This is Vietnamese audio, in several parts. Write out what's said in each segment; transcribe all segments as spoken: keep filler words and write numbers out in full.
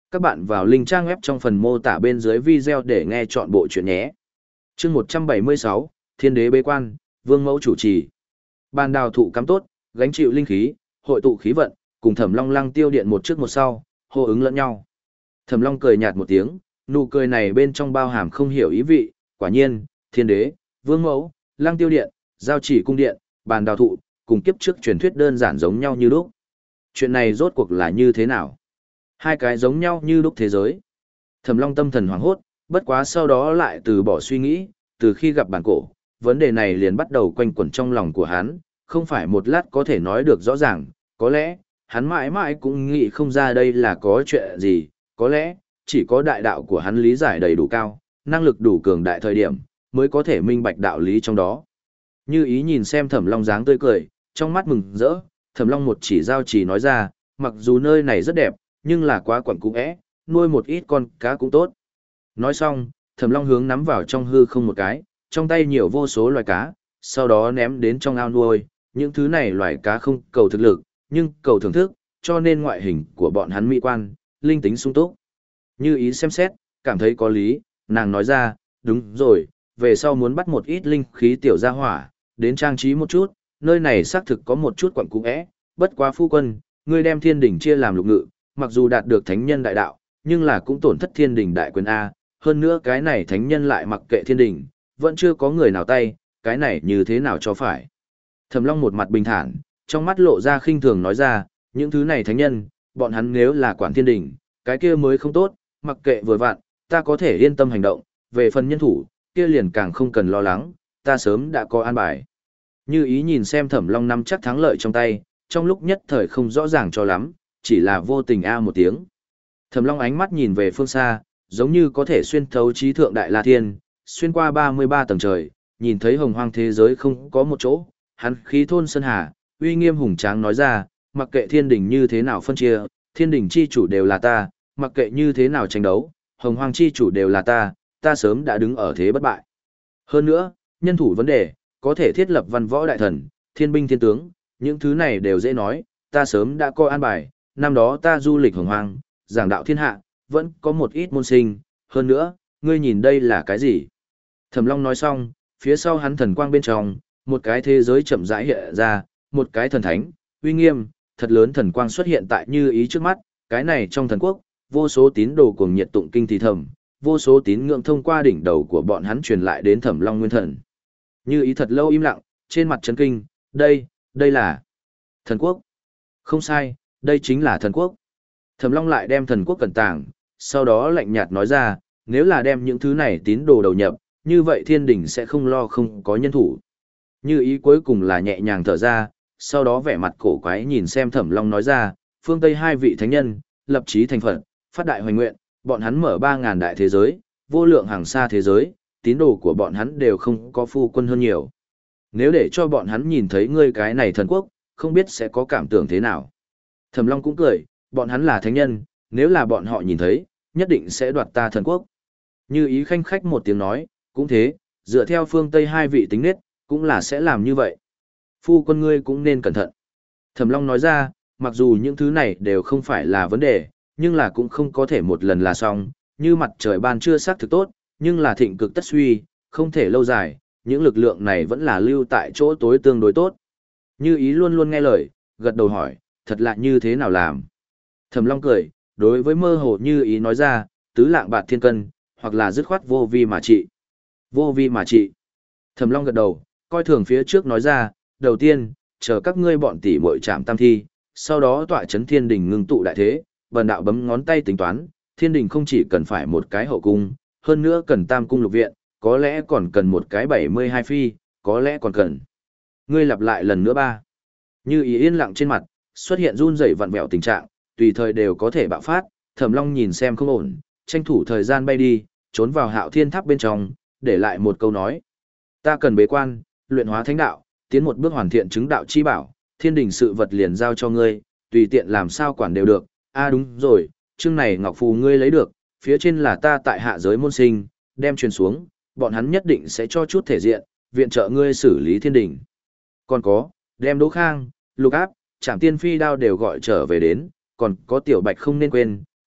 Các bạn vào link trang web trong phần mô tả bên dưới video để nghe chọn bộ chuyện nhé. Chương một trăm bảy mươi sáu, Thiên đế bế quan, Vương mẫu chủ trì. Bàn đào thụ cắm tốt, gánh chịu linh khí, hội tụ khí vận, cùng Thẩm Long Lăng Tiêu Điện một trước một sau, hô ứng lẫn nhau. Thẩm Long cười nhạt một tiếng, nụ cười này bên trong bao hàm không hiểu ý vị, quả nhiên, Thiên đế, Vương mẫu, Lăng Tiêu Điện, Giao Chỉ cung điện, bàn đào thụ, cùng kiếp trước truyền thuyết đơn giản giống nhau như lúc. Chuyện này rốt cuộc là như thế nào? Hai cái giống nhau như lúc thế giới. Thẩm Long tâm thần hoảng hốt, bất quá sau đó lại từ bỏ suy nghĩ, từ khi gặp bản cổ, vấn đề này liền bắt đầu quanh quẩn trong lòng của hắn, không phải một lát có thể nói được rõ ràng, có lẽ, hắn mãi mãi cũng nghĩ không ra đây là có chuyện gì, có lẽ, chỉ có đại đạo của hắn lý giải đầy đủ cao, năng lực đủ cường đại thời điểm, mới có thể minh bạch đạo lý trong đó. Như ý nhìn xem Thẩm Long dáng tươi cười, trong mắt mừng rỡ, Thẩm Long một chỉ giao chỉ nói ra, mặc dù nơi này rất đẹp, nhưng là quá quẩn cũ é, nuôi một ít con cá cũng tốt. Nói xong, Thẩm Long hướng nắm vào trong hư không một cái, trong tay nhiều vô số loài cá, sau đó ném đến trong ao nuôi, những thứ này loài cá không cầu thực lực, nhưng cầu thưởng thức, cho nên ngoại hình của bọn hắn mỹ quan, linh tính sung túc. Như ý xem xét, cảm thấy có lý, nàng nói ra, đúng rồi, về sau muốn bắt một ít linh khí tiểu gia hỏa, đến trang trí một chút, nơi này xác thực có một chút quẩn cũ é, bất quá phu quân, ngươi đem thiên đỉnh chia làm lục ngự, mặc dù đạt được thánh nhân đại đạo, nhưng là cũng tổn thất thiên đỉnh đại quyền A, hơn nữa cái này thánh nhân lại mặc kệ thiên đỉnh, vẫn chưa có người nào tay, cái này như thế nào cho phải. Thẩm Long một mặt bình thản, trong mắt lộ ra khinh thường nói ra, những thứ này thánh nhân, bọn hắn nếu là quản thiên đỉnh, cái kia mới không tốt, mặc kệ vừa vặn, ta có thể yên tâm hành động, về phần nhân thủ, kia liền càng không cần lo lắng, ta sớm đã có an bài. Như ý nhìn xem Thẩm Long nắm chắc thắng lợi trong tay, trong lúc nhất thời không rõ ràng cho lắm, chỉ là vô tình a một tiếng. Thẩm Long ánh mắt nhìn về phương xa, giống như có thể xuyên thấu trí thượng đại la thiên, xuyên qua ba mươi ba tầng trời, nhìn thấy hồng hoang thế giới không có một chỗ, hắn khí thôn sơn hà, uy nghiêm hùng tráng nói ra, mặc kệ thiên đình như thế nào phân chia, thiên đình chi chủ đều là ta, mặc kệ như thế nào tranh đấu, hồng hoang chi chủ đều là ta, ta sớm đã đứng ở thế bất bại. Hơn nữa, nhân thủ vấn đề, có thể thiết lập văn võ đại thần, thiên binh thiên tướng, những thứ này đều dễ nói, ta sớm đã coi an bài, năm đó ta du lịch hồng hoang, giảng đạo thiên hạ, vẫn có một ít môn sinh, hơn nữa, ngươi nhìn đây là cái gì? Thẩm Long nói xong, phía sau hắn thần quang bên trong, một cái thế giới chậm rãi hiện ra, một cái thần thánh, uy nghiêm, thật lớn thần quang xuất hiện tại Như ý trước mắt, cái này trong thần quốc, vô số tín đồ cuồng nhiệt tụng kinh thì thầm, vô số tín ngưỡng thông qua đỉnh đầu của bọn hắn truyền lại đến Thẩm Long nguyên thần. Như ý thật lâu im lặng, trên mặt chấn kinh, đây, đây là thần quốc. Không sai, đây chính là thần quốc. Thẩm Long lại đem thần quốc cẩn tàng, sau đó lạnh nhạt nói ra, nếu là đem những thứ này tín đồ đầu nhập, như vậy thiên đình sẽ không lo không có nhân thủ. Như ý cuối cùng là nhẹ nhàng thở ra, sau đó vẻ mặt cổ quái nhìn xem Thẩm Long nói ra, phương Tây hai vị thánh nhân, lập chí thành Phật, phát đại hoành nguyện, bọn hắn mở ba ngàn đại thế giới, vô lượng hàng xa thế giới, tín đồ của bọn hắn đều không có phu quân hơn nhiều. Nếu để cho bọn hắn nhìn thấy ngươi cái này thần quốc, không biết sẽ có cảm tưởng thế nào. Thẩm Long cũng cười, bọn hắn là thánh nhân, nếu là bọn họ nhìn thấy, nhất định sẽ đoạt ta thần quốc. Như ý khanh khách một tiếng nói, cũng thế, dựa theo phương Tây hai vị tính nết, cũng là sẽ làm như vậy. Phu quân ngươi cũng nên cẩn thận. Thẩm Long nói ra, mặc dù những thứ này đều không phải là vấn đề, nhưng là cũng không có thể một lần là xong, như mặt trời ban chưa xác thực tốt, nhưng là thịnh cực tất suy, không thể lâu dài, những lực lượng này vẫn là lưu tại chỗ tối tương đối tốt. Như ý luôn luôn nghe lời, gật đầu hỏi, thật lạ như thế nào làm. Thẩm Long cười, đối với mơ hồ Như ý nói ra, tứ lạng bạc thiên cân, hoặc là dứt khoát vô vi mà trị. Vô vi mà trị. Thẩm Long gật đầu, coi thường phía trước nói ra, đầu tiên, chờ các ngươi bọn tỷ muội chạm tam thi, sau đó tọa chấn thiên đình ngưng tụ đại thế, bần đạo bấm ngón tay tính toán, thiên đình không chỉ cần phải một cái hậu cung, hơn nữa cần tam cung lục viện, có lẽ còn cần một cái bảy mươi hai phi, có lẽ còn cần. Ngươi lặp lại lần nữa ba. Như ý yên lặng trên mặt, xuất hiện run rẩy vặn vẹo tình trạng, tùy thời đều có thể bạo phát, Thẩm Long nhìn xem không ổn, tranh thủ thời gian bay đi, trốn vào Hạo Thiên Tháp bên trong, để lại một câu nói. Ta cần bế quan, luyện hóa thánh đạo, tiến một bước hoàn thiện chứng đạo chi bảo, thiên đình sự vật liền giao cho ngươi, tùy tiện làm sao quản đều được. A à đúng rồi, chương này ngọc phù ngươi lấy được, phía trên là ta tại hạ giới môn sinh, đem truyền xuống, bọn hắn nhất định sẽ cho chút thể diện, viện trợ ngươi xử lý thiên đình. Còn có, đem Đỗ Khang, Lục Áp, Trảm Tiên Phi đao đều gọi trở về đến, còn có Tiểu Bạch không nên quên,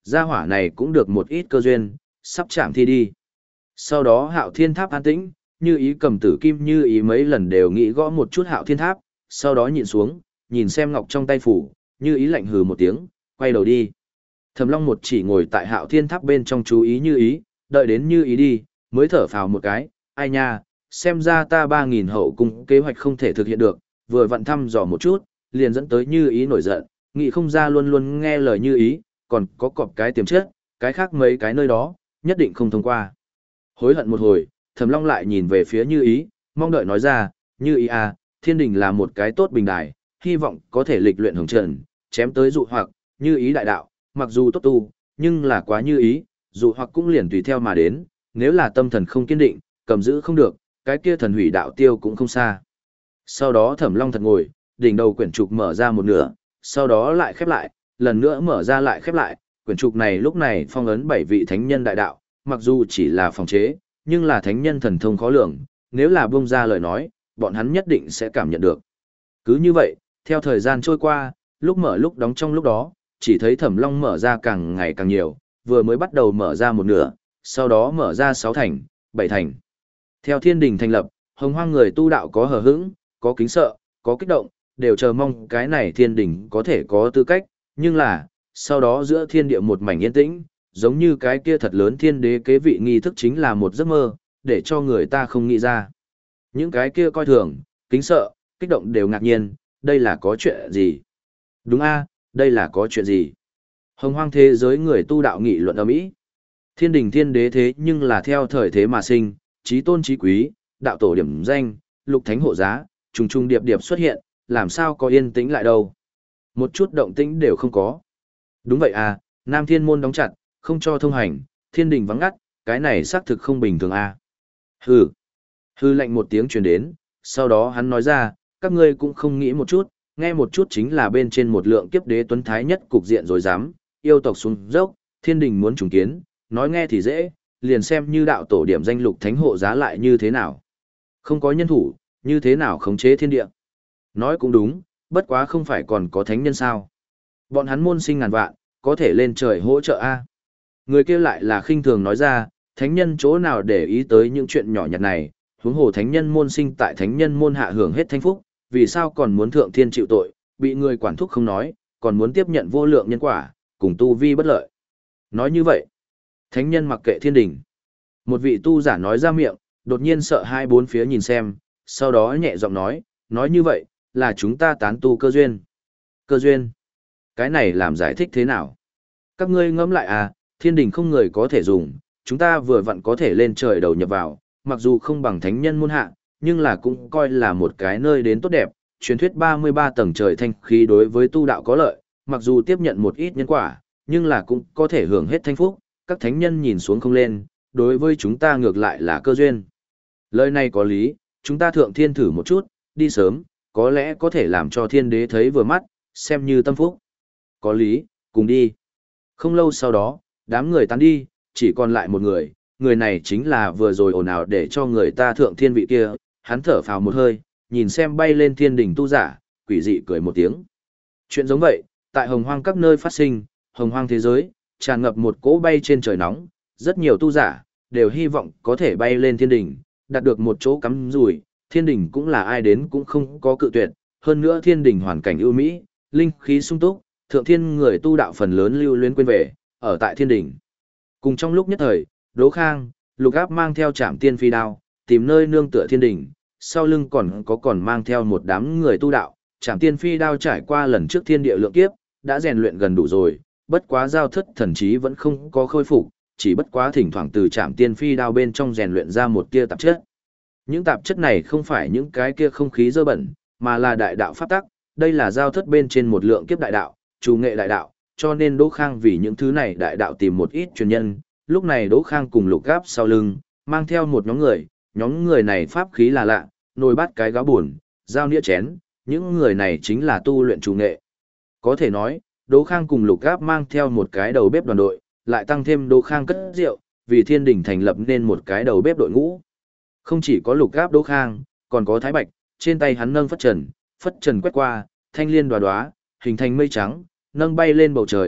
gia hỏa này cũng được một ít cơ duyên, sắp chạm thi đi. Sau đó Hạo Thiên Tháp an tĩnh, Như Ý cầm tử kim Như Ý mấy lần đều nghĩ gõ một chút Hạo Thiên Tháp, sau đó nhìn xuống, nhìn xem ngọc trong tay phủ, Như Ý lạnh hừ một tiếng, quay đầu đi. Thẩm Long một chỉ ngồi tại Hạo Thiên Tháp bên trong chú ý Như Ý, đợi đến Như Ý đi, mới thở phào một cái, ai nha, xem ra ta ba nghìn hậu cung kế hoạch không thể thực hiện được, vừa vặn thăm dò một chút, liền dẫn tới Như Ý nổi giận, nghĩ không ra luôn luôn nghe lời Như Ý, còn có cọp cái tiềm chất, cái khác mấy cái nơi đó, nhất định không thông qua. Hối hận một hồi, Thẩm Long lại nhìn về phía Như Ý, mong đợi nói ra, Như Ý à, thiên đình là một cái tốt bình đài, hy vọng có thể lịch luyện hồng trần, chém tới dụ hoặc, Như Ý đại đạo, mặc dù tốt tu, nhưng là quá Như Ý, dụ hoặc cũng liền tùy theo mà đến, nếu là tâm thần không kiên định, cầm giữ không được, cái kia thần hủy đạo tiêu cũng không xa. Sau đó Thẩm Long thật ngồi, đỉnh đầu quyển trục mở ra một nửa, sau đó lại khép lại, lần nữa mở ra lại khép lại, quyển trục này lúc này phong ấn bảy vị thánh nhân đại đạo, mặc dù chỉ là phòng chế, nhưng là thánh nhân thần thông khó lường, nếu là bung ra lời nói, bọn hắn nhất định sẽ cảm nhận được. Cứ như vậy, theo thời gian trôi qua, lúc mở lúc đóng trong lúc đó, chỉ thấy Thẩm Long mở ra càng ngày càng nhiều, vừa mới bắt đầu mở ra một nửa, sau đó mở ra sáu thành, bảy thành. Theo thiên đình thành lập, hồng hoang người tu đạo có hờ hững, có kính sợ, có kích động, đều chờ mong cái này thiên đình có thể có tư cách, nhưng là, sau đó giữa thiên địa một mảnh yên tĩnh, giống như cái kia thật lớn thiên đế kế vị nghi thức chính là một giấc mơ, để cho người ta không nghĩ ra. Những cái kia coi thường, kính sợ, kích động đều ngạc nhiên, đây là có chuyện gì? Đúng a, đây là có chuyện gì? Hồng hoang thế giới người tu đạo nghị luận ầm ĩ. Thiên đình thiên đế thế nhưng là theo thời thế mà sinh, trí tôn trí quý, đạo tổ điểm danh, lục thánh hộ giá, trùng trùng điệp điệp xuất hiện, làm sao có yên tĩnh lại đâu? Một chút động tĩnh đều không có. Đúng vậy à, Nam Thiên môn đóng chặt, không cho thông hành, thiên đình vắng ngắt, cái này xác thực không bình thường à. Hừ. Hừ lạnh một tiếng truyền đến, sau đó hắn nói ra, các ngươi cũng không nghĩ một chút, nghe một chút chính là bên trên một lượng kiếp đế tuấn thái nhất cục diện rồi dám, yêu tộc xuống dốc, thiên đình muốn trùng kiến, nói nghe thì dễ, liền xem như đạo tổ điểm danh lục thánh hộ giá lại như thế nào. Không có nhân thủ, như thế nào khống chế thiên địa. Nói cũng đúng, bất quá không phải còn có thánh nhân sao. Bọn hắn môn sinh ngàn vạn, có thể lên trời hỗ trợ a. Người kia lại là khinh thường nói ra, thánh nhân chỗ nào để ý tới những chuyện nhỏ nhặt này, huống hồ thánh nhân môn sinh tại thánh nhân môn hạ hưởng hết thánh phúc, vì sao còn muốn thượng thiên chịu tội, bị người quản thúc không nói, còn muốn tiếp nhận vô lượng nhân quả, cùng tu vi bất lợi. Nói như vậy, thánh nhân mặc kệ thiên đình. Một vị tu giả nói ra miệng, đột nhiên sợ hai bốn phía nhìn xem, sau đó nhẹ giọng nói, nói như vậy, là chúng ta tán tu cơ duyên. Cơ duyên? Cái này làm giải thích thế nào? Các ngươi ngẫm lại à, thiên đình không người có thể dùng, chúng ta vừa vặn có thể lên trời đầu nhập vào, mặc dù không bằng thánh nhân môn hạ, nhưng là cũng coi là một cái nơi đến tốt đẹp, truyền thuyết ba mươi ba tầng trời thanh khí đối với tu đạo có lợi, mặc dù tiếp nhận một ít nhân quả, nhưng là cũng có thể hưởng hết thanh phúc, các thánh nhân nhìn xuống không lên, đối với chúng ta ngược lại là cơ duyên. Lời này có lý, chúng ta thượng thiên thử một chút, đi sớm, có lẽ có thể làm cho thiên đế thấy vừa mắt, xem như tâm phúc. Có lý, cùng đi. Không lâu sau đó, đám người tán đi, chỉ còn lại một người, người này chính là vừa rồi ồn ào để cho người ta thượng thiên vị kia, hắn thở phào một hơi, nhìn xem bay lên thiên đỉnh tu giả, quỷ dị cười một tiếng. Chuyện giống vậy, tại hồng hoang các nơi phát sinh, hồng hoang thế giới, tràn ngập một cỗ bay trên trời nóng, rất nhiều tu giả, đều hy vọng có thể bay lên thiên đỉnh, đạt được một chỗ cắm rủi, thiên đỉnh cũng là ai đến cũng không có cự tuyệt, hơn nữa thiên đỉnh hoàn cảnh ưu mỹ, linh khí sung túc, thượng thiên người tu đạo phần lớn lưu luyến quên về, ở tại thiên đỉnh. Cùng trong lúc nhất thời, Đỗ Khang, Lục Áp mang theo Trảm Tiên Phi đao, tìm nơi nương tựa thiên đỉnh, sau lưng còn có còn mang theo một đám người tu đạo, Trảm Tiên Phi đao trải qua lần trước thiên địa lượng kiếp, đã rèn luyện gần đủ rồi, bất quá giao thất thần trí vẫn không có khôi phục, chỉ bất quá thỉnh thoảng từ Trảm Tiên Phi đao bên trong rèn luyện ra một tia tạp chất. Những tạp chất này không phải những cái kia không khí dơ bẩn, mà là đại đạo pháp tắc, đây là giao thất bên trên một lượng kiếp đại đạo, chủ nghệ đại đạo, cho nên Đỗ Khang vì những thứ này đại đạo tìm một ít truyền nhân, lúc này Đỗ Khang cùng Lục Gáp sau lưng, mang theo một nhóm người, nhóm người này pháp khí là lạ, nồi bát cái gáo buồn, dao nĩa chén, những người này chính là tu luyện chủ nghệ. Có thể nói, Đỗ Khang cùng Lục Gáp mang theo một cái đầu bếp đoàn đội, lại tăng thêm Đỗ Khang cất rượu, vì thiên đình thành lập nên một cái đầu bếp đội ngũ. Không chỉ có Lục Gáp Đỗ Khang, còn có Thái Bạch, trên tay hắn nâng phất trần, phất trần quét qua, thanh liên đoá đoá, hình thành mây trắng, nâng bay lên bầu trời,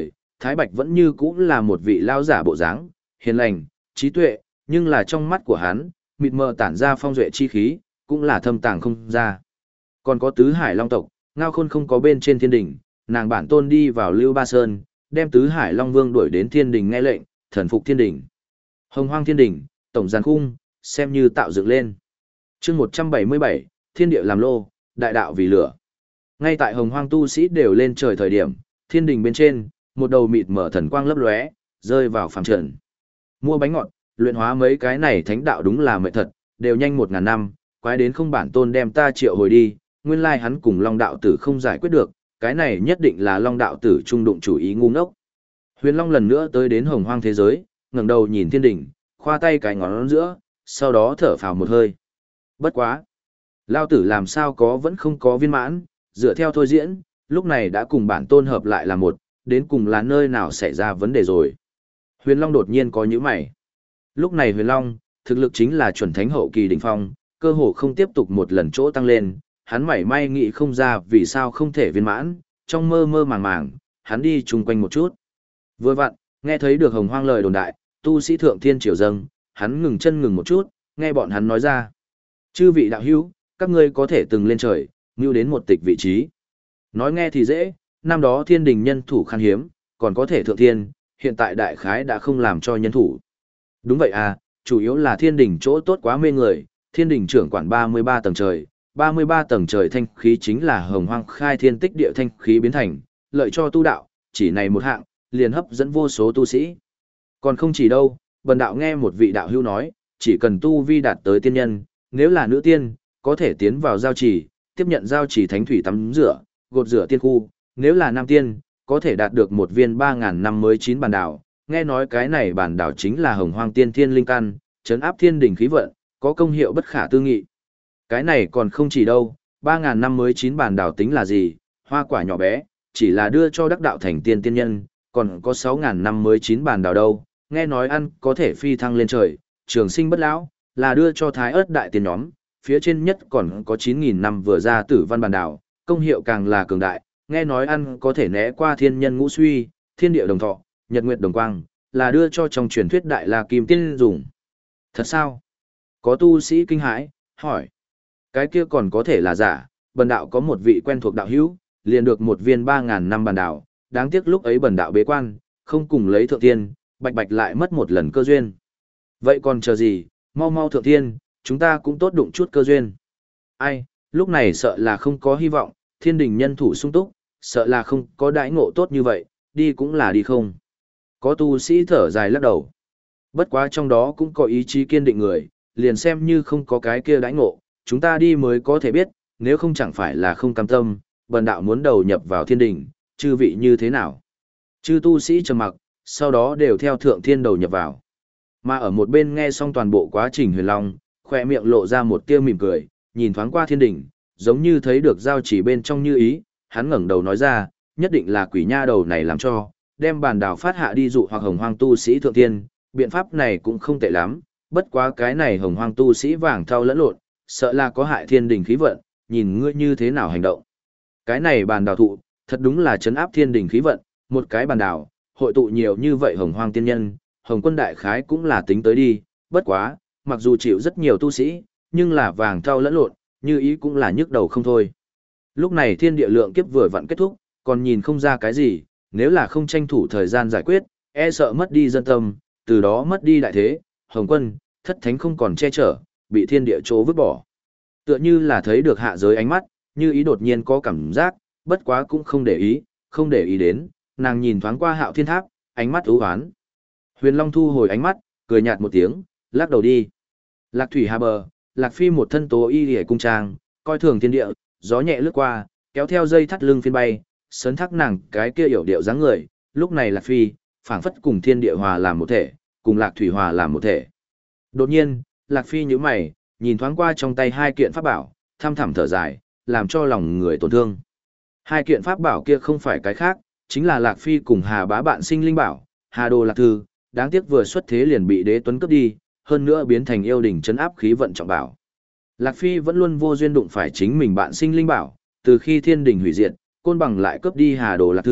Thái Bạch vẫn như cũ là một vị lao giả bộ dáng, hiền lành, trí tuệ, nhưng là trong mắt của hắn, mịt mờ tản ra phong duệ chi khí, cũng là thâm tàng không ra. Còn có tứ hải long tộc, Ngao Khôn không có bên trên thiên đỉnh, nàng bản tôn đi vào Lưu Ba Sơn, đem tứ hải long vương đuổi đến thiên đỉnh nghe lệnh, thần phục thiên đỉnh. Hồng Hoang thiên đỉnh, tổng giàn khung, xem như tạo dựng lên. Chương một trăm bảy mươi bảy, thiên địa làm lô, đại đạo vì lửa. Ngay tại Hồng Hoang tu sĩ đều lên trời thời điểm, thiên đỉnh bên trên, một đầu mịt mở thần quang lấp lóe, rơi vào phàm trần. Mua bánh ngọt, luyện hóa mấy cái này thánh đạo đúng là mệt thật, đều nhanh một ngàn năm, quái đến không bản tôn đem ta triệu hồi đi, nguyên lai hắn cùng Long đạo tử không giải quyết được, cái này nhất định là Long đạo tử trung đụng chủ ý ngu ngốc. Huyền Long lần nữa tới đến Hồng Hoang thế giới, ngẩng đầu nhìn thiên đỉnh, khoa tay cái ngón giữa, sau đó thở phào một hơi. Bất quá, Lao tử làm sao có vẫn không có viên mãn, dựa theo thôi diễn, lúc này đã cùng bản tôn hợp lại là một, đến cùng là nơi nào xảy ra vấn đề rồi. Huyền Long đột nhiên có nhíu mày. Lúc này Huyền Long, thực lực chính là chuẩn thánh hậu kỳ đỉnh phong, cơ hồ không tiếp tục một lần chỗ tăng lên, hắn mảy may nghĩ không ra vì sao không thể viên mãn, trong mơ mơ màng màng, hắn đi chung quanh một chút. Vừa vặn, nghe thấy được Hồng Hoang lời đồn đại, tu sĩ thượng thiên triều dâng, hắn ngừng chân ngừng một chút, nghe bọn hắn nói ra. Chư vị đạo hữu, các ngươi có thể từng lên trời, mưu đến một tịch vị trí. Nói nghe thì dễ, năm đó thiên đình nhân thủ khan hiếm, còn có thể thượng thiên, hiện tại đại khái đã không làm cho nhân thủ. Đúng vậy à, chủ yếu là thiên đình chỗ tốt quá mê người, thiên đình trưởng quản ba mươi ba tầng trời, ba mươi ba tầng trời thanh khí chính là Hồng Hoang khai thiên tích địa thanh khí biến thành, lợi cho tu đạo, chỉ này một hạng, liền hấp dẫn vô số tu sĩ. Còn không chỉ đâu, bần đạo nghe một vị đạo hữu nói, chỉ cần tu vi đạt tới tiên nhân, nếu là nữ tiên, có thể tiến vào giao trì, tiếp nhận giao trì thánh thủy tắm rửa, gột rửa tiên khu, nếu là nam tiên, có thể đạt được một viên ba ngàn năm mới chín bản đảo, nghe nói cái này bản đảo chính là Hồng Hoang tiên thiên linh căn, trấn áp thiên đỉnh khí vận, có công hiệu bất khả tư nghị. Cái này còn không chỉ đâu, ba ngàn năm mới chín bản đảo tính là gì, hoa quả nhỏ bé, chỉ là đưa cho đắc đạo thành tiên tiên nhân, còn có sáu ngàn năm mới chín bản đảo đâu, nghe nói ăn có thể phi thăng lên trời, trường sinh bất lão, là đưa cho thái ớt đại tiên nhóm, phía trên nhất còn có chín nghìn năm vừa ra tử văn bản đảo, công hiệu càng là cường đại, nghe nói ăn có thể né qua thiên nhân ngũ suy, thiên địa đồng thọ, nhật nguyệt đồng quang, là đưa cho trong truyền thuyết đại la kim tiên dùng. Thật sao? Có tu sĩ kinh hãi, hỏi. Cái kia còn có thể là giả, bần đạo có một vị quen thuộc đạo hữu, liền được một viên ba ngàn năm bản đảo, đáng tiếc lúc ấy bần đạo bế quan, không cùng lấy thượng tiên, bạch bạch lại mất một lần cơ duyên. Vậy còn chờ gì, mau mau thượng tiên, chúng ta cũng tốt đụng chút cơ duyên. Ai, lúc này sợ là không có hy vọng, thiên đình nhân thủ sung túc, sợ là không có đãi ngộ tốt như vậy, đi cũng là đi không. Có tu sĩ thở dài lắc đầu. Bất quá trong đó cũng có ý chí kiên định người, liền xem như không có cái kia đãi ngộ, chúng ta đi mới có thể biết, nếu không chẳng phải là không cam tâm, bần đạo muốn đầu nhập vào thiên đình, chư vị như thế nào. Chư tu sĩ trầm mặc, sau đó đều theo thượng thiên đầu nhập vào. Mà ở một bên nghe xong toàn bộ quá trình Huyền Long, khoe miệng lộ ra một tia mỉm cười, nhìn thoáng qua thiên đình, giống như thấy được giao chỉ bên trong như ý, hắn ngẩng đầu nói ra, nhất định là quỷ nha đầu này làm cho, đem bàn đảo phát hạ đi dụ hoặc Hồng Hoang tu sĩ thượng thiên, biện pháp này cũng không tệ lắm, bất quá cái này Hồng Hoang tu sĩ vàng thau lẫn lộn, sợ là có hại thiên đình khí vận, nhìn ngươi như thế nào hành động. Cái này bàn đảo thụ, thật đúng là trấn áp thiên đình khí vận, một cái bàn đảo, hội tụ nhiều như vậy Hồng Hoang tiên nhân, Hồng Quân đại khái cũng là tính tới đi, bất quá, mặc dù chịu rất nhiều tu sĩ, nhưng là vàng thau lẫn lộn, như ý cũng là nhức đầu không thôi. Lúc này thiên địa lượng kiếp vừa vặn kết thúc, còn nhìn không ra cái gì, nếu là không tranh thủ thời gian giải quyết, e sợ mất đi dân tâm, từ đó mất đi đại thế, Hồng Quân, thất thánh không còn che chở, bị thiên địa chỗ vứt bỏ. Tựa như là thấy được hạ giới ánh mắt, như ý đột nhiên có cảm giác, bất quá cũng không để ý, không để ý đến, nàng nhìn thoáng qua Hạo Thiên Tháp, ánh mắt ưu hoán. Huyền Long thu hồi ánh mắt, cười nhạt một tiếng, lắc đầu đi. Lạc thủy hà bờ, Lạc Phi một thân tố y liễu cung trang, coi thường thiên địa, gió nhẹ lướt qua, kéo theo dây thắt lưng phiên bay, sấn thác nàng cái kia yểu điệu dáng người, lúc này Lạc Phi, phảng phất cùng thiên địa hòa làm một thể, cùng Lạc thủy hòa làm một thể. Đột nhiên, Lạc Phi nhíu mày, nhìn thoáng qua trong tay hai kiện pháp bảo, thăm thẳm thở dài, làm cho lòng người tổn thương. Hai kiện pháp bảo kia không phải cái khác, chính là Lạc Phi cùng Hà Bá bạn sinh linh bảo, Hà Đồ Lạc Thư, đáng tiếc vừa xuất thế liền bị Đế Tuấn cướp đi, hơn nữa biến thành yêu đỉnh trấn áp khí vận trọng bảo. Lạc Phi vẫn luôn vô duyên đụng phải chính mình bạn sinh linh bảo, từ khi thiên đình hủy diệt, côn bằng lại cướp đi Hà Đồ Lạc Thư,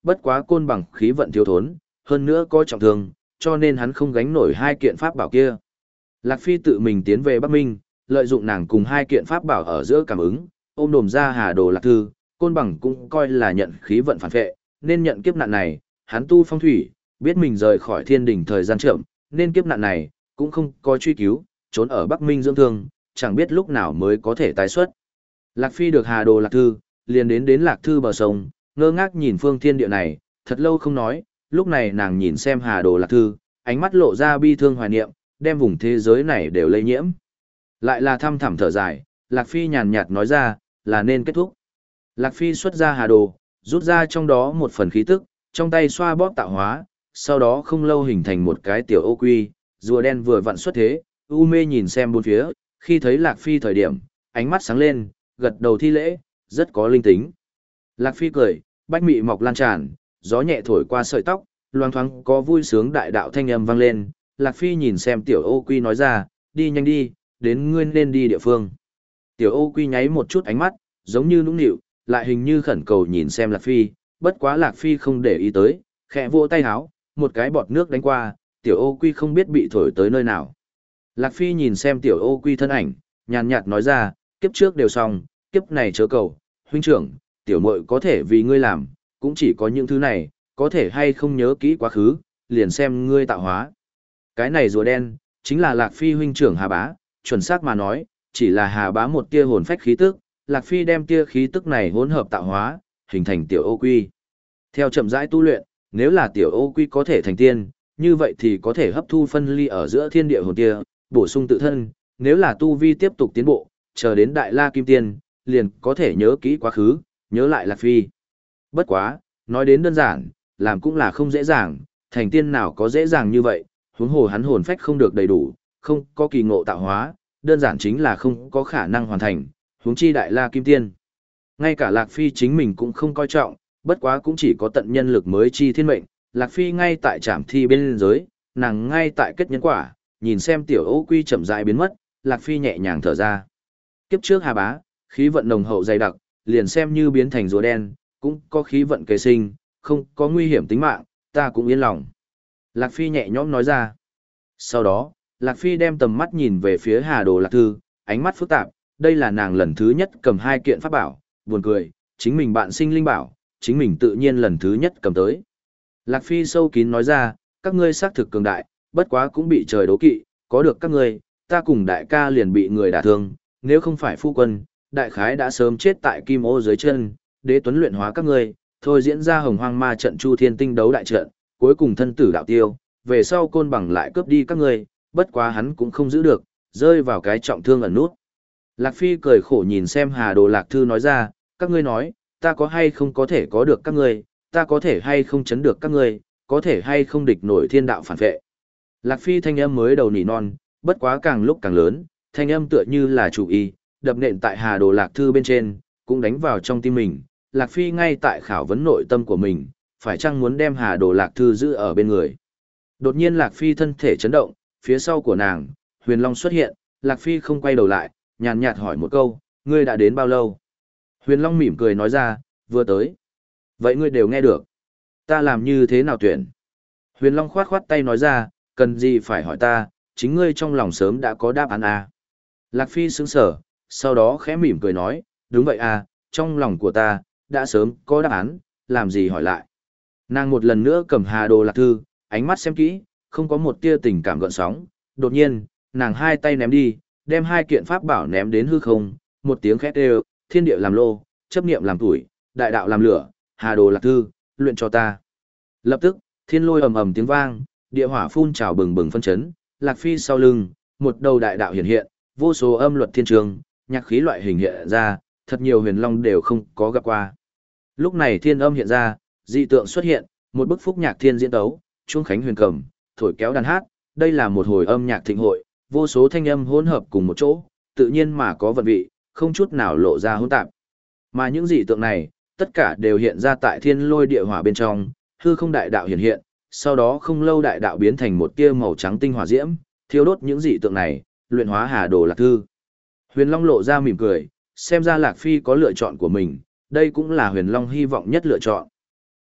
bất quá côn bằng khí vận thiếu thốn, hơn nữa có trọng thương, cho nên hắn không gánh nổi hai kiện pháp bảo kia. Lạc Phi tự mình tiến về Bắc Minh, lợi dụng nàng cùng hai kiện pháp bảo ở giữa cảm ứng, ôm đồm ra Hà Đồ Lạc Thư, côn bằng cũng coi là nhận khí vận phản vệ, nên nhận kiếp nạn này, hắn tu phong thủy, biết mình rời khỏi thiên đỉnh thời gian chậm, nên kiếp nạn này cũng không có truy cứu, trốn ở Bắc Minh dưỡng thương, chẳng biết lúc nào mới có thể tái xuất. Lạc Phi được Hà Đồ Lạc Thư, liền đến đến Lạc Thư bờ sông, ngơ ngác nhìn phương thiên địa này, thật lâu không nói, lúc này nàng nhìn xem Hà Đồ Lạc Thư, ánh mắt lộ ra bi thương hoài niệm, đem vùng thế giới này đều lây nhiễm. Lại là thăm thẳm thở dài, Lạc Phi nhàn nhạt nói ra, là nên kết thúc. Lạc Phi xuất ra Hà Đồ, rút ra trong đó một phần khí tức, trong tay xoa bóp tạo hóa, sau đó không lâu hình thành một cái tiểu ô quy, rùa đen vừa vặn xuất thế, u mê nhìn xem bốn phía, khi thấy Lạc Phi thời điểm, ánh mắt sáng lên, gật đầu thi lễ, rất có linh tính. Lạc Phi cười, bách mị mọc lan tràn, gió nhẹ thổi qua sợi tóc, loang thoáng có vui sướng đại đạo thanh âm vang lên. Lạc Phi nhìn xem tiểu ô quy nói ra, đi nhanh đi, đến ngươi nên đi địa phương. Tiểu ô quy nháy một chút ánh mắt, giống như nũng nịu, lại hình như khẩn cầu nhìn xem Lạc Phi, bất quá Lạc Phi không để ý tới, khẽ vỗ tay háo, một cái bọt nước đánh qua, tiểu ô quy không biết bị thổi tới nơi nào. Lạc Phi nhìn xem tiểu ô quy thân ảnh, nhàn nhạt nói ra, kiếp trước đều xong, kiếp này chớ cầu, huynh trưởng, tiểu muội có thể vì ngươi làm, cũng chỉ có những thứ này, có thể hay không nhớ kỹ quá khứ, liền xem ngươi tạo hóa. Cái này rùa đen, chính là Lạc Phi huynh trưởng Hà Bá, chuẩn xác mà nói, chỉ là Hà Bá một tia hồn phách khí tức, Lạc Phi đem tia khí tức này hỗn hợp tạo hóa, hình thành tiểu ô quy. Theo chậm rãi tu luyện, nếu là tiểu ô quy có thể thành tiên, như vậy thì có thể hấp thu phân ly ở giữa thiên địa hồn tia, bổ sung tự thân, nếu là tu vi tiếp tục tiến bộ, chờ đến Đại La Kim Tiên, liền có thể nhớ kỹ quá khứ, nhớ lại Lạc Phi. Bất quá, nói đến đơn giản, làm cũng là không dễ dàng, thành tiên nào có dễ dàng như vậy, huống hồ hắn hồn phách không được đầy đủ, không có kỳ ngộ tạo hóa, đơn giản chính là không có khả năng hoàn thành, huống chi Đại La Kim Tiên. Ngay cả Lạc Phi chính mình cũng không coi trọng, bất quá cũng chỉ có tận nhân lực mới chi thiên mệnh, Lạc Phi ngay tại trạm thi bên giới, nàng ngay tại kết nhân quả, nhìn xem tiểu ô quy chậm rãi biến mất, Lạc Phi nhẹ nhàng thở ra. Kiếp trước Hà Bá, khí vận nồng hậu dày đặc, liền xem như biến thành rùa đen, cũng có khí vận kế sinh, không có nguy hiểm tính mạng, ta cũng yên lòng. Lạc Phi nhẹ nhõm nói ra. Sau đó, Lạc Phi đem tầm mắt nhìn về phía Hà Đồ Lạc Thư, ánh mắt phức tạp, đây là nàng lần thứ nhất cầm hai kiện pháp bảo, buồn cười, chính mình bạn sinh linh bảo, chính mình tự nhiên lần thứ nhất cầm tới. Lạc Phi sâu kín nói ra, các ngươi xác thực cường đại, bất quá cũng bị trời đố kỵ, có được các ngươi, ta cùng đại ca liền bị người đả thương, nếu không phải phu quân, đại khái đã sớm chết tại kim ô dưới chân, đế tuấn luyện hóa các ngươi, thôi diễn ra hồng hoang ma trận chu thiên tinh đấu đại trận, cuối cùng thân tử đạo tiêu, về sau côn bằng lại cướp đi các ngươi, bất quá hắn cũng không giữ được, rơi vào cái trọng thương ẩn nút. Lạc Phi cười khổ nhìn xem Hà Đồ Lạc Thư nói ra, các ngươi nói, ta có hay không có thể có được các ngươi, ta có thể hay không chấn được các ngươi, có thể hay không địch nổi thiên đạo phản vệ. Lạc Phi thanh âm mới đầu nỉ non, bất quá càng lúc càng lớn, thanh âm tựa như là chủ y, đập nện tại Hà Đồ Lạc Thư bên trên, cũng đánh vào trong tim mình. Lạc Phi ngay tại khảo vấn nội tâm của mình, phải chăng muốn đem Hà Đồ Lạc Thư giữ ở bên người. Đột nhiên Lạc Phi thân thể chấn động, phía sau của nàng, Huyền Long xuất hiện, Lạc Phi không quay đầu lại, nhàn nhạt hỏi một câu, ngươi đã đến bao lâu? Huyền Long mỉm cười nói ra, vừa tới. Vậy ngươi đều nghe được. Ta làm như thế nào tuyển? Huyền Long khoát khoát tay nói ra, cần gì phải hỏi ta, chính ngươi trong lòng sớm đã có đáp án à. Lạc Phi sững sở, sau đó khẽ mỉm cười nói, đúng vậy à, trong lòng của ta, đã sớm có đáp án, làm gì hỏi lại. Nàng một lần nữa cầm Hà Đồ Lạc Thư, ánh mắt xem kỹ, không có một tia tình cảm gợn sóng. Đột nhiên, nàng hai tay ném đi, đem hai kiện pháp bảo ném đến hư không, một tiếng khét đều, thiên địa làm lô, chấp niệm làm tuổi, đại đạo làm lửa, Hà Đồ Lạc Thư, luyện cho ta. Lập tức, thiên lôi ầm ầm tiếng vang, địa hỏa phun trào bừng bừng phân chấn, Lạc Phi sau lưng, một đầu đại đạo hiện hiện, vô số âm luật thiên trường, nhạc khí loại hình hiện ra, thật nhiều huyền long đều không có gặp qua. Lúc này thiên âm hiện ra, dị tượng xuất hiện, một bức phúc nhạc thiên diễn tấu, chuông khánh huyền cầm, thổi kéo đàn hát, đây là một hồi âm nhạc thịnh hội, vô số thanh âm hỗn hợp cùng một chỗ, tự nhiên mà có vận vị, không chút nào lộ ra hỗn tạp. Mà những dị tượng này, tất cả đều hiện ra tại thiên lôi địa hỏa bên trong, hư không đại đạo hiện hiện, sau đó không lâu đại đạo biến thành một tia màu trắng tinh hỏa diễm, thiêu đốt những dị tượng này, luyện hóa Hà Đồ Lạc Thư. Huyền Long lộ ra mỉm cười, xem ra Lạc Phi có lựa chọn của mình, đây cũng là Huyền Long hy vọng nhất lựa chọn.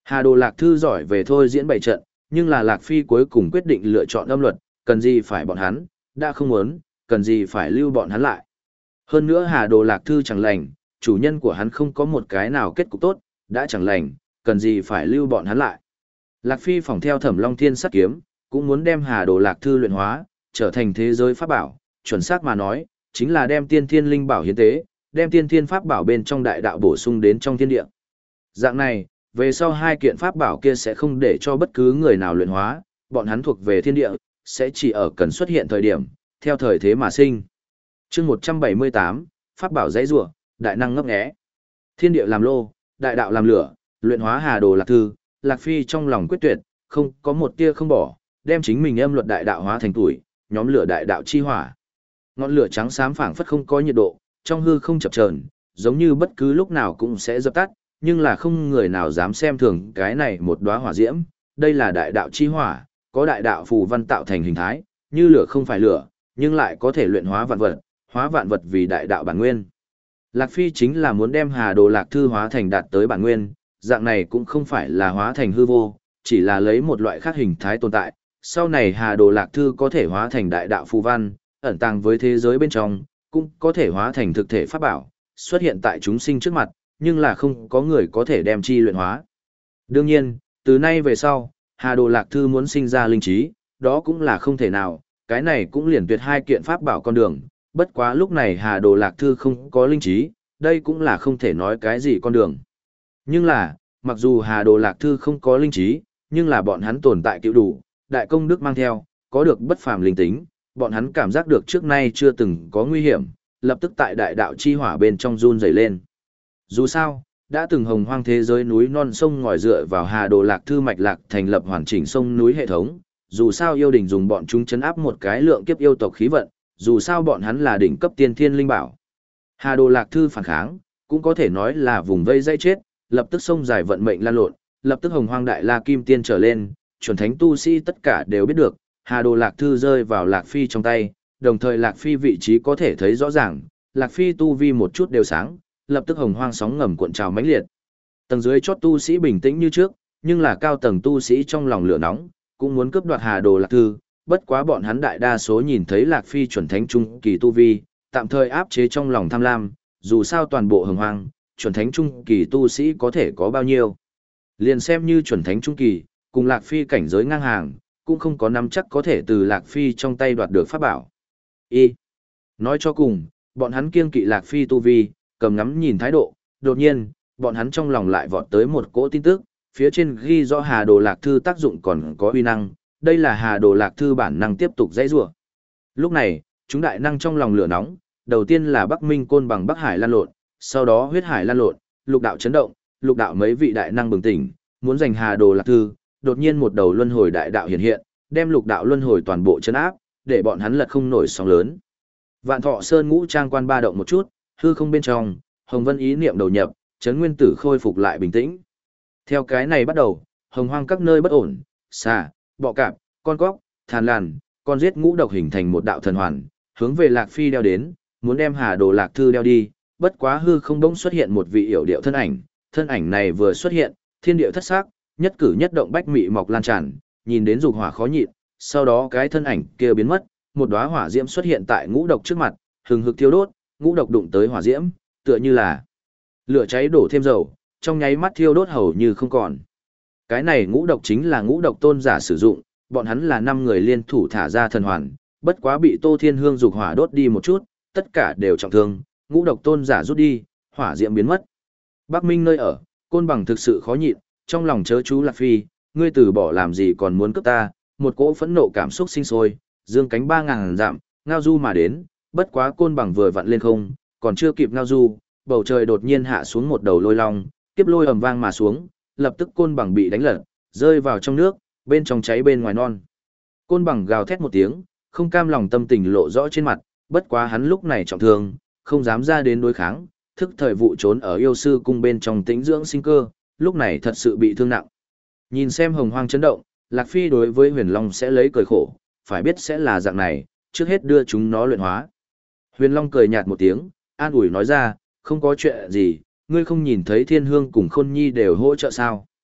Hà Đồ Lạc Thư giỏi về thôi diễn bày trận, nhưng là Lạc Phi cuối cùng quyết định lựa chọn âm luật, cần gì phải bọn hắn, đã không muốn, cần gì phải lưu bọn hắn lại. Hơn nữa Hà Đồ Lạc Thư chẳng lành, chủ nhân của hắn không có một cái nào kết cục tốt, đã chẳng lành, cần gì phải lưu bọn hắn lại. Lạc Phi phỏng theo Thẩm Long Thiên Sắt Kiếm, cũng muốn đem Hà Đồ Lạc Thư luyện hóa, trở thành thế giới pháp bảo, chuẩn xác mà nói, chính là đem tiên thiên linh bảo hiến tế, đem tiên thiên pháp bảo bên trong đại đạo bổ sung đến trong thiên địa. Dạng này, về sau hai kiện pháp bảo kia sẽ không để cho bất cứ người nào luyện hóa, bọn hắn thuộc về thiên địa, sẽ chỉ ở cần xuất hiện thời điểm, theo thời thế mà sinh. Chương một trăm bảy mươi tám, pháp bảo dãy rủa, đại năng ngấp nghé. Thiên địa làm lô, đại đạo làm lửa, luyện hóa Hà Đồ Lạc Thư, Lạc Phi trong lòng quyết tuyệt, không có một tia không bỏ, đem chính mình âm luật đại đạo hóa thành tuổi, nhóm lửa đại đạo chi hỏa. Ngọn lửa trắng xám phảng phất không có nhiệt độ, trong hư không chập chờn, giống như bất cứ lúc nào cũng sẽ dập tắt, nhưng là không người nào dám xem thường cái này một đóa hỏa diễm, đây là đại đạo chi hỏa, có đại đạo phù văn tạo thành hình thái, như lửa không phải lửa, nhưng lại có thể luyện hóa vạn vật, hóa vạn vật vì đại đạo bản nguyên. Lạc Phi chính là muốn đem Hà Đồ Lạc Thư hóa thành đạt tới bản nguyên, dạng này cũng không phải là hóa thành hư vô, chỉ là lấy một loại khác hình thái tồn tại. Sau này Hà Đồ Lạc Thư có thể hóa thành đại đạo phù văn, ẩn tàng với thế giới bên trong, cũng có thể hóa thành thực thể pháp bảo, xuất hiện tại chúng sinh trước mặt, nhưng là không có người có thể đem chi luyện hóa. Đương nhiên, từ nay về sau, Hà Đồ Lạc Thư muốn sinh ra linh trí, đó cũng là không thể nào, cái này cũng liền tuyệt hai kiện pháp bảo con đường, bất quá lúc này Hà Đồ Lạc Thư không có linh trí, đây cũng là không thể nói cái gì con đường. Nhưng là, mặc dù Hà Đồ Lạc Thư không có linh trí, nhưng là bọn hắn tồn tại cứu đủ, đại công đức mang theo, có được bất phàm linh tính, bọn hắn cảm giác được trước nay chưa từng có nguy hiểm, lập tức tại đại đạo chi hỏa bên trong run rẩy lên. Dù sao, đã từng hồng hoang thế giới núi non sông ngòi dựa vào Hà Đồ Lạc Thư mạch lạc thành lập hoàn chỉnh sông núi hệ thống, dù sao yêu đình dùng bọn chúng chấn áp một cái lượng kiếp yêu tộc khí vận, dù sao bọn hắn là đỉnh cấp tiên thiên linh bảo. Hà Đồ Lạc Thư phản kháng, cũng có thể nói là vùng vây dây chết, lập tức sông dài vận mệnh lan lộn, lập tức hồng hoang đại la kim tiên trở lên, chuẩn thánh tu sĩ tất cả đều biết được, Hà Đồ Lạc Thư rơi vào Lạc Phi trong tay, đồng thời Lạc Phi vị trí có thể thấy rõ ràng, Lạc Phi tu vi một chút đều sáng, lập tức hồng hoang sóng ngầm cuộn trào mãnh liệt. Tầng dưới chót tu sĩ bình tĩnh như trước, nhưng là cao tầng tu sĩ trong lòng lửa nóng, cũng muốn cướp đoạt Hà Đồ Lạc Thư, bất quá bọn hắn đại đa số nhìn thấy Lạc Phi chuẩn thánh trung kỳ tu vi, tạm thời áp chế trong lòng tham lam, dù sao toàn bộ hồng hoang, chuẩn thánh trung kỳ tu sĩ có thể có bao nhiêu. Liền xem như chuẩn thánh trung kỳ, cùng Lạc Phi cảnh giới ngang hàng, cũng không có nắm chắc có thể từ Lạc Phi trong tay đoạt được pháp bảo. Y. Nói cho cùng, bọn hắn kiêng kỵ Lạc Phi tu vi, cầm ngắm nhìn thái độ, đột nhiên, bọn hắn trong lòng lại vọt tới một cỗ tin tức, phía trên ghi rõ Hà Đồ Lạc Thư tác dụng còn có uy năng, đây là Hà Đồ Lạc Thư bản năng tiếp tục dãy rủa. Lúc này, chúng đại năng trong lòng lửa nóng, đầu tiên là Bắc Minh Côn Bằng Bắc Hải lan lộn, sau đó Huyết Hải lan lộn, Lục đạo chấn động, Lục đạo mấy vị đại năng bừng tỉnh, muốn giành Hà Đồ Lạc Thư, đột nhiên một đầu luân hồi đại đạo hiện hiện, đem Lục đạo luân hồi toàn bộ chấn áp, để bọn hắn lật không nổi sóng lớn. Vạn Thọ Sơn ngũ trang quan ba động một chút, hư không bên trong, Hồng Vân ý niệm đầu nhập, chấn nguyên tử khôi phục lại bình tĩnh. Theo cái này bắt đầu, hồng hoang các nơi bất ổn, xà, bọ cạp, con cóc, thàn lằn, con giết ngũ độc hình thành một đạo thần hoàn, hướng về Lạc Phi đeo đến, muốn đem Hà Đồ Lạc Thư đeo đi, bất quá hư không bỗng xuất hiện một vị yểu điệu thân ảnh, thân ảnh này vừa xuất hiện, thiên điệu thất sắc, nhất cử nhất động bách mị mọc lan tràn, nhìn đến dục hỏa khó nhịn, sau đó cái thân ảnh kia biến mất, một đóa hỏa diễm xuất hiện tại ngũ độc trước mặt, hừng hực thiêu đốt, ngũ độc đụng tới hỏa diễm, tựa như là lửa cháy đổ thêm dầu, trong nháy mắt thiêu đốt hầu như không còn. Cái này ngũ độc chính là ngũ độc tôn giả sử dụng, bọn hắn là năm người liên thủ thả ra thần hoàn, bất quá bị Tô Thiên Hương dục hỏa đốt đi một chút, tất cả đều trọng thương, ngũ độc tôn giả rút đi, hỏa diễm biến mất. Bắc Minh nơi ở, Côn Bằng thực sự khó nhịn, trong lòng chớ chú Lạc Phi, ngươi từ bỏ làm gì còn muốn cướp ta, một cỗ phẫn nộ cảm xúc sinh sôi, dương cánh ba ngàn dặm, ngao du mà đến, bất quá Côn Bằng vừa vặn lên không, còn chưa kịp ngao du, bầu trời đột nhiên hạ xuống một đầu lôi long, tiếp lôi ầm vang mà xuống, lập tức Côn Bằng bị đánh lật, rơi vào trong nước, bên trong cháy bên ngoài non. Côn Bằng gào thét một tiếng, không cam lòng tâm tình lộ rõ trên mặt, bất quá hắn lúc này trọng thương, không dám ra đến đối kháng, thức thời vụ trốn ở yêu sư cung bên trong tĩnh dưỡng sinh cơ, lúc này thật sự bị thương nặng. Nhìn xem hồng hoang chấn động, Lạc Phi đối với Huyền Long sẽ lấy cười khổ, phải biết sẽ là dạng này, trước hết đưa chúng nó luyện hóa. Huyền Long cười nhạt một tiếng, an ủi nói ra, không có chuyện gì, ngươi không nhìn thấy Thiên Hương cùng Khôn Nhi đều hỗ trợ sao.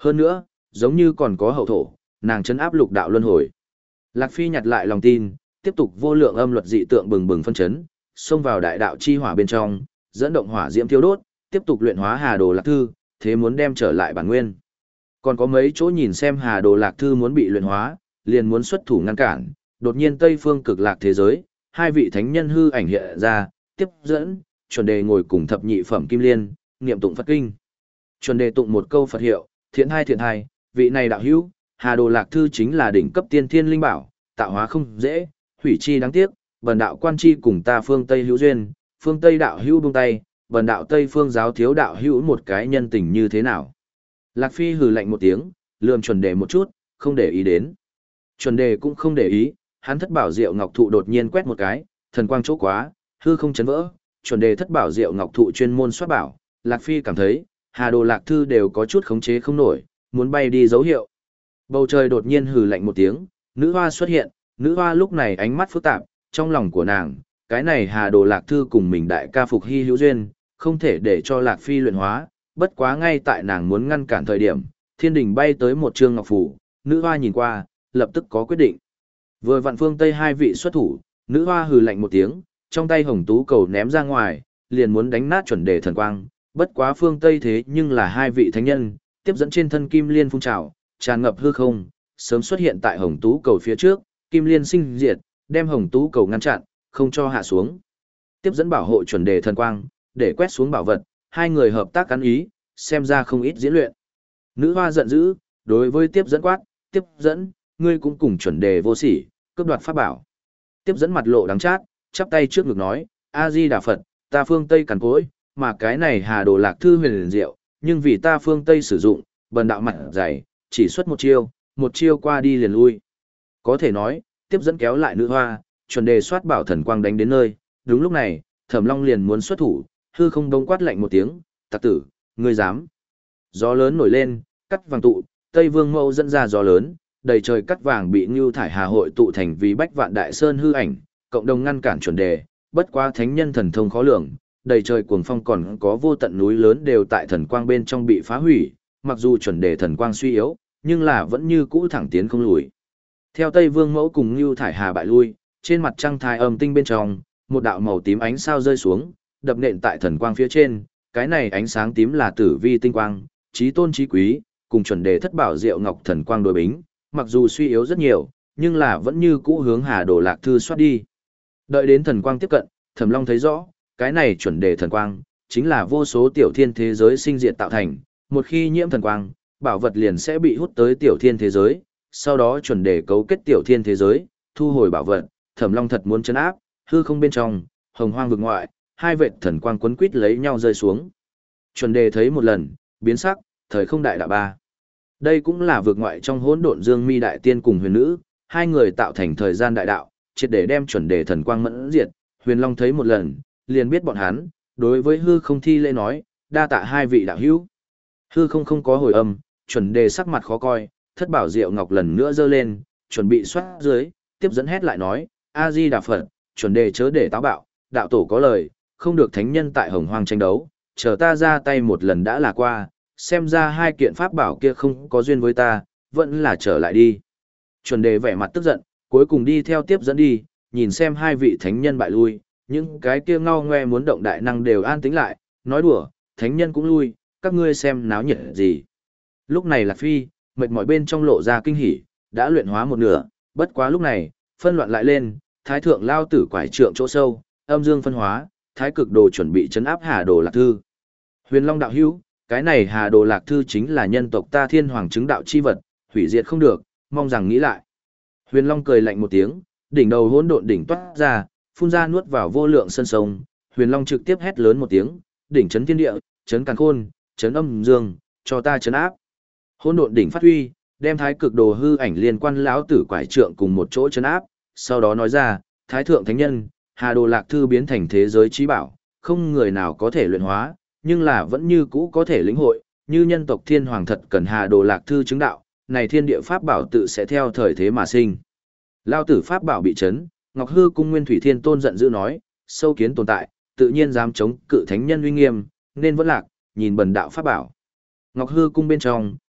Hơn nữa, giống như còn có hậu thổ, nàng chấn áp lục đạo luân hồi. Lạc Phi nhặt lại lòng tin, tiếp tục vô lượng âm luật dị tượng bừng bừng phân chấn, xông vào đại đạo chi hỏa bên trong, dẫn động hỏa diễm thiêu đốt, tiếp tục luyện hóa Hà Đồ Lạc Thư, thế muốn đem trở lại bản nguyên. Còn có mấy chỗ nhìn xem Hà Đồ Lạc Thư muốn bị luyện hóa, liền muốn xuất thủ ngăn cản, đột nhiên Tây Phương Cực Lạc thế giới, hai vị thánh nhân hư ảnh hiện ra, tiếp dẫn, chuẩn đề ngồi cùng thập nhị phẩm kim liên, niệm tụng Phật kinh. Chuẩn đề tụng một câu Phật hiệu, thiện hai thiện hai, vị này đạo hữu, Hà Đồ Lạc Thư chính là đỉnh cấp tiên thiên linh bảo, tạo hóa không dễ, hủy chi đáng tiếc, bần đạo quan chi cùng ta phương Tây hữu duyên, phương Tây đạo hữu buông tay, bần đạo Tây phương giáo thiếu đạo hữu một cái nhân tình như thế nào. Lạc Phi hừ lạnh một tiếng, lườm chuẩn đề một chút, không để ý đến. Chuẩn đề cũng không để ý, hắn thất bảo diệu ngọc thụ đột nhiên quét một cái, thần quang chỗ quá, hư không chấn vỡ, chuẩn đề thất bảo diệu ngọc thụ chuyên môn soát bảo, Lạc Phi cảm thấy, Hà Đồ Lạc Thư đều có chút khống chế không nổi, muốn bay đi dấu hiệu. Bầu trời đột nhiên hừ lạnh một tiếng, nữ hoa xuất hiện, nữ hoa lúc này ánh mắt phức tạp, trong lòng của nàng, cái này Hà Đồ Lạc Thư cùng mình đại ca phục hy hữu duyên, không thể để cho Lạc Phi luyện hóa, bất quá ngay tại nàng muốn ngăn cản thời điểm, thiên đình bay tới một trương ngọc phủ, nữ hoa nhìn qua, lập tức có quyết định. Vừa vạn phương Tây hai vị xuất thủ, nữ hoa hừ lạnh một tiếng, trong tay hồng tú cầu ném ra ngoài, liền muốn đánh nát chuẩn đề thần quang, bất quá phương Tây thế nhưng là hai vị thánh nhân, tiếp dẫn trên thân kim liên phun trào, tràn ngập hư không, sớm xuất hiện tại hồng tú cầu phía trước, kim liên sinh diệt, đem hồng tú cầu ngăn chặn, không cho hạ xuống. Tiếp dẫn bảo hộ chuẩn đề thần quang, để quét xuống bảo vật, hai người hợp tác ăn ý, xem ra không ít diễn luyện. Nữ hoa giận dữ, đối với tiếp dẫn quát, tiếp dẫn, ngươi cũng cùng chuẩn đề vô sỉ, cướp đoạt pháp bảo. Tiếp dẫn mặt lộ đắng chát, chắp tay trước ngực nói, A-di-đà Phật, ta phương Tây cằn cỗi, mà cái này Hà Đồ Lạc Thư huyền diệu, nhưng vì ta phương Tây sử dụng, bần đạo mặt dày, chỉ xuất một chiêu, một chiêu qua đi liền lui. Có thể nói, tiếp dẫn kéo lại nữ hoa, chuẩn đề soát bảo thần quang đánh đến nơi, đúng lúc này, Thẩm Long liền muốn xuất thủ, hư không đông quát lạnh một tiếng, tặc tử, ngươi dám. Gió lớn nổi lên, cắt vàng tụ, Tây Vương Mẫu dẫn ra gió lớn, đầy trời cắt vàng bị Ngưu Thải Hà hội tụ thành vì bách vạn đại sơn hư ảnh, cộng đồng ngăn cản chuẩn đề, bất quá thánh nhân thần thông khó lường, đầy trời cuồng phong còn có vô tận núi lớn đều tại thần quang bên trong bị phá hủy, mặc dù chuẩn đề thần quang suy yếu, nhưng là vẫn như cũ thẳng tiến không lùi. Theo Tây Vương Mẫu cùng Ngưu Thải Hà bại lui, trên mặt trăng thai âm tinh bên trong, một đạo màu tím ánh sao rơi xuống, đập nện tại thần quang phía trên, cái này ánh sáng tím là tử vi tinh quang, chí tôn chí quý, cùng chuẩn đề thất bảo diệu ngọc thần quang đối bính, mặc dù suy yếu rất nhiều, nhưng là vẫn như cũ hướng Hà Đồ Lạc Thư xoát đi. Đợi đến thần quang tiếp cận, Thẩm Long thấy rõ, cái này chuẩn đề thần quang, chính là vô số tiểu thiên thế giới sinh diệt tạo thành, một khi nhiễm thần quang, bảo vật liền sẽ bị hút tới tiểu thiên thế giới, sau đó chuẩn đề cấu kết tiểu thiên thế giới, thu hồi bảo vật, Thẩm Long thật muốn trấn áp, hư không bên trong, hồng hoang vực ngoại, hai vệt thần quang quấn quít lấy nhau rơi xuống. Chuẩn đề thấy một lần, biến sắc, thời không đại đạo ba. Đây cũng là vực ngoại trong hỗn độn dương mi đại tiên cùng huyền nữ, hai người tạo thành thời gian đại đạo, triệt để đem chuẩn đề thần quang mẫn diệt. Huyền Long thấy một lần, liền biết bọn hắn, đối với hư không thi lễ nói, đa tạ hai vị đạo hữu. Hư không không có hồi âm, chuẩn đề sắc mặt khó coi, thất bảo diệu ngọc lần nữa giơ lên, chuẩn bị xoát dưới, tiếp dẫn hét lại nói, A-di Đà Phật, chuẩn đề chớ để táo bạo, đạo tổ có lời, không được thánh nhân tại hồng hoang tranh đấu, chờ ta ra tay một lần đã là qua, xem ra hai kiện pháp bảo kia không có duyên với ta, vẫn là trở lại đi. Chuẩn đề vẻ mặt tức giận, cuối cùng đi theo tiếp dẫn đi, nhìn xem hai vị thánh nhân bại lui, những cái kia ngao ngoe muốn động đại năng đều an tĩnh lại, nói đùa, thánh nhân cũng lui, các ngươi xem náo nhiệt gì. Lúc này Lạc Phi, mệt mỏi bên trong lộ ra kinh hỉ, đã luyện hóa một nửa, bất quá lúc này, phân loạn lại lên, thái thượng lao tử quải trượng chỗ sâu, âm dương phân hóa, thái cực đồ chuẩn bị chấn áp Hà Đồ Lạc Thư. Huyền Long đạo hữu, cái này Hà Đồ Lạc Thư chính là nhân tộc ta thiên hoàng chứng đạo chi vật, hủy diệt không được, mong rằng nghĩ lại. Huyền Long cười lạnh một tiếng, đỉnh đầu hỗn độn đỉnh toát ra, phun ra nuốt vào vô lượng sân sông, Huyền Long trực tiếp hét lớn một tiếng, đỉnh chấn thiên địa, chấn càn khôn, chấn âm dương, cho ta chấn áp. Hỗn độn đỉnh phát huy, đem thái cực đồ hư ảnh liên quan lão tử quải trượng cùng một chỗ chấn áp, sau đó nói ra, thái thượng thánh nhân, Hà Đồ Lạc Thư biến thành thế giới trí bảo, không người nào có thể luyện hóa, nhưng là vẫn như cũ có thể lĩnh hội, như nhân tộc thiên hoàng thật cần Hà Đồ Lạc Thư chứng đạo, này thiên địa pháp bảo tự sẽ theo thời thế mà sinh. Lão tử pháp bảo bị chấn, Ngọc Hư cung Nguyên Thủy Thiên Tôn giận dữ nói, sâu kiến tồn tại, tự nhiên dám chống cự thánh nhân uy nghiêm, nên vẫn lạc, nhìn bần đạo pháp bảo. Ngọc Hư cung bên trong,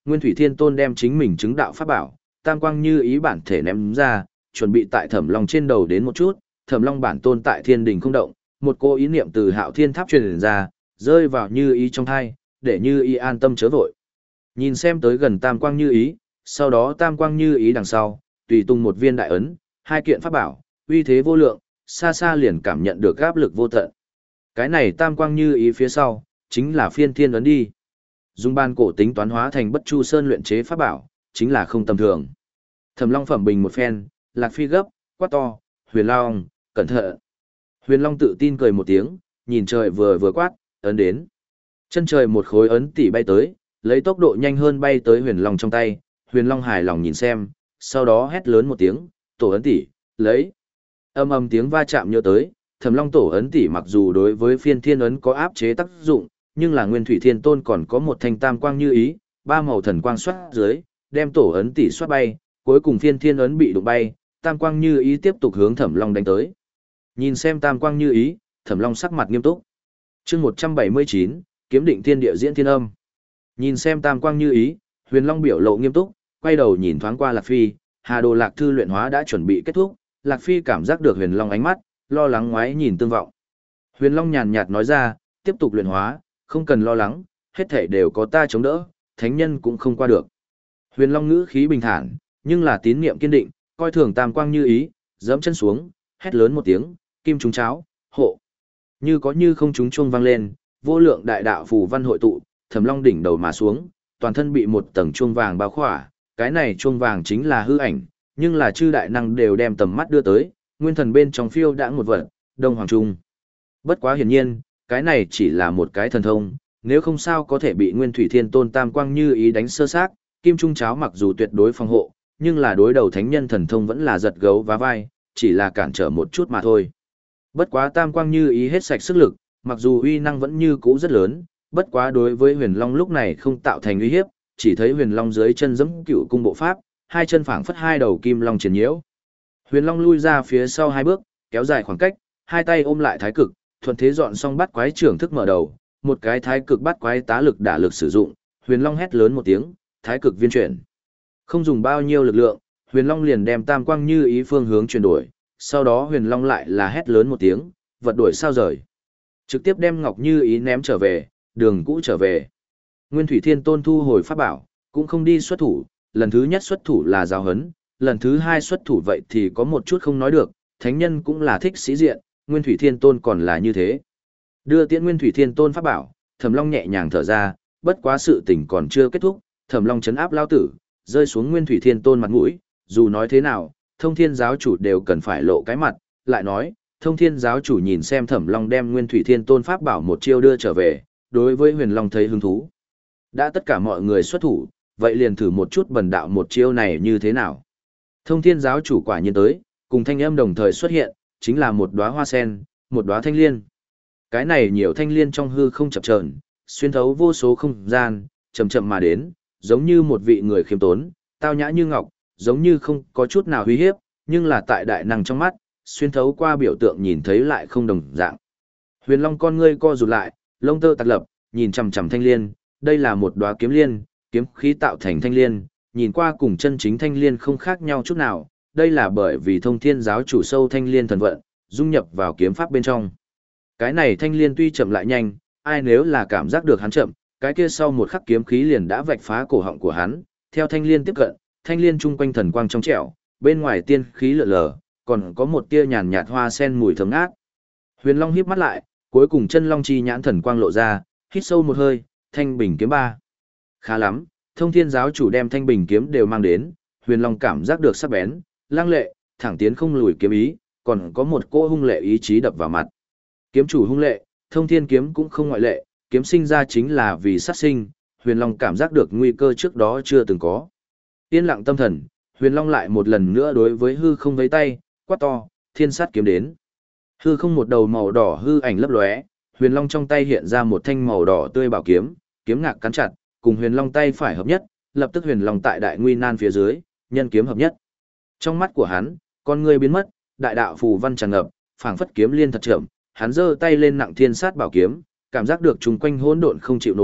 Nguyên Thủy Thiên Tôn đem chính mình chứng đạo pháp bảo, tam quang như ý bản thể ném ra, chuẩn bị tại Thẩm Long trên đầu đến một chút, Thẩm Long bản tôn tại thiên đình không động, một cô ý niệm từ Hạo Thiên Tháp truyền ra, rơi vào như ý trong thai, để như ý an tâm chớ vội. Nhìn xem tới gần tam quang như ý, sau đó tam quang như ý đằng sau, tùy tung một viên đại ấn, hai kiện pháp bảo, uy thế vô lượng, xa xa liền cảm nhận được áp lực vô tận. Cái này tam quang như ý phía sau, chính là phiên thiên ấn đi. Dung ban cổ tính toán hóa thành bất chu sơn luyện chế pháp bảo, chính là không tầm thường. Thẩm Long phẩm bình một phen, Lạc Phi gấp, quát to, Huyền Long, cẩn thận. Huyền Long tự tin cười một tiếng, nhìn trời vừa vừa quát, ấn đến. Chân trời một khối ấn tỷ bay tới, lấy tốc độ nhanh hơn bay tới Huyền Long trong tay, Huyền Long hài lòng nhìn xem, sau đó hét lớn một tiếng, tổ ấn tỷ, lấy. Âm âm tiếng va chạm nhớ tới, Thẩm Long tổ ấn tỷ mặc dù đối với phiên thiên ấn có áp chế tác dụng, nhưng là Nguyên Thủy Thiên Tôn còn có một thanh tam quang như ý, ba màu thần quang xoát dưới, đem tổ ấn tỷ xoát bay, cuối cùng phiên thiên ấn bị đụng bay, tam quang như ý tiếp tục hướng Thẩm Long đánh tới. Nhìn xem tam quang như ý, Thẩm Long sắc mặt nghiêm túc. Chương một trăm bảy mươi chín, kiếm định thiên địa diễn thiên âm. Nhìn xem tam quang như ý, Huyền Long biểu lộ nghiêm túc, quay đầu nhìn thoáng qua Lạc Phi, Hà Đồ Lạc Thư luyện hóa đã chuẩn bị kết thúc, Lạc Phi cảm giác được Huyền Long ánh mắt, lo lắng ngoái nhìn tương vọng. Huyền Long nhàn nhạt nói ra, tiếp tục luyện hóa, không cần lo lắng, hết thảy đều có ta chống đỡ, thánh nhân cũng không qua được. Huyền Long ngữ khí bình thản, nhưng là tín niệm kiên định, coi thường tam quang như ý, giẫm chân xuống, hét lớn một tiếng, kim trúng cháo, hộ. Như có như không trúng chuông vang lên, vô lượng đại đạo phù văn hội tụ, Thẩm Long đỉnh đầu mà xuống, toàn thân bị một tầng chuông vàng bao khỏa, cái này chuông vàng chính là hư ảnh, nhưng là chư đại năng đều đem tầm mắt đưa tới, nguyên thần bên trong phiêu đãng một vật, Đông Hoàng Trung. Bất quá hiển nhiên, cái này chỉ là một cái thần thông, nếu không sao có thể bị Nguyên Thủy Thiên Tôn tam quang như ý đánh sơ xác, kim trung cháo mặc dù tuyệt đối phòng hộ, nhưng là đối đầu thánh nhân thần thông vẫn là giật gấu vá vai, chỉ là cản trở một chút mà thôi. Bất quá tam quang như ý hết sạch sức lực, mặc dù uy năng vẫn như cũ rất lớn, bất quá đối với Huyền Long lúc này không tạo thành uy hiếp, chỉ thấy Huyền Long dưới chân giẫm cựu cung bộ pháp, hai chân phảng phất hai đầu kim long triển nhiễu. Huyền Long lui ra phía sau hai bước, kéo dài khoảng cách, hai tay ôm lại thái cực, thuận thế dọn xong bắt quái trưởng thức mở đầu, một cái thái cực bắt quái tá lực đả lực sử dụng, Huyền Long hét lớn một tiếng, thái cực viên chuyển. Không dùng bao nhiêu lực lượng, Huyền Long liền đem tam quang như ý phương hướng chuyển đổi, sau đó Huyền Long lại là hét lớn một tiếng, vật đuổi sao rời. Trực tiếp đem Ngọc Như Ý ném trở về, đường cũ trở về. Nguyên Thủy Thiên Tôn thu hồi pháp bảo, cũng không đi xuất thủ, lần thứ nhất xuất thủ là giáo hấn, lần thứ hai xuất thủ vậy thì có một chút không nói được, thánh nhân cũng là thích sĩ diện, Nguyên Thủy Thiên Tôn còn là như thế. Đưa tiễn Nguyên Thủy Thiên Tôn pháp bảo, Thẩm Long nhẹ nhàng thở ra, bất quá sự tình còn chưa kết thúc, Thẩm Long trấn áp lao tử, rơi xuống Nguyên Thủy Thiên Tôn mặt mũi, dù nói thế nào, Thông Thiên giáo chủ đều cần phải lộ cái mặt, lại nói, Thông Thiên giáo chủ nhìn xem Thẩm Long đem Nguyên Thủy Thiên Tôn pháp bảo một chiêu đưa trở về, đối với Huyền Long thấy hứng thú. Đã tất cả mọi người xuất thủ, vậy liền thử một chút bần đạo một chiêu này như thế nào. Thông Thiên giáo chủ quả nhiên tới, cùng thanh âm đồng thời xuất hiện, chính là một đóa hoa sen, một đóa thanh liên. Cái này nhiều thanh liên trong hư không chập chờn, xuyên thấu vô số không gian, chậm chậm mà đến, giống như một vị người khiêm tốn, tao nhã như ngọc, giống như không có chút nào uy hiếp, nhưng là tại đại năng trong mắt, xuyên thấu qua biểu tượng nhìn thấy lại không đồng dạng. Huyền Long con ngươi co rụt lại, lông tơ tạc lập, nhìn chằm chằm thanh liên, đây là một đóa kiếm liên, kiếm khí tạo thành thanh liên, nhìn qua cùng chân chính thanh liên không khác nhau chút nào, đây là bởi vì Thông Thiên giáo chủ sâu thanh liên thần vận, dung nhập vào kiếm pháp bên trong. Cái này thanh liên tuy chậm lại nhanh, ai nếu là cảm giác được hắn chậm, cái kia sau một khắc kiếm khí liền đã vạch phá cổ họng của hắn, theo thanh liên tiếp cận, thanh liên trung quanh thần quang trong trẻo, bên ngoài tiên khí lượn lờ, còn có một tia nhàn nhạt hoa sen mùi thơm ngát. Huyền Long híp mắt lại, cuối cùng chân long chi nhãn thần quang lộ ra, hít sâu một hơi, thanh bình kiếm ba. Khá lắm, Thông Thiên giáo chủ đem thanh bình kiếm đều mang đến, Huyền Long cảm giác được sắc bén, lăng lệ, thẳng tiến không lùi kiếm ý, còn có một cỗ hung lệ ý chí đập vào mặt. Kiếm chủ hung lệ, Thông Thiên kiếm cũng không ngoại lệ, kiếm sinh ra chính là vì sát sinh, Huyền Long cảm giác được nguy cơ trước đó chưa từng có. Yên lặng tâm thần, Huyền Long lại một lần nữa đối với hư không vẫy tay, quát to, thiên sát kiếm đến. Hư không một đầu màu đỏ hư ảnh lấp lóe, Huyền Long trong tay hiện ra một thanh màu đỏ tươi bảo kiếm, kiếm ngạc cắn chặt, cùng Huyền Long tay phải hợp nhất, lập tức Huyền Long tại đại nguy nan phía dưới, nhân kiếm hợp nhất. Trong mắt của hắn, con ngươi biến mất, đại đạo phù văn tràn ngập, phảng phất kiếm liên thật chậm, hắn giơ tay lên nặng thiên sát bảo kiếm, cảm giác được chung quanh hỗn độn không chịu nổi,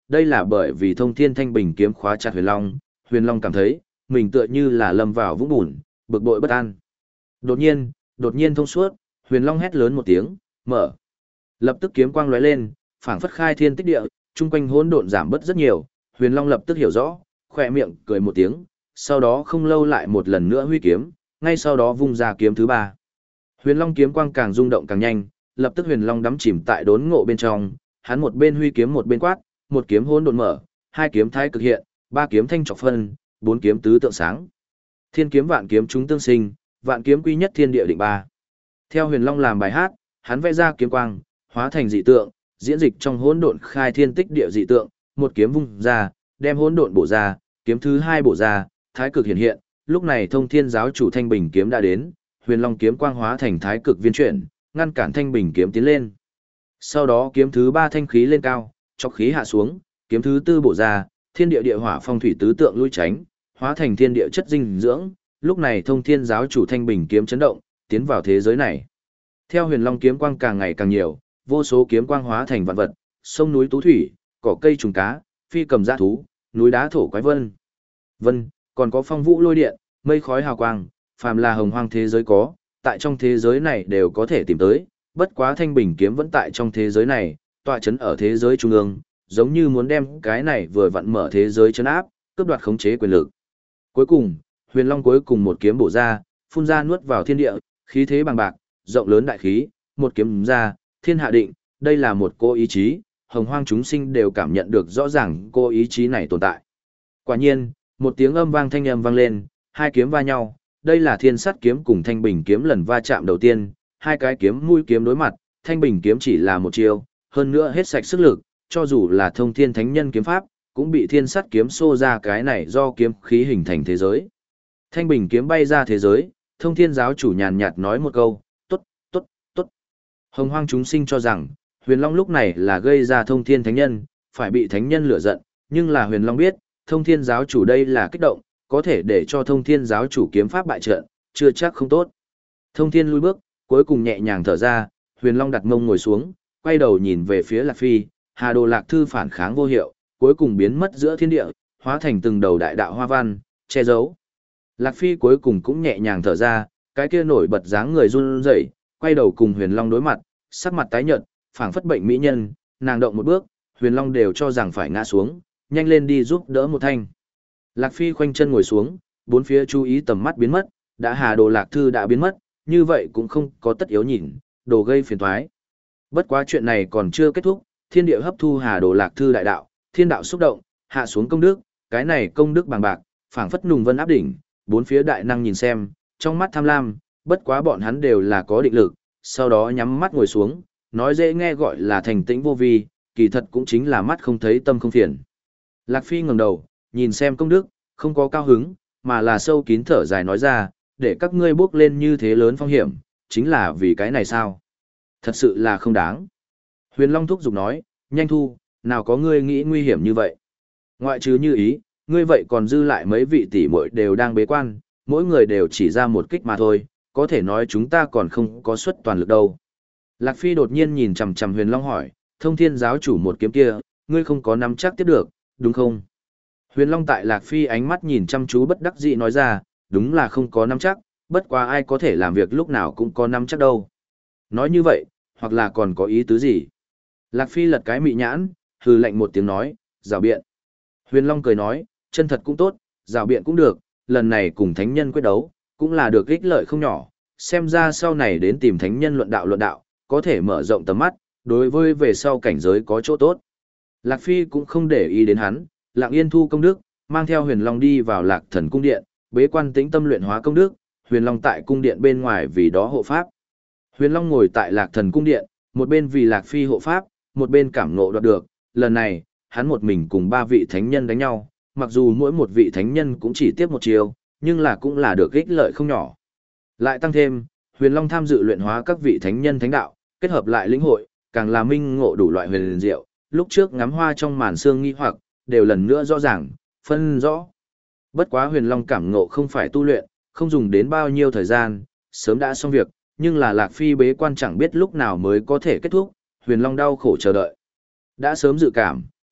đây là bởi vì thông thiên thanh bình kiếm khóa chặt Huyền Long, Huyền Long cảm thấy, mình tựa như là lâm vào vũng bùn, bực bội bất an. Đột nhiên, đột nhiên thông suốt, Huyền Long hét lớn một tiếng, mở. Lập tức kiếm quang lóe lên, phảng phất khai thiên tích địa, chung quanh hỗn độn giảm bớt rất nhiều, Huyền Long lập tức hiểu rõ, khỏe miệng cười một tiếng, sau đó không lâu lại một lần nữa huy kiếm, ngay sau đó vung ra kiếm thứ ba. Huyền Long kiếm quang càng rung động càng nhanh, lập tức Huyền Long đắm chìm tại đốn ngộ bên trong, hắn một bên huy kiếm một bên quát, một kiếm hỗn độn mở, hai kiếm thái cực hiện, ba kiếm thanh trọc phân, bốn kiếm tứ tượng sáng. Thiên kiếm vạn kiếm chúng tương sinh, vạn kiếm quy nhất thiên địa định ba. Theo Huyền Long làm bài hát, hắn vẽ ra kiếm quang, hóa thành dị tượng, diễn dịch trong hỗn độn khai thiên tích địa dị tượng, một kiếm vung ra, đem hỗn độn bổ ra, kiếm thứ hai bổ ra, thái cực hiện hiện, lúc này Thông Thiên giáo chủ Thanh Bình kiếm đã đến, Huyền Long kiếm quang hóa thành thái cực viên chuyển, ngăn cản Thanh Bình kiếm tiến lên. Sau đó kiếm thứ ba thanh khí lên cao, chọc khí hạ xuống, kiếm thứ tư bổ ra, thiên địa địa hỏa phong thủy tứ tượng lui tránh, hóa thành thiên địa chất dinh dưỡng, lúc này Thông Thiên giáo chủ Thanh Bình kiếm chấn động, tiến vào thế giới này. Theo Huyền Long kiếm quang càng ngày càng nhiều, vô số kiếm quang hóa thành vạn vật, sông núi tú thủy, cỏ cây trùng cá, phi cầm dã thú, núi đá thổ quái vân. Vân, còn có phong vũ lôi điện, mây khói hào quang, phàm là hồng hoang thế giới có, tại trong thế giới này đều có thể tìm tới, bất quá Thanh Bình kiếm vẫn tại trong thế giới này, tọa chấn ở thế giới trung ương, giống như muốn đem cái này vừa vặn mở thế giới chấn áp, cướp đoạt khống chế quyền lực. Cuối cùng, Huyền Long cuối cùng một kiếm bổ ra, phun ra nuốt vào thiên địa, khí thế bằng bạc, rộng lớn đại khí, một kiếm ra, thiên hạ định, đây là một cô ý chí, hồng hoang chúng sinh đều cảm nhận được rõ ràng cô ý chí này tồn tại. Quả nhiên, một tiếng âm vang thanh âm vang lên, hai kiếm va nhau, đây là Thiên Sắt kiếm cùng Thanh Bình kiếm lần va chạm đầu tiên, hai cái kiếm mũi kiếm đối mặt, Thanh Bình kiếm chỉ là một chiêu, hơn nữa hết sạch sức lực, cho dù là Thông Thiên Thánh Nhân kiếm pháp, cũng bị Thiên Sắt kiếm xô ra cái này do kiếm khí hình thành thế giới. Thanh Bình kiếm bay ra thế giới, Thông Thiên giáo chủ nhàn nhạt nói một câu, "Tốt, tốt, tốt." Hồng hoang chúng sinh cho rằng, Huyền Long lúc này là gây ra Thông Thiên Thánh Nhân, phải bị Thánh Nhân lửa giận, nhưng là Huyền Long biết, Thông Thiên giáo chủ đây là kích động, có thể để cho Thông Thiên giáo chủ kiếm pháp bại trận, chưa chắc không tốt. Thông Thiên lui bước, cuối cùng nhẹ nhàng thở ra, Huyền Long đặt mông ngồi xuống, quay đầu nhìn về phía Lạc Phi, Hà Đồ Lạc Thư phản kháng vô hiệu, cuối cùng biến mất giữa thiên địa, hóa thành từng đầu đại đạo hoa văn, che giấu. Lạc Phi cuối cùng cũng nhẹ nhàng thở ra, cái kia nổi bật dáng người run rẩy, quay đầu cùng Huyền Long đối mặt, sắc mặt tái nhợt, phảng phất bệnh mỹ nhân, nàng động một bước, Huyền Long đều cho rằng phải ngã xuống, nhanh lên đi giúp đỡ một thanh. Lạc Phi khoanh chân ngồi xuống, bốn phía chú ý tầm mắt biến mất, đã Hà Đồ Lạc Thư đã biến mất, như vậy cũng không có tất yếu nhìn, đồ gây phiền toái. Bất quá chuyện này còn chưa kết thúc, thiên địa hấp thu Hà Đồ Lạc Thư đại đạo, thiên đạo xúc động, hạ xuống công đức, cái này công đức bằng bạc, phảng phất nùng vân áp đỉnh, bốn phía đại năng nhìn xem, trong mắt tham lam, bất quá bọn hắn đều là có định lực, sau đó nhắm mắt ngồi xuống, nói dễ nghe gọi là thành tĩnh vô vi, kỳ thật cũng chính là mắt không thấy tâm không phiền. Lạc Phi ngẩng đầu, nhìn xem công đức, không có cao hứng, mà là sâu kín thở dài nói ra, để các ngươi bước lên như thế lớn phong hiểm, chính là vì cái này sao? Thật sự là không đáng. Huyền Long thúc giục nói, nhanh thu, nào có ngươi nghĩ nguy hiểm như vậy. Ngoại trừ như ý, ngươi vậy còn dư lại mấy vị tỷ muội đều đang bế quan, mỗi người đều chỉ ra một kích mà thôi, có thể nói chúng ta còn không có suất toàn lực đâu. Lạc Phi đột nhiên nhìn chằm chằm Huyền Long hỏi, Thông Thiên giáo chủ một kiếm kia, ngươi không có nắm chắc tiếp được, đúng không? Huyền Long tại Lạc Phi ánh mắt nhìn chăm chú bất đắc dĩ nói ra, đúng là không có nắm chắc, bất quá ai có thể làm việc lúc nào cũng có nắm chắc đâu. Nói như vậy, hoặc là còn có ý tứ gì? Lạc Phi lật cái mị nhãn, hừ lạnh một tiếng nói, rào biện. Huyền Long cười nói, chân thật cũng tốt, rào biện cũng được, lần này cùng thánh nhân quyết đấu, cũng là được ích lợi không nhỏ, xem ra sau này đến tìm thánh nhân luận đạo luận đạo, có thể mở rộng tầm mắt, đối với về sau cảnh giới có chỗ tốt. Lạc Phi cũng không để ý đến hắn, lặng yên thu công đức, mang theo Huyền Long đi vào Lạc Thần cung điện, bế quan tĩnh tâm luyện hóa công đức, Huyền Long tại cung điện bên ngoài vì đó hộ pháp. Huyền Long ngồi tại Lạc Thần cung điện, một bên vì Lạc Phi hộ pháp, một bên cảm ngộ đoạt được, lần này, hắn một mình cùng ba vị thánh nhân đánh nhau, mặc dù mỗi một vị thánh nhân cũng chỉ tiếp một chiều, nhưng là cũng là được ích lợi không nhỏ. Lại tăng thêm, Huyền Long tham dự luyện hóa các vị thánh nhân thánh đạo, kết hợp lại lĩnh hội, càng là minh ngộ đủ loại huyền diệu, lúc trước ngắm hoa trong màn sương nghi hoặc, đều lần nữa rõ ràng, phân rõ. Bất quá Huyền Long cảm ngộ không phải tu luyện, không dùng đến bao nhiêu thời gian, sớm đã xong việc, nhưng là Lạc Phi bế quan chẳng biết lúc nào mới có thể kết thúc, Huyền Long đau khổ chờ đợi. Đã sớm dự cảm,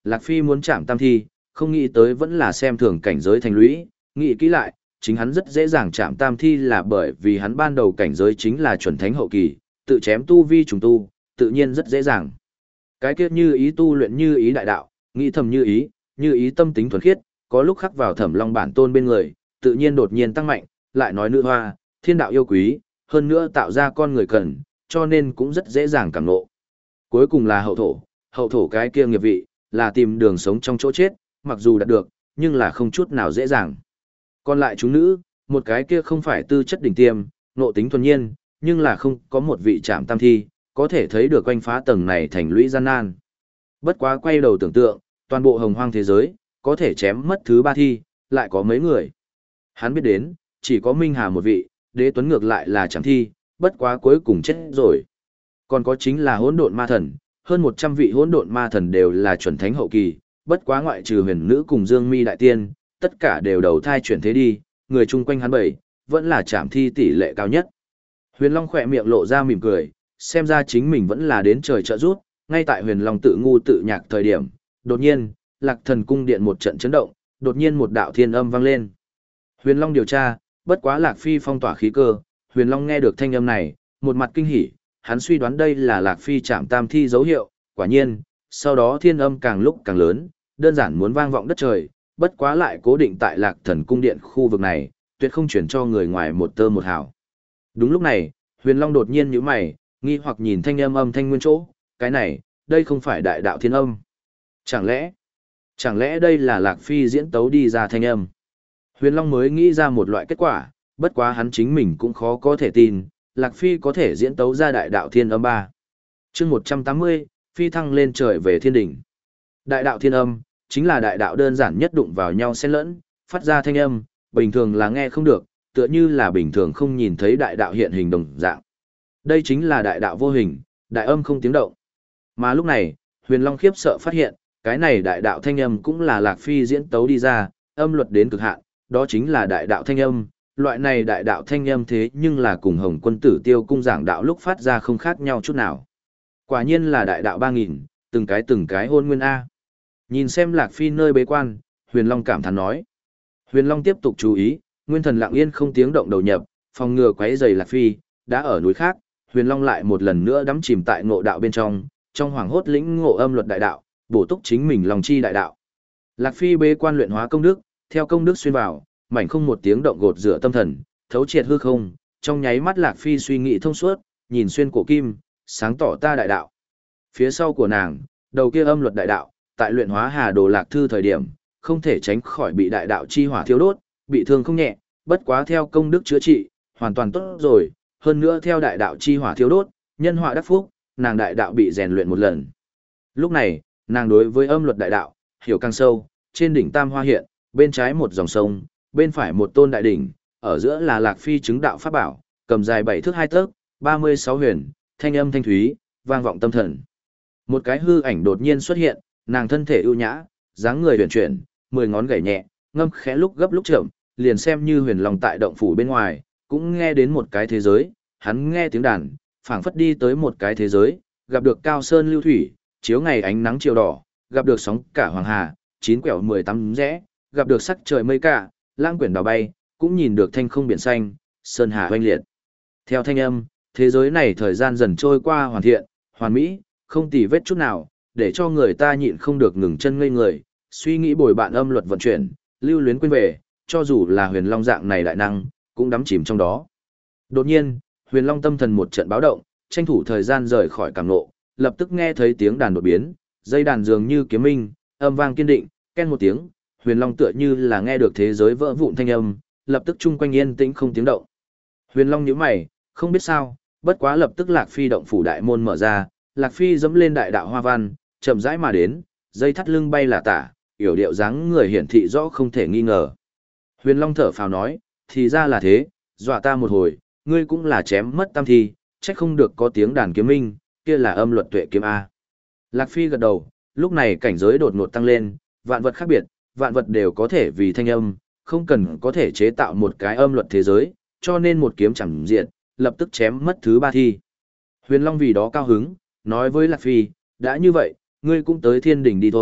Lạc Phi muốn chạm tam thi, không nghĩ tới vẫn là xem thường cảnh giới thành lũy, nghĩ kỹ lại, chính hắn rất dễ dàng chạm tam thi là bởi vì hắn ban đầu cảnh giới chính là chuẩn thánh hậu kỳ, tự chém tu vi trùng tu, tự nhiên rất dễ dàng. Cái kiếp như ý tu luyện như ý đại đạo, nghĩ thầm như ý, như ý tâm tính thuần khiết, có lúc khắc vào Thẩm Long bản tôn bên người, tự nhiên đột nhiên tăng mạnh, lại nói nữ hoa, thiên đạo yêu quý, hơn nữa tạo ra con người cần, cho nên cũng rất dễ dàng cảm ngộ. Cuối cùng là hậu thổ, hậu thổ cái kia nghiệp vị, là tìm đường sống trong chỗ chết, mặc dù đạt được, nhưng là không chút nào dễ dàng. Còn lại chúng nữ, một cái kia không phải tư chất đỉnh tiêm, nộ tính thuần nhiên, nhưng là không có một vị trạm tam thi, có thể thấy được quanh phá tầng này thành lũy gian nan. Bất quá quay đầu tưởng tượng, toàn bộ hồng hoang thế giới, có thể chém mất thứ ba thi, lại có mấy người. Hắn biết đến, chỉ có Minh Hà một vị, Đế Tuấn ngược lại là chẳng thi, bất quá cuối cùng chết rồi. Còn có chính là hỗn độn ma thần, hơn một trăm vị hỗn độn ma thần đều là chuẩn thánh hậu kỳ, bất quá ngoại trừ huyền nữ cùng Dương Mi đại tiên, tất cả đều đầu thai chuyển thế đi, người chung quanh hắn bảy, vẫn là chạm thi tỷ lệ cao nhất. Huyền Long khỏe miệng lộ ra mỉm cười, xem ra chính mình vẫn là đến trời trợ giúp, ngay tại Huyền Long tự ngu tự nhạc thời điểm, đột nhiên, Lạc Thần cung điện một trận chấn động, đột nhiên một đạo thiên âm vang lên. Huyền Long điều tra, bất quá Lạc Phi phong tỏa khí cơ, Huyền Long nghe được thanh âm này, một mặt kinh hỉ, hắn suy đoán đây là Lạc Phi chạm tam thi dấu hiệu, quả nhiên, sau đó thiên âm càng lúc càng lớn, đơn giản muốn vang vọng đất trời, bất quá lại cố định tại Lạc Thần cung điện khu vực này, tuyệt không chuyển cho người ngoài một tơ một hào. Đúng lúc này, Huyền Long đột nhiên nhíu mày, nghi hoặc nhìn thanh âm âm thanh nguyên chỗ, cái này, đây không phải đại đạo thiên âm. Chẳng lẽ, chẳng lẽ đây là Lạc Phi diễn tấu đi ra thanh âm? Huyền Long mới nghĩ ra một loại kết quả, bất quá hắn chính mình cũng khó có thể tin, Lạc Phi có thể diễn tấu ra đại đạo thiên âm ba. chương một trăm tám mươi, Phi thăng lên trời về thiên đỉnh. Đại đạo thiên âm, chính là đại đạo đơn giản nhất đụng vào nhau xen lẫn, phát ra thanh âm, bình thường là nghe không được, tựa như là bình thường không nhìn thấy đại đạo hiện hình đồng dạng. Đây chính là đại đạo vô hình, đại âm không tiếng động. Mà lúc này, Huyền Long khiếp sợ phát hiện, cái này đại đạo thanh âm cũng là Lạc Phi diễn tấu đi ra, âm luật đến cực hạn, đó chính là đại đạo thanh âm. Loại này đại đạo thanh âm thế nhưng là cùng Hồng Quân Tử Tiêu cung giảng đạo lúc phát ra không khác nhau chút nào. Quả nhiên là đại đạo ba nghìn, từng cái từng cái hôn nguyên A. Nhìn xem Lạc Phi nơi bế quan, Huyền Long cảm thán nói. Huyền Long tiếp tục chú ý, nguyên thần lặng yên không tiếng động đầu nhập, phòng ngừa quấy rầy Lạc Phi, đã ở núi khác, Huyền Long lại một lần nữa đắm chìm tại ngộ đạo bên trong, trong hoàng hốt lĩnh ngộ âm luật đại đạo, bổ túc chính mình lòng chi đại đạo. Lạc Phi bế quan luyện hóa công đức, theo công đức xuyên vào, mảnh không một tiếng động gột rửa tâm thần, thấu triệt hư không, trong nháy mắt Lạc Phi suy nghĩ thông suốt, nhìn xuyên cổ kim, sáng tỏ ta đại đạo. Phía sau của nàng, đầu kia âm luật đại đạo, tại luyện hóa Hà Đồ Lạc Thư thời điểm, không thể tránh khỏi bị đại đạo chi hỏa thiêu đốt, bị thương không nhẹ, bất quá theo công đức chữa trị, hoàn toàn tốt rồi, hơn nữa theo đại đạo chi hỏa thiêu đốt, nhân họa đắc phúc, nàng đại đạo bị rèn luyện một lần. Lúc này, nàng đối với âm luật đại đạo, hiểu càng sâu, trên đỉnh Tam Hoa hiện, bên trái một dòng sông, bên phải một tôn đại đỉnh, ở giữa là Lạc Phi chứng đạo pháp bảo, cầm dài bảy thước hai tấc, ba mươi sáu huyền, thanh âm thanh thúy, vang vọng tâm thần. Một cái hư ảnh đột nhiên xuất hiện, nàng thân thể ưu nhã, dáng người huyền chuyển, mười ngón gảy nhẹ, ngâm khẽ lúc gấp lúc chậm, liền xem như Huyền Long tại động phủ bên ngoài, cũng nghe đến một cái thế giới, hắn nghe tiếng đàn, phảng phất đi tới một cái thế giới, gặp được cao sơn lưu thủy, chiếu ngày ánh nắng chiều đỏ, gặp được sóng cả hoàng hà, chín quẹo mười tám rẽ, gặp được sắc trời mây cả, lang quyển đào bay, cũng nhìn được thanh không biển xanh, sơn hà hoanh liệt. Theo thanh âm, thế giới này thời gian dần trôi qua hoàn thiện, hoàn mỹ, không tì vết chút nào, để cho người ta nhịn không được ngừng chân ngây người, suy nghĩ bồi bạn âm luật vận chuyển, lưu luyến quên về, cho dù là Huyền Long dạng này đại năng, cũng đắm chìm trong đó. Đột nhiên, Huyền Long tâm thần một trận báo động, tranh thủ thời gian rời khỏi cảm ngộ, lập tức nghe thấy tiếng đàn đột biến, dây đàn dường như kiếm minh, âm vang kiên định, ken một tiếng, Huyền Long tựa như là nghe được thế giới vỡ vụn thanh âm, lập tức chung quanh yên tĩnh không tiếng động. Huyền Long nhíu mày, không biết sao, bất quá lập tức Lạc Phi động phủ đại môn mở ra, Lạc Phi dẫm lên đại đạo hoa văn, chậm rãi mà đến, dây thắt lưng bay là tả, yểu điệu dáng người hiển thị rõ không thể nghi ngờ. Huyền Long thở phào nói, thì ra là thế, dọa ta một hồi, ngươi cũng là chém mất tam thi, trách không được có tiếng đàn kiếm minh, kia là âm luật tuệ kiếm A. Lạc Phi gật đầu, lúc này cảnh giới đột ngột tăng lên, vạn vật khác biệt, vạn vật đều có thể vì thanh âm, không cần có thể chế tạo một cái âm luật thế giới, cho nên một kiếm chẳng diện, lập tức chém mất thứ ba thi. Huyền Long vì đó cao hứng, nói với Lạc Phi, đã như vậy, ngươi cũng tới thiên đỉnh đi thôi,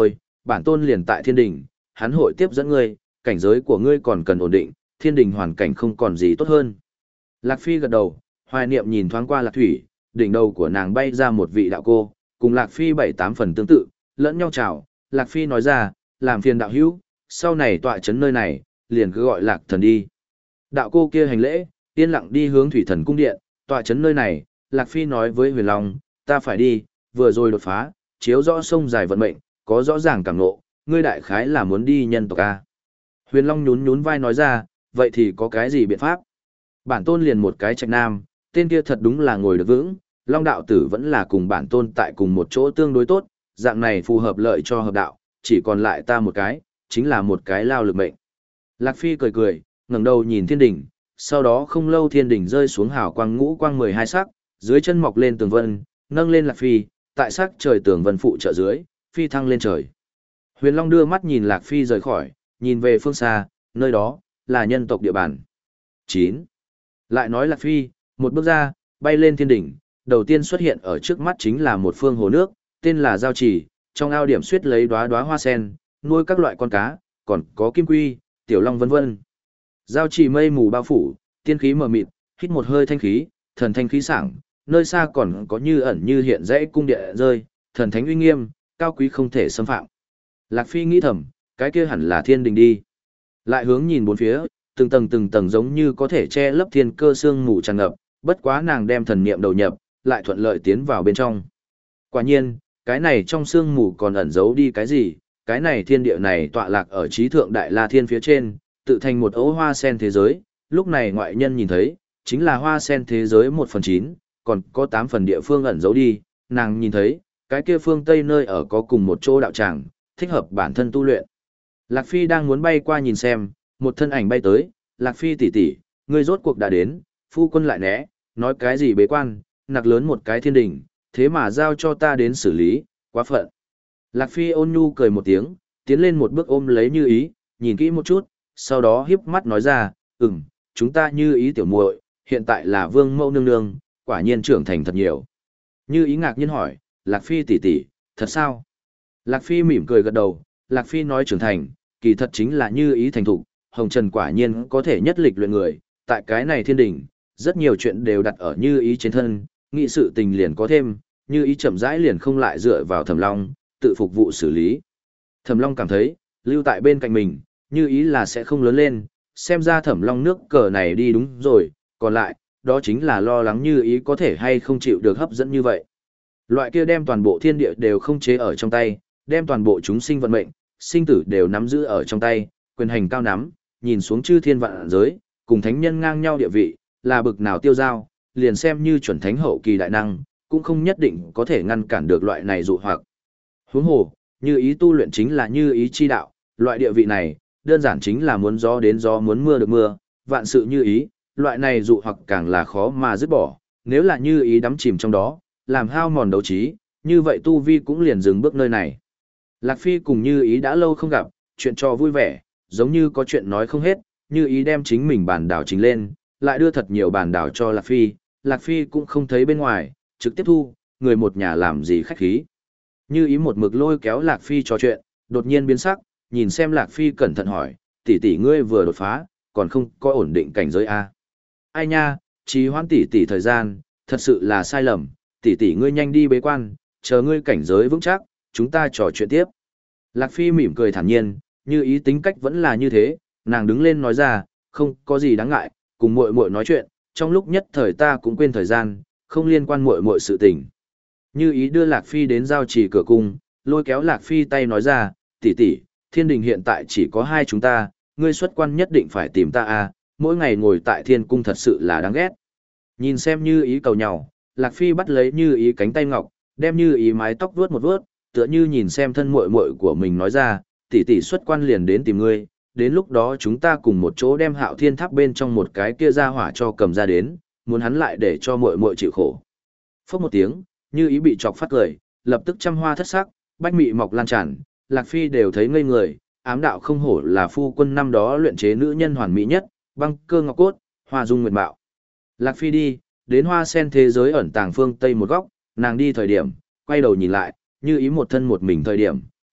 bản tôn liền tại thiên đình, hắn hội tiếp dẫn ngươi, cảnh giới của ngươi còn cần ổn định, thiên đình hoàn cảnh không còn gì tốt hơn. Lạc Phi gật đầu, hoài niệm nhìn thoáng qua Lạc Thủy, đỉnh đầu của nàng bay ra một vị đạo cô, cùng Lạc Phi bảy tám phần tương tự, lẫn nhau chào. Lạc Phi nói ra, làm phiền đạo hữu, sau này tọa chấn nơi này, liền cứ gọi Lạc thần đi. Đạo cô kia hành lễ, yên lặng đi hướng thủy thần cung điện, tọa chấn nơi này, Lạc Phi nói với Huyền Long, ta phải đi, vừa rồi đột phá, chiếu rõ sông dài vận mệnh, có rõ ràng cảm ngộ, ngươi đại khái là muốn đi nhân tộc a. Huyền Long nhún nhún vai nói ra, vậy thì có cái gì biện pháp? Bản tôn liền một cái trạch nam, tên kia thật đúng là ngồi được vững, Long đạo tử vẫn là cùng bản tôn tại cùng một chỗ tương đối tốt, dạng này phù hợp lợi cho hợp đạo, chỉ còn lại ta một cái, chính là một cái lao lực mệnh. Lạc Phi cười cười, ngẩng đầu nhìn thiên đỉnh, sau đó không lâu thiên đỉnh rơi xuống hào quang ngũ quang mười hai sắc, dưới chân mọc lên tường vân, nâng lên Lạc Phi, tại sắc trời tường vân phụ trợ dưới, phi thăng lên trời. Huyền Long đưa mắt nhìn Lạc Phi rời khỏi, nhìn về phương xa, nơi đó là nhân tộc địa bàn. chín. Lại nói Lạc Phi, một bước ra, bay lên thiên đỉnh, đầu tiên xuất hiện ở trước mắt chính là một phương hồ nước, tên là Giao Trì, trong ao điểm suýt lấy đóa đóa hoa sen, nuôi các loại con cá, còn có kim quy, tiểu long vân vân. Giao Trì mây mù bao phủ, tiên khí mờ mịt, hít một hơi thanh khí, thần thanh khí sảng, nơi xa còn có như ẩn như hiện dãy cung điện rơi, thần thánh uy nghiêm, cao quý không thể xâm phạm. Lạc Phi nghĩ thầm, cái kia hẳn là thiên đình đi. Lại hướng nhìn bốn phía, từng tầng từng tầng giống như có thể che lấp thiên cơ sương mù tràn ngập, bất quá nàng đem thần niệm đầu nhập, lại thuận lợi tiến vào bên trong. Quả nhiên, cái này trong sương mù còn ẩn giấu đi cái gì, cái này thiên địa này tọa lạc ở trí thượng đại la thiên phía trên, tự thành một ấu hoa sen thế giới, lúc này ngoại nhân nhìn thấy, chính là hoa sen thế giới một phần chín, còn có tám phần địa phương ẩn giấu đi, nàng nhìn thấy, cái kia phương Tây nơi ở có cùng một chỗ đạo tràng, thích hợp bản thân tu luyện. Lạc Phi đang muốn bay qua nhìn xem, một thân ảnh bay tới, Lạc Phi tỷ tỷ, ngươi rốt cuộc đã đến, phu quân lại né, nói cái gì bế quan, nặc lớn một cái thiên đình, thế mà giao cho ta đến xử lý, quá phận. Lạc Phi ôn nhu cười một tiếng, tiến lên một bước ôm lấy Như Ý, nhìn kỹ một chút, sau đó hiếp mắt nói ra, ừm, chúng ta Như Ý tiểu muội, hiện tại là vương mẫu nương nương, quả nhiên trưởng thành thật nhiều. Như Ý ngạc nhiên hỏi, Lạc Phi tỷ tỷ, thật sao? Lạc Phi mỉm cười gật đầu, Lạc Phi nói trưởng thành, kỳ thật chính là Như Ý thành thục, Hồng Trần quả nhiên có thể nhất lịch luyện người, tại cái này thiên đình, rất nhiều chuyện đều đặt ở Như Ý trên thân, nghị sự tình liền có thêm, Như Ý chậm rãi liền không lại dựa vào Thẩm Long, tự phục vụ xử lý. Thẩm Long cảm thấy, lưu tại bên cạnh mình, Như Ý là sẽ không lớn lên, xem ra Thẩm Long nước cờ này đi đúng rồi, còn lại, đó chính là lo lắng Như Ý có thể hay không chịu được hấp dẫn như vậy. Loại kia đem toàn bộ thiên địa đều không chế ở trong tay, đem toàn bộ chúng sinh vận mệnh, sinh tử đều nắm giữ ở trong tay, quyền hành cao nắm, nhìn xuống chư thiên vạn giới, cùng thánh nhân ngang nhau địa vị, là bực nào tiêu giao, liền xem như chuẩn thánh hậu kỳ đại năng, cũng không nhất định có thể ngăn cản được loại này dụ hoặc. Huống hồ, Như Ý tu luyện chính là Như Ý chi đạo, loại địa vị này, đơn giản chính là muốn gió đến gió muốn mưa được mưa, vạn sự như ý, loại này dụ hoặc càng là khó mà dứt bỏ, nếu là Như Ý đắm chìm trong đó, làm hao mòn đấu trí, như vậy tu vi cũng liền dừng bước nơi này. Lạc Phi cùng Như Ý đã lâu không gặp, chuyện trò vui vẻ, giống như có chuyện nói không hết, Như Ý đem chính mình bản đảo chính lên, lại đưa thật nhiều bản đảo cho Lạc Phi, Lạc Phi cũng không thấy bên ngoài, trực tiếp thu, người một nhà làm gì khách khí. Như Ý một mực lôi kéo Lạc Phi trò chuyện, đột nhiên biến sắc, nhìn xem Lạc Phi cẩn thận hỏi, tỷ tỷ ngươi vừa đột phá, còn không có ổn định cảnh giới a? Ai nha, trì hoãn tỷ tỷ thời gian, thật sự là sai lầm, tỷ tỷ ngươi nhanh đi bế quan, chờ ngươi cảnh giới vững chắc, chúng ta trò chuyện tiếp. Lạc Phi mỉm cười thản nhiên, Như Ý tính cách vẫn là như thế, nàng đứng lên nói ra, không có gì đáng ngại, cùng muội muội nói chuyện, trong lúc nhất thời ta cũng quên thời gian, không liên quan muội muội sự tình. Như Ý đưa Lạc Phi đến giao trì cửa cung, lôi kéo Lạc Phi tay nói ra, tỷ tỷ, thiên đình hiện tại chỉ có hai chúng ta, ngươi xuất quan nhất định phải tìm ta à, mỗi ngày ngồi tại thiên cung thật sự là đáng ghét. Nhìn xem Như Ý cầu nhau, Lạc Phi bắt lấy Như Ý cánh tay ngọc, đem Như Ý mái tóc vuốt một vuốt, tựa như nhìn xem thân muội muội của mình nói ra, tỷ tỷ xuất quan liền đến tìm ngươi, đến lúc đó chúng ta cùng một chỗ đem Hạo Thiên Tháp bên trong một cái kia ra hỏa cho cầm ra đến, muốn hắn lại để cho muội muội chịu khổ. Phốc một tiếng, Như Ý bị chọc phát cười, lập tức trăm hoa thất sắc, bách mị mọc lan tràn, Lạc Phi đều thấy ngây người, ám đạo không hổ là phu quân năm đó luyện chế nữ nhân hoàn mỹ nhất, băng cơ ngọc cốt, hoa dung nguyệt mạo. Lạc Phi đi, đến hoa sen thế giới ẩn tàng phương Tây một góc, nàng đi thời điểm, quay đầu nhìn lại, Như Ý một thân một mình thời điểm,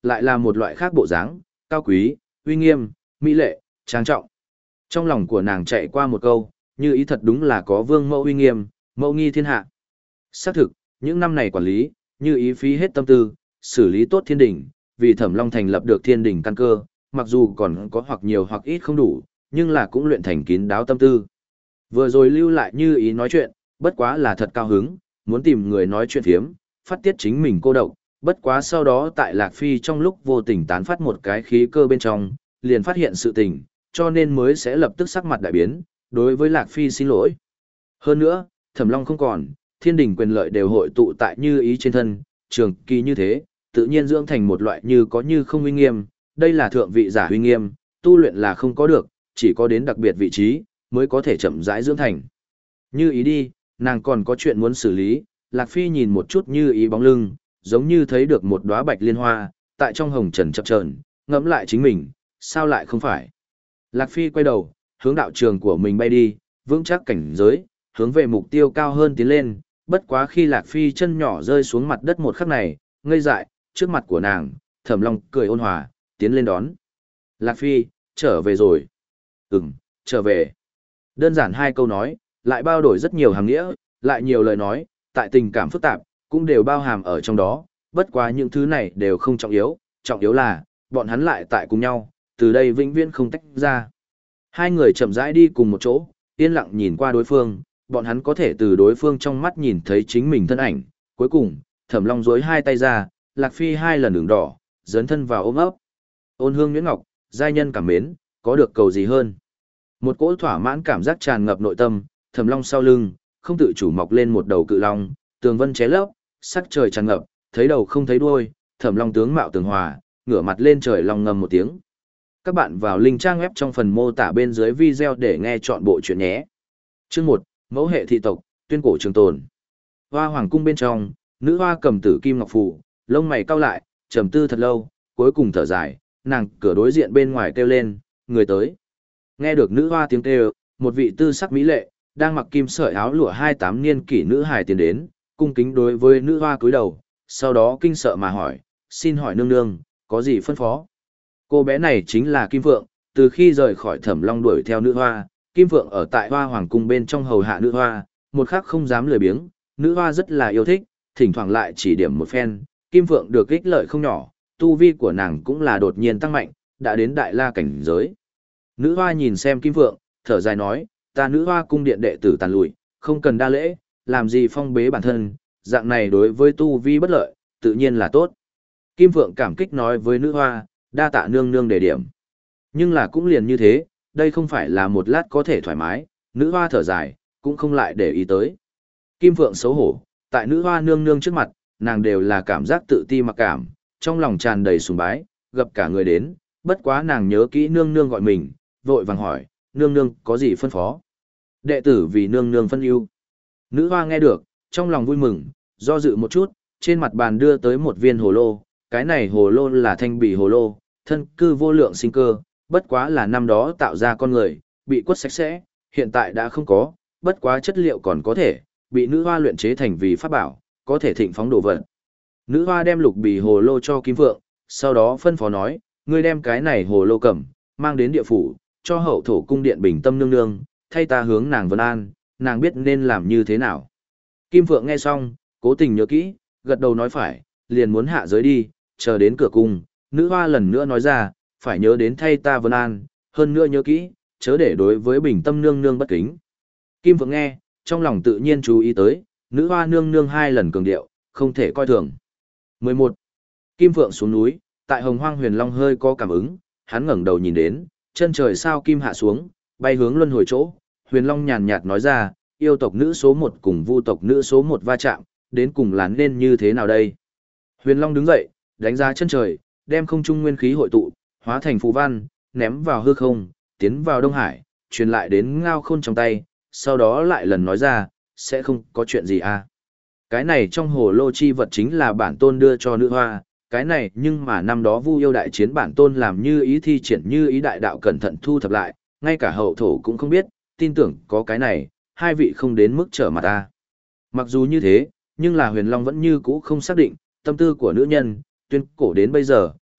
lại là một loại khác bộ dáng, cao quý, uy nghiêm, mỹ lệ, trang trọng. Trong lòng của nàng chạy qua một câu, như ý thật đúng là có vương mẫu uy nghiêm, mẫu nghi thiên hạ. Xác thực, những năm này quản lý, như ý phí hết tâm tư, xử lý tốt thiên đình, vì Thẩm Long thành lập được thiên đình căn cơ, mặc dù còn có hoặc nhiều hoặc ít không đủ, nhưng là cũng luyện thành kín đáo tâm tư. Vừa rồi lưu lại như ý nói chuyện, bất quá là thật cao hứng, muốn tìm người nói chuyện phiếm, phát tiết chính mình cô độc, bất quá sau đó tại Lạc Phi trong lúc vô tình tán phát một cái khí cơ bên trong, liền phát hiện sự tình, cho nên mới sẽ lập tức sắc mặt đại biến, đối với Lạc Phi xin lỗi. Hơn nữa, Thẩm Long không còn, thiên đình quyền lợi đều hội tụ tại như ý trên thân, trường kỳ như thế, tự nhiên dưỡng thành một loại như có như không uy nghiêm, đây là thượng vị giả uy nghiêm, tu luyện là không có được, chỉ có đến đặc biệt vị trí, mới có thể chậm rãi dưỡng thành. Như ý đi, nàng còn có chuyện muốn xử lý, Lạc Phi nhìn một chút như ý bóng lưng, giống như thấy được một đóa bạch liên hoa, tại trong hồng trần chập chờn, ngẫm lại chính mình, sao lại không phải. Lạc Phi quay đầu, hướng đạo trường của mình bay đi, vững chắc cảnh giới, hướng về mục tiêu cao hơn tiến lên, bất quá khi Lạc Phi chân nhỏ rơi xuống mặt đất một khắc này, ngây dại, trước mặt của nàng, Thẩm Long cười ôn hòa, tiến lên đón. Lạc Phi, trở về rồi. Ừm, trở về. Đơn giản hai câu nói, lại bao đổi rất nhiều hàng nghĩa, lại nhiều lời nói, tại tình cảm phức tạp, cũng đều bao hàm ở trong đó, bất quá những thứ này đều không trọng yếu, trọng yếu là, bọn hắn lại tại cùng nhau, từ đây vĩnh viễn không tách ra. Hai người chậm rãi đi cùng một chỗ, yên lặng nhìn qua đối phương, bọn hắn có thể từ đối phương trong mắt nhìn thấy chính mình thân ảnh, cuối cùng, Thẩm Long duỗi hai tay ra, Lạc Phi hai lần đường đỏ, dấn thân vào ôm ấp. Ôn hương nhuyễn ngọc, giai nhân cảm mến, có được cầu gì hơn. Một cỗ thỏa mãn cảm giác tràn ngập nội tâm, Thẩm Long sau lưng, không tự chủ mọc lên một đầu cự long, tường vân ché lấp, sắc trời tràn ngập, thấy đầu không thấy đuôi, Thẩm Long tướng mạo tường hòa, ngửa mặt lên trời long ngầm một tiếng. Các bạn vào link trang web trong phần mô tả bên dưới video để nghe chọn bộ chuyện nhé. Chương một, mẫu hệ thị tộc, tuyên cổ trường tồn. Hoa hoàng cung bên trong, nữ hoa cầm tử kim ngọc phù, lông mày cau lại, trầm tư thật lâu, cuối cùng thở dài, nàng cửa đối diện bên ngoài kêu lên, người tới. Nghe được nữ hoa tiếng kêu, một vị tư sắc mỹ lệ, đang mặc kim sợi áo lụa hai tám niên kỷ nữ hài tiến đến, cung kính đối với nữ hoa cúi đầu, sau đó kinh sợ mà hỏi, xin hỏi nương nương, có gì phân phó? Cô bé này chính là Kim Phượng, từ khi rời khỏi Thẩm Long đuổi theo nữ hoa, Kim Phượng ở tại Hoa Hoàng cung bên trong hầu hạ nữ hoa, một khắc không dám lười biếng, nữ hoa rất là yêu thích, thỉnh thoảng lại chỉ điểm một phen, Kim Phượng được ích lợi không nhỏ, tu vi của nàng cũng là đột nhiên tăng mạnh, đã đến đại la cảnh giới. Nữ hoa nhìn xem Kim Phượng, thở dài nói, ta nữ hoa cung điện đệ tử tàn lụi, không cần đa lễ, làm gì phong bế bản thân, dạng này đối với tu vi bất lợi, tự nhiên là tốt. Kim Phượng cảm kích nói với nữ hoa, đa tạ nương nương đề điểm. Nhưng là cũng liền như thế, đây không phải là một lát có thể thoải mái, nữ hoa thở dài, cũng không lại để ý tới. Kim Phượng xấu hổ, tại nữ hoa nương nương trước mặt, nàng đều là cảm giác tự ti mặc cảm, trong lòng tràn đầy sùng bái, gặp cả người đến, bất quá nàng nhớ kỹ nương nương gọi mình, vội vàng hỏi, nương nương có gì phân phó? Đệ tử vì nương nương phân ưu. Nữ hoa nghe được, trong lòng vui mừng, do dự một chút, trên mặt bàn đưa tới một viên hồ lô, cái này hồ lô là thanh bì hồ lô, thân cư vô lượng sinh cơ, bất quá là năm đó tạo ra con người, bị quất sạch sẽ, hiện tại đã không có, bất quá chất liệu còn có thể, bị nữ hoa luyện chế thành vì pháp bảo, có thể thịnh phóng đồ vật. Nữ hoa đem lục bì hồ lô cho Kim Phượng, sau đó phân phó nói, ngươi đem cái này hồ lô cầm, mang đến địa phủ, cho hậu thổ cung điện bình tâm nương nương, thay ta hướng nàng vân an, nàng biết nên làm như thế nào. Kim Phượng nghe xong, cố tình nhớ kỹ, gật đầu nói phải, liền muốn hạ giới đi, chờ đến cửa cung, nữ hoa lần nữa nói ra, phải nhớ đến thay ta vân an, hơn nữa nhớ kỹ, chớ để đối với bình tâm nương nương bất kính. Kim Phượng nghe, trong lòng tự nhiên chú ý tới, nữ hoa nương nương hai lần cường điệu, không thể coi thường. mười một. Kim Phượng xuống núi, tại Hồng Hoang Huyền Long hơi có cảm ứng, hắn ngẩng đầu nhìn đến, chân trời sao kim hạ xuống, bay hướng luân hồi chỗ, Huyền Long nhàn nhạt nói ra, yêu tộc nữ số một cùng vu tộc nữ số một va chạm, đến cùng là nên như thế nào đây? Huyền Long đứng dậy, đánh giá chân trời, đem không trung nguyên khí hội tụ, hóa thành phù văn, ném vào hư không, tiến vào Đông Hải, truyền lại đến Ngao Khôn trong tay, sau đó lại lần nói ra, sẽ không có chuyện gì à. Cái này trong hồ lô chi vật chính là bản tôn đưa cho nữ hoa, cái này nhưng mà năm đó Vu yêu đại chiến bản tôn làm như ý thi triển như ý đại đạo cẩn thận thu thập lại, ngay cả hậu thổ cũng không biết, tin tưởng có cái này, hai vị không đến mức trở mặt ta. Mặc dù như thế, nhưng là Huyền Long vẫn như cũ không xác định, tâm tư của nữ nhân, tuyên cổ đến bây giờ,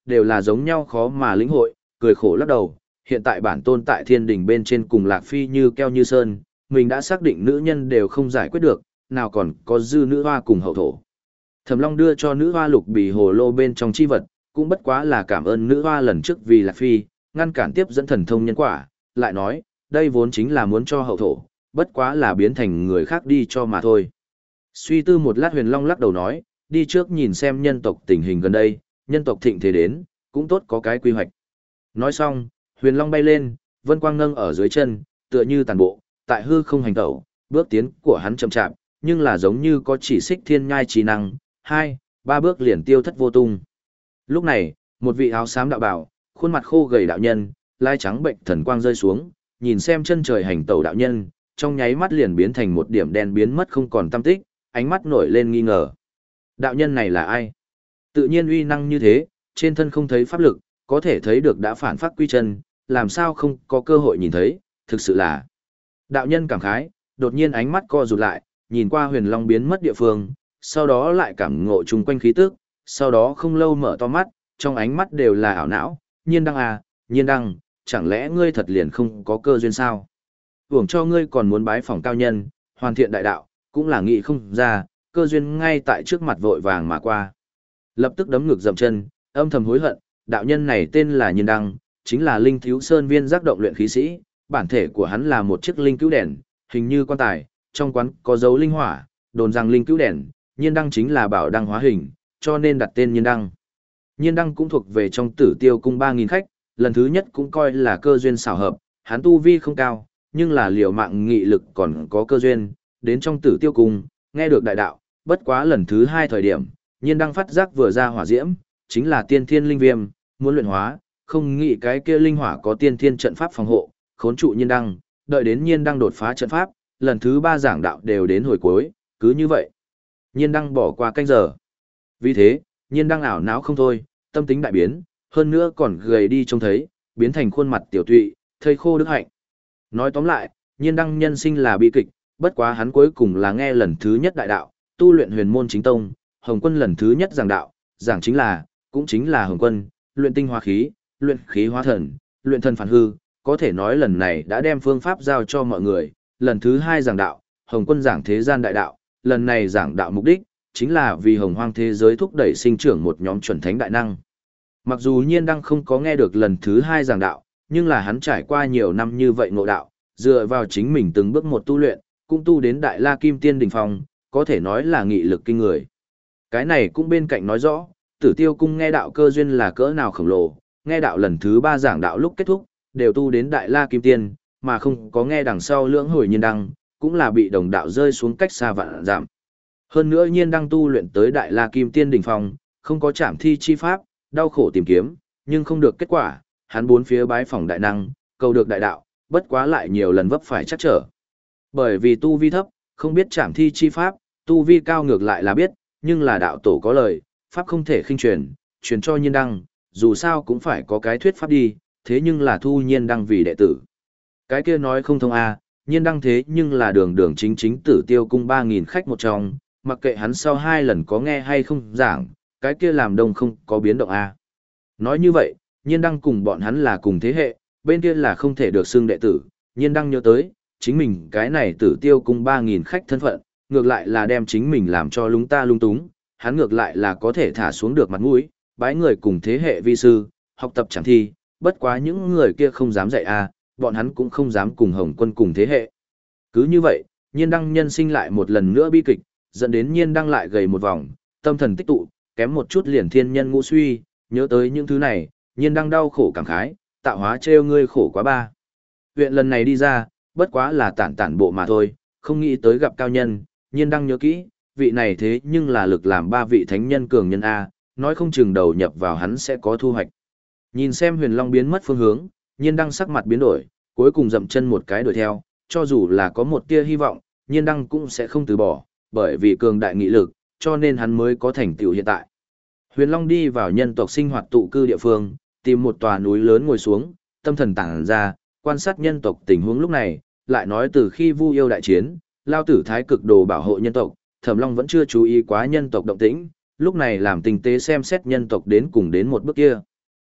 đều là giống nhau khó mà lĩnh hội, cười khổ lắc đầu, hiện tại bản tôn tại thiên đình bên trên cùng Lạc Phi như keo như sơn, mình đã xác định nữ nhân đều không giải quyết được, nào còn có dư nữ hoa cùng hậu thổ. Thẩm Long đưa cho nữ hoa lục bì hồ lô bên trong chi vật, cũng bất quá là cảm ơn nữ hoa lần trước vì Lạc Phi, ngăn cản tiếp dẫn thần thông nhân quả, lại nói, đây vốn chính là muốn cho hậu thổ, bất quá là biến thành người khác đi cho mà thôi. Suy tư một lát Huyền Long lắc đầu nói, đi trước nhìn xem nhân tộc tình hình gần đây, nhân tộc thịnh thế đến, cũng tốt có cái quy hoạch. Nói xong, Huyền Long bay lên, vân quang nâng ở dưới chân, tựa như tàn bộ, tại hư không hành tẩu, bước tiến của hắn chậm chạp, nhưng là giống như có chỉ xích thiên nhai trí năng, hai, ba bước liền tiêu thất vô tung. Lúc này, một vị áo xám đạo bảo, khuôn mặt khô gầy đạo nhân, lai trắng bệnh thần quang rơi xuống, nhìn xem chân trời hành tẩu đạo nhân, trong nháy mắt liền biến thành một điểm đen biến mất không còn tăm tích, ánh mắt nổi lên nghi ngờ. Đạo nhân này là ai? Tự nhiên uy năng như thế, trên thân không thấy pháp lực, có thể thấy được đã phản phát quy chân, làm sao không có cơ hội nhìn thấy, thực sự là. Đạo nhân cảm khái, đột nhiên ánh mắt co rụt lại, nhìn qua Huyền Long biến mất địa phương, sau đó lại cảm ngộ chung quanh khí tức, sau đó không lâu mở to mắt, trong ánh mắt đều là ảo não, Nhiên Đăng à, Nhiên Đăng, chẳng lẽ ngươi thật liền không có cơ duyên sao? Hưởng cho ngươi còn muốn bái phỏng cao nhân, hoàn thiện đại đạo, cũng là nghị không ra, cơ duyên ngay tại trước mặt vội vàng mà qua. Lập tức đấm ngực dậm chân, âm thầm hối hận, đạo nhân này tên là Nhiên Đăng, chính là Linh Thiếu Sơn viên giác động luyện khí sĩ, bản thể của hắn là một chiếc linh cứu đèn, hình như quan tài, trong quán có dấu linh hỏa, đồn rằng linh cứu đèn, Nhiên Đăng chính là bảo đăng hóa hình, cho nên đặt tên Nhiên Đăng. Nhiên Đăng cũng thuộc về trong Tử Tiêu cung ba nghìn khách, lần thứ nhất cũng coi là cơ duyên xảo hợp, hắn tu vi không cao, nhưng là liều mạng nghị lực còn có cơ duyên, đến trong Tử Tiêu cung, nghe được đại đạo, bất quá lần thứ hai thời điểm, Nhiên Đăng phát giác vừa ra hỏa diễm, chính là tiên thiên linh viêm, muốn luyện hóa, không nghĩ cái kia linh hỏa có tiên thiên trận pháp phòng hộ, khốn trụ Nhiên Đăng, đợi đến Nhiên Đăng đột phá trận pháp, lần thứ ba giảng đạo đều đến hồi cuối, cứ như vậy. Nhiên Đăng bỏ qua canh giờ. Vì thế, Nhiên Đăng ảo não không thôi, tâm tính đại biến, hơn nữa còn gầy đi trông thấy, biến thành khuôn mặt tiểu tụy, thây khô đức hạnh. Nói tóm lại, Nhiên Đăng nhân sinh là bi kịch, bất quá hắn cuối cùng là nghe lần thứ nhất đại đạo, tu luyện huyền môn chính tông, Hồng Quân lần thứ nhất giảng đạo, giảng chính là, cũng chính là Hồng Quân, luyện tinh hóa khí, luyện khí hóa thần, luyện thần phản hư, có thể nói lần này đã đem phương pháp giao cho mọi người, lần thứ hai giảng đạo, Hồng Quân giảng thế gian đại đạo, lần này giảng đạo mục đích, chính là vì hồng hoang thế giới thúc đẩy sinh trưởng một nhóm chuẩn thánh đại năng. Mặc dù Nhiên Đăng không có nghe được lần thứ hai giảng đạo, nhưng là hắn trải qua nhiều năm như vậy ngộ đạo, dựa vào chính mình từng bước một tu luyện, cũng tu đến Đại La Kim Tiên đỉnh phong, có thể nói là nghị lực kinh người. Cái này cũng bên cạnh nói rõ, Tử Tiêu cung nghe đạo cơ duyên là cỡ nào khổng lồ, nghe đạo lần thứ ba giảng đạo lúc kết thúc, đều tu đến Đại La Kim Tiên, mà không có nghe đằng sau lưỡng hồi Nhiên Đăng, cũng là bị đồng đạo rơi xuống cách xa vạn giảm. Hơn nữa Nhiên Đăng tu luyện tới Đại La Kim Tiên đỉnh phong, không có trảm thi chi pháp, đau khổ tìm kiếm, nhưng không được kết quả, hắn bốn phía bái phỏng đại năng, cầu được đại đạo, bất quá lại nhiều lần vấp phải chắc trở. Bởi vì tu vi thấp, không biết trảm thi chi pháp, tu vi cao ngược lại là biết, nhưng là đạo tổ có lời, pháp không thể khinh truyền, truyền cho Nhiên Đăng, dù sao cũng phải có cái thuyết pháp đi, thế nhưng là thu Nhiên Đăng vì đệ tử. Cái kia nói không thông a, à, Nhiên Đăng thế nhưng là đường đường chính chính Tử Tiêu cung ba nghìn khách một trong, mặc kệ hắn sau hai lần có nghe hay không giảng, cái kia làm đông không có biến động a. À. Nói như vậy, Nhiên Đăng cùng bọn hắn là cùng thế hệ, bên kia là không thể được xưng đệ tử, Nhiên Đăng nhớ tới, chính mình cái này Tử Tiêu cung ba nghìn khách thân phận, ngược lại là đem chính mình làm cho lung ta lung túng, hắn ngược lại là có thể thả xuống được mặt mũi, bái người cùng thế hệ vi sư, học tập chẳng thi, bất quá những người kia không dám dạy a, bọn hắn cũng không dám cùng Hồng Quân cùng thế hệ. Cứ như vậy, Nhiên Đăng nhân sinh lại một lần nữa bi kịch, dẫn đến Nhiên Đăng lại gầy một vòng, tâm thần tích tụ, kém một chút liền thiên nhân ngũ suy, nhớ tới những thứ này, Nhiên Đăng đau khổ cảm khái, tạo hóa trêu ngươi khổ quá ba. Huyện lần này đi ra, bất quá là tản tản bộ mà thôi, không nghĩ tới gặp cao nhân, Nhiên Đăng nhớ kỹ, vị này thế nhưng là lực làm ba vị thánh nhân cường nhân A, nói không chừng đầu nhập vào hắn sẽ có thu hoạch. Nhìn xem Huyền Long biến mất phương hướng, Nhiên Đăng sắc mặt biến đổi, cuối cùng dậm chân một cái đuổi theo, cho dù là có một tia hy vọng, Nhiên Đăng cũng sẽ không từ bỏ, bởi vì cường đại nghị lực, cho nên hắn mới có thành tựu hiện tại. Huyền Long đi vào nhân tộc sinh hoạt tụ cư địa phương, tìm một tòa núi lớn ngồi xuống, tâm thần tản ra, quan sát nhân tộc tình huống lúc này, lại nói từ khi Vu Yêu đại chiến, Lao Tử Thái Cực Đồ bảo hộ nhân tộc, Thẩm Long vẫn chưa chú ý quá nhân tộc động tĩnh, lúc này làm tình tế xem xét nhân tộc đến cùng đến một bước kia.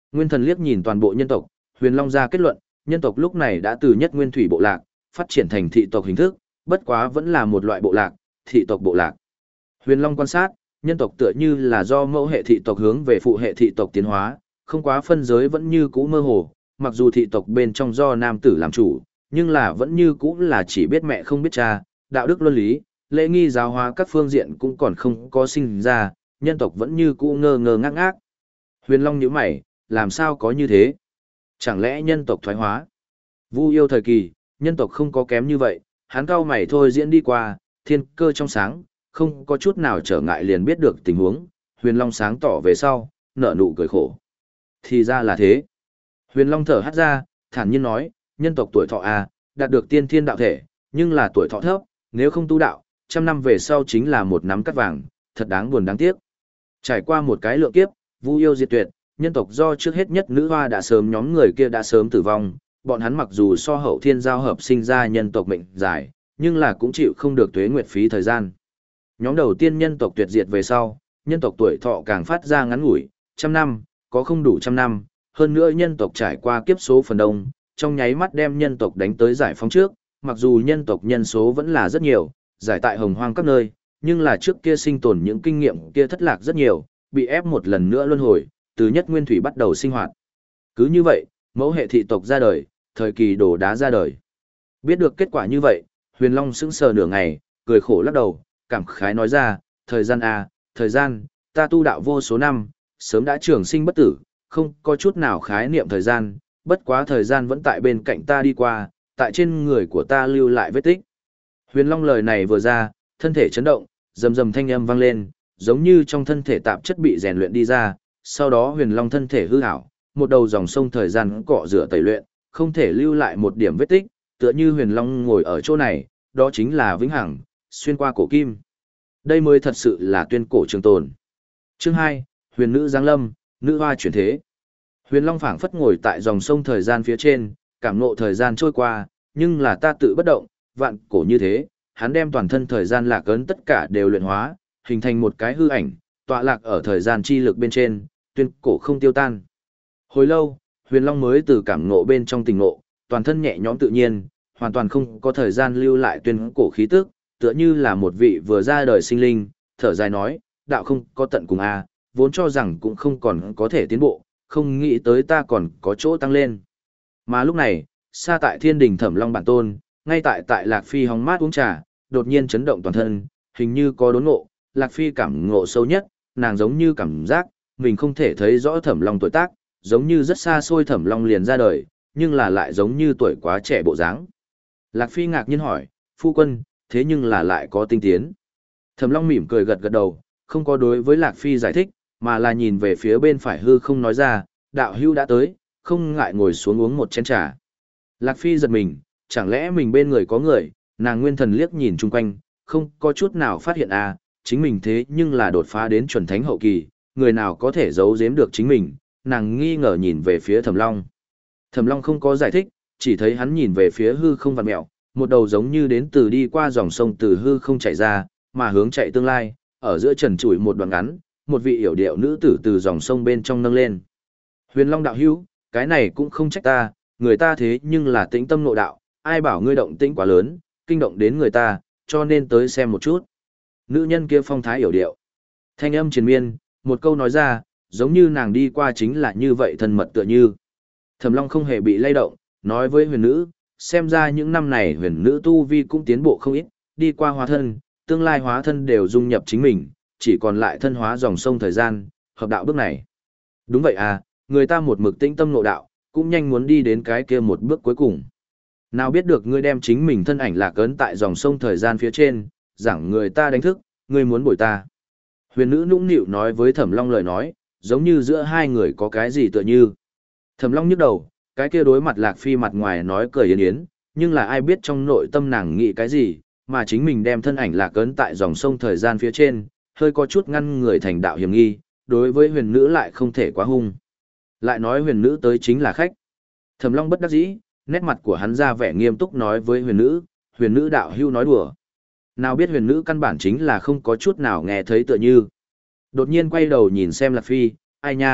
Nguyên thần liếc nhìn toàn bộ nhân tộc, Huyền Long ra kết luận, nhân tộc lúc này đã từ nhất nguyên thủy bộ lạc, phát triển thành thị tộc hình thức, bất quá vẫn là một loại bộ lạc, thị tộc bộ lạc. Huyền Long quan sát, nhân tộc tựa như là do mẫu hệ thị tộc hướng về phụ hệ thị tộc tiến hóa, không quá phân giới vẫn như cũ mơ hồ, mặc dù thị tộc bên trong do nam tử làm chủ, nhưng là vẫn như cũ là chỉ biết mẹ không biết cha, đạo đức luân lý, lễ nghi giáo hóa các phương diện cũng còn không có sinh ra, nhân tộc vẫn như cũ ngơ ngơ ngác ngác. Huyền Long nhíu mày, làm sao có như thế? Chẳng lẽ nhân tộc thoái hóa? Vu yêu thời kỳ, nhân tộc không có kém như vậy, hắn cao mày thôi diễn đi qua, thiên cơ trong sáng, không có chút nào trở ngại liền biết được tình huống, Huyền Long sáng tỏ về sau, nở nụ cười khổ. Thì ra là thế. Huyền Long thở hắt ra, thản nhiên nói, nhân tộc tuổi thọ A, đạt được tiên thiên đạo thể, nhưng là tuổi thọ thấp, nếu không tu đạo, trăm năm về sau chính là một nắm cắt vàng, thật đáng buồn đáng tiếc. Trải qua một cái lượng kiếp, Vu yêu diệt tuyệt, nhân tộc do trước hết nhất nữ hoa đã sớm nhóm người kia đã sớm tử vong, bọn hắn mặc dù so hậu thiên giao hợp sinh ra nhân tộc mệnh dài, nhưng là cũng chịu không được tuế nguyệt phí thời gian. Nhóm đầu tiên nhân tộc tuyệt diệt về sau, nhân tộc tuổi thọ càng phát ra ngắn ngủi, trăm năm, có không đủ trăm năm, hơn nữa nhân tộc trải qua kiếp số phần đông, trong nháy mắt đem nhân tộc đánh tới giải phóng trước, mặc dù nhân tộc nhân số vẫn là rất nhiều, giải tại hồng hoang các nơi, nhưng là trước kia sinh tồn những kinh nghiệm kia thất lạc rất nhiều, bị ép một lần nữa luân hồi, từ nhất nguyên thủy bắt đầu sinh hoạt. Cứ như vậy, mẫu hệ thị tộc ra đời, thời kỳ đồ đá ra đời. Biết được kết quả như vậy, Huyền Long sững sờ nửa ngày, cười khổ lắc đầu, cảm khái nói ra, thời gian à, thời gian, ta tu đạo vô số năm, sớm đã trường sinh bất tử, không có chút nào khái niệm thời gian, bất quá thời gian vẫn tại bên cạnh ta đi qua, tại trên người của ta lưu lại vết tích. Huyền Long lời này vừa ra, thân thể chấn động, rầm rầm thanh âm vang lên, giống như trong thân thể tạp chất bị rèn luyện đi ra, sau đó Huyền Long thân thể hư ảo, một đầu dòng sông thời gian cọ rửa tẩy luyện, không thể lưu lại một điểm vết tích, tựa như Huyền Long ngồi ở chỗ này, đó chính là vĩnh hằng, xuyên qua cổ kim. Đây mới thật sự là tuyên cổ trường tồn. Chương hai, Huyền nữ giáng lâm, nữ hoa chuyển thế. Huyền Long phảng phất ngồi tại dòng sông thời gian phía trên, cảm ngộ thời gian trôi qua, nhưng là ta tự bất động, vạn cổ như thế, hắn đem toàn thân thời gian lạc ấn tất cả đều luyện hóa, hình thành một cái hư ảnh, tọa lạc ở thời gian chi lực bên trên, tuyên cổ không tiêu tan. Hồi lâu, Huyền Long mới từ cảm ngộ bên trong tình ngộ, toàn thân nhẹ nhõm tự nhiên, hoàn toàn không có thời gian lưu lại tuyên cổ khí tức, tựa như là một vị vừa ra đời sinh linh, thở dài nói, đạo không có tận cùng a, vốn cho rằng cũng không còn có thể tiến bộ, không nghĩ tới ta còn có chỗ tăng lên. Mà lúc này, xa tại thiên đình Thẩm Long bản tôn, ngay tại tại Lạc Phi hóng mát uống trà, đột nhiên chấn động toàn thân, hình như có đốn ngộ, Lạc Phi cảm ngộ sâu nhất, nàng giống như cảm giác, mình không thể thấy rõ Thẩm Long tuổi tác, giống như rất xa xôi Thẩm Long liền ra đời, nhưng là lại giống như tuổi quá trẻ bộ dáng. Lạc Phi ngạc nhiên hỏi, phu quân, thế nhưng là lại có tinh tiến. Thẩm Long mỉm cười gật gật đầu, không có đối với Lạc Phi giải thích, mà là nhìn về phía bên phải hư không nói ra, đạo hưu đã tới, không ngại ngồi xuống uống một chén trà. Lạc Phi giật mình, chẳng lẽ mình bên người có người, nàng nguyên thần liếc nhìn chung quanh, không có chút nào phát hiện à, chính mình thế nhưng là đột phá đến chuẩn thánh hậu kỳ, người nào có thể giấu giếm được chính mình, nàng nghi ngờ nhìn về phía Thẩm Long. Thẩm Long không có giải thích, chỉ thấy hắn nhìn về phía hư không vặn mẹo, một đầu giống như đến từ đi qua dòng sông từ hư không chạy ra, mà hướng chạy tương lai, ở giữa trần trụi một đoạn ngắn, một vị yểu điệu nữ tử từ dòng sông bên trong nâng lên. Huyền Long đạo hữu, cái này cũng không trách ta, người ta thế nhưng là tĩnh tâm nội đạo, ai bảo ngươi động tĩnh quá lớn, kinh động đến người ta, cho nên tới xem một chút. Nữ nhân kia phong thái yểu điệu. Thanh âm triền miên, một câu nói ra, giống như nàng đi qua chính là như vậy thân mật tựa như. Thẩm Long không hề bị lay động, nói với huyền nữ, xem ra những năm này huyền nữ tu vi cũng tiến bộ không ít, đi qua hóa thân, tương lai hóa thân đều dung nhập chính mình, chỉ còn lại thân hóa dòng sông thời gian, hợp đạo bước này. Đúng vậy à, người ta một mực tĩnh tâm nội đạo, cũng nhanh muốn đi đến cái kia một bước cuối cùng. Nào biết được ngươi đem chính mình thân ảnh lạc ấn tại dòng sông thời gian phía trên, giảng người ta đánh thức, ngươi muốn bồi ta. Huyền nữ nũng nịu nói với Thẩm Long lời nói, giống như giữa hai người có cái gì tựa như. Thẩm Long nhức đầu, cái kia đối mặt Lạc Phi mặt ngoài nói cười yến yến, nhưng là ai biết trong nội tâm nàng nghĩ cái gì, mà chính mình đem thân ảnh lạc ấn tại dòng sông thời gian phía trên, hơi có chút ngăn người thành đạo hiểm nghi, đối với huyền nữ lại không thể quá hung. Lại nói huyền nữ tới chính là khách. Thẩm Long bất đắc dĩ, nét mặt của hắn ra vẻ nghiêm túc nói với huyền nữ, huyền nữ đạo hưu nói đùa. Nào biết huyền nữ căn bản chính là không có chút nào nghe thấy tựa như. Đột nhiên quay đầu nhìn xem Lạc Phi, ai nha,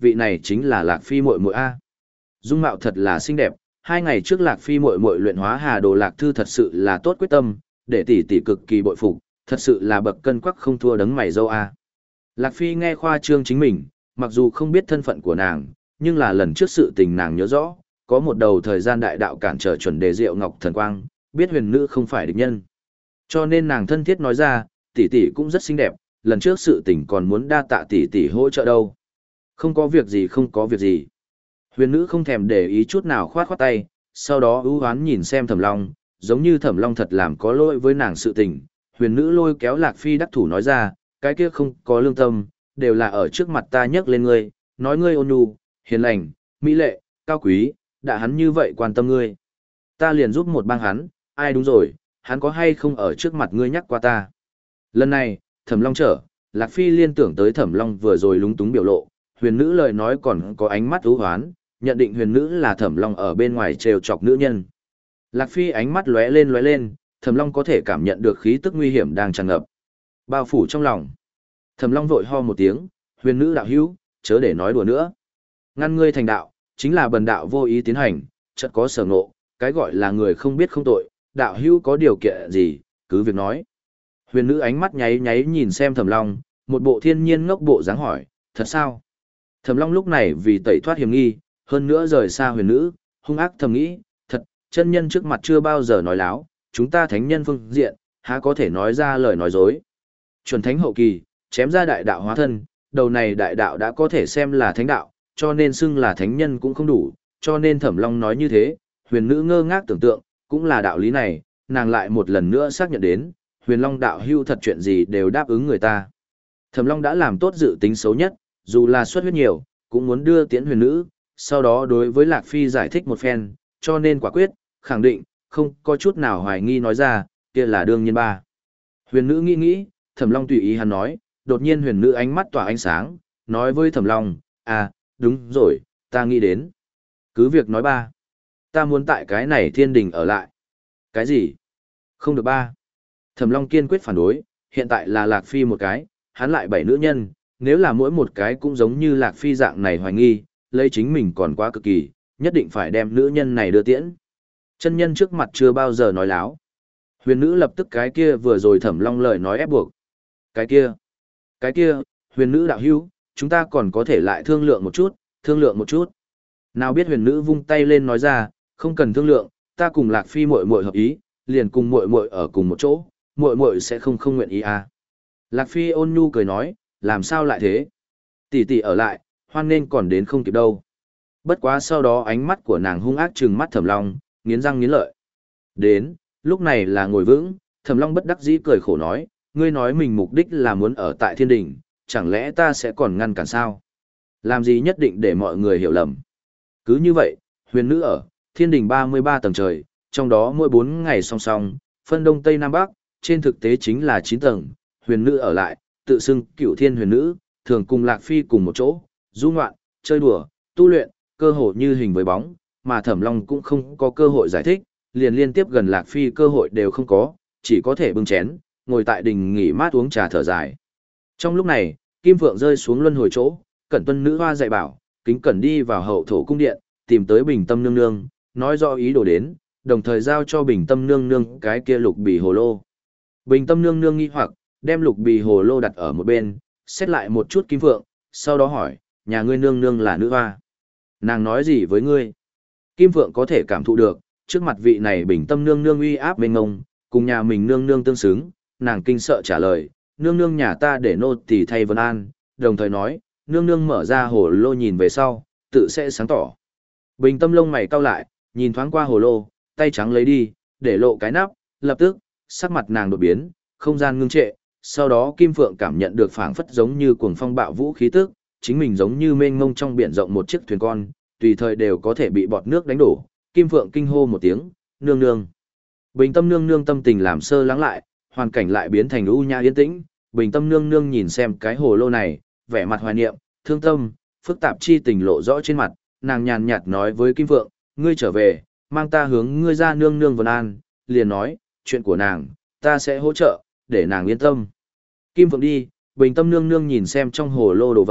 vị này chính là Lạc Phi muội muội a. Dung mạo thật là xinh đẹp, hai ngày trước Lạc Phi muội muội luyện hóa Hà Đồ Lạc Thư thật sự là tốt quyết tâm, để tỷ tỷ cực kỳ bội phục, thật sự là bậc cân quắc không thua đấng mày râu a. Lạc Phi nghe khoa trương chính mình, mặc dù không biết thân phận của nàng, nhưng là lần trước sự tình nàng nhớ rõ, có một đầu thời gian đại đạo cản trở chuẩn đề Diệu Ngọc Thần Quang, biết huyền nữ không phải địch nhân. Cho nên nàng thân thiết nói ra, tỷ tỷ cũng rất xinh đẹp, lần trước sự tình còn muốn đa tạ tỷ tỷ hỗ trợ đâu. Không có việc gì không có việc gì. Huyền nữ không thèm để ý chút nào khoát khoát tay, sau đó ưu hoán nhìn xem Thẩm Long, giống như Thẩm Long thật làm có lỗi với nàng sự tình. Huyền nữ lôi kéo Lạc Phi đắc thủ nói ra, cái kia không có lương tâm, đều là ở trước mặt ta nhắc lên ngươi, nói ngươi ôn nhu, hiền lành, mỹ lệ, cao quý, đã hắn như vậy quan tâm ngươi. Ta liền giúp một bang hắn, ai đúng rồi, hắn có hay không ở trước mặt ngươi nhắc qua ta. Lần này, Thẩm Long trở, Lạc Phi liên tưởng tới Thẩm Long vừa rồi lúng túng biểu lộ, huyền nữ lời nói còn có ánh mắt ưu hoán, nhận định huyền nữ là Thẩm Long ở bên ngoài trêu chọc nữ nhân. Lạc Phi ánh mắt lóe lên lóe lên, Thẩm Long có thể cảm nhận được khí tức nguy hiểm đang tràn ngập, bao phủ trong lòng. Thẩm Long vội ho một tiếng, huyền nữ đạo hữu, chớ để nói đùa nữa. Ngăn ngươi thành đạo, chính là bần đạo vô ý tiến hành, chợt có sở ngộ, cái gọi là người không biết không tội, đạo hữu có điều kiện gì, cứ việc nói. Huyền nữ ánh mắt nháy nháy nhìn xem Thẩm Long, một bộ thiên nhiên ngốc bộ dáng hỏi, thật sao? Thẩm Long lúc này vì tẩy thoát hiểm nghi, hơn nữa rời xa huyền nữ, hung ác thầm nghĩ, thật, chân nhân trước mặt chưa bao giờ nói láo, chúng ta thánh nhân phương diện, há có thể nói ra lời nói dối. Chuẩn thánh hậu kỳ, chém ra đại đạo hóa thân, đầu này đại đạo đã có thể xem là thánh đạo, cho nên xưng là thánh nhân cũng không đủ, cho nên Thẩm Long nói như thế, huyền nữ ngơ ngác tưởng tượng, cũng là đạo lý này, nàng lại một lần nữa xác nhận đến, huyền long đạo hưu thật chuyện gì đều đáp ứng người ta. Thẩm Long đã làm tốt dự tính xấu nhất, dù là xuất huyết nhiều, cũng muốn đưa tiễn huyền nữ, sau đó đối với Lạc Phi giải thích một phen, cho nên quả quyết, khẳng định, không có chút nào hoài nghi nói ra, kia là đương nhiên ba. Huyền nữ nghĩ nghĩ, Thẩm Long tùy ý hắn nói, đột nhiên huyền nữ ánh mắt tỏa ánh sáng, nói với Thẩm Long, à, đúng rồi, ta nghĩ đến. Cứ việc nói ba. Ta muốn tại cái này thiên đình ở lại. Cái gì? Không được ba. Thẩm Long kiên quyết phản đối, hiện tại là Lạc Phi một cái, hắn lại bảy nữ nhân, nếu là mỗi một cái cũng giống như Lạc Phi dạng này hoài nghi, lấy chính mình còn quá cực kỳ, nhất định phải đem nữ nhân này đưa tiễn. Chân nhân trước mặt chưa bao giờ nói láo. Huyền nữ lập tức cái kia vừa rồi Thẩm Long lời nói ép buộc. Cái kia, cái kia, huyền nữ đạo hữu, chúng ta còn có thể lại thương lượng một chút, thương lượng một chút. Nào biết huyền nữ vung tay lên nói ra, không cần thương lượng, ta cùng Lạc Phi muội muội hợp ý, liền cùng muội muội ở cùng một chỗ, muội muội sẽ không không nguyện ý à. Lạc Phi ôn nhu cười nói, làm sao lại thế? Tỷ tỷ ở lại, hoan nên còn đến không kịp đâu. Bất quá sau đó ánh mắt của nàng hung ác trừng mắt Thẩm Long, nghiến răng nghiến lợi. Đến, lúc này là ngồi vững, Thẩm Long bất đắc dĩ cười khổ nói, ngươi nói mình mục đích là muốn ở tại thiên đình, chẳng lẽ ta sẽ còn ngăn cản sao? Làm gì nhất định để mọi người hiểu lầm. Cứ như vậy, huyền nữ ở, thiên đình ba mươi ba tầng trời, trong đó mỗi bốn ngày song song, phân đông tây nam bắc, trên thực tế chính là chín tầng, huyền nữ ở lại, tự xưng cửu thiên huyền nữ, thường cùng Lạc Phi cùng một chỗ, du ngoạn, chơi đùa, tu luyện, cơ hội như hình với bóng, mà Thẩm Long cũng không có cơ hội giải thích, liền liên tiếp gần Lạc Phi cơ hội đều không có, chỉ có thể bưng chén, ngồi tại đình nghỉ mát uống trà thở dài. Trong lúc này, Kim Phượng rơi xuống luân hồi chỗ, Cẩn Tuân nữ hoa dạy bảo, kính cẩn đi vào hậu thổ cung điện, tìm tới Bình Tâm nương nương, nói rõ ý đồ đến, đồng thời giao cho Bình Tâm nương nương cái kia lục bì hồ lô. Bình Tâm nương nương nghi hoặc, đem lục bì hồ lô đặt ở một bên, xét lại một chút Kim Phượng, sau đó hỏi, nhà ngươi nương nương là nữ hoa. Nàng nói gì với ngươi? Kim Phượng có thể cảm thụ được, trước mặt vị này Bình Tâm nương nương uy áp bên ngông, cùng nhà mình nương nương tương xứng, nàng kinh sợ trả lời, nương nương nhà ta để nô tỳ thay Vân An, đồng thời nói, nương nương mở ra hồ lô nhìn về sau, tự sẽ sáng tỏ. Bình Tâm lông mày cau lại, nhìn thoáng qua hồ lô, tay trắng lấy đi, để lộ cái nắp, lập tức, sắc mặt nàng đột biến, không gian ngưng trệ, sau đó Kim Phượng cảm nhận được phảng phất giống như cuồng phong bạo vũ khí tức, chính mình giống như mênh mông trong biển rộng một chiếc thuyền con, tùy thời đều có thể bị bọt nước đánh đổ. Kim Phượng kinh hô một tiếng, nương nương. Bình Tâm nương nương tâm tình làm sơ lắng lại, hoàn cảnh lại biến thành u nhã yên tĩnh, Bình Tâm nương nương nhìn xem cái hồ lô này, vẻ mặt hoài niệm, thương tâm, phức tạp chi tình lộ rõ trên mặt, nàng nhàn nhạt nói với Kim Phượng, ngươi trở về, mang ta hướng ngươi ra nương nương Vân An, liền nói, chuyện của nàng, ta sẽ hỗ trợ, để nàng yên tâm. Kim Phượng đi, Bình Tâm nương nương nhìn xem trong hồ lô đồ vật,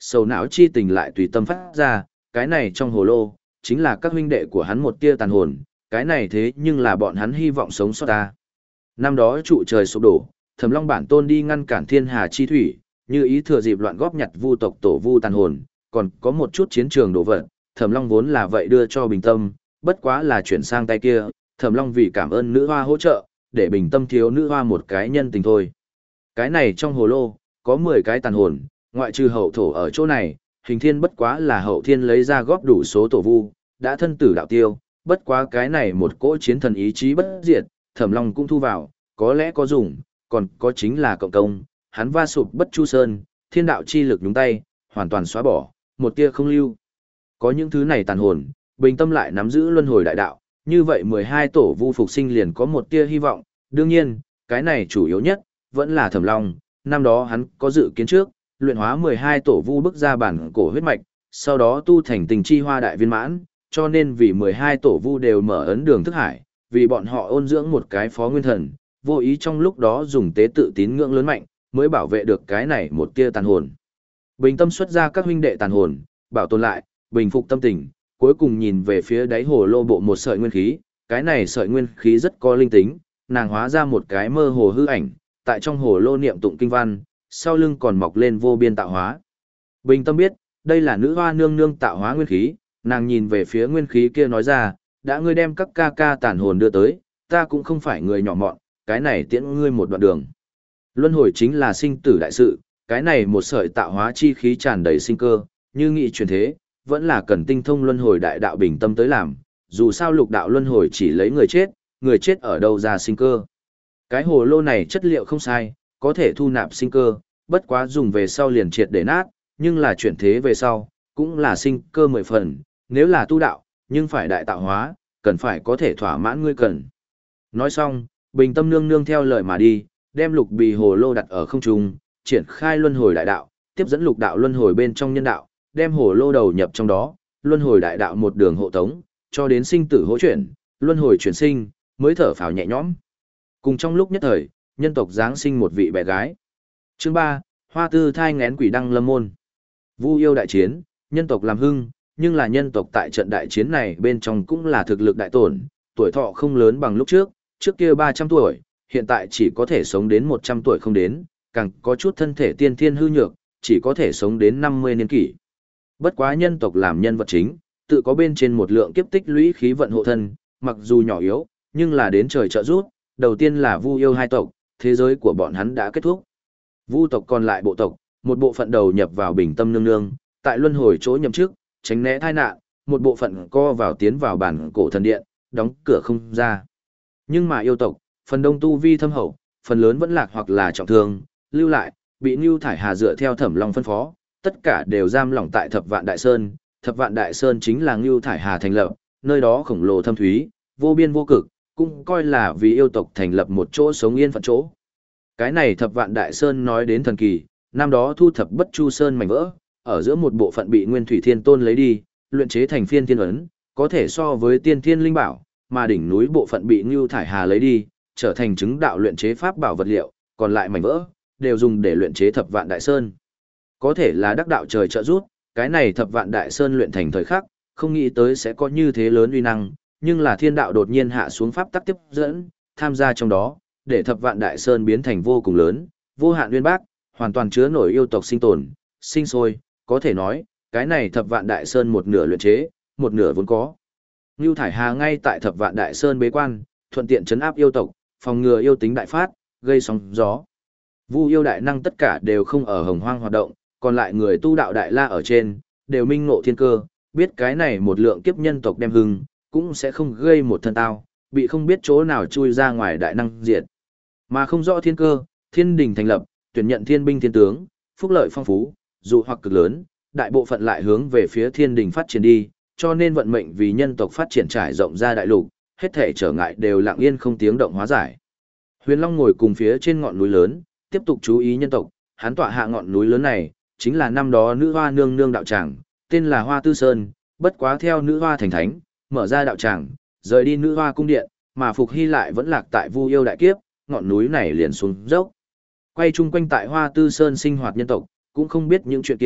sầu não chi tình lại tùy tâm phát ra, cái này trong hồ lô, chính là các huynh đệ của hắn một tia tàn hồn, cái này thế nhưng là bọn hắn hy vọng sống sót ta. Năm đó trụ trời sụp đổ, Thẩm Long bản tôn đi ngăn cản thiên hà chi thủy, như ý thừa dịp loạn góp nhặt vu tộc tổ vu tàn hồn, còn có một chút chiến trường đổ vật, Thẩm Long vốn là vậy đưa cho Bình Tâm, bất quá là chuyển sang tay kia, Thẩm Long vì cảm ơn nữ hoa hỗ trợ, để Bình Tâm thiếu nữ hoa một cái nhân tình thôi. Cái này trong hồ lô, có mười cái tàn hồn, ngoại trừ hậu thổ ở chỗ này, Hình Thiên bất quá là hậu thiên lấy ra góp đủ số tổ vu, đã thân tử đạo tiêu, bất quá cái này một cỗ chiến thần ý chí bất diệt, Thẩm Long cũng thu vào, có lẽ có dùng, còn có chính là cộng công, hắn va sụp Bất Chu Sơn, thiên đạo chi lực nhúng tay, hoàn toàn xóa bỏ, một tia không lưu. Có những thứ này tàn hồn, Bình Tâm lại nắm giữ luân hồi đại đạo, như vậy mười hai tổ vu phục sinh liền có một tia hy vọng, đương nhiên, cái này chủ yếu nhất, vẫn là Thẩm Long, năm đó hắn có dự kiến trước, luyện hóa mười hai tổ vu bức ra bản cổ huyết mạch, sau đó tu thành tình chi hoa đại viên mãn, cho nên vì mười hai tổ vu đều mở ấn đường thức hải, vì bọn họ ôn dưỡng một cái phó nguyên thần, vô ý trong lúc đó dùng tế tự tín ngưỡng lớn mạnh, mới bảo vệ được cái này một tia tàn hồn. Bình Tâm xuất ra các huynh đệ tàn hồn, bảo tồn lại, bình phục tâm tình, cuối cùng nhìn về phía đáy hồ lô bộ một sợi nguyên khí, cái này sợi nguyên khí rất có linh tính, nàng hóa ra một cái mơ hồ hư ảnh, tại trong hồ lô niệm tụng kinh văn, sau lưng còn mọc lên vô biên tạo hóa. Bình Tâm biết, đây là nữ hoa nương nương tạo hóa nguyên khí, nàng nhìn về phía nguyên khí kia nói ra, đã ngươi đem các ca ca tàn hồn đưa tới, ta cũng không phải người nhỏ mọn, cái này tiễn ngươi một đoạn đường. Luân hồi chính là sinh tử đại sự, cái này một sợi tạo hóa chi khí tràn đầy sinh cơ, như nghị truyền thế, vẫn là cần tinh thông luân hồi đại đạo Bình Tâm tới làm, dù sao lục đạo luân hồi chỉ lấy người chết, người chết ở đâu ra sinh cơ. Cái hồ lô này chất liệu không sai, có thể thu nạp sinh cơ, bất quá dùng về sau liền triệt để nát, nhưng là chuyển thế về sau, cũng là sinh cơ mười phần, nếu là tu đạo, nhưng phải đại tạo hóa, cần phải có thể thỏa mãn ngươi cần. Nói xong, Bình Tâm nương nương theo lời mà đi, đem lục bì hồ lô đặt ở không trung, triển khai luân hồi đại đạo, tiếp dẫn lục đạo luân hồi bên trong nhân đạo, đem hồ lô đầu nhập trong đó, luân hồi đại đạo một đường hộ tống, cho đến sinh tử hỗ chuyển, luân hồi chuyển sinh, mới thở phào nhẹ nhõm. Cùng trong lúc nhất thời, nhân tộc giáng sinh một vị bé gái. Chương ba, Hoa Tư thai nghén quỷ đăng lâm môn. Vu yêu đại chiến, nhân tộc làm hưng, nhưng là nhân tộc tại trận đại chiến này bên trong cũng là thực lực đại tổn, tuổi thọ không lớn bằng lúc trước, trước kia ba trăm tuổi, hiện tại chỉ có thể sống đến một trăm tuổi không đến, càng có chút thân thể tiên thiên hư nhược, chỉ có thể sống đến năm mươi niên kỷ. Bất quá nhân tộc làm nhân vật chính, tự có bên trên một lượng kiếp tích lũy khí vận hộ thân, mặc dù nhỏ yếu, nhưng là đến trời trợ giúp, đầu tiên là Vu yêu hai tộc, thế giới của bọn hắn đã kết thúc. Vu tộc còn lại bộ tộc, một bộ phận đầu nhập vào Bình Tâm nương nương, tại luân hồi chỗ nhậm chức, tránh né tai nạn, một bộ phận co vào tiến vào bản cổ thần điện, đóng cửa không ra. Nhưng mà yêu tộc, phần đông tu vi thâm hậu, phần lớn vẫn lạc hoặc là trọng thương, lưu lại, bị Nưu Thải Hà dựa theo Thẩm Long phân phó, tất cả đều giam lỏng tại Thập Vạn Đại Sơn. Thập Vạn Đại Sơn chính là Nưu Thải Hà thành lập, nơi đó khổng lồ thâm thúy, vô biên vô cực, cũng coi là vì yêu tộc thành lập một chỗ sống yên phận chỗ. Cái này Thập Vạn Đại Sơn nói đến thần kỳ, năm đó thu thập Bất Chu Sơn mảnh vỡ, ở giữa một bộ phận bị Nguyên Thủy Thiên Tôn lấy đi, luyện chế thành Phiên Thiên ấn, có thể so với Tiên Thiên linh bảo, mà đỉnh núi bộ phận bị Nưu Thải Hà lấy đi, trở thành chứng đạo luyện chế pháp bảo vật liệu, còn lại mảnh vỡ đều dùng để luyện chế Thập Vạn Đại Sơn. Có thể là đắc đạo trời trợ giúp, cái này Thập Vạn Đại Sơn luyện thành thời khắc, không nghĩ tới sẽ có như thế lớn uy năng, nhưng là thiên đạo đột nhiên hạ xuống pháp tắc tiếp dẫn, tham gia trong đó, để Thập Vạn Đại Sơn biến thành vô cùng lớn, vô hạn uyên bác, hoàn toàn chứa nổi yêu tộc sinh tồn, sinh sôi, có thể nói, cái này Thập Vạn Đại Sơn một nửa luyện chế, một nửa vốn có. Nưu Thải Hà ngay tại Thập Vạn Đại Sơn bế quan, thuận tiện trấn áp yêu tộc, phòng ngừa yêu tính đại phát, gây sóng gió. Vu yêu đại năng tất cả đều không ở Hồng Hoang hoạt động, còn lại người tu đạo đại la ở trên, đều minh ngộ thiên cơ, biết cái này một lượng kiếp nhân tộc đem hưng, cũng sẽ không gây một thân tao, bị không biết chỗ nào chui ra ngoài đại năng diệt. Mà không rõ thiên cơ, thiên đình thành lập, tuyển nhận thiên binh thiên tướng, phúc lợi phong phú, dù hoặc cực lớn, đại bộ phận lại hướng về phía thiên đình phát triển đi, cho nên vận mệnh vì nhân tộc phát triển trải rộng ra đại lục, hết thể trở ngại đều lặng yên không tiếng động hóa giải. Huyền Long ngồi cùng phía trên ngọn núi lớn, tiếp tục chú ý nhân tộc, hắn tọa hạ ngọn núi lớn này, chính là năm đó nữ hoa nương nương đạo tràng, tên là Hoa Tư Sơn, bất quá theo nữ hoa thành thánh, mở ra đạo tràng, rời đi nữ hoa cung điện, mà Phục Hy lại vẫn lạc tại Vu yêu đại kiếp, ngọn núi này liền xuống dốc. Quay chung quanh tại Hoa Tư Sơn sinh hoạt nhân tộc, cũng không biết những chuyện kia,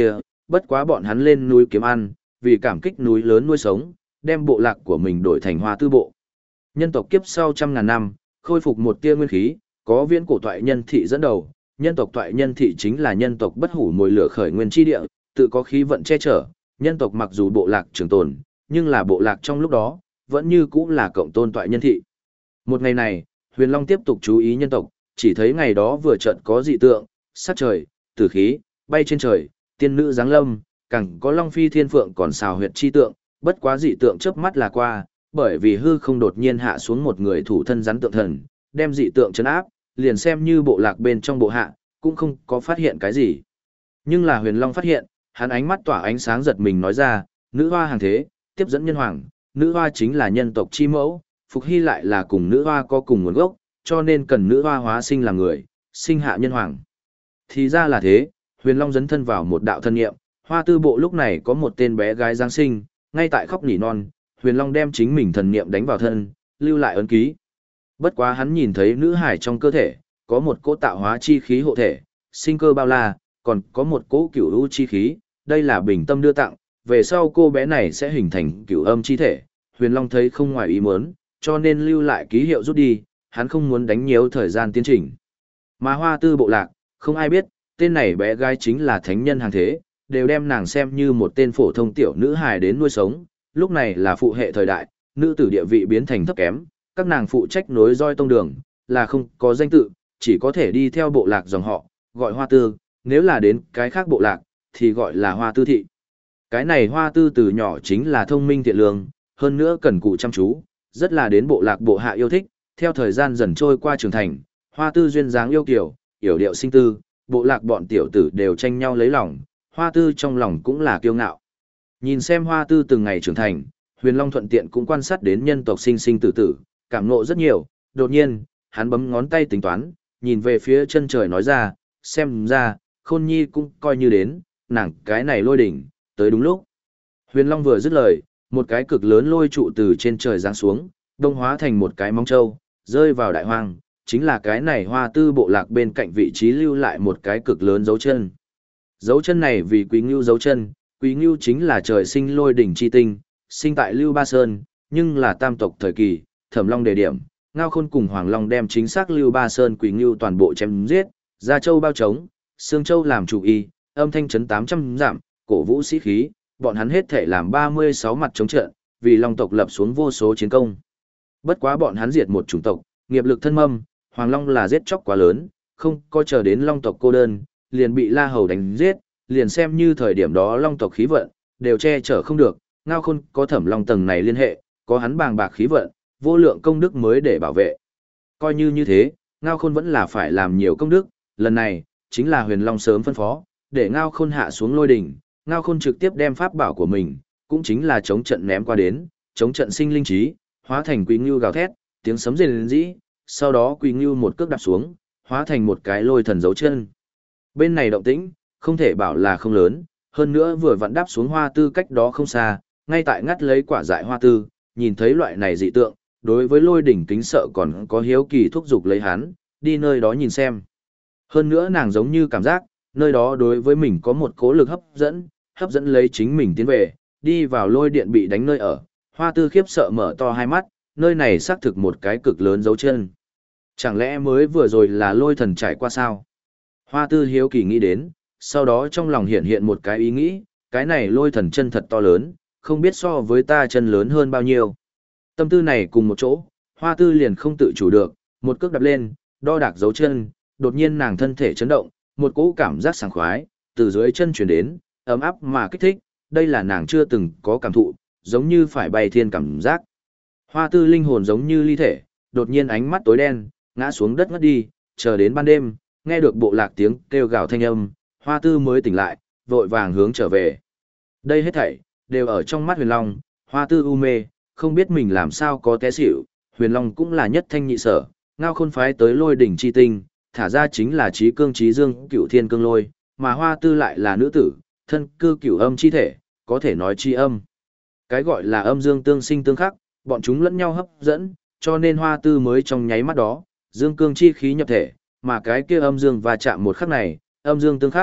bất quá bọn hắn lên núi kiếm ăn, vì cảm kích núi lớn nuôi sống, đem bộ lạc của mình đổi thành Hoa Tư bộ. Nhân tộc kiếp sau trăm ngàn năm, khôi phục một tia nguyên khí, có viễn cổ toại nhân thị dẫn đầu, nhân tộc toại nhân thị chính là nhân tộc bất hủ mồi lửa khởi nguyên chi địa, tự có khí vận che chở, nhân tộc mặc dù bộ lạc trường tồn, nhưng là bộ lạc trong lúc đó, vẫn như cũ là cộng tôn toại nhân thị. Một ngày này, Huyền Long tiếp tục chú ý nhân tộc, chỉ thấy ngày đó vừa chợt có dị tượng, sát trời, tử khí, bay trên trời, tiên nữ giáng lâm, càng có long phi thiên phượng còn xào huyệt chi tượng, bất quá dị tượng chớp mắt là qua, bởi vì hư không đột nhiên hạ xuống một người thủ thân rắn tượng thần, đem dị tượng chấn áp, liền xem như bộ lạc bên trong bộ hạ, cũng không có phát hiện cái gì. Nhưng là Huyền Long phát hiện, hắn ánh mắt tỏa ánh sáng giật mình nói ra, nữ hoa hàng thế, tiếp dẫn nhân hoàng, nữ hoa chính là nhân tộc chi mẫu, Phục Hy lại là cùng nữ hoa có cùng nguồn gốc, cho nên cần nữ hoa hóa sinh làm người, sinh hạ nhân hoàng. Thì ra là thế, Huyền Long dấn thân vào một đạo thân nghiệm, Hoa Tư bộ lúc này có một tên bé gái Giáng sinh, ngay tại khóc nỉ non, Huyền Long đem chính mình thần niệm đánh vào thân, lưu lại ấn ký. Bất quá hắn nhìn thấy nữ hải trong cơ thể, có một cỗ tạo hóa chi khí hộ thể, sinh cơ bao la, còn có một cỗ cửu u chi khí, đây là bình tâm đưa tặng, về sau cô bé này sẽ hình thành cửu âm chi thể. Huyền Long thấy không ngoài ý muốn, cho nên lưu lại ký hiệu rút đi, hắn không muốn đánh nhiều thời gian tiến trình. Mà Hoa Tư bộ lạc, không ai biết, tên này bé gái chính là thánh nhân hàng thế, đều đem nàng xem như một tên phổ thông tiểu nữ hài đến nuôi sống, lúc này là phụ hệ thời đại, nữ tử địa vị biến thành thấp kém, các nàng phụ trách nối roi tông đường, là không có danh tự, chỉ có thể đi theo bộ lạc dòng họ, gọi Hoa Tư, nếu là đến cái khác bộ lạc, thì gọi là Hoa Tư thị. Cái này Hoa Tư từ nhỏ chính là thông minh thiện lương, hơn nữa cần cù chăm chú, rất là đến bộ lạc bộ hạ yêu thích, theo thời gian dần trôi qua trưởng thành, Hoa Tư duyên dáng yêu kiều, yểu điệu sinh tư, bộ lạc bọn tiểu tử đều tranh nhau lấy lòng, Hoa Tư trong lòng cũng là kiêu ngạo. Nhìn xem Hoa Tư từng ngày trưởng thành, Huyền Long thuận tiện cũng quan sát đến nhân tộc sinh sinh tử tử, cảm ngộ rất nhiều, đột nhiên, hắn bấm ngón tay tính toán, nhìn về phía chân trời nói ra, xem ra, Khôn Nhi cũng coi như đến, nàng cái này lôi đỉnh, tới đúng lúc. Huyền Long vừa dứt lời, một cái cực lớn lôi trụ từ trên trời giáng xuống, đông hóa thành một cái móng trâu, rơi vào đại hoang, chính là cái này Hoa Tư bộ lạc bên cạnh vị trí lưu lại một cái cực lớn dấu chân. Dấu chân này vì Quý Ngưu dấu chân, Quý Ngưu chính là trời sinh lôi đỉnh chi tinh, sinh tại Lưu Ba Sơn, nhưng là tam tộc thời kỳ, Thẩm Long đề điểm, Ngao Khôn cùng Hoàng Long đem chính xác Lưu Ba Sơn Quý Ngưu toàn bộ chém giết, Gia Châu bao trống, Sương Châu làm chủ y, âm thanh chấn tám trăm giảm, cổ vũ sĩ khí, bọn hắn hết thể làm ba mươi sáu mặt chống trận, vì Long tộc lập xuống vô số chiến công. Bất quá bọn hắn diệt một chủng tộc, nghiệp lực thân mâm, Hoàng Long là giết chóc quá lớn, không có chờ đến Long tộc cô đơn, liền bị La Hầu đánh giết, liền xem như thời điểm đó Long tộc khí vận, đều che chở không được, Ngao Khôn có Thẩm Long tầng này liên hệ, có hắn bàng bạc khí vận, vô lượng công đức mới để bảo vệ. Coi như như thế, Ngao Khôn vẫn là phải làm nhiều công đức, lần này, chính là Huyền Long sớm phân phó, để Ngao Khôn hạ xuống lôi đỉnh, Ngao Khôn trực tiếp đem pháp bảo của mình, cũng chính là chống trận ném qua đến, chống trận sinh linh trí, hóa thành Quý Ngưu gào thét, tiếng sấm rền rĩ, sau đó Quý Ngưu một cước đạp xuống, hóa thành một cái lôi thần dấu chân. Bên này động tĩnh, không thể bảo là không lớn, hơn nữa vừa vặn đáp xuống Hoa Tư cách đó không xa, ngay tại ngắt lấy quả dại Hoa Tư, nhìn thấy loại này dị tượng, đối với lôi đỉnh kính sợ còn có hiếu kỳ thúc giục lấy hắn, đi nơi đó nhìn xem. Hơn nữa nàng giống như cảm giác, nơi đó đối với mình có một cố lực hấp dẫn, hấp dẫn lấy chính mình tiến về, đi vào lôi điện bị đánh nơi ở. Hoa Tư khiếp sợ mở to hai mắt, nơi này xác thực một cái cực lớn dấu chân. Chẳng lẽ mới vừa rồi là lôi thần trải qua sao? Hoa Tư hiếu kỳ nghĩ đến, sau đó trong lòng hiện hiện một cái ý nghĩ, cái này lôi thần chân thật to lớn, không biết so với ta chân lớn hơn bao nhiêu. Tâm tư này cùng một chỗ, Hoa Tư liền không tự chủ được, một cước đạp lên, đo đạc dấu chân, đột nhiên nàng thân thể chấn động, một cỗ cảm giác sảng khoái, từ dưới chân chuyển đến, ấm áp mà kích thích, đây là nàng chưa từng có cảm thụ, giống như phải bay thiên cảm giác. Hoa Tư linh hồn giống như ly thể, đột nhiên ánh mắt tối đen, ngã xuống đất ngất đi, chờ đến ban đêm, nghe được bộ lạc tiếng kêu gào thanh âm, Hoa Tư mới tỉnh lại, vội vàng hướng trở về. Đây hết thảy, đều ở trong mắt Huyền Long, Hoa Tư u mê, không biết mình làm sao có té xỉu, Huyền Long cũng là nhất thanh nhị sở, Ngao Khôn phái tới lôi đỉnh chi tinh, thả ra chính là trí cương trí dương cửu thiên cương lôi, mà Hoa Tư lại là nữ tử, thân cư cửu âm chi thể, có thể nói chi âm. Cái gọi là âm dương tương sinh tương khắc, bọn chúng lẫn nhau hấp dẫn, cho nên Hoa Tư mới trong nháy mắt đó, dương cương chi khí nhập thể, mà cái kia âm dương va chạm một khắc này, âm dương tương khắc,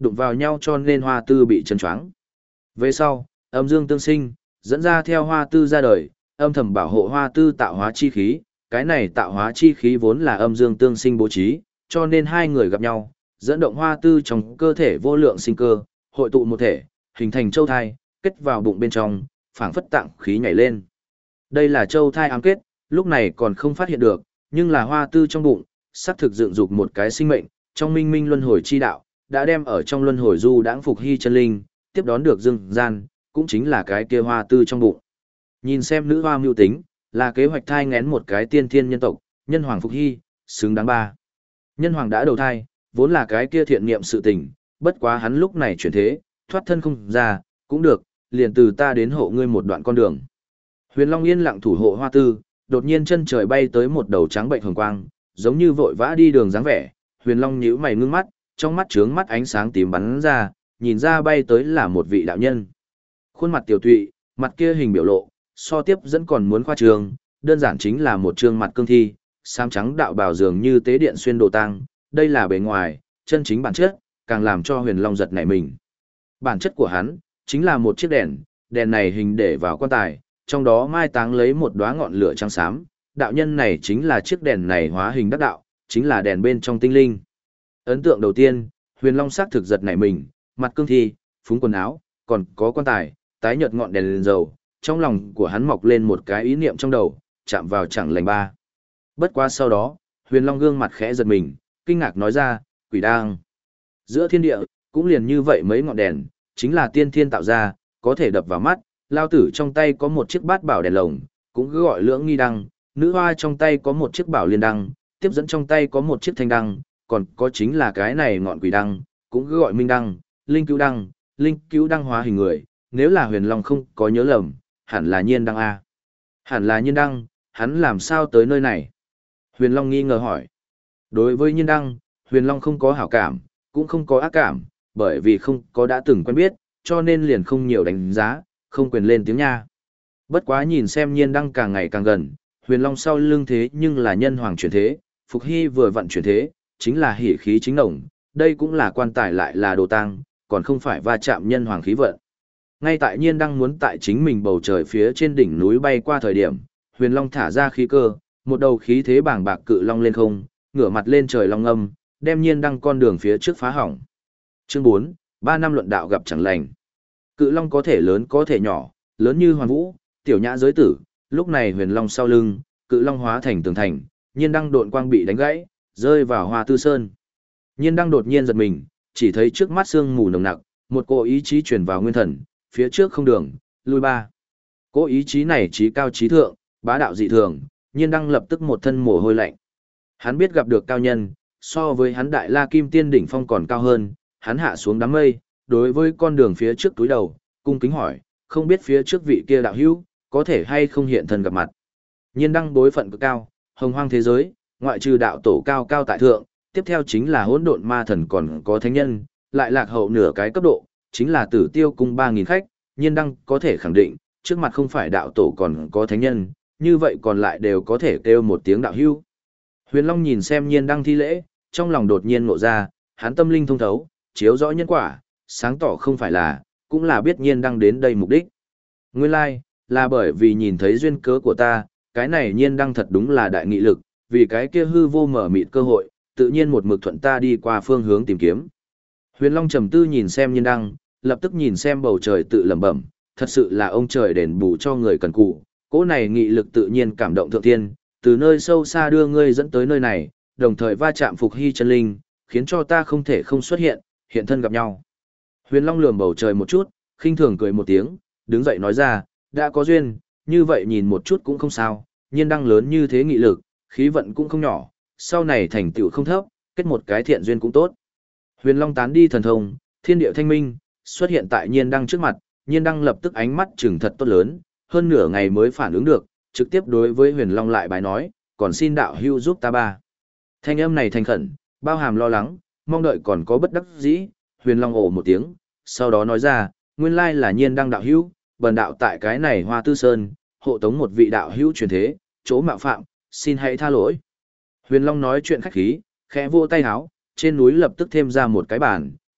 đụng vào nhau cho nên hoa tư bị chấn choáng. Về sau, âm dương tương sinh, dẫn ra theo hoa tư ra đời, âm thầm bảo hộ hoa tư tạo hóa chi khí, cái này tạo hóa chi khí vốn là âm dương tương sinh bố trí, cho nên hai người gặp nhau, dẫn động hoa tư trong cơ thể vô lượng sinh cơ, hội tụ một thể, hình thành châu thai, kết vào bụng bên trong, phảng phất tạng khí nhảy lên. Đây là châu thai ám kết, lúc này còn không phát hiện được, nhưng là hoa tư trong bụng, sắp thực dựng dục một cái sinh mệnh, trong minh minh luân hồi chi đạo, đã đem ở trong luân hồi du đãng phục hy chân linh, tiếp đón được dương gian, cũng chính là cái kia hoa tư trong bụng. Nhìn xem nữ hoa mưu tính, là kế hoạch thai ngén một cái tiên thiên nhân tộc, nhân hoàng phục hy, xứng đáng ba. Nhân hoàng đã đầu thai, vốn là cái kia thiện niệm sự tình, bất quá hắn lúc này chuyển thế, thoát thân không ra, cũng được, liền từ ta đến hộ ngươi một đoạn con đường. Huyền Long yên lặng thủ hộ hoa tư, đột nhiên chân trời bay tới một đầu trắng bệnh hồng quang, giống như vội vã đi đường dáng vẻ. Huyền Long nhíu mày ngưng mắt, trong mắt trướng mắt ánh sáng tím bắn ra, nhìn ra bay tới là một vị đạo nhân. Khuôn mặt tiểu tụy, mặt kia hình biểu lộ, so tiếp dẫn còn muốn khoa trương, đơn giản chính là một trương mặt cương thi, xám trắng đạo bào dường như tế điện xuyên đồ tăng, đây là bề ngoài, chân chính bản chất, càng làm cho Huyền Long giật nảy mình. Bản chất của hắn, chính là một chiếc đèn, đèn này hình để vào quan tài, trong đó mai táng lấy một đóa ngọn lửa trắng xám, đạo nhân này chính là chiếc đèn này hóa hình đắc đạo, chính là đèn bên trong tinh linh. Ấn tượng đầu tiên, Huyền Long sắc thực giật nảy mình, mặt cương thi, phúng quần áo, còn có quan tài, tái nhợt ngọn đèn lên dầu, trong lòng của hắn mọc lên một cái ý niệm trong đầu, chạm vào chẳng lành ba. Bất quá sau đó, Huyền Long gương mặt khẽ giật mình, kinh ngạc nói ra, quỷ đang. Giữa thiên địa, cũng liền như vậy mấy ngọn đèn, chính là tiên thiên tạo ra, có thể đập vào mắt, lao tử trong tay có một chiếc bát bảo đèn lồng, cũng cứ gọi lưỡng nghi đăng, nữ hoa trong tay có một chiếc bảo liên đăng, tiếp dẫn trong tay có một chiếc thanh đăng, còn có chính là cái này ngọn quỷ đăng, cũng cứ gọi minh đăng, linh cứu đăng, linh cứu đăng hóa hình người, nếu là Huyền Long không có nhớ lầm, hẳn là nhiên đăng A. Hẳn là nhiên đăng, hắn làm sao tới nơi này? Huyền Long nghi ngờ hỏi. Đối với nhiên đăng, Huyền Long không có hảo cảm, cũng không có ác cảm, bởi vì không có đã từng quen biết, cho nên liền không nhiều đánh giá, không quyền lên tiếng nha. Bất quá nhìn xem nhiên đăng càng ngày càng gần, Huyền Long sau lưng thế nhưng là nhân hoàng chuyển thế, Phục Hy vừa vận chuyển thế, chính là hỉ khí chính nồng, đây cũng là quan tài lại là đồ tang, còn không phải va chạm nhân hoàng khí vận. Ngay tại nhiên đăng muốn tại chính mình bầu trời phía trên đỉnh núi bay qua thời điểm, Huyền Long thả ra khí cơ, một đầu khí thế bàng bạc cự long lên không, ngửa mặt lên trời long âm, đem nhiên đăng con đường phía trước phá hỏng. Chương bốn, ba năm luận đạo gặp chẳng lành. Cự long có thể lớn có thể nhỏ, lớn như hoàn vũ, tiểu nhã giới tử, lúc này Huyền Long sau lưng, cự long hóa thành tường thành, nhiên đăng độn quang bị đánh gãy, rơi vào Hoa Tư Sơn. Nhiên đăng đột nhiên giật mình, chỉ thấy trước mắt sương mù nồng nặc, một cỗ ý chí truyền vào nguyên thần, phía trước không đường, lui ba. Cỗ ý chí này trí cao trí thượng, bá đạo dị thường, nhiên đăng lập tức một thân mồ hôi lạnh. Hắn biết gặp được cao nhân, so với hắn đại la kim tiên đỉnh phong còn cao hơn, hắn hạ xuống đám mây, đối với con đường phía trước túi đầu, cung kính hỏi, không biết phía trước vị kia đạo hữu, có thể hay không hiện thân gặp mặt. Nhiên đăng bối phận cực cao, hồng hoang thế giới, ngoại trừ đạo tổ cao cao tại thượng, tiếp theo chính là hỗn độn ma thần còn có thánh nhân, lại lạc hậu nửa cái cấp độ, chính là tử tiêu cung ba nghìn khách, nhiên đăng có thể khẳng định, trước mặt không phải đạo tổ còn có thánh nhân, như vậy còn lại đều có thể kêu một tiếng đạo hữu. Huyền Long nhìn xem nhiên đăng thi lễ, trong lòng đột nhiên ngộ ra, hắn tâm linh thông thấu, chiếu rõ nhân quả, sáng tỏ không phải là, cũng là biết nhiên đăng đến đây mục đích. Nguyên lai, like, là bởi vì nhìn thấy duyên cớ của ta, cái này nhiên đăng thật đúng là đại nghị lực, vì cái kia hư vô mở mịt cơ hội, tự nhiên một mực thuận ta đi qua phương hướng tìm kiếm. Huyền Long trầm tư nhìn xem nhiên đăng, lập tức nhìn xem bầu trời tự lẩm bẩm, thật sự là ông trời đền bù cho người cần cù, cỗ này nghị lực tự nhiên cảm động thượng thiên, từ nơi sâu xa đưa ngươi dẫn tới nơi này, đồng thời va chạm Phục Hy chân linh, khiến cho ta không thể không xuất hiện, hiện thân gặp nhau. Huyền Long lườm bầu trời một chút, khinh thường cười một tiếng, đứng dậy nói ra, đã có duyên, như vậy nhìn một chút cũng không sao, nhiên đăng lớn như thế nghị lực, khí vận cũng không nhỏ, sau này thành tựu không thấp, kết một cái thiện duyên cũng tốt. Huyền Long tán đi thần thông, thiên địa thanh minh, xuất hiện tại nhiên đăng trước mặt, nhiên đăng lập tức ánh mắt trừng thật tốt lớn, hơn nửa ngày mới phản ứng được, trực tiếp đối với Huyền Long lại bài nói, còn xin đạo hữu giúp ta ba. Thanh âm này thành khẩn, bao hàm lo lắng, mong đợi còn có bất đắc dĩ, Huyền Long ồ một tiếng, sau đó nói ra, nguyên lai là nhiên đăng đạo hữu, bần đạo tại cái này Hoa Tư Sơn, hộ tống một vị đạo hữu truyền thế, chỗ mạo phạm, xin hãy tha lỗi. Huyền Long nói chuyện khách khí, khẽ vô tay háo, trên núi lập tức thêm ra một cái bàn,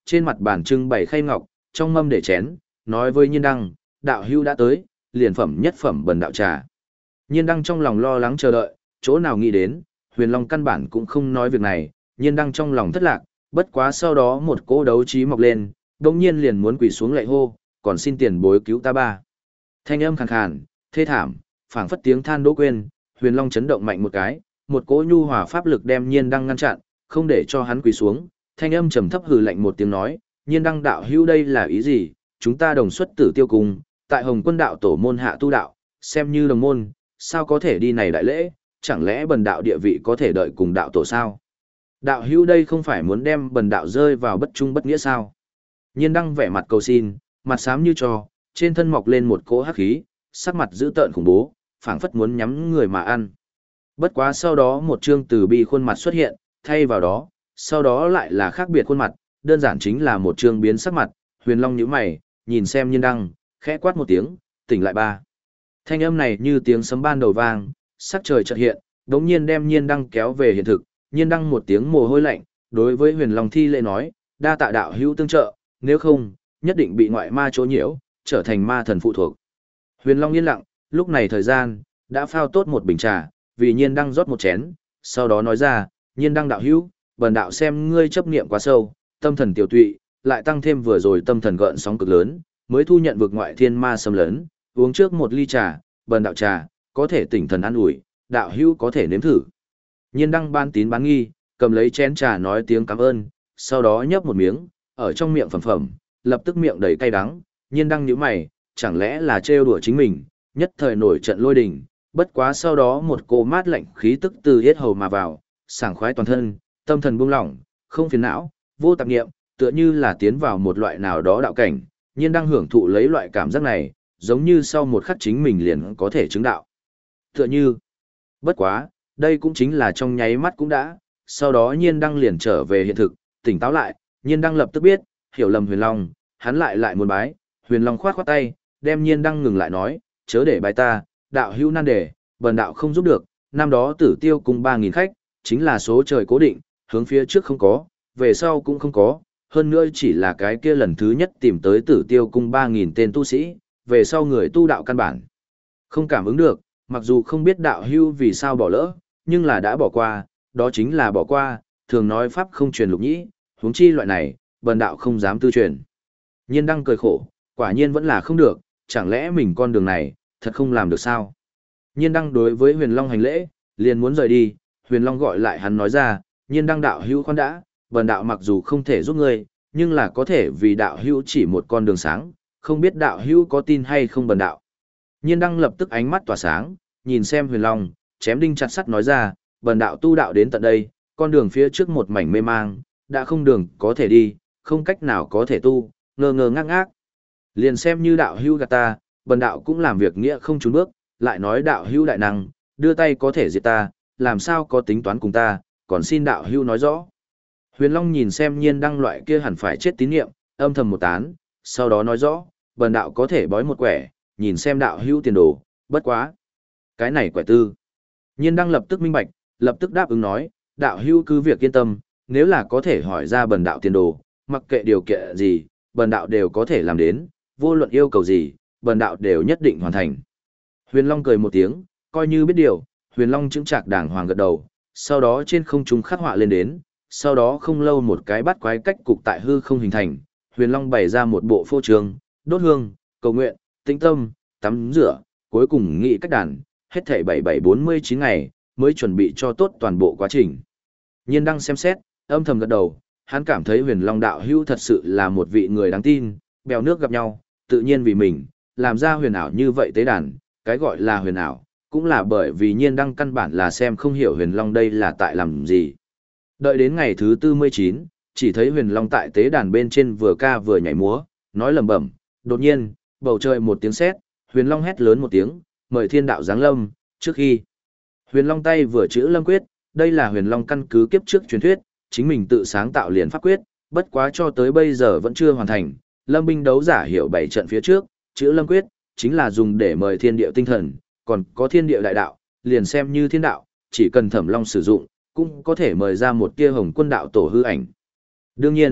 trên mặt bàn trưng bày khay ngọc, trong mâm để chén, nói với Nhiên Đăng, đạo hữu đã tới, liền phẩm nhất phẩm bần đạo trà. Nhiên Đăng trong lòng lo lắng chờ đợi, chỗ nào nghĩ đến, Huyền Long căn bản cũng không nói việc này, Nhiên Đăng trong lòng thất lạc, bất quá sau đó một cỗ đấu trí mọc lên, đồng nhiên liền muốn quỳ xuống lạy hô, còn xin tiền bối cứu ta ba. Thanh âm khàn khàn, thê thảm, phảng phất tiếng than đỗ quên, Huyền Long chấn động mạnh một cái, một cỗ nhu hòa pháp lực đem Nhiên Đăng ngăn chặn, không để cho hắn quỳ xuống, thanh âm trầm thấp hừ lạnh một tiếng nói, Nhiên Đăng đạo hữu đây là ý gì, chúng ta đồng xuất tử tiêu cùng, tại Hồng Quân đạo tổ môn hạ tu đạo, xem như đồng môn, sao có thể đi này đại lễ, chẳng lẽ bần đạo địa vị có thể đợi cùng đạo tổ sao? Đạo hữu đây không phải muốn đem bần đạo rơi vào bất trung bất nghĩa sao? Nhiên Đăng vẻ mặt cầu xin, mặt xám như trò, trên thân mọc lên một cỗ hắc khí, sắc mặt dữ tợn khủng bố, phảng phất muốn nhắm người mà ăn. Bất quá sau đó một trương từ bi khuôn mặt xuất hiện, thay vào đó, sau đó lại là khác biệt khuôn mặt, đơn giản chính là một trương biến sắc mặt, Huyền Long nhíu mày, nhìn xem Nhiên Đăng, khẽ quát một tiếng, tỉnh lại ba. Thanh âm này như tiếng sấm ban đầu vang, sắc trời chợt hiện, đống nhiên đem Nhiên Đăng kéo về hiện thực, Nhiên Đăng một tiếng mồ hôi lạnh, đối với Huyền Long thi lễ nói, đa tạ đạo hữu tương trợ, nếu không, nhất định bị ngoại ma chỗ nhiễu, trở thành ma thần phụ thuộc. Huyền Long yên lặng, lúc này thời gian, đã phao tốt một bình trà, vì Nhiên Đăng rót một chén, sau đó nói ra, Nhiên Đăng đạo hữu, bần đạo xem ngươi chấp niệm quá sâu, tâm thần tiểu tụy, lại tăng thêm vừa rồi tâm thần gợn sóng cực lớn, mới thu nhận vực ngoại thiên ma xâm lấn, uống trước một ly trà, bần đạo trà, có thể tỉnh thần an ủi, đạo hữu có thể nếm thử. Nhiên Đăng ban tín bán nghi, cầm lấy chén trà nói tiếng cảm ơn, sau đó nhấp một miếng, ở trong miệng phẩm phẩm, lập tức miệng đầy cay đắng, Nhiên Đăng nhíu mày, chẳng lẽ là trêu đùa chính mình, nhất thời nổi trận lôi đình, bất quá sau đó một cô mát lạnh khí tức từ yết hầu mà vào, sảng khoái toàn thân, tâm thần buông lỏng, không phiền não, vô tạp niệm, tựa như là tiến vào một loại nào đó đạo cảnh, Nhiên Đăng hưởng thụ lấy loại cảm giác này, giống như sau một khắc chính mình liền có thể chứng đạo. Tựa như, bất quá, đây cũng chính là trong nháy mắt cũng đã, sau đó Nhiên Đăng liền trở về hiện thực, tỉnh táo lại, Nhiên Đăng lập tức biết, hiểu lầm Huyền Long, hắn lại lại muốn bái, Huyền Long khoát khoát tay, đem Nhiên Đăng ngừng lại nói, chớ để bái ta, đạo hữu nan đề, bần đạo không giúp được, năm đó Tử Tiêu cùng ba nghìn khách, chính là số trời cố định, hướng phía trước không có, về sau cũng không có, hơn nữa chỉ là cái kia lần thứ nhất tìm tới Tử Tiêu cung ba nghìn tên tu sĩ, về sau người tu đạo căn bản. Không cảm ứng được, mặc dù không biết đạo hưu vì sao bỏ lỡ, nhưng là đã bỏ qua, đó chính là bỏ qua, thường nói pháp không truyền lục nhĩ, huống chi loại này, bần đạo không dám tư truyền. Nhiên Đăng cười khổ, quả nhiên vẫn là không được, chẳng lẽ mình con đường này, thật không làm được sao? Nhiên Đăng đối với Huyền Long hành lễ, liền muốn rời đi, Huyền Long gọi lại hắn nói ra, Nhiên Đăng đạo hữu khoan đã, bần đạo mặc dù không thể giúp ngươi, nhưng là có thể vì đạo hữu chỉ một con đường sáng, không biết đạo hữu có tin hay không bần đạo. Nhiên Đăng lập tức ánh mắt tỏa sáng, nhìn xem Huyền Long, chém đinh chặt sắt nói ra, bần đạo tu đạo đến tận đây, con đường phía trước một mảnh mê mang, đã không đường có thể đi, không cách nào có thể tu, ngơ ngơ ngác ngác. Liền xem như đạo hữu gạt ta, bần đạo cũng làm việc nghĩa không trốn bước, lại nói đạo hữu đại năng, đưa tay có thể diệt ta, làm sao có tính toán cùng ta, còn xin đạo hữu nói rõ. Huyền Long nhìn xem Nhiên Đăng loại kia hẳn phải chết tín niệm, âm thầm một tán, sau đó nói rõ, bần đạo có thể bói một quẻ, nhìn xem đạo hữu tiền đồ, bất quá. Cái này quẻ tư. Nhiên Đăng lập tức minh bạch, lập tức đáp ứng nói, đạo hữu cứ việc yên tâm, nếu là có thể hỏi ra bần đạo tiền đồ, mặc kệ điều kiện gì, bần đạo đều có thể làm đến, vô luận yêu cầu gì, bần đạo đều nhất định hoàn thành. Huyền Long cười một tiếng, coi như biết điều, Huyền Long chứng trạc đàng hoàng gật đầu, sau đó trên không trung khắc họa lên đến, sau đó không lâu một cái bắt quái cách cục tại hư không hình thành, Huyền Long bày ra một bộ phô trường, đốt hương, cầu nguyện, tĩnh tâm, tắm rửa, cuối cùng nghị cách đàn, hết thảy bảy bảy bốn mươi chín ngày, mới chuẩn bị cho tốt toàn bộ quá trình. Nhiên Đăng xem xét, âm thầm gật đầu, hắn cảm thấy Huyền Long đạo hữu thật sự là một vị người đáng tin, bèo nước gặp nhau, tự nhiên vì mình, làm ra huyền ảo như vậy tế đàn, cái gọi là huyền ảo, cũng là bởi vì Nhiên Đăng căn bản là xem không hiểu Huyền Long đây là tại làm gì. Đợi đến ngày thứ tư mươi chín, chỉ thấy Huyền Long tại tế đàn bên trên vừa ca vừa nhảy múa, nói lẩm bẩm, đột nhiên, bầu trời một tiếng sét, Huyền Long hét lớn một tiếng, mời thiên đạo giáng lâm, trước khi Huyền Long tay vừa chữ lâm quyết, đây là Huyền Long căn cứ kiếp trước truyền thuyết, chính mình tự sáng tạo liền pháp quyết, bất quá cho tới bây giờ vẫn chưa hoàn thành. Lâm binh đấu giả hiểu bảy trận phía trước, chữ lâm quyết, chính là dùng để mời thiên địa tinh thần, còn có thiên địa đại đạo, liền xem như thiên đạo, chỉ cần Thẩm Long sử dụng, cũng có thể mời ra một tia Hồng Quân đạo tổ hư ảnh. Đương nhiên,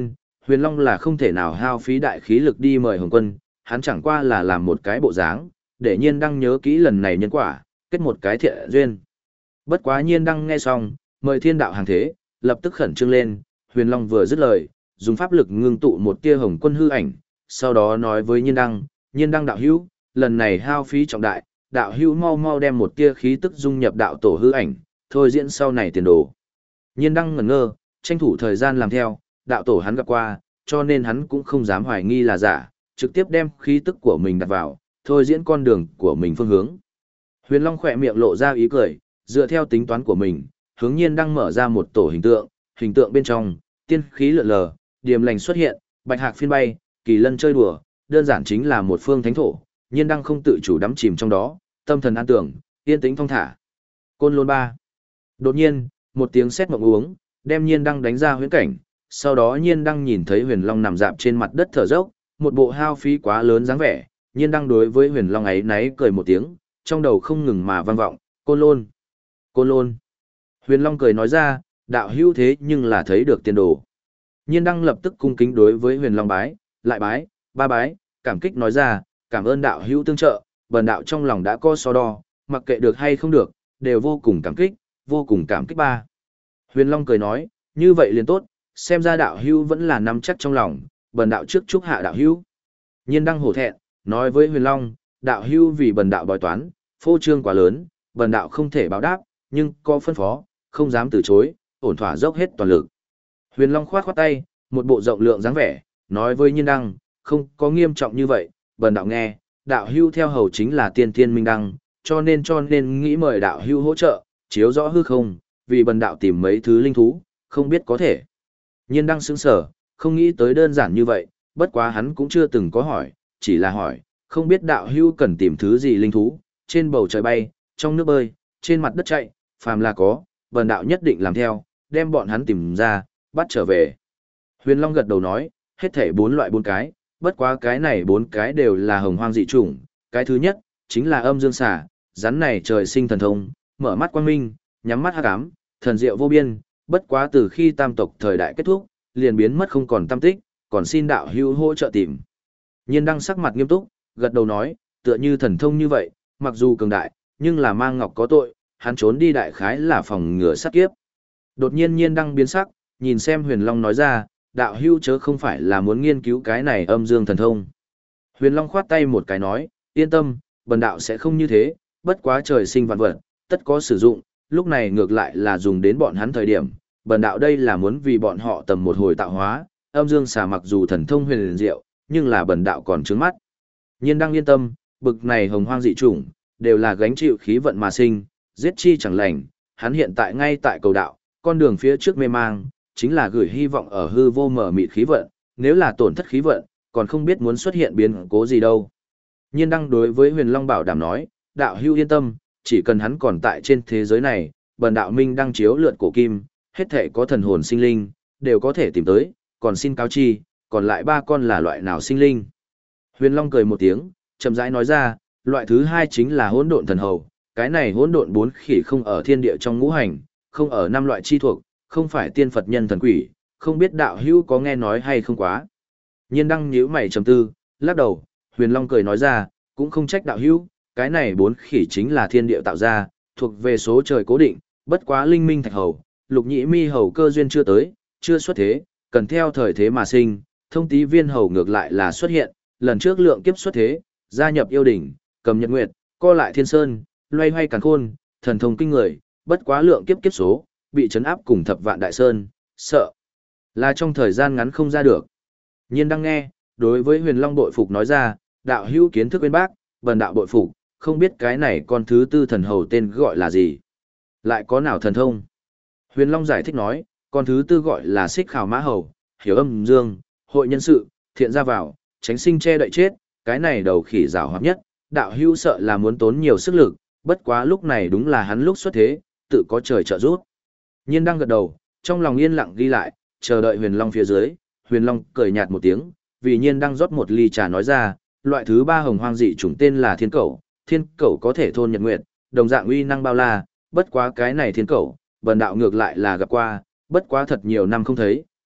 Huyền Long là không thể nào hao phí đại khí lực đi mời Hồng Quân, hắn chẳng qua là làm một cái bộ dáng, để Nhiên Đăng nhớ kỹ lần này nhân quả, kết một cái thiện duyên. Bất quá Nhiên Đăng nghe xong, mời thiên đạo hàng thế, lập tức khẩn trương lên, Huyền Long vừa dứt lời, dùng pháp lực ngưng tụ một tia Hồng Quân hư ảnh, sau đó nói với Nhiên Đăng, Nhiên Đăng đạo hữu, lần này hao phí trọng đại, đạo hữu mau mau đem một tia khí tức dung nhập đạo tổ hư ảnh, thôi diễn sau này tiền đồ. Nhiên Đăng ngẩn ngơ, tranh thủ thời gian làm theo, đạo tổ hắn gặp qua, cho nên hắn cũng không dám hoài nghi là giả, trực tiếp đem khí tức của mình đặt vào, thôi diễn con đường của mình phương hướng. Huyền Long khỏe miệng lộ ra ý cười, dựa theo tính toán của mình, hướng Nhiên Đăng mở ra một tổ hình tượng, hình tượng bên trong, tiên khí lượn lờ, điềm lành xuất hiện, bạch hạc phiên bay, kỳ lân chơi đùa, đơn giản chính là một phương thánh thổ, Nhiên Đăng không tự chủ đắm chìm trong đó, tâm thần an tưởng, yên tĩnh thong thả. Côn Lôn ba. Đột nhiên, một tiếng sét mộng uống, đem Nhiên Đăng đánh ra huyễn cảnh, sau đó Nhiên Đăng nhìn thấy Huyền Long nằm dạp trên mặt đất thở dốc, một bộ hao phí quá lớn dáng vẻ, Nhiên Đăng đối với Huyền Long ấy náy cười một tiếng, trong đầu không ngừng mà vang vọng, Côn Lôn, Côn Lôn. Huyền Long cười nói ra, đạo hữu thế nhưng là thấy được tiền đồ. Nhiên Đăng lập tức cung kính đối với Huyền Long bái, lại bái, ba bái, cảm kích nói ra, cảm ơn đạo hữu tương trợ, bần đạo trong lòng đã có so đo, mặc kệ được hay không được, đều vô cùng cảm kích, vô cùng cảm kích ba. Huyền Long cười nói, như vậy liền tốt, xem ra đạo hữu vẫn là nắm chắc trong lòng, bần đạo trước chúc hạ đạo hữu. Nhiên Đăng hổ thẹn, nói với Huyền Long, đạo hữu vì bần đạo bói toán, phô trương quá lớn, bần đạo không thể báo đáp, nhưng có phân phó, không dám từ chối, ổn thỏa dốc hết toàn lực. Huyền Long khoát khoát tay, một bộ rộng lượng dáng vẻ, nói với Nhiên Đăng, không có nghiêm trọng như vậy, bần đạo nghe, đạo hữu theo hầu chính là tiên tiên minh đăng, cho nên cho nên nghĩ mời đạo hữu hỗ trợ, chiếu rõ hư không, vì bần đạo tìm mấy thứ linh thú, không biết có thể. Nhiên Đăng sững sờ, không nghĩ tới đơn giản như vậy, bất quá hắn cũng chưa từng có hỏi, chỉ là hỏi, không biết đạo hữu cần tìm thứ gì linh thú, trên bầu trời bay, trong nước bơi, trên mặt đất chạy, phàm là có, bần đạo nhất định làm theo, đem bọn hắn tìm ra, bắt trở về. Huyền Long gật đầu nói, hết thể bốn loại bốn cái, bất quá cái này bốn cái đều là hồng hoang dị chủng, cái thứ nhất, chính là âm dương xà, rắn này trời sinh thần thông, mở mắt quang minh, nhắm mắt hắc ám, thần diệu vô biên, bất quá từ khi tam tộc thời đại kết thúc, liền biến mất không còn tâm tích, còn xin đạo hữu hỗ trợ tìm. Nhiên Đăng sắc mặt nghiêm túc, gật đầu nói, tựa như thần thông như vậy, mặc dù cường đại, nhưng là mang ngọc có tội, hắn trốn đi đại khái là phòng ngừa sát kiếp. Đột nhiên Nhiên Đăng biến sắc, nhìn xem Huyền Long nói ra, đạo hữu chớ không phải là muốn nghiên cứu cái này âm dương thần thông. Huyền Long khoát tay một cái nói, yên tâm, bần đạo sẽ không như thế, bất quá trời sinh vạn vật, tất có sử dụng, lúc này ngược lại là dùng đến bọn hắn thời điểm, bần đạo đây là muốn vì bọn họ tầm một hồi tạo hóa, âm dương xà mặc dù thần thông huyền liền diệu, nhưng là bần đạo còn trướng mắt. Nhiên Đăng yên tâm, bực này hồng hoang dị chủng, đều là gánh chịu khí vận mà sinh, giết chi chẳng lành, hắn hiện tại ngay tại cầu đạo, con đường phía trước mê mang, chính là gửi hy vọng ở hư vô mở mịt khí vận, nếu là tổn thất khí vận, còn không biết muốn xuất hiện biến cố gì đâu. Nhiên Đăng đối với Huyền Long bảo đảm nói, đạo hữu yên tâm, chỉ cần hắn còn tại trên thế giới này, bần đạo minh đăng chiếu lượn cổ kim, hết thể có thần hồn sinh linh, đều có thể tìm tới, còn xin cáo chi, còn lại ba con là loại nào sinh linh. Huyền Long cười một tiếng, chậm rãi nói ra, loại thứ hai chính là hỗn độn thần hầu, cái này hỗn độn bốn khỉ không ở thiên địa trong ngũ hành, không ở năm loại chi thuộc, không phải tiên Phật nhân thần quỷ, không biết đạo hữu có nghe nói hay không quá. Nhiên Đăng nhíu mày trầm tư, lắc đầu, Huyền Long cười nói ra, cũng không trách đạo hữu, cái này bốn khỉ chính là thiên địa tạo ra, thuộc về số trời cố định, bất quá linh minh thạch hầu, lục nhĩ mi hầu cơ duyên chưa tới, chưa xuất thế, cần theo thời thế mà sinh, thông tí viên hầu ngược lại là xuất hiện, lần trước lượng kiếp xuất thế, gia nhập yêu đỉnh, cầm nhật nguyệt, co lại thiên sơn, loay hoay càn khôn, thần thông kinh người, bất quá lượng kiếp kiếp số, bị chấn áp cùng thập vạn đại sơn, sợ là trong thời gian ngắn không ra được. Nhiên Đăng nghe, đối với Huyền Long bội phục nói ra, đạo hữu kiến thức bên bác, bần đạo bội phục, không biết cái này con thứ tư thần hầu tên gọi là gì, lại có nào thần thông. Huyền Long giải thích nói, con thứ tư gọi là Xích Khảo Mã hầu, hiểu âm dương, hội nhân sự, thiện ra vào, tránh sinh che đậy chết, cái này đầu khỉ giảo hoạt nhất, đạo hữu sợ là muốn tốn nhiều sức lực, bất quá lúc này đúng là hắn lúc xuất thế, tự có trời trợ giúp. Nhiên Đăng gật đầu, trong lòng yên lặng ghi lại, chờ đợi Huyền Long phía dưới, Huyền Long cười nhạt một tiếng, vì Nhiên Đăng rót một ly trà nói ra, loại thứ ba hồng hoang dị chủng tên là thiên cẩu, thiên cẩu có thể thôn nhật nguyệt, đồng dạng uy năng bao la, bất quá cái này thiên cẩu, bần đạo ngược lại là gặp qua, bất quá thật nhiều năm không thấy,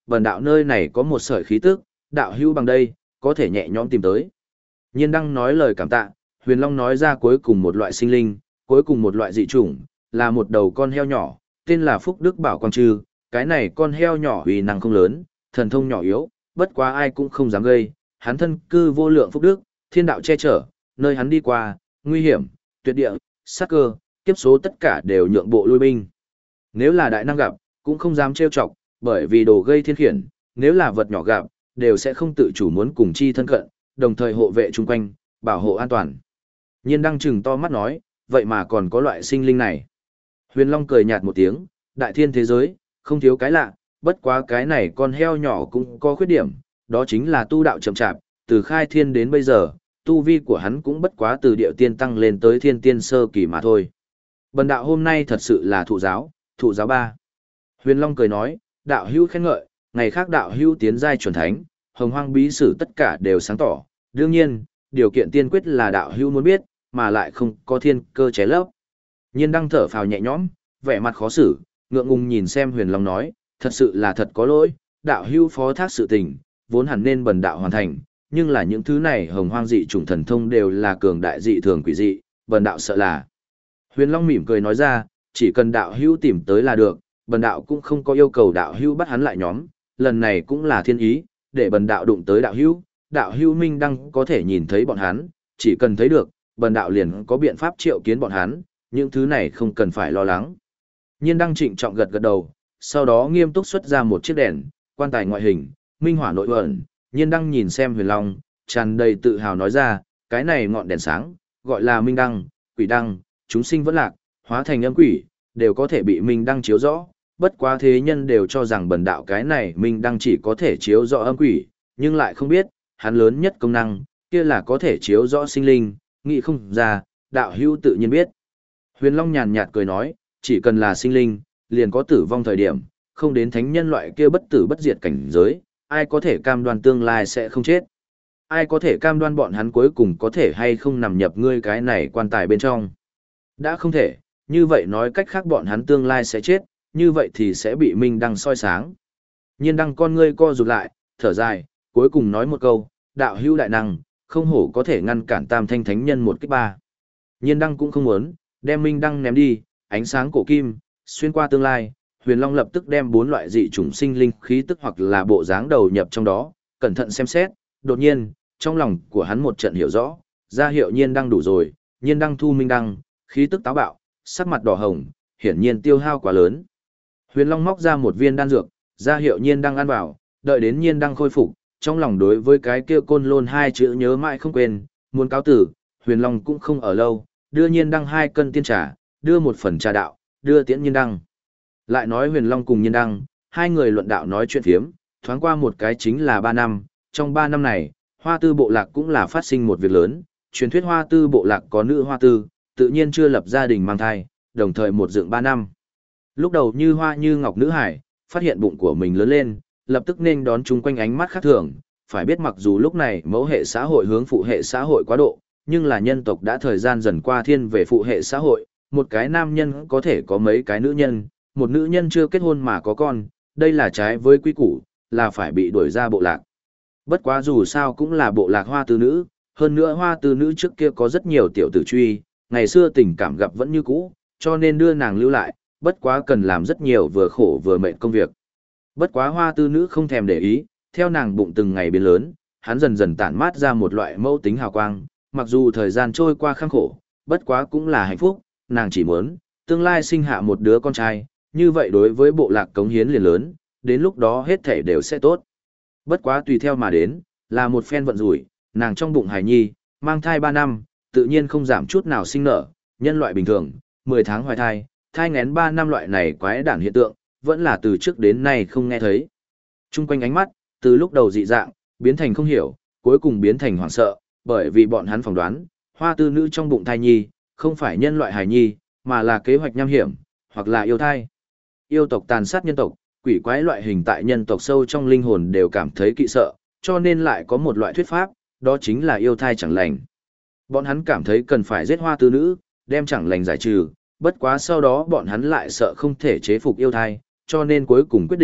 bần đạo nơi này có một sợi khí tức, đạo hữu bằng đây, có thể nhẹ nhõm tìm tới. Nhiên Đăng nói lời cảm tạ, Huyền Long nói ra cuối cùng một loại sinh linh, cuối cùng một loại dị chủng, là một đầu con heo nhỏ, tên là Phúc Đức Bảo Quang Trư, cái này con heo nhỏ uy năng không lớn, thần thông nhỏ yếu, bất quá ai cũng không dám gây, hắn thân cư vô lượng phúc đức, thiên đạo che chở, nơi hắn đi qua, nguy hiểm, tuyệt địa, sát cơ, kiếp số tất cả đều nhượng bộ lui binh. Nếu là đại năng gặp, cũng không dám trêu chọc, bởi vì đồ gây thiên khiển, nếu là vật nhỏ gặp, đều sẽ không tự chủ muốn cùng chi thân cận, đồng thời hộ vệ chung quanh, bảo hộ an toàn. Nhiên Đăng trừng to mắt nói, vậy mà còn có loại sinh linh này. Huyền Long cười nhạt một tiếng, đại thiên thế giới, không thiếu cái lạ, bất quá cái này con heo nhỏ cũng có khuyết điểm, đó chính là tu đạo chậm chạp, từ khai thiên đến bây giờ, tu vi của hắn cũng bất quá từ điệu tiên tăng lên tới thiên tiên sơ kỳ mà thôi. Bần đạo hôm nay thật sự là thụ giáo, thụ giáo ba. Huyền Long cười nói, đạo hữu khen ngợi, ngày khác đạo hữu tiến giai chuẩn thánh, hồng hoang bí sử tất cả đều sáng tỏ, đương nhiên, điều kiện tiên quyết là đạo hữu muốn biết, mà lại không có thiên cơ chế lấp. Nhiên Đăng thở phào nhẹ nhõm, vẻ mặt khó xử, ngượng ngùng nhìn xem Huyền Long nói, thật sự là thật có lỗi, đạo hữu phó thác sự tình, vốn hẳn nên bần đạo hoàn thành, nhưng là những thứ này hồng hoang dị chủng thần thông đều là cường đại dị thường quỷ dị, bần đạo sợ là. Huyền Long mỉm cười nói ra, chỉ cần đạo hữu tìm tới là được, bần đạo cũng không có yêu cầu đạo hữu bắt hắn lại nhóm, lần này cũng là thiên ý, để bần đạo đụng tới đạo hữu, đạo hữu Minh Đăng có thể nhìn thấy bọn hắn, chỉ cần thấy được, bần đạo liền có biện pháp triệu kiến bọn hắn, những thứ này không cần phải lo lắng. Nhiên Đăng trịnh trọng gật gật đầu, sau đó nghiêm túc xuất ra một chiếc đèn, quan tài ngoại hình, minh hỏa nội ẩn, Nhiên Đăng nhìn xem Huyền Long, tràn đầy tự hào nói ra, cái này ngọn đèn sáng, gọi là Minh Đăng, Quỷ Đăng, chúng sinh vẫn lạc, hóa thành âm quỷ, đều có thể bị Minh Đăng chiếu rõ, bất quá thế nhân đều cho rằng bần đạo cái này Minh Đăng chỉ có thể chiếu rõ âm quỷ, nhưng lại không biết, hắn lớn nhất công năng, kia là có thể chiếu rõ sinh linh, nghĩ không ra, đạo hữu tự nhiên biết. Huyền Long nhàn nhạt cười nói, chỉ cần là sinh linh, liền có tử vong thời điểm, không đến thánh nhân loại kia bất tử bất diệt cảnh giới, ai có thể cam đoan tương lai sẽ không chết. Ai có thể cam đoan bọn hắn cuối cùng có thể hay không nằm nhập ngươi cái này quan tài bên trong. Đã không thể, như vậy nói cách khác bọn hắn tương lai sẽ chết, như vậy thì sẽ bị Minh Đăng soi sáng. Nhiên Đăng con ngươi co rụt lại, thở dài, cuối cùng nói một câu, đạo hữu đại năng, không hổ có thể ngăn cản tam thanh thánh nhân một kích ba. Nhiên Đăng cũng không muốn, đem Minh Đăng ném đi, ánh sáng cổ kim, xuyên qua tương lai, Huyền Long lập tức đem bốn loại dị chủng sinh linh khí tức hoặc là bộ dáng đầu nhập trong đó, cẩn thận xem xét, đột nhiên, trong lòng của hắn một trận hiểu rõ, ra hiệu Nhiên Đăng đủ rồi, Nhiên Đăng thu Minh Đăng, khí tức táo bạo, sắc mặt đỏ hồng, hiển nhiên tiêu hao quá lớn. Huyền Long móc ra một viên đan dược, ra hiệu Nhiên Đăng ăn vào, đợi đến Nhiên Đăng khôi phục, trong lòng đối với cái kia côn lôn hai chữ nhớ mãi không quên, muốn cáo tử, Huyền Long cũng không ở lâu, đưa Nhiên Đăng hai cân tiên trà, đưa một phần trà đạo, đưa tiễn Nhiên Đăng. Lại nói Huyền Long cùng Nhiên Đăng, hai người luận đạo nói chuyện phiếm, thoáng qua một cái chính là ba năm, trong ba năm này, Hoa Tư bộ lạc cũng là phát sinh một việc lớn, truyền thuyết Hoa Tư bộ lạc có nữ Hoa Tư, tự nhiên chưa lập gia đình mang thai, đồng thời một dựng ba năm. Lúc đầu như hoa như ngọc nữ hải, phát hiện bụng của mình lớn lên, lập tức nên đón chung quanh ánh mắt khác thường, phải biết mặc dù lúc này mẫu hệ xã hội hướng phụ hệ xã hội quá độ, nhưng là nhân tộc đã thời gian dần qua thiên về phụ hệ xã hội, một cái nam nhân có thể có mấy cái nữ nhân, một nữ nhân chưa kết hôn mà có con, đây là trái với quy củ, là phải bị đuổi ra bộ lạc. Bất quá dù sao cũng là bộ lạc Hoa Tư nữ, hơn nữa Hoa Tư nữ trước kia có rất nhiều tiểu tử truy, ngày xưa tình cảm gặp vẫn như cũ, cho nên đưa nàng lưu lại, bất quá cần làm rất nhiều vừa khổ vừa mệt công việc. Bất quá Hoa Tư nữ không thèm để ý, theo nàng bụng từng ngày biến lớn, hắn dần dần tản mát ra một loại mẫu tính hào quang, mặc dù thời gian trôi qua khăng khổ, bất quá cũng là hạnh phúc, nàng chỉ muốn tương lai sinh hạ một đứa con trai, như vậy đối với bộ lạc cống hiến liền lớn, đến lúc đó hết thảy đều sẽ tốt. Bất quá tùy theo mà đến, là một phen vận rủi, nàng trong bụng hài nhi, mang thai ba năm, tự nhiên không giảm chút nào sinh nở, nhân loại bình thường, mười tháng hoài thai, thai nghén ba năm loại này quái đản hiện tượng, vẫn là từ trước đến nay không nghe thấy. Trung quanh ánh mắt, từ lúc đầu dị dạng, biến thành không hiểu, cuối cùng biến thành hoảng sợ, bởi vì bọn hắn phỏng đoán, Hoa Tư nữ trong bụng thai nhi, không phải nhân loại hài nhi, mà là kế hoạch nham hiểm, hoặc là yêu thai. Yêu tộc tàn sát nhân tộc, quỷ quái loại hình tại nhân tộc sâu trong linh hồn đều cảm thấy kỵ sợ, cho nên lại có một loại thuyết pháp, đó chính là yêu thai chẳng lành. Bọn hắn cảm thấy cần phải giết Hoa Tư nữ, đem chẳng lành giải trừ, bất quá sau đó bọn hắn lại sợ không thể chế phục yêu thai, cho nên cuối cùng quyết định,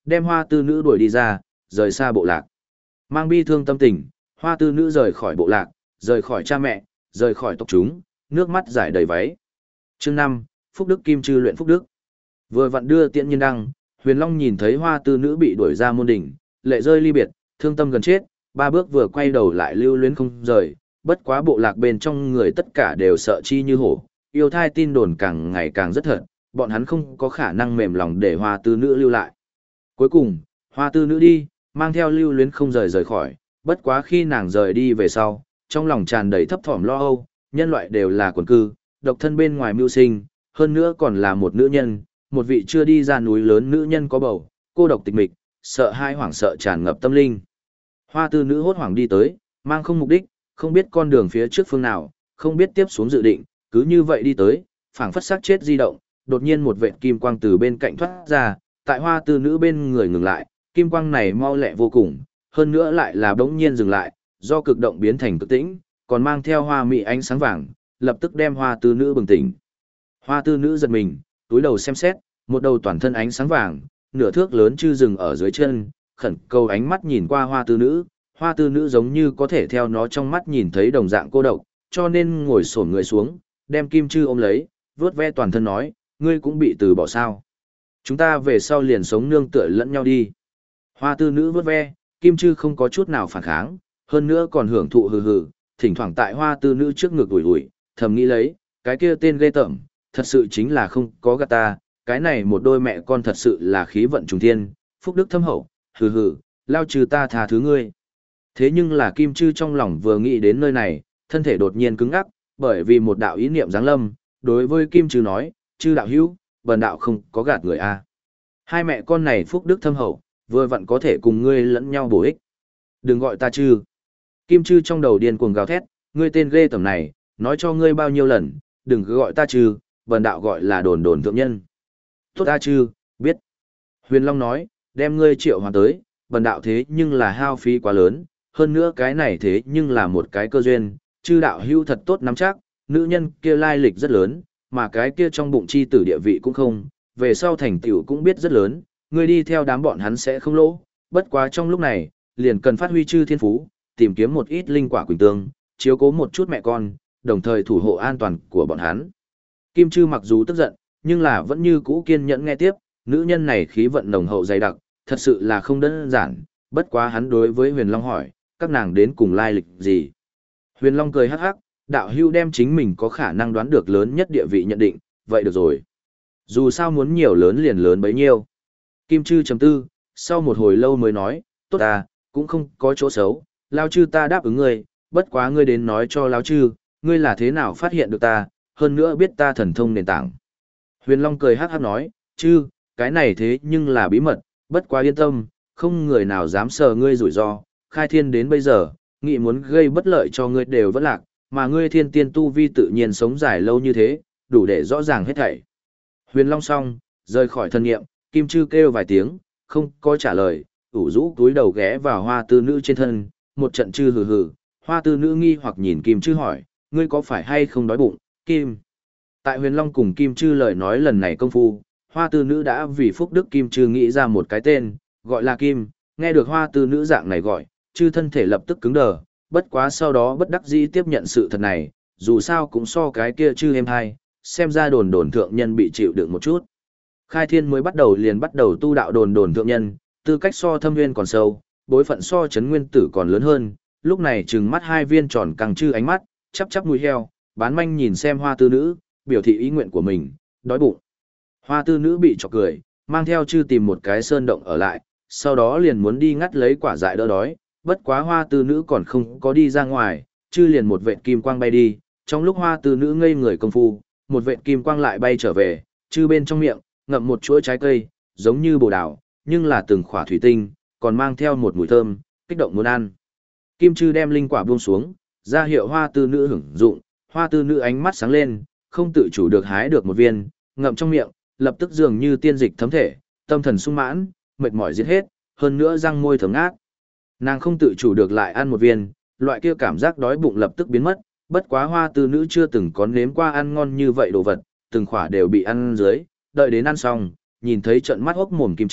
đem hoa tư nữ đuổi đi ra, rời xa bộ lạc. Mang bi thương tâm tình, hoa tư nữ rời khỏi bộ lạc, rời khỏi cha mẹ, rời khỏi tộc chúng, nước mắt rải đầy váy. Chương năm, Phúc Đức Kim Chư luyện Phúc Đức. Vừa vặn đưa tiễn nhiên đăng, Huyền Long nhìn thấy hoa tư nữ bị đuổi ra môn đỉnh, lệ rơi ly biệt, thương tâm gần chết, ba bước vừa quay đầu lại lưu luyến không rời, bất quá bộ lạc bên trong người tất cả đều sợ chi như hổ, yêu thai tin đồn càng ngày càng rất thật, bọn hắn không có khả năng mềm lòng để hoa tư nữ lưu lại. Cuối cùng, hoa tư nữ đi, mang theo lưu luyến không rời rời khỏi, bất quá khi nàng rời đi về sau, trong lòng tràn đầy thấp thỏm lo âu, nhân loại đều là quần cư, độc thân bên ngoài mưu sinh, hơn nữa còn là một nữ nhân, một vị chưa đi ra núi lớn nữ nhân có bầu, cô độc tịch mịch, sợ hai hoảng sợ tràn ngập tâm linh. Hoa tư nữ hốt hoảng đi tới, mang không mục đích, không biết con đường phía trước phương nào, không biết tiếp xuống dự định, cứ như vậy đi tới, phảng phất xác chết di động, đột nhiên một vệt kim quang từ bên cạnh thoát ra, tại hoa tư nữ bên người ngừng lại, kim quang này mau lẹ vô cùng, hơn nữa lại là bỗng nhiên dừng lại, do cực động biến thành cực tĩnh, còn mang theo hoa mị ánh sáng vàng, lập tức đem hoa tư nữ bừng tỉnh. Hoa tư nữ giật mình, túi đầu xem xét, một đầu toàn thân ánh sáng vàng, nửa thước lớn chư rừng ở dưới chân, khẩn cầu ánh mắt nhìn qua hoa tư nữ, hoa tư nữ giống như có thể theo nó trong mắt nhìn thấy đồng dạng cô độc, cho nên ngồi xổm người xuống, đem kim chư ôm lấy, vuốt ve toàn thân nói, ngươi cũng bị từ bỏ sao. Chúng ta về sau liền sống nương tựa lẫn nhau đi. Hoa tư nữ vuốt ve, kim chư không có chút nào phản kháng, hơn nữa còn hưởng thụ hừ hừ, thỉnh thoảng tại hoa tư nữ trước ngực ủi ủi, thầm nghĩ lấy, cái kia tên ghê tởm, thật sự chính là không có gạt ta, cái này một đôi mẹ con thật sự là khí vận trùng thiên, phúc đức thâm hậu, hừ hừ, lao trừ ta tha thứ ngươi. Thế nhưng là kim chư trong lòng vừa nghĩ đến nơi này, thân thể đột nhiên cứng ngắc, bởi vì một đạo ý niệm giáng lâm, đối với kim chư nói, chư đạo hữu, bần đạo không có gạt người a. Hai mẹ con này phúc đức thâm hậu, vừa vặn có thể cùng ngươi lẫn nhau bổ ích. Đừng gọi ta chư. Kim chư trong đầu điên cuồng gào thét, ngươi tên ghê tởm này, nói cho ngươi bao nhiêu lần, đừng cứ gọi ta chư, bần đạo gọi là đồn đồn thượng nhân. Tốt ta chư, biết. Huyền Long nói, đem ngươi triệu hoàn tới, bần đạo thế nhưng là hao phí quá lớn, hơn nữa cái này thế nhưng là một cái cơ duyên, chư đạo hưu thật tốt nắm chắc, nữ nhân kia lai lịch rất lớn, mà cái kia trong bụng chi tử địa vị cũng không, về sau thành tựu cũng biết rất lớn, ngươi đi theo đám bọn hắn sẽ không lỗ, bất quá trong lúc này, liền cần phát huy chư thiên phú, tìm kiếm một ít linh quả quỳnh tương, chiếu cố một chút mẹ con, đồng thời thủ hộ an toàn của bọn hắn. Kim Chư mặc dù tức giận, nhưng là vẫn như cũ kiên nhẫn nghe tiếp, nữ nhân này khí vận nồng hậu dày đặc, thật sự là không đơn giản, bất quá hắn đối với Huyền Long hỏi, các nàng đến cùng lai lịch gì. Huyền Long cười hắc hắc, đạo hưu đem chính mình có khả năng đoán được lớn nhất địa vị nhận định, vậy được rồi. Dù sao muốn nhiều lớn liền lớn bấy nhiêu. Kim Chư chấm tư, sau một hồi lâu mới nói, tốt ta, cũng không có chỗ xấu, lao chư ta đáp ứng ngươi, bất quá ngươi đến nói cho lao chư, ngươi là thế nào phát hiện được ta, hơn nữa biết ta thần thông nền tảng. Huyền Long cười hắc hắc nói, chư, cái này thế nhưng là bí mật, bất quá yên tâm, không người nào dám sờ ngươi rủi ro, khai thiên đến bây giờ, nghị muốn gây bất lợi cho ngươi đều vẫn lạc, mà ngươi thiên tiên tu vi tự nhiên sống dài lâu như thế, đủ để rõ ràng hết thảy. Huyền Long xong, rời khỏi thân nghiệm, Kim Chư kêu vài tiếng, không có trả lời, ủ rũ túi đầu ghé vào hoa tư nữ trên thân, một trận chư hừ hừ, hoa tư nữ nghi hoặc nhìn Kim Chư hỏi, ngươi có phải hay không đói bụng, Kim? Tại Huyền Long cùng Kim Chư lời nói lần này công phu, hoa tư nữ đã vì phúc đức Kim Chư nghĩ ra một cái tên, gọi là Kim, nghe được hoa tư nữ dạng này gọi, chư thân thể lập tức cứng đờ, bất quá sau đó bất đắc dĩ tiếp nhận sự thật này, dù sao cũng so cái kia chư em hai, xem ra đồn đồn thượng nhân bị chịu đựng một chút. Khai thiên mới bắt đầu liền bắt đầu tu đạo đồn đồn thượng nhân, tư cách so thâm nguyên còn sâu, bối phận so chấn nguyên tử còn lớn hơn, lúc này trừng mắt hai viên tròn căng chư ánh mắt, chắp chắp mũi heo, bán manh nhìn xem hoa tư nữ, biểu thị ý nguyện của mình, đói bụng. Hoa tư nữ bị chọc cười, mang theo chư tìm một cái sơn động ở lại, sau đó liền muốn đi ngắt lấy quả dại đỡ đói, bất quá hoa tư nữ còn không có đi ra ngoài, chư liền một vệt kim quang bay đi, trong lúc hoa tư nữ ngây người công phu, một vệt kim quang lại bay trở về, chư bên trong miệng, ngậm một chuỗi trái cây, giống như bồ đào, nhưng là từng khỏa thủy tinh, còn mang theo một mùi thơm, kích động muốn ăn. Kim chư đem linh quả buông xuống, ra hiệu hoa tư nữ hưởng dụng, hoa tư nữ ánh mắt sáng lên, không tự chủ được hái được một viên, ngậm trong miệng, lập tức dường như tiên dịch thấm thể, tâm thần sung mãn, mệt mỏi giết hết, hơn nữa răng môi thơm ngát. Nàng không tự chủ được lại ăn một viên, loại kia cảm giác đói bụng lập tức biến mất, bất quá hoa tư nữ chưa từng có nếm qua ăn ngon như vậy đồ vật, từng khỏa đều bị ăn dưới, đợi đến ăn xong, nhìn thấy trận mắt hốc mồm Kim Chư,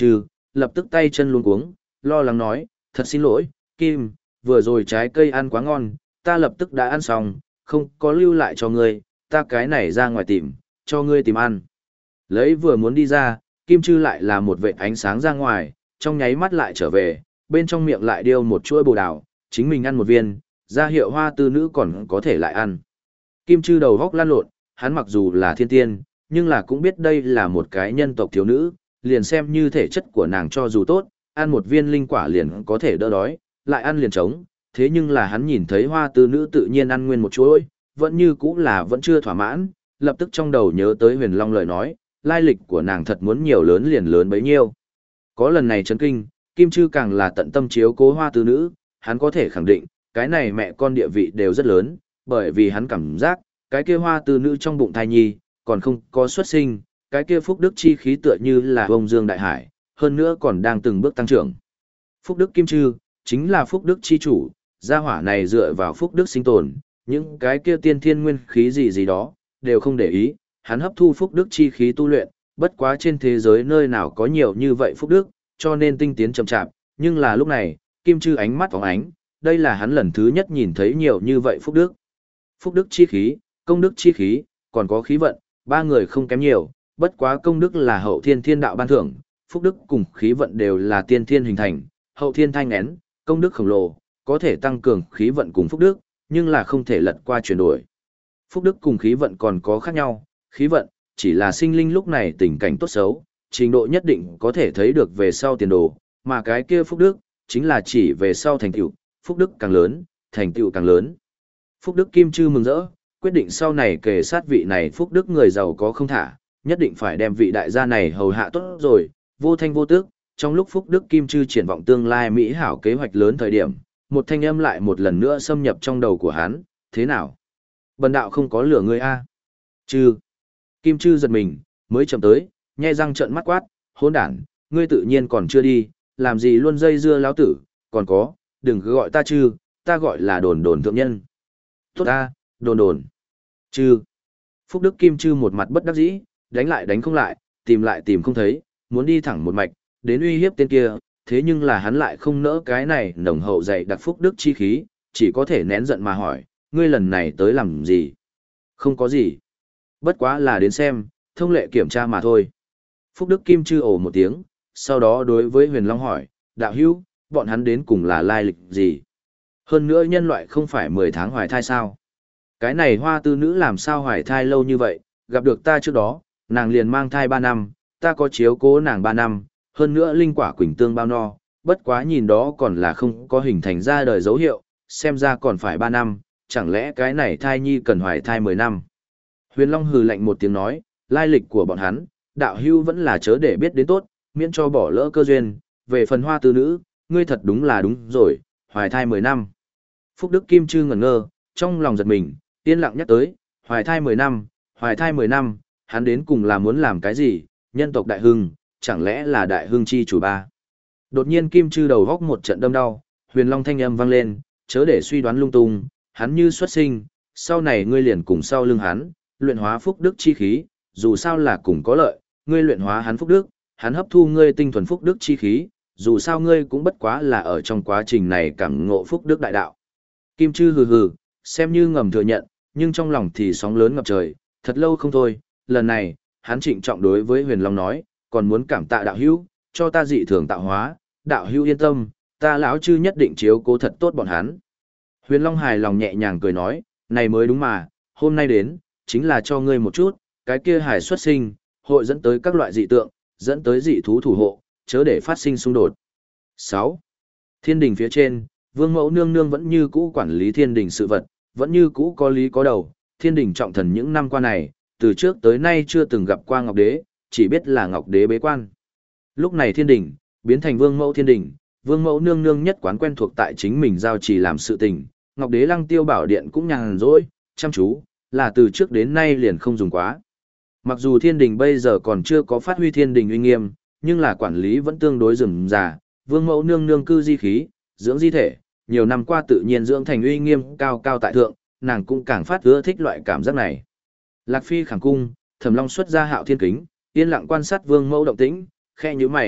lập tức tay chân luống cuống, lo lắng nói, thật xin lỗi, Kim, vừa rồi trái cây ăn quá ngon, ta lập tức đã ăn xong, không có lưu lại cho ngươi, ta cái này ra ngoài tìm, cho ngươi tìm ăn. Lấy vừa muốn đi ra, Kim Chư lại là một vệt ánh sáng ra ngoài, trong nháy mắt lại trở về, bên trong miệng lại điêu một chuỗi bồ đào, chính mình ăn một viên, ra hiệu hoa tư nữ còn có thể lại ăn. Kim Chư đầu góc lan lộn, hắn mặc dù là thiên tiên, nhưng là cũng biết đây là một cái nhân tộc thiếu nữ, liền xem như thể chất của nàng cho dù tốt, ăn một viên linh quả liền có thể đỡ đói, lại ăn liền trống, thế nhưng là hắn nhìn thấy hoa tư nữ tự nhiên ăn nguyên một chuỗi, vẫn như cũng là vẫn chưa thỏa mãn, lập tức trong đầu nhớ tới huyền long lời nói, lai lịch của nàng thật muốn nhiều lớn liền lớn bấy nhiêu. Có lần này chấn kinh, Kim Chư càng là tận tâm chiếu cố hoa tư nữ, hắn có thể khẳng định, cái này mẹ con địa vị đều rất lớn, bởi vì hắn cảm giác, cái kia hoa tư nữ trong bụng thai nhi, còn không có xuất sinh, cái kia phúc đức chi khí tựa như là bông dương đại hải, hơn nữa còn đang từng bước tăng trưởng. Phúc đức Kim Chư, chính là phúc đức chi chủ, gia hỏa này dựa vào phúc đức sinh tồn, những cái kia tiên thiên nguyên khí gì gì đó, đều không để ý, hắn hấp thu phúc đức chi khí tu luyện, bất quá trên thế giới nơi nào có nhiều như vậy phúc đức, cho nên tinh tiến chậm chạp, nhưng là lúc này, Kim Chư ánh mắt phóng ánh, đây là hắn lần thứ nhất nhìn thấy nhiều như vậy phúc đức. Phúc đức chi khí, công đức chi khí, còn có khí vận, ba người không kém nhiều, bất quá công đức là hậu thiên thiên đạo ban thưởng, phúc đức cùng khí vận đều là tiên thiên hình thành, hậu thiên thanh én, công đức khổng lồ, có thể tăng cường khí vận cùng phúc đức, nhưng là không thể lật qua chuyển đổi. Phúc đức cùng khí vận còn có khác nhau, khí vận chỉ là sinh linh lúc này tình cảnh tốt xấu, trình độ nhất định có thể thấy được về sau tiền đồ, mà cái kia phúc đức chính là chỉ về sau thành tựu, phúc đức càng lớn, thành tựu càng lớn. Phúc đức Kim Chư mừng rỡ, quyết định sau này kề sát vị này phúc đức người giàu có không thả, nhất định phải đem vị đại gia này hầu hạ tốt rồi, vô thanh vô tức, trong lúc phúc đức Kim Chư triển vọng tương lai mỹ hảo kế hoạch lớn thời điểm, một thanh âm lại một lần nữa xâm nhập trong đầu của hắn, thế nào? Bần đạo không có lửa ngươi a? Chư. Kim Chư giật mình, mới chậm tới, nhe răng trợn mắt quát, hỗn đản, ngươi tự nhiên còn chưa đi, làm gì luôn dây dưa lão tử, còn có, đừng cứ gọi ta Chư, ta gọi là đồn đồn thượng nhân. Tốt ta, đồn đồn. Chư. Phúc đức Kim Chư một mặt bất đắc dĩ, đánh lại đánh không lại, tìm lại tìm không thấy, muốn đi thẳng một mạch, đến uy hiếp tên kia, thế nhưng là hắn lại không nỡ cái này nồng hậu dày đặc phúc đức chi khí, chỉ có thể nén giận mà hỏi, ngươi lần này tới làm gì? Không có gì. Bất quá là đến xem, thông lệ kiểm tra mà thôi. Phúc đức Kim Chư ồ một tiếng, sau đó đối với Huyền Long hỏi, đạo hữu, bọn hắn đến cùng là lai lịch gì? Hơn nữa nhân loại không phải mười tháng hoài thai sao? Cái này hoa tư nữ làm sao hoài thai lâu như vậy, gặp được ta trước đó, nàng liền mang thai ba năm, ta có chiếu cố nàng ba năm, hơn nữa linh quả quỳnh tương bao no, bất quá nhìn đó còn là không có hình thành ra đời dấu hiệu, xem ra còn phải ba năm, chẳng lẽ cái này thai nhi cần hoài thai mười năm. Huyền Long hừ lạnh một tiếng nói, lai lịch của bọn hắn, đạo hưu vẫn là chớ để biết đến tốt, miễn cho bỏ lỡ cơ duyên, về phần hoa tư nữ, ngươi thật đúng là đúng rồi, hoài thai mười năm. Phúc đức Kim Chư ngẩn ngơ, trong lòng giật mình, yên lặng nhắc tới, hoài thai mười năm, hoài thai mười năm, hắn đến cùng là muốn làm cái gì, nhân tộc đại hưng, chẳng lẽ là đại hưng chi chủ ba. Đột nhiên Kim Chư đầu góc một trận đâm đau, Huyền Long thanh âm vang lên, chớ để suy đoán lung tung, hắn như xuất sinh, sau này ngươi liền cùng sau lưng hắn, luyện hóa phúc đức chi khí, dù sao là cùng có lợi, ngươi luyện hóa hắn phúc đức, hắn hấp thu ngươi tinh thuần phúc đức chi khí, dù sao ngươi cũng bất quá là ở trong quá trình này cảm ngộ phúc đức đại đạo. Kim Chư hừ hừ, xem như ngầm thừa nhận, nhưng trong lòng thì sóng lớn ngập trời, thật lâu không thôi, lần này, hắn trịnh trọng đối với Huyền Long nói, còn muốn cảm tạ đạo hữu, cho ta dị thường tạo hóa, đạo hữu yên tâm, ta lão Chư nhất định chiếu cố thật tốt bọn hắn. Huyền Long hài lòng nhẹ nhàng cười nói, này mới đúng mà, hôm nay đến, chính là cho ngươi một chút, cái kia hài xuất sinh, hội dẫn tới các loại dị tượng, dẫn tới dị thú thủ hộ, chớ để phát sinh xung đột. sáu. Thiên đình phía trên, Vương Mẫu nương nương vẫn như cũ quản lý thiên đình sự vật, vẫn như cũ có lý có đầu, thiên đình trọng thần những năm qua này, từ trước tới nay chưa từng gặp qua Ngọc Đế, chỉ biết là Ngọc Đế bế quan. Lúc này thiên đình, biến thành Vương Mẫu thiên đình, Vương Mẫu nương nương nhất quán quen thuộc tại chính mình giao trì làm sự tình, Ngọc Đế Lăng Tiêu Bảo Điện cũng nhàn rỗi, chăm chú, là từ trước đến nay liền không dùng quá. Mặc dù thiên đình bây giờ còn chưa có phát huy thiên đình uy nghiêm, nhưng là quản lý vẫn tương đối rườm rà, Vương Mẫu nương nương cư di khí, dưỡng di thể, nhiều năm qua tự nhiên dưỡng thành uy nghiêm cao cao tại thượng, nàng cũng càng phát ưa thích loại cảm giác này. Lạc Phi khẳng cung, Thẩm Long xuất ra Hạo Thiên kính, yên lặng quan sát Vương Mẫu động tĩnh, khe nhíu mày,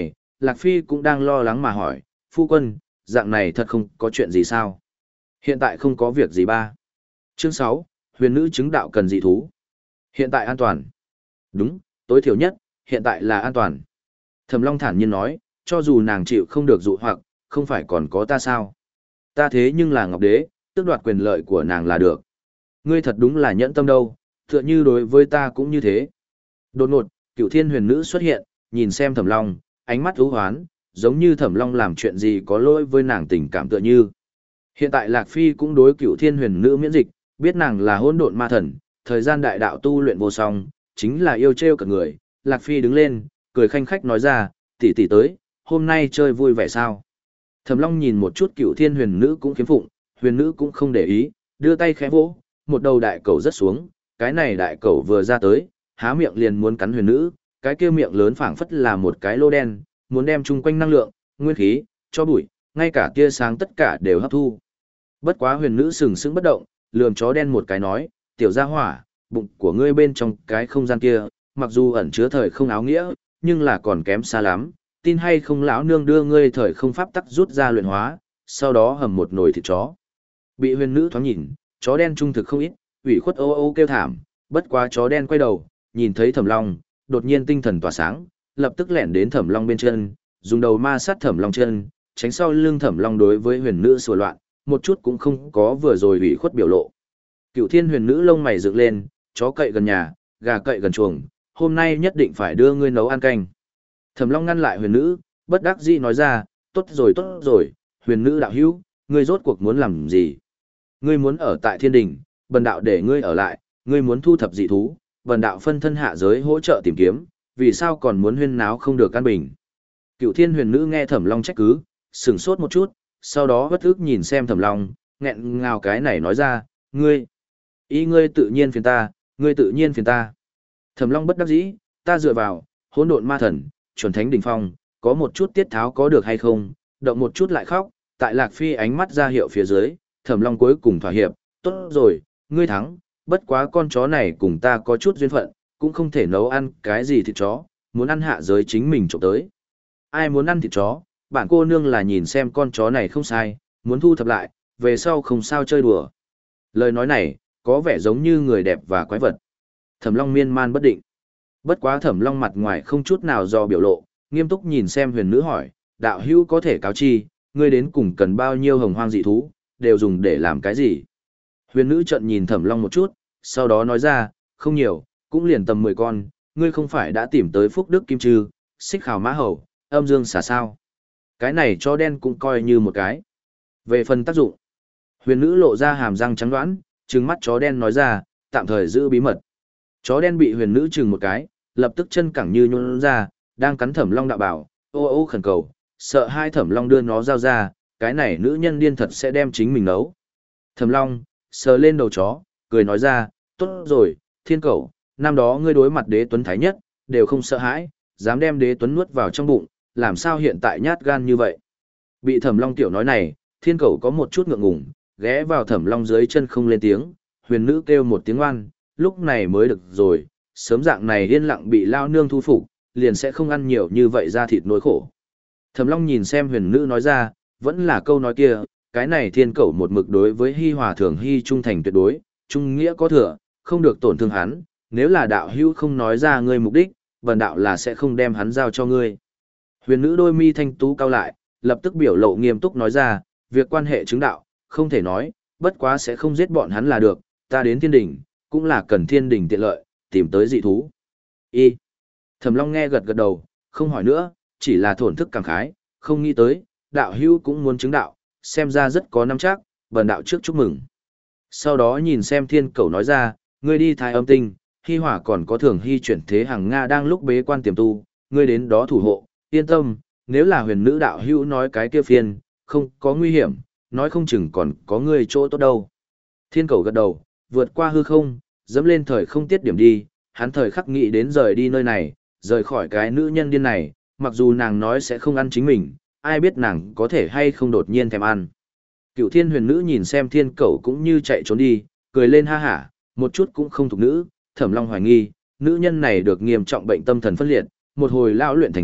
Lạc Phi cũng đang lo lắng mà hỏi, phu quân, dạng này thật không có chuyện gì sao? Hiện tại không có việc gì ba. Chương sáu, huyền nữ chứng đạo cần dị thú. Hiện tại an toàn. Đúng, tối thiểu nhất, hiện tại là an toàn. Thẩm Long thản nhiên nói, cho dù nàng chịu không được dụ hoặc, không phải còn có ta sao? Ta thế nhưng là Ngọc Đế, tước đoạt quyền lợi của nàng là được. Ngươi thật đúng là nhẫn tâm đâu, tựa như đối với ta cũng như thế. Đột ngột, Cửu Thiên huyền nữ xuất hiện, nhìn xem Thẩm Long, ánh mắt u hoán, giống như Thẩm Long làm chuyện gì có lỗi với nàng tình cảm tựa như. Hiện tại Lạc Phi cũng đối Cửu Thiên huyền nữ miễn dịch, biết nàng là hỗn độn ma thần, thời gian đại đạo tu luyện vô song, chính là yêu trêu cả người. Lạc Phi đứng lên, cười khanh khách nói ra, tỷ tỷ tới, hôm nay chơi vui vẻ sao? Thẩm Long nhìn một chút Cửu Thiên huyền nữ cũng khiếm phụng, huyền nữ cũng không để ý, đưa tay khẽ vỗ, một đầu đại cầu rất xuống, cái này đại cầu vừa ra tới, há miệng liền muốn cắn huyền nữ, cái kia miệng lớn phảng phất là một cái lô đen, muốn đem chung quanh năng lượng, nguyên khí, cho bụi, ngay cả tia sáng tất cả đều hấp thu. Bất quá huyền nữ sừng sững bất động, lườm chó đen một cái nói, tiểu gia hỏa, bụng của ngươi bên trong cái không gian kia, mặc dù ẩn chứa thời không áo nghĩa, nhưng là còn kém xa lắm, tin hay không lão nương đưa ngươi thời không pháp tắc rút ra luyện hóa, sau đó hầm một nồi thịt chó. Bị huyền nữ thoáng nhìn, chó đen trung thực không ít, ủy khuất ô ô kêu thảm, bất quá chó đen quay đầu, nhìn thấy Thẩm Long, đột nhiên tinh thần tỏa sáng, lập tức lẻn đến Thẩm Long bên chân, dùng đầu ma sát Thẩm Long chân, tránh sau lưng Thẩm Long đối với huyền nữ sủa loạn, một chút cũng không có vừa rồi ủy khuất biểu lộ. Cửu Thiên huyền nữ lông mày dựng lên, chó cậy gần nhà, gà cậy gần chuồng, hôm nay nhất định phải đưa ngươi nấu ăn canh. Thẩm Long ngăn lại huyền nữ, bất đắc dĩ nói ra, tốt rồi tốt rồi, huyền nữ đạo hữu, ngươi rốt cuộc muốn làm gì? Ngươi muốn ở tại thiên đình, bần đạo để ngươi ở lại, ngươi muốn thu thập dị thú, bần đạo phân thân hạ giới hỗ trợ tìm kiếm, vì sao còn muốn huyên náo không được an bình? Cửu Thiên huyền nữ nghe Thẩm Long trách cứ, sửng sốt một chút, sau đó bất ức nhìn xem Thẩm Long, nghẹn ngào cái này nói ra, ngươi, ý ngươi tự nhiên phiền ta, ngươi tự nhiên phiền ta. Thẩm Long bất đắc dĩ, ta dựa vào, hỗn độn ma thần, chuẩn thánh đỉnh phong, có một chút tiết tháo có được hay không, động một chút lại khóc, tại Lạc Phi ánh mắt ra hiệu phía dưới, Thẩm Long cuối cùng thỏa hiệp, tốt rồi, ngươi thắng, bất quá con chó này cùng ta có chút duyên phận, cũng không thể nấu ăn cái gì thịt chó, muốn ăn hạ giới chính mình trộm tới. Ai muốn ăn thịt chó, bạn cô nương là nhìn xem con chó này không sai, muốn thu thập lại, về sau không sao chơi đùa. Lời nói này, có vẻ giống như người đẹp và quái vật. Thẩm Long miên man bất định. Bất quá Thẩm Long mặt ngoài không chút nào do biểu lộ, nghiêm túc nhìn xem huyền nữ hỏi, đạo hữu có thể cáo chi, ngươi đến cùng cần bao nhiêu hồng hoang dị thú, đều dùng để làm cái gì? Huyền nữ trận nhìn Thẩm Long một chút, sau đó nói ra, không nhiều, cũng liền tầm mười con, ngươi không phải đã tìm tới Phúc Đức Kim Trư, Xích Khảo Mã Hầu, Âm Dương Xà sao? Cái này chó đen cũng coi như một cái. Về phần tác dụng, huyền nữ lộ ra hàm răng trắng đoán, trừng mắt chó đen nói ra, tạm thời giữ bí mật. Chó đen bị huyền nữ trừng một cái, lập tức chân cẳng như nhún ra, đang cắn Thẩm Long đạo bảo, ô ô khẩn cầu, sợ hai Thẩm Long đưa nó giao ra, cái này nữ nhân điên thật sẽ đem chính mình nấu. Thẩm Long sờ lên đầu chó, cười nói ra, tốt rồi, thiên cẩu, năm đó ngươi đối mặt đế tuấn thái nhất, đều không sợ hãi, dám đem đế tuấn nuốt vào trong bụng, làm sao hiện tại nhát gan như vậy? Bị Thẩm Long tiểu nói này, thiên cẩu có một chút ngượng ngùng, ghé vào Thẩm Long dưới chân không lên tiếng, huyền nữ kêu một tiếng oan, lúc này mới được rồi, sớm dạng này yên lặng bị lao nương thu phục, liền sẽ không ăn nhiều như vậy ra thịt nỗi khổ. Thẩm Long nhìn xem huyền nữ nói ra, vẫn là câu nói kia, cái này thiên cẩu một mực đối với Hi Hòa thường Hi trung thành tuyệt đối, trung nghĩa có thừa, không được tổn thương hắn, nếu là đạo hữu không nói ra ngươi mục đích, bần đạo là sẽ không đem hắn giao cho ngươi. Huyền nữ đôi mi thanh tú cao lại, lập tức biểu lộ nghiêm túc nói ra, việc quan hệ chứng đạo, không thể nói, bất quá sẽ không giết bọn hắn là được, ta đến thiên đỉnh, cũng là cần thiên đỉnh tiện lợi, tìm tới dị thú. Y. Thẩm Long nghe gật gật đầu, không hỏi nữa, chỉ là thổn thức cảm khái, không nghĩ tới, đạo hữu cũng muốn chứng đạo, xem ra rất có nắm chắc, bần đạo trước chúc mừng. Sau đó nhìn xem thiên cẩu nói ra, ngươi đi Thái Âm Tinh, Hi Hỏa còn có thường Hi chuyển thế hàng Nga đang lúc bế quan tiềm tu, ngươi đến đó thủ hộ, yên tâm, nếu là huyền nữ đạo hữu nói cái kia phiền, không có nguy hiểm, nói không chừng còn có ngươi chỗ tốt đâu. Thiên cẩu gật đầu, vượt qua hư không, dẫm lên thời không tiết điểm đi, hắn thời khắc nghĩ đến rời đi nơi này, rời khỏi cái nữ nhân điên này, mặc dù nàng nói sẽ không ăn chính mình, ai biết nàng có thể hay không đột nhiên thèm ăn. Cựu thiên huyền nữ nhìn xem thiên cẩu cũng như chạy trốn đi, cười lên ha hả, một chút cũng không thuộc nữ, Thẩm Long hoài nghi, nữ nhân này được nghiêm trọng bệnh tâm thần phân liệt, một hồi lão luyện thành thủ,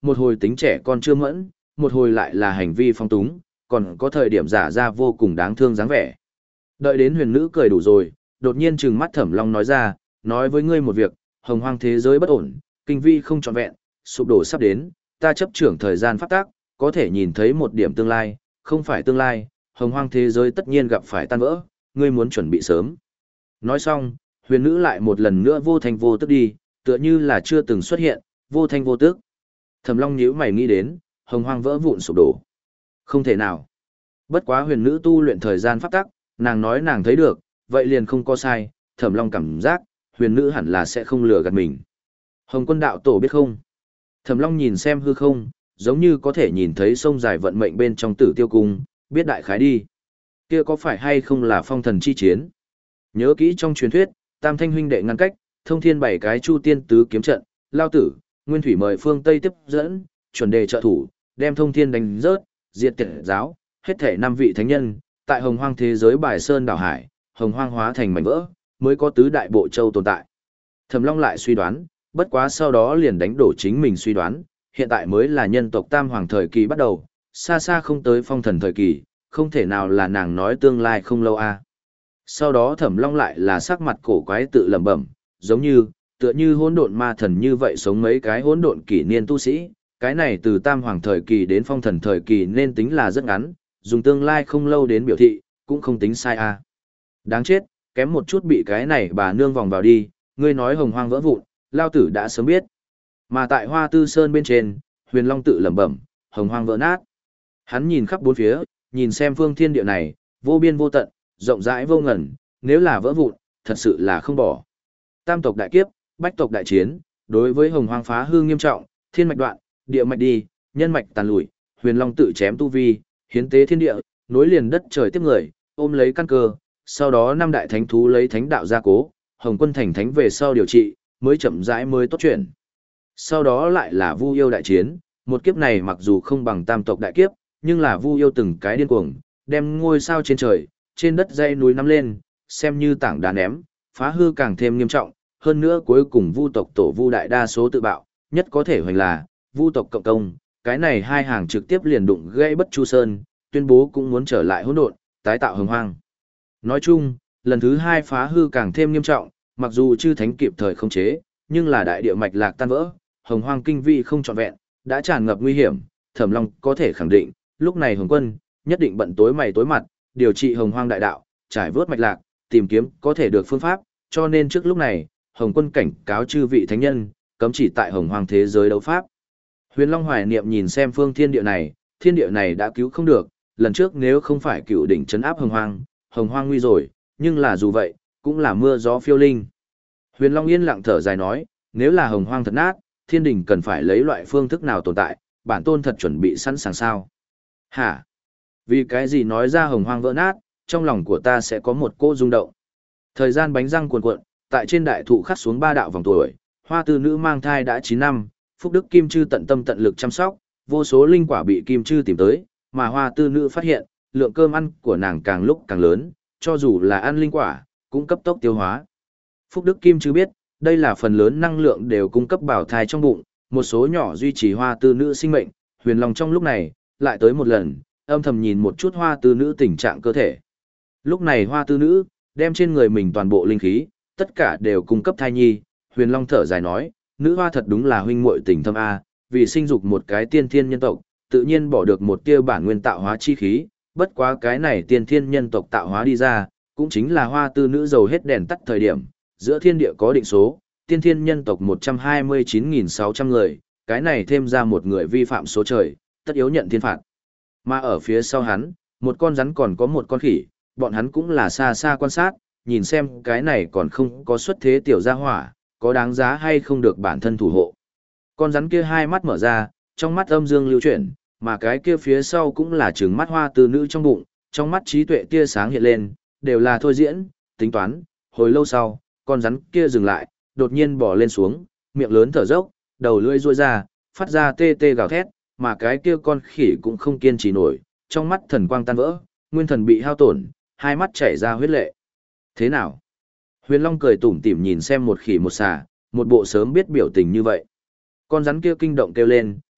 một hồi tính trẻ con chưa mẫn, một hồi lại là hành vi phong túng, còn có thời điểm giả ra vô cùng đáng thương dáng vẻ. Đợi đến huyền nữ cười đủ rồi, đột nhiên trừng mắt Thẩm Long nói ra, nói với ngươi một việc, hồng hoang thế giới bất ổn, kinh vi không trọn vẹn, sụp đổ sắp đến, ta chấp trưởng thời gian pháp tác, có thể nhìn thấy một điểm tương lai, không phải tương lai, hồng hoang thế giới tất nhiên gặp phải tan vỡ, ngươi muốn chuẩn bị sớm. Nói xong, huyền nữ lại một lần nữa vô thanh vô tức đi, tựa như là chưa từng xuất hiện, vô thanh vô tức. Thẩm Long nhíu mày nghĩ đến, hồng hoang vỡ vụn sụp đổ. Không thể nào. Bất quá huyền nữ tu luyện thời gian pháp tắc, nàng nói nàng thấy được, vậy liền không có sai, Thẩm Long cảm giác, huyền nữ hẳn là sẽ không lừa gạt mình. Hồng Quân đạo tổ biết không? Thẩm Long nhìn xem hư không, giống như có thể nhìn thấy sông dài vận mệnh bên trong Tử Tiêu cung, biết đại khái đi. Kia có phải hay không là phong thần chi chiến? Nhớ kỹ trong truyền thuyết, Tam Thanh huynh đệ ngăn cách, thông thiên bảy cái chu tiên tứ kiếm trận, lao tử, nguyên thủy mời phương Tây tiếp dẫn, chuẩn đề trợ thủ, đem thông thiên đánh rớt, diệt tiệt giáo, hết thể năm vị thánh nhân, tại hồng hoang thế giới bài sơn đảo hải, hồng hoang hóa thành mảnh vỡ, mới có tứ đại bộ châu tồn tại. Thẩm Long lại suy đoán, bất quá sau đó liền đánh đổ chính mình suy đoán, hiện tại mới là nhân tộc tam hoàng thời kỳ bắt đầu, xa xa không tới phong thần thời kỳ, không thể nào là nàng nói tương lai không lâu a. À. Sau đó Thẩm Long lại là sắc mặt cổ quái tự lẩm bẩm, giống như, tựa như hỗn độn ma thần như vậy sống mấy cái hỗn độn kỷ niên tu sĩ, cái này từ tam hoàng thời kỳ đến phong thần thời kỳ nên tính là rất ngắn, dùng tương lai không lâu đến biểu thị, cũng không tính sai a. À. Đáng chết, kém một chút bị cái này bà nương vòng vào đi, ngươi nói hồng hoang vỡ vụn, lao tử đã sớm biết. Mà tại Hoa Tư Sơn bên trên, Huyền Long tự lẩm bẩm, hồng hoang vỡ nát. Hắn nhìn khắp bốn phía, nhìn xem phương thiên địa này, vô biên vô tận, rộng rãi vô ngần, nếu là vỡ vụn, thật sự là không bỏ. Tam tộc đại kiếp, bách tộc đại chiến, đối với hồng hoang phá hư nghiêm trọng, thiên mạch đoạn, địa mạch đi, nhân mạch tàn lụi, Huyền Long tự chém tu vi, hiến tế thiên địa, nối liền đất trời tiếp người, ôm lấy căn cơ, sau đó năm đại thánh thú lấy thánh đạo gia cố, Hồng Quân thành thánh về sau điều trị, mới chậm rãi mới tốt chuyện. Sau đó lại là Vu Yêu đại chiến, một kiếp này mặc dù không bằng tam tộc đại kiếp, nhưng là Vu Yêu từng cái điên cuồng, đem ngôi sao trên trời, trên đất dây núi nắm lên, xem như tảng đá ném, phá hư càng thêm nghiêm trọng, hơn nữa cuối cùng Vu tộc tổ Vu đại đa số tự bạo, nhất có thể hoành là Vu tộc cộng công, cái này hai hàng trực tiếp liền đụng gây bất chu sơn, tuyên bố cũng muốn trở lại hỗn độn, tái tạo hồng hoang. Nói chung, lần thứ hai phá hư càng thêm nghiêm trọng, mặc dù chư thánh kịp thời khống chế, nhưng là đại địa mạch lạc tan vỡ, hồng hoang kinh vi không trọn vẹn, đã tràn ngập nguy hiểm, Thẩm Long có thể khẳng định, lúc này Hồng Quân nhất định bận tối mày tối mặt, điều trị hồng hoang đại đạo, trải vớt mạch lạc, tìm kiếm có thể được phương pháp, cho nên trước lúc này, Hồng Quân cảnh cáo chư vị thánh nhân, cấm chỉ tại hồng hoang thế giới đấu pháp. Huyền Long hoài niệm nhìn xem phương thiên địa này, thiên địa này đã cứu không được, lần trước nếu không phải cựu đỉnh trấn áp hồng hoang, hồng hoang nguy rồi, nhưng là dù vậy, cũng là mưa gió phiêu linh. Huyền Long yên lặng thở dài nói, nếu là hồng hoang thật nát, thiên đình cần phải lấy loại phương thức nào tồn tại, bản tôn thật chuẩn bị sẵn sàng sao? Hả? Vì cái gì nói ra hồng hoang vỡ nát, trong lòng của ta sẽ có một cô rung động. Thời gian bánh răng cuồn cuộn, tại trên đại thụ khắc xuống ba đạo vòng tuổi, Hoa Tư nữ mang thai đã chín năm, Phúc Đức Kim Chư tận tâm tận lực chăm sóc, vô số linh quả bị Kim Chư tìm tới, mà Hoa Tư nữ phát hiện, lượng cơm ăn của nàng càng lúc càng lớn, cho dù là ăn linh quả, cũng cấp tốc tiêu hóa. Phúc Đức Kim Chư biết, đây là phần lớn năng lượng đều cung cấp bảo thai trong bụng, một số nhỏ duy trì Hoa Tư nữ sinh mệnh, Huyền Long trong lúc này, lại tới một lần, âm thầm nhìn một chút Hoa Tư nữ tình trạng cơ thể. Lúc này Hoa Tư nữ, đem trên người mình toàn bộ linh khí, tất cả đều cung cấp thai nhi, Huyền Long thở dài nói, nữ hoa thật đúng là huynh muội tình thâm a, vì sinh dục một cái tiên thiên nhân tộc, tự nhiên bỏ được một tia bản nguyên tạo hóa chi khí, bất quá cái này tiên thiên nhân tộc tạo hóa đi ra, cũng chính là Hoa Tư nữ dầu hết đèn tắt thời điểm, giữa thiên địa có định số, tiên thiên nhân tộc một trăm hai mươi chín nghìn sáu trăm người, cái này thêm ra một người vi phạm số trời, tất yếu nhận thiên phạt. Mà ở phía sau hắn, một con rắn còn có một con khỉ, bọn hắn cũng là xa xa quan sát, nhìn xem cái này còn không có xuất thế tiểu gia hỏa, có đáng giá hay không được bản thân thủ hộ. Con rắn kia hai mắt mở ra, trong mắt âm dương lưu chuyển, mà cái kia phía sau cũng là trừng mắt Hoa Tư nữ trong bụng, trong mắt trí tuệ tia sáng hiện lên, đều là thôi diễn, tính toán, hồi lâu sau, con rắn kia dừng lại, đột nhiên bò lên xuống, miệng lớn thở dốc, đầu lưỡi ruôi ra, phát ra tê tê gào thét, mà cái kia con khỉ cũng không kiên trì nổi, trong mắt thần quang tan vỡ, nguyên thần bị hao tổn, hai mắt chảy ra huyết lệ. Thế nào? Huyền Long cười tủm tỉm nhìn xem một khỉ một xà, một bộ sớm biết biểu tình như vậy. Con rắn kia kinh động kêu lên,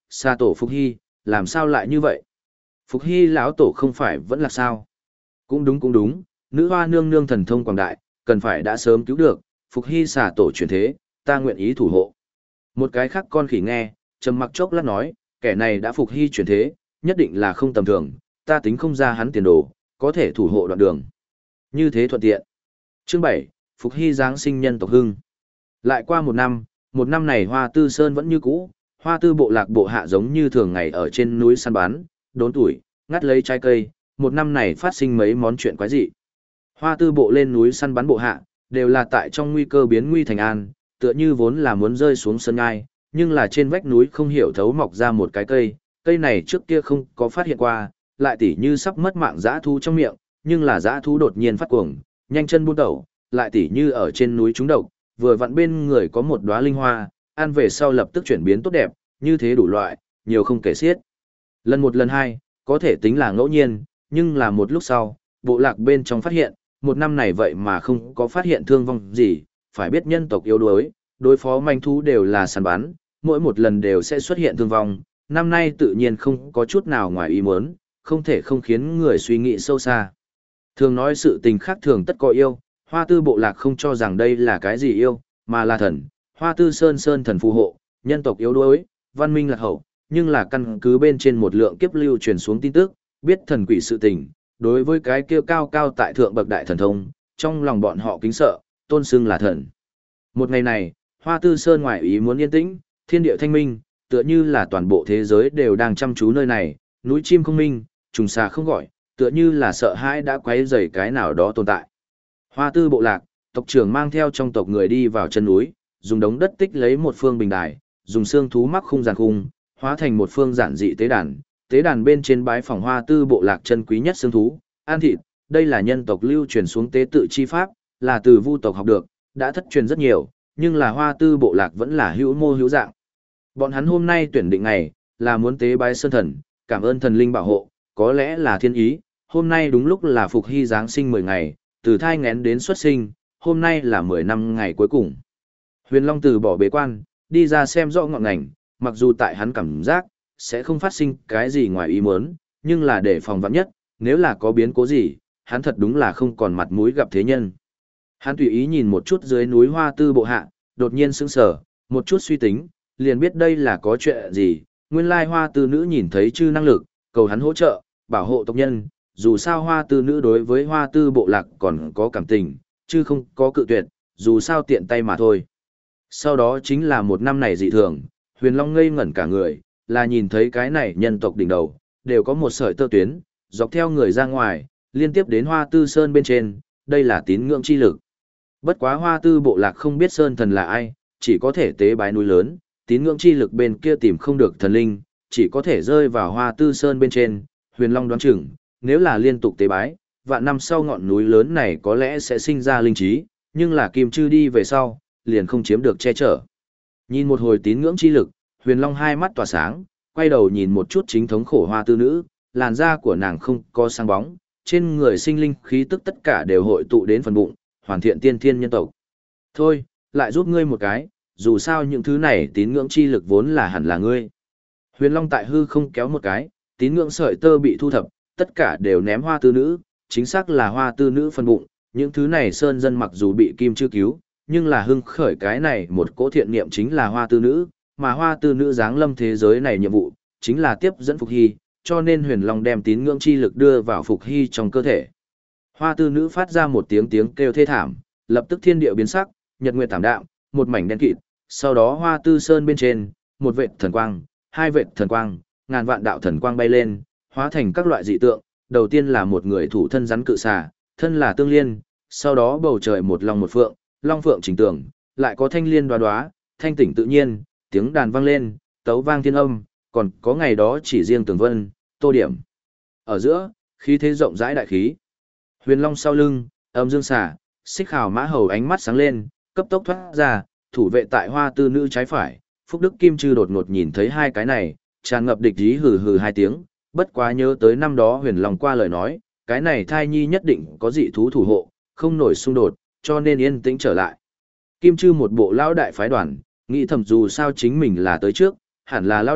Sa tổ Phục Hy, làm sao lại như vậy? Phục Hy lão tổ không phải vẫn là sao? Cũng đúng cũng đúng, nữ hoa nương nương thần thông quảng đại, cần phải đã sớm cứu được, Phục Hy xà tổ chuyển thế, ta nguyện ý thủ hộ. Một cái khác con khỉ nghe, trầm mặc chốc lát nói, kẻ này đã Phục Hy chuyển thế, nhất định là không tầm thường, ta tính không ra hắn tiền đồ, có thể thủ hộ đoạn đường. Như thế thuận tiện. Chương bảy, Phục Hy giáng sinh nhân tộc hưng. Lại qua một năm, một năm này Hoa Tư Sơn vẫn như cũ, Hoa Tư bộ lạc bộ hạ giống như thường ngày ở trên núi săn bắn, đốn tuổi, ngắt lấy trái cây, một năm này phát sinh mấy món chuyện quái dị. Hoa Tư bộ lên núi săn bắn bộ hạ, đều là tại trong nguy cơ biến nguy thành an, tựa như vốn là muốn rơi xuống sơn ngai, nhưng là trên vách núi không hiểu thấu mọc ra một cái cây, cây này trước kia không có phát hiện qua, lại tỉ như sắp mất mạng dã thú trong miệng, nhưng là dã thú đột nhiên phát cuồng, nhanh chân buôn tẩu, lại tỉ như ở trên núi trúng độc, vừa vặn bên người có một đóa linh hoa, ăn về sau lập tức chuyển biến tốt đẹp, như thế đủ loại, nhiều không kể xiết. Lần một lần hai, có thể tính là ngẫu nhiên, nhưng là một lúc sau, bộ lạc bên trong phát hiện, một năm này vậy mà không có phát hiện thương vong gì, phải biết nhân tộc yếu đuối, đối phó manh thú đều là săn bắn, mỗi một lần đều sẽ xuất hiện thương vong, năm nay tự nhiên không có chút nào ngoài ý muốn, không thể không khiến người suy nghĩ sâu xa. Thường nói sự tình khác thường tất có yêu, Hoa Tư bộ lạc không cho rằng đây là cái gì yêu, mà là thần, Hoa Tư Sơn Sơn thần phù hộ, nhân tộc yếu đuối, văn minh lạc hậu, nhưng là căn cứ bên trên một lượng kiếp lưu truyền xuống tin tức, biết thần quỷ sự tình, đối với cái kia cao cao tại thượng bậc đại thần thông, trong lòng bọn họ kính sợ, tôn xưng là thần. Một ngày này, Hoa Tư Sơn ngoại ý muốn yên tĩnh, thiên địa thanh minh, tựa như là toàn bộ thế giới đều đang chăm chú nơi này, núi chim không minh, trùng xà không gọi, tựa như là sợ hãi đã quấy rầy cái nào đó tồn tại. Hoa Tư bộ lạc, tộc trưởng mang theo trong tộc người đi vào chân núi, dùng đống đất tích lấy một phương bình đài, dùng xương thú mắc khung giàn khung, hóa thành một phương giản dị tế đàn. Tế đàn bên trên bái phỏng Hoa Tư bộ lạc chân quý nhất xương thú, ăn thịt, đây là nhân tộc lưu truyền xuống tế tự chi pháp, là từ vu tộc học được, đã thất truyền rất nhiều, nhưng là Hoa Tư bộ lạc vẫn là hữu mô hữu dạng. Bọn hắn hôm nay tuyển định ngày, là muốn tế bái sơn thần, cảm ơn thần linh bảo hộ, có lẽ là thiên ý, hôm nay đúng lúc là Phục Hy giáng sinh mười ngày, từ thai nghén đến xuất sinh, hôm nay là mười năm ngày cuối cùng. Huyền Long từ bỏ bế quan, đi ra xem rõ ngọn ngành, mặc dù tại hắn cảm giác, sẽ không phát sinh cái gì ngoài ý muốn, nhưng là để phòng vạn nhất, nếu là có biến cố gì, hắn thật đúng là không còn mặt mũi gặp thế nhân. Hắn tùy ý nhìn một chút dưới núi Hoa Tư bộ hạ, đột nhiên sững sờ, một chút suy tính, liền biết đây là có chuyện gì, nguyên lai Hoa Tư nữ nhìn thấy chư năng lực, cầu hắn hỗ trợ, bảo hộ tộc nhân, dù sao Hoa Tư nữ đối với Hoa Tư bộ lạc còn có cảm tình, chứ không có cự tuyệt, dù sao tiện tay mà thôi. Sau đó chính là một năm này dị thường, Huyền Long ngây ngẩn cả người, là nhìn thấy cái này nhân tộc đỉnh đầu, đều có một sợi tơ tuyến, dọc theo người ra ngoài, liên tiếp đến Hoa Tư Sơn bên trên, đây là tín ngưỡng chi lực. Bất quá Hoa Tư bộ lạc không biết Sơn thần là ai, chỉ có thể tế bái núi lớn, tín ngưỡng chi lực bên kia tìm không được thần linh, chỉ có thể rơi vào Hoa Tư Sơn bên trên, Huyền Long đoán chừng, nếu là liên tục tế bái, vạn năm sau ngọn núi lớn này có lẽ sẽ sinh ra linh trí, nhưng là Kim Chư đi về sau, liền không chiếm được che chở. Nhìn một hồi tín ngưỡng chi lực, Huyền Long hai mắt tỏa sáng, quay đầu nhìn một chút chính thống khổ Hoa Tư nữ, làn da của nàng không có sáng bóng, trên người sinh linh khí tức tất cả đều hội tụ đến phần bụng, hoàn thiện tiên thiên nhân tộc. Thôi, lại giúp ngươi một cái, dù sao những thứ này tín ngưỡng chi lực vốn là hẳn là ngươi. Huyền Long tại hư không kéo một cái, tín ngưỡng sợi tơ bị thu thập, tất cả đều ném Hoa Tư nữ, chính xác là Hoa Tư nữ phần bụng, những thứ này sơn dân mặc dù bị Kim Chư cứu, nhưng là hưng khởi cái này một cỗ thiện niệm chính là Hoa Tư nữ, mà Hoa Tư nữ giáng lâm thế giới này nhiệm vụ, chính là tiếp dẫn Phục Hy, cho nên Huyền Long đem tín ngưỡng chi lực đưa vào Phục Hy trong cơ thể. Hoa Tư nữ phát ra một tiếng tiếng kêu thê thảm, lập tức thiên địa biến sắc, nhật nguyệt tảm đạm, một mảnh đen kịt, sau đó Hoa Tư Sơn bên trên, một vệt thần quang, hai vệt thần quang, ngàn vạn đạo thần quang bay lên, hóa thành các loại dị tượng, đầu tiên là một người thủ thân rắn cự xà, thân là tương liên, sau đó bầu trời một long một phượng, long phượng chỉnh tường, lại có thanh liên đoá đoá, thanh tỉnh tự nhiên, tiếng đàn vang lên, tấu vang thiên âm, còn có ngày đó chỉ riêng tường vân, tô điểm. Ở giữa, khí thế rộng rãi đại khí. Huyền long sau lưng, âm dương xà, xích hào mã hầu ánh mắt sáng lên, cấp tốc thoát ra, thủ vệ tại Hoa Tư nữ trái phải, Phúc Đức Kim Chư đột ngột nhìn thấy hai cái này, tràn ngập địch ý hừ hừ hai tiếng, bất quá nhớ tới năm đó Huyền Long qua lời nói, cái này thai nhi nhất định có dị thú thủ hộ, không nổi xung đột, cho nên yên tĩnh trở lại. Kim Chư một bộ lão đại phái đoàn, nghĩ thầm dù sao chính mình là tới trước, hẳn là lão đại,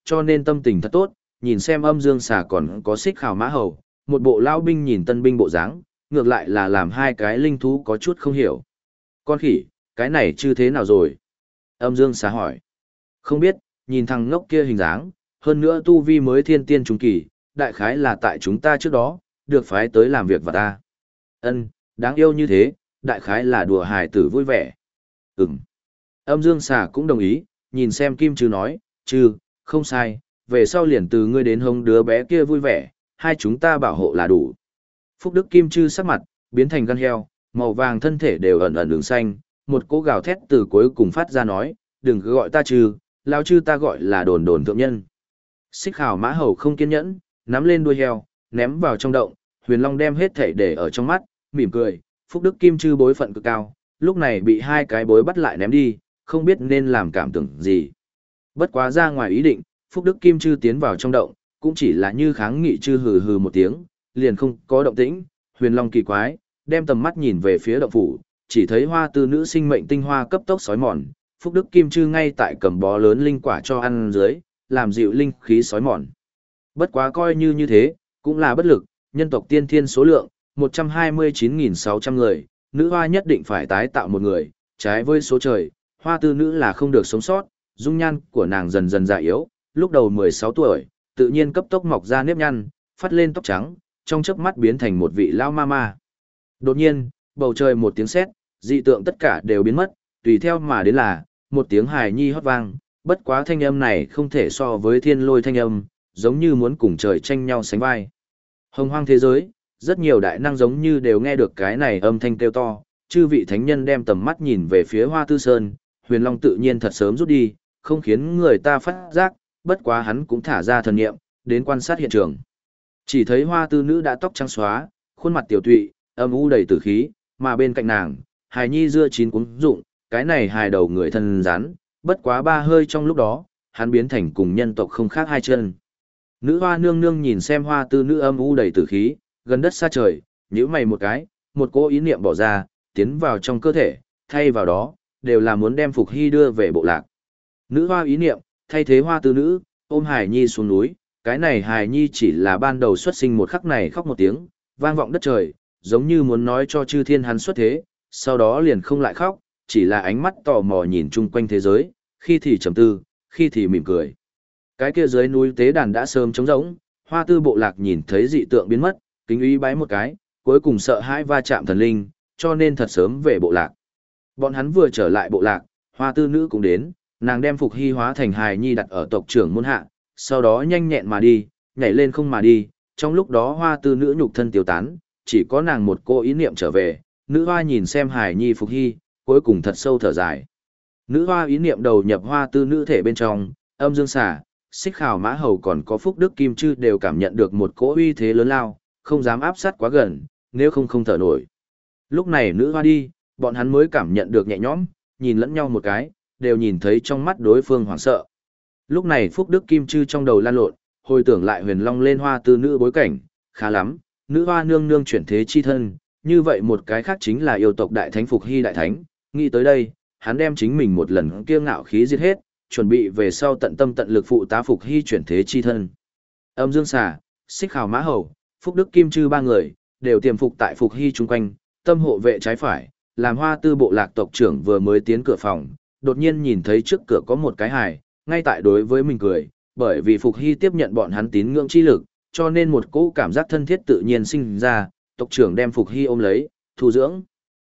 cho nên tâm tình thật tốt, nhìn xem âm dương xà còn có xích khảo mã hầu, một bộ lao binh nhìn tân binh bộ dáng, ngược lại là làm hai cái linh thú có chút không hiểu. Con khỉ, cái này chứ thế nào rồi? Âm dương xà hỏi. Không biết, nhìn thằng ngốc kia hình dáng, hơn nữa tu vi mới thiên tiên trung kỳ, đại khái là tại chúng ta trước đó, được phái tới làm việc và ta. Ân, đáng yêu như thế, đại khái là đùa hài tử vui vẻ. Ừm. Âm dương xà cũng đồng ý, nhìn xem Kim Trư nói, Trư, không sai, về sau liền từ ngươi đến hông đứa bé kia vui vẻ, hai chúng ta bảo hộ là đủ. Phúc Đức Kim Trư sắc mặt, biến thành gan heo, màu vàng thân thể đều ẩn ẩn đường xanh, một cỗ gào thét từ cuối cùng phát ra nói, đừng cứ gọi ta Trư, lao Trư ta gọi là đồn đồn thượng nhân. Xích khảo mã hầu không kiên nhẫn, nắm lên đuôi heo, ném vào trong động, Huyền Long đem hết thảy để ở trong mắt, mỉm cười, Phúc Đức Kim Trư bối phận cực cao, lúc này bị hai cái bối bắt lại ném đi, không biết nên làm cảm tưởng gì. Bất quá ra ngoài ý định, Phúc Đức Kim Trư tiến vào trong động, cũng chỉ là như kháng nghị chư hừ hừ một tiếng, liền không có động tĩnh. Huyền Long kỳ quái, đem tầm mắt nhìn về phía động phủ, chỉ thấy hoa tư nữ sinh mệnh tinh hoa cấp tốc sói mòn, Phúc Đức Kim Trư ngay tại cầm bó lớn linh quả cho ăn dưới, làm dịu linh khí sói mòn. Bất quá coi như như thế, cũng là bất lực, nhân tộc tiên thiên số lượng, một trăm hai mươi chín nghìn sáu trăm người, nữ hoa nhất định phải tái tạo một người, trái với số trời, hoa tư nữ là không được sống sót, dung nhan của nàng dần dần già yếu, lúc đầu mười sáu tuổi, tự nhiên cấp tốc mọc ra nếp nhăn, phát lên tóc trắng, trong chớp mắt biến thành một vị lao ma ma. Đột nhiên, bầu trời một tiếng sét, dị tượng tất cả đều biến mất, tùy theo mà đến là một tiếng hài nhi hót vang, bất quá thanh âm này không thể so với thiên lôi thanh âm, giống như muốn cùng trời tranh nhau sánh vai. Hồng hoang thế giới, rất nhiều đại năng giống như đều nghe được cái này âm thanh kêu to, chư vị thánh nhân đem tầm mắt nhìn về phía Hoa Tư Sơn, Huyền Long tự nhiên thật sớm rút đi, không khiến người ta phát giác, bất quá hắn cũng thả ra thần niệm, đến quan sát hiện trường. Chỉ thấy Hoa Tư nữ đã tóc trắng xóa, khuôn mặt tiểu tụy, âm u đầy tử khí, mà bên cạnh nàng, hài nhi dưa chín cuống dụng, cái này hài đầu người thân rắn, bất quá ba hơi trong lúc đó, hắn biến thành cùng nhân tộc không khác hai chân. Nữ hoa nương nương nhìn xem Hoa Tư nữ âm u đầy tử khí, gần đất xa trời, nhíu mày một cái, một cỗ ý niệm bỏ ra, tiến vào trong cơ thể, thay vào đó, đều là muốn đem Phục Hy đưa về bộ lạc. Nữ hoa ý niệm, thay thế Hoa Tư nữ, ôm hài nhi xuống núi, cái này hài nhi chỉ là ban đầu xuất sinh một khắc này khóc một tiếng, vang vọng đất trời, giống như muốn nói cho chư thiên hắn xuất thế, sau đó liền không lại khóc, chỉ là ánh mắt tò mò nhìn chung quanh thế giới, khi thì trầm tư, khi thì mỉm cười. Cái kia dưới núi tế đàn đã sớm trống rỗng, Hoa Tư bộ lạc nhìn thấy dị tượng biến mất, kính ý bái một cái, cuối cùng sợ hãi va chạm thần linh, cho nên thật sớm về bộ lạc. Bọn hắn vừa trở lại bộ lạc, Hoa Tư nữ cũng đến, nàng đem Phục Hy hóa thành hài nhi đặt ở tộc trưởng môn hạ, sau đó nhanh nhẹn mà đi, nhảy lên không mà đi, trong lúc đó Hoa Tư nữ nhục thân tiêu tán, chỉ có nàng một cô ý niệm trở về, nữ hoa nhìn xem hài nhi Phục Hy, cuối cùng thật sâu thở dài. Nữ hoa ý niệm đầu nhập Hoa Tư nữ thể bên trong, âm dương xà, xích khảo mã hầu còn có Phúc Đức Kim Trư đều cảm nhận được một cỗ uy thế lớn lao, không dám áp sát quá gần, nếu không không thở nổi. Lúc này nữ hoa đi, bọn hắn mới cảm nhận được nhẹ nhõm, nhìn lẫn nhau một cái, đều nhìn thấy trong mắt đối phương hoảng sợ. Lúc này Phúc Đức Kim Trư trong đầu lan lộn, hồi tưởng lại Huyền Long lên Hoa Tư nữ bối cảnh, khá lắm, nữ hoa nương nương chuyển thế chi thân, như vậy một cái khác chính là yêu tộc đại thánh Phục Hy đại thánh, nghĩ tới đây, hắn đem chính mình một lần kiêu ngạo khí giết hết, chuẩn bị về sau tận tâm tận lực phụ tá Phục Hy chuyển thế chi thân. Âm Dương Xà, Xích Khảo Mã Hầu, Phúc Đức Kim Trư ba người, đều tiềm phục tại Phục Hy chung quanh, tâm hộ vệ trái phải, làm Hoa Tư bộ lạc tộc trưởng vừa mới tiến cửa phòng, đột nhiên nhìn thấy trước cửa có một cái hài, ngay tại đối với mình cười, bởi vì Phục Hy tiếp nhận bọn hắn tín ngưỡng chi lực, cho nên một cỗ cảm giác thân thiết tự nhiên sinh ra, tộc trưởng đem Phục Hy ôm lấy, thu dưỡng.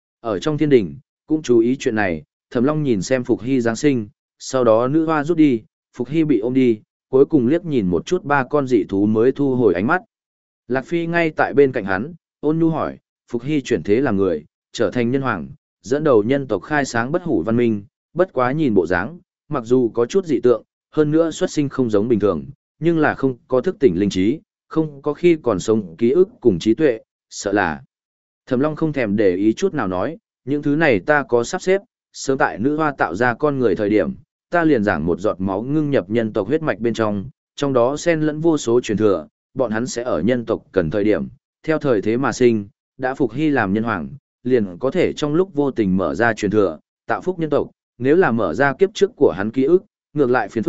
Ở trong thiên đình, cũng chú ý chuyện này, Thẩm Long nhìn xem Phục Hy giáng sinh, sau đó nữ hoa rút đi, Phục Hy bị ôm đi, cuối cùng liếc nhìn một chút ba con dị thú mới thu hồi ánh mắt. Lạc Phi ngay tại bên cạnh hắn, ôn nhu hỏi, Phục Hy chuyển thế làm người, trở thành nhân hoàng, dẫn đầu nhân tộc khai sáng bất hủ văn minh, bất quá nhìn bộ dáng, mặc dù có chút dị tượng, hơn nữa xuất sinh không giống bình thường, nhưng là không có thức tỉnh linh trí, không có khi còn sống ký ức cùng trí tuệ, sợ là. Thẩm Long không thèm để ý chút nào nói, những thứ này ta có sắp xếp, sớm tại nữ hoa tạo ra con người thời điểm, ta liền giảng một giọt máu ngưng nhập nhân tộc huyết mạch bên trong, trong đó xen lẫn vô số truyền thừa, bọn hắn sẽ ở nhân tộc cần thời điểm, theo thời thế mà sinh, đã Phục Hy làm nhân hoàng, liền có thể trong lúc vô tình mở ra truyền thừa, tạo phúc nhân tộc, nếu là mở ra kiếp trước của hắn ký ức, ngược lại phiền phức,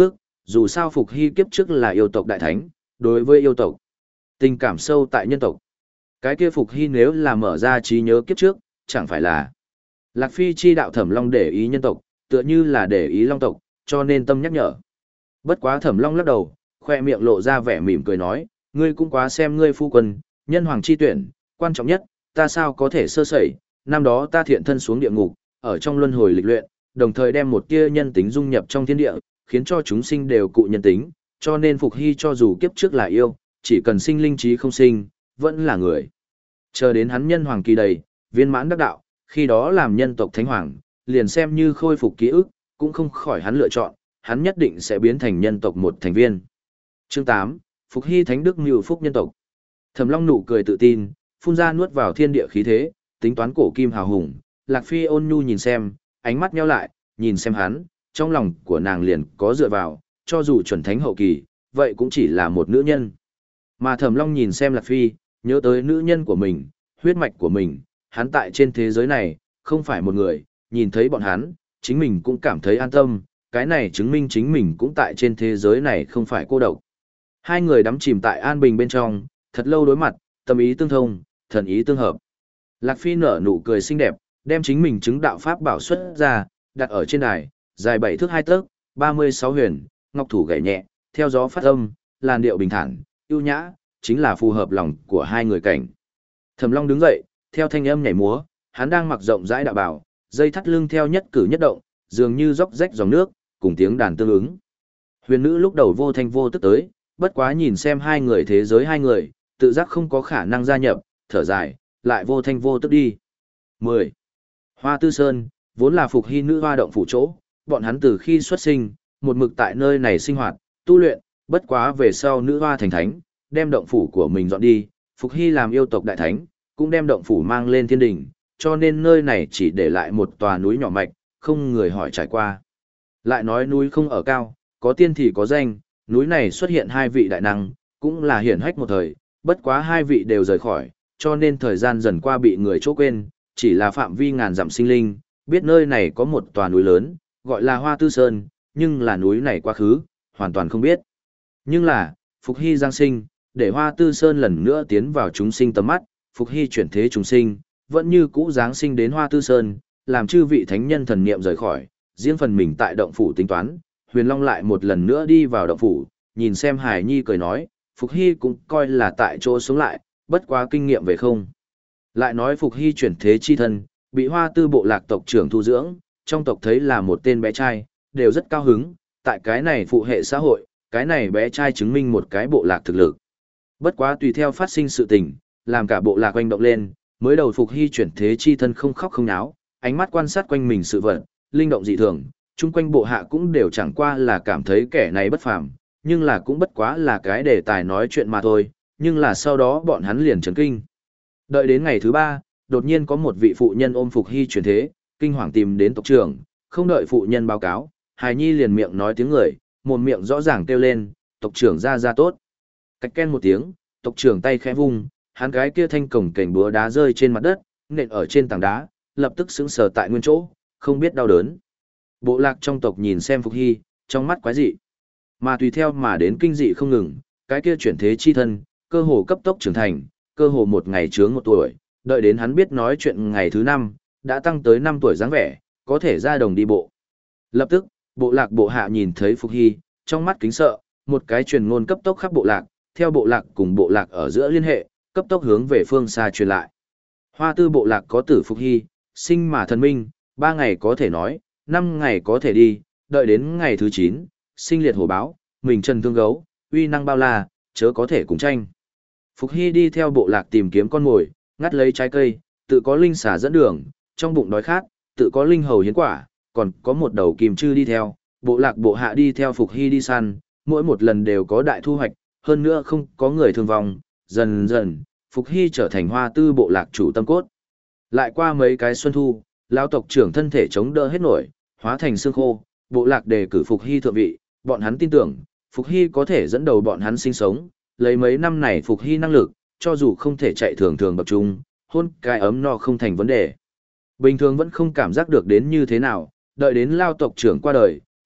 dù sao Phục Hy kiếp trước là yêu tộc đại thánh, đối với yêu tộc, tình cảm sâu tại nhân tộc. Cái kia Phục Hy nếu là mở ra trí nhớ kiếp trước, chẳng phải là Lạc Phi chi đạo Thẩm Long để ý nhân tộc, tựa như là để ý Long tộc, cho nên tâm nhắc nhở. Bất quá Thẩm Long lắc đầu, khoe miệng lộ ra vẻ mỉm cười nói, ngươi cũng quá xem ngươi phu quân, nhân hoàng chi tuyển, quan trọng nhất, ta sao có thể sơ sẩy, năm đó ta thiện thân xuống địa ngục, ở trong luân hồi lịch luyện, đồng thời đem một tia nhân tính dung nhập trong thiên địa, khiến cho chúng sinh đều cụ nhân tính, cho nên Phục Hy cho dù kiếp trước là yêu, chỉ cần sinh linh trí không sinh, vẫn là người. Chờ đến hắn nhân hoàng kỳ đầy, viên mãn đắc đạo, khi đó làm nhân tộc thánh hoàng, liền xem như khôi phục ký ức, cũng không khỏi hắn lựa chọn, hắn nhất định sẽ biến thành nhân tộc một thành viên. Chương tám, Phục Hy thánh đức mưu phúc nhân tộc. Thẩm Long nụ cười tự tin, phun ra nuốt vào thiên địa khí thế, tính toán cổ kim hào hùng. Lạc Phi ôn nhu nhìn xem, ánh mắt nheo lại, nhìn xem hắn, trong lòng của nàng liền có dựa vào, cho dù chuẩn thánh hậu kỳ, vậy cũng chỉ là một nữ nhân. Mà Thẩm Long nhìn xem Lạc Phi, nhớ tới nữ nhân của mình, huyết mạch của mình, hắn tại trên thế giới này, không phải một người, nhìn thấy bọn hắn, chính mình cũng cảm thấy an tâm, cái này chứng minh chính mình cũng tại trên thế giới này không phải cô độc. Hai người đắm chìm tại an bình bên trong, thật lâu đối mặt, tâm ý tương thông, thần ý tương hợp. Lạc Phi nở nụ cười xinh đẹp, đem chính mình chứng đạo pháp bảo xuất ra, đặt ở trên đài, dài bảy thước hai tấc, ba mươi sáu huyền, ngọc thủ gảy nhẹ, theo gió phát âm, làn điệu bình thản, ưu nhã, chính là phù hợp lòng của hai người cảnh. Thẩm Long đứng dậy, theo thanh âm nhảy múa, hắn đang mặc rộng rãi đạo bào, dây thắt lưng theo nhất cử nhất động, dường như róc rách dòng nước, cùng tiếng đàn tương ứng. Huyền nữ lúc đầu vô thanh vô tức tới, bất quá nhìn xem hai người thế giới hai người, tự giác không có khả năng gia nhập, thở dài, lại vô thanh vô tức đi. mười. Hoa Tư Sơn, vốn là Phục Hy nữ hoa động phủ chỗ, bọn hắn từ khi xuất sinh, một mực tại nơi này sinh hoạt, tu luyện, bất quá về sau nữ hoa thành thánh, đem động phủ của mình dọn đi, Phục Hy làm yêu tộc đại thánh, cũng đem động phủ mang lên thiên đỉnh, cho nên nơi này chỉ để lại một tòa núi nhỏ mạch, không người hỏi trải qua. Lại nói núi không ở cao, có tiên thì có danh, núi này xuất hiện hai vị đại năng, cũng là hiển hách một thời, bất quá hai vị đều rời khỏi, cho nên thời gian dần qua bị người chỗ quên, chỉ là phạm vi ngàn dặm sinh linh, biết nơi này có một tòa núi lớn, gọi là Hoa Tư Sơn, nhưng là núi này quá khứ, hoàn toàn không biết. Nhưng là, Phục Hy giáng sinh, để Hoa Tư Sơn lần nữa tiến vào chúng sinh tầm mắt, Phục Hy chuyển thế chúng sinh, vẫn như cũ giáng sinh đến Hoa Tư Sơn, làm chư vị thánh nhân thần niệm rời khỏi, riêng phần mình tại động phủ tính toán, Huyền Long lại một lần nữa đi vào động phủ, nhìn xem Hải Nhi cười nói, Phục Hy cũng coi là tại chỗ sống lại, bất quá kinh nghiệm về không. Lại nói Phục Hy chuyển thế chi thân, bị Hoa Tư bộ lạc tộc trưởng thu dưỡng, trong tộc thấy là một tên bé trai, đều rất cao hứng, tại cái này phụ hệ xã hội, cái này bé trai chứng minh một cái bộ lạc thực lực. Bất quá tùy theo phát sinh sự tình, làm cả bộ lạc oanh động lên, mới đầu Phục Hy chuyển thế chi thân không khóc không náo, ánh mắt quan sát quanh mình sự vật, linh động dị thường, chung quanh bộ hạ cũng đều chẳng qua là cảm thấy kẻ này bất phàm, nhưng là cũng bất quá là cái đề tài nói chuyện mà thôi, nhưng là sau đó bọn hắn liền chấn kinh. Đợi đến ngày thứ ba, đột nhiên có một vị phụ nhân ôm Phục Hy chuyển thế, kinh hoàng tìm đến tộc trưởng, không đợi phụ nhân báo cáo, Hài Nhi liền miệng nói tiếng người, một miệng rõ ràng kêu lên, tộc trưởng ra ra tốt. Cách ken một tiếng, tộc trưởng tay khẽ vung, hắn cái kia thanh cổng cảnh búa đá rơi trên mặt đất, nện ở trên tảng đá, lập tức sững sờ tại nguyên chỗ, không biết đau đớn. Bộ lạc trong tộc nhìn xem Phục Hy, trong mắt quái dị. Mà tùy theo mà đến kinh dị không ngừng, cái kia chuyển thế chi thân, cơ hồ cấp tốc trưởng thành, cơ hồ một ngày chướng một tuổi, đợi đến hắn biết nói chuyện ngày thứ năm, đã tăng tới năm tuổi dáng vẻ, có thể ra đồng đi bộ. Lập tức, bộ lạc bộ hạ nhìn thấy Phục Hy, trong mắt kính sợ, một cái truyền ngôn cấp tốc khắp bộ lạc, theo bộ lạc cùng bộ lạc ở giữa liên hệ, cấp tốc hướng về phương xa truyền lại. Hoa Tư bộ lạc có tử Phục Hy, sinh mà thần minh, ba ngày có thể nói, năm ngày có thể đi, đợi đến ngày thứ chín, sinh liệt hổ báo, mình chân thương gấu, uy năng bao la, chớ có thể cùng tranh. Phục Hy đi theo bộ lạc tìm kiếm con mồi, ngắt lấy trái cây, tự có linh xà dẫn đường, trong bụng đói khát, tự có linh hầu hiến quả, còn có một đầu kìm chư đi theo, bộ lạc bộ hạ đi theo Phục Hy đi săn, mỗi một lần đều có đại thu hoạch, hơn nữa không có người thương vong, dần dần, Phục Hy trở thành Hoa Tư bộ lạc chủ tâm cốt. Lại qua mấy cái xuân thu, lão tộc trưởng thân thể chống đỡ hết nổi, hóa thành xương khô, bộ lạc đề cử Phục Hy thượng vị, bọn hắn tin tưởng, Phục Hy có thể dẫn đầu bọn hắn sinh sống, lấy mấy năm này Phục Hy năng lực, cho dù không thể chạy thường thường bậc trung, hôn cái ấm no không thành vấn đề. Bình thường vẫn không cảm giác được đến như thế nào, đợi đến lao tộc trưởng qua đời,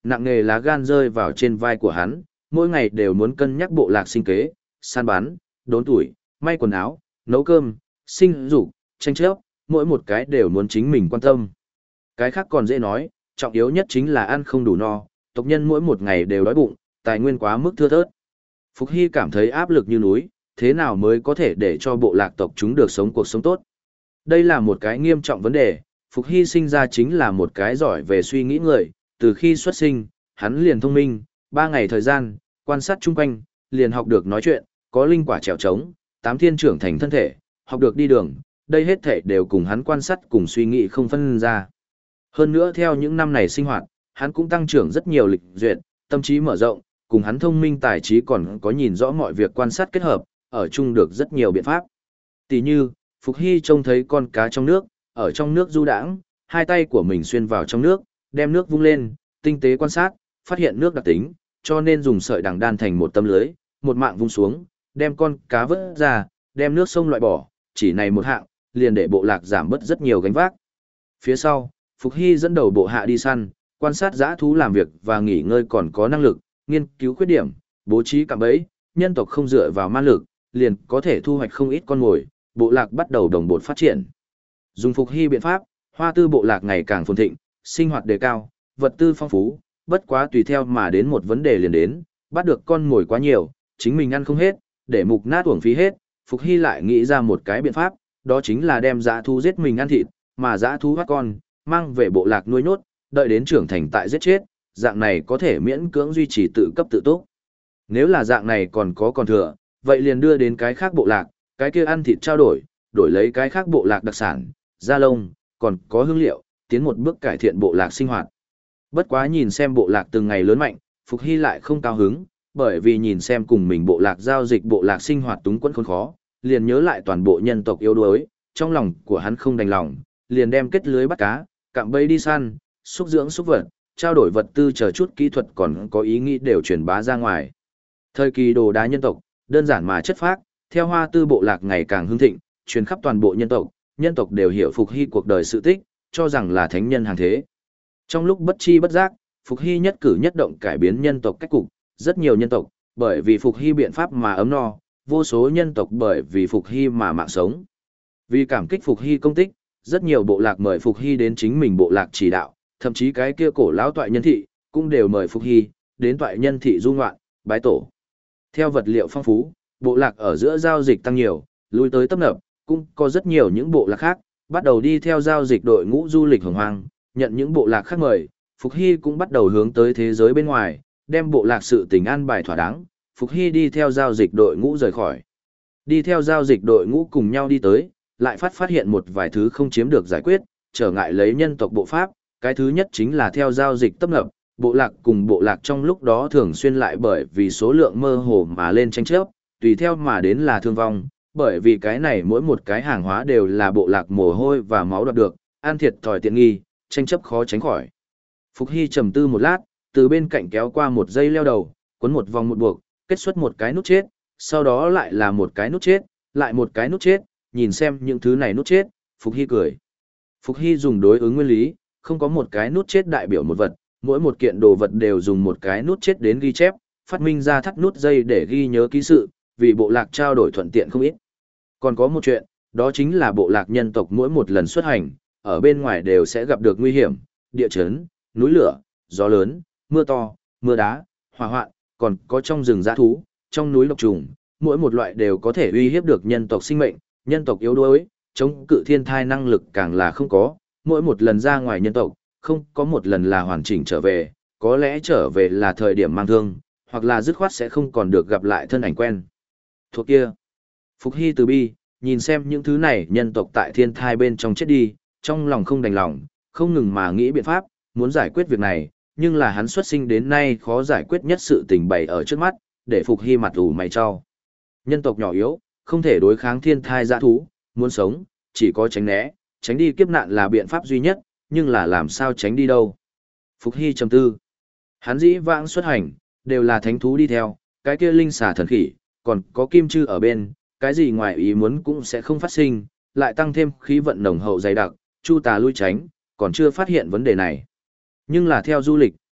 Nặng nề lá gan rơi vào trên vai của hắn, mỗi ngày đều muốn cân nhắc bộ lạc sinh kế, săn bắn, đốn tuổi, may quần áo, nấu cơm, sinh dục, tranh chấp, mỗi một cái đều muốn chính mình quan tâm. Cái khác còn dễ nói, trọng yếu nhất chính là ăn không đủ no, tộc nhân mỗi một ngày đều đói bụng, tài nguyên quá mức thưa thớt. Phục Hy cảm thấy áp lực như núi, thế nào mới có thể để cho bộ lạc tộc chúng được sống cuộc sống tốt. Đây là một cái nghiêm trọng vấn đề, Phục Hy sinh ra chính là một cái giỏi về suy nghĩ người, từ khi xuất sinh, hắn liền thông minh, ba ngày thời gian, quan sát chung quanh, liền học được nói chuyện, có linh quả trèo trống, tám thiên trưởng thành thân thể, học được đi đường, đây hết thể đều cùng hắn quan sát cùng suy nghĩ không phân ra. Hơn nữa theo những năm này sinh hoạt, hắn cũng tăng trưởng rất nhiều lịch duyệt, tâm trí mở rộng, cùng hắn thông minh tài trí còn có nhìn rõ mọi việc quan sát kết hợp, ở chung được rất nhiều biện pháp. Tỷ như, Phục Hy trông thấy con cá trong nước, ở trong nước du đãng, hai tay của mình xuyên vào trong nước, đem nước vung lên, tinh tế quan sát, phát hiện nước đặc tính, cho nên dùng sợi đằng đan thành một tấm lưới, một mạng vung xuống, đem con cá vớt ra, đem nước sông loại bỏ, chỉ này một hạng, liền để bộ lạc giảm bớt rất nhiều gánh vác. Phía sau, Phục Hy dẫn đầu bộ hạ đi săn, quan sát dã thú làm việc và nghỉ ngơi còn có năng lực, nghiên cứu khuyết điểm, bố trí cạm bẫy, nhân tộc không dựa vào ma lực, liền có thể thu hoạch không ít con mồi, bộ lạc bắt đầu đồng bộ phát triển. Dùng Phục Hy biện pháp, Hoa Tư bộ lạc ngày càng phồn thịnh, sinh hoạt đề cao, vật tư phong phú, bất quá tùy theo mà đến một vấn đề liền đến, bắt được con mồi quá nhiều, chính mình ăn không hết, để mục nát uổng phí hết, Phục Hy lại nghĩ ra một cái biện pháp, đó chính là đem dã thú giết mình ăn thịt, mà dã thú bắt con, mang về bộ lạc nuôi nhốt, đợi đến trưởng thành tại giết chết, dạng này có thể miễn cưỡng duy trì tự cấp tự túc. Nếu là dạng này còn có còn thừa, vậy liền đưa đến cái khác bộ lạc, cái kia ăn thịt trao đổi, đổi lấy cái khác bộ lạc đặc sản, da lông, còn có hương liệu, tiến một bước cải thiện bộ lạc sinh hoạt. Bất quá nhìn xem bộ lạc từng ngày lớn mạnh, Phục Hy lại không cao hứng, bởi vì nhìn xem cùng mình bộ lạc giao dịch bộ lạc sinh hoạt túng quẫn khốn khó, liền nhớ lại toàn bộ nhân tộc yếu đuối, trong lòng của hắn không đành lòng, liền đem kết lưới bắt cá, cạm bẫy đi săn, xúc dưỡng xúc vật, trao đổi vật tư chờ chút kỹ thuật còn có ý nghĩ đều truyền bá ra ngoài. Thời kỳ đồ đá nhân tộc, đơn giản mà chất phác, theo Hoa Tư bộ lạc ngày càng hưng thịnh, truyền khắp toàn bộ nhân tộc, nhân tộc đều hiểu Phục Hy cuộc đời sự tích, cho rằng là thánh nhân hàng thế. Trong lúc bất chi bất giác, Phục Hy nhất cử nhất động cải biến nhân tộc cách cục, rất nhiều nhân tộc, bởi vì Phục Hy biện pháp mà ấm no, vô số nhân tộc bởi vì Phục Hy mà mạng sống. Vì cảm kích Phục Hy công tích, rất nhiều bộ lạc mời Phục Hy đến chính mình bộ lạc chỉ đạo, thậm chí cái kia cổ lão toại nhân thị, cũng đều mời Phục Hy, đến toại nhân thị du ngoạn, bái tổ. Theo vật liệu phong phú, bộ lạc ở giữa giao dịch tăng nhiều, lui tới tấp nập, cũng có rất nhiều những bộ lạc khác, bắt đầu đi theo giao dịch đội ngũ du lịch hồng hoang, nhận những bộ lạc khác mời, Phục Hy cũng bắt đầu hướng tới thế giới bên ngoài, đem bộ lạc sự tình an bài thỏa đáng, Phục Hy đi theo giao dịch đội ngũ rời khỏi. Đi theo giao dịch đội ngũ cùng nhau đi tới, lại phát phát hiện một vài thứ không chiếm được giải quyết, trở ngại lấy nhân tộc bộ pháp, cái thứ nhất chính là theo giao dịch tấp nập, bộ lạc cùng bộ lạc trong lúc đó thường xuyên lại bởi vì số lượng mơ hồ mà lên tranh chấp, tùy theo mà đến là thương vong, bởi vì cái này mỗi một cái hàng hóa đều là bộ lạc mồ hôi và máu đoạt được, ăn thiệt thòi tiện nghi, tranh chấp khó tránh khỏi. Phục Hy trầm tư một lát, từ bên cạnh kéo qua một dây leo đầu, cuốn một vòng một buộc, kết xuất một cái nút chết, sau đó lại là một cái nút chết, lại một cái nút chết, nhìn xem những thứ này nút chết, Phục Hy cười. Phục Hy dùng đối ứng nguyên lý, không có một cái nút chết đại biểu một vật, mỗi một kiện đồ vật đều dùng một cái nút chết đến ghi chép, phát minh ra thắt nút dây để ghi nhớ ký sự, vì bộ lạc trao đổi thuận tiện không ít. Còn có một chuyện, đó chính là bộ lạc nhân tộc mỗi một lần xuất hành, ở bên ngoài đều sẽ gặp được nguy hiểm, địa chấn, núi lửa, gió lớn, mưa to, mưa đá, hỏa hoạn, còn có trong rừng dã thú, trong núi độc trùng, mỗi một loại đều có thể uy hiếp được nhân tộc sinh mệnh, nhân tộc yếu đuối, chống cự thiên thai năng lực càng là không có, mỗi một lần ra ngoài nhân tộc, không có một lần là hoàn chỉnh trở về, có lẽ trở về là thời điểm mang thương, hoặc là dứt khoát sẽ không còn được gặp lại thân ảnh quen. Thuộc kia, Phục Hy từ bi, nhìn xem những thứ này nhân tộc tại thiên thai bên trong chết đi, trong lòng không đành lòng, không ngừng mà nghĩ biện pháp, muốn giải quyết việc này, nhưng là hắn xuất sinh đến nay khó giải quyết nhất sự tình bày ở trước mắt, để Phục Hy mặt ủ mày cho. Nhân tộc nhỏ yếu, không thể đối kháng thiên thai dã thú, muốn sống, chỉ có tránh né, tránh đi kiếp nạn là biện pháp duy nhất, nhưng là làm sao tránh đi đâu. Phục Hy trầm tư. Hắn dĩ vãng xuất hành, đều là thánh thú đi theo, cái kia linh xà thần khỉ, còn có kim chư ở bên, cái gì ngoài ý muốn cũng sẽ không phát sinh, lại tăng thêm khí vận nồng hậu dày đặc, chu tà lui tránh, còn chưa phát hiện vấn đề này. Nhưng là theo du lịch,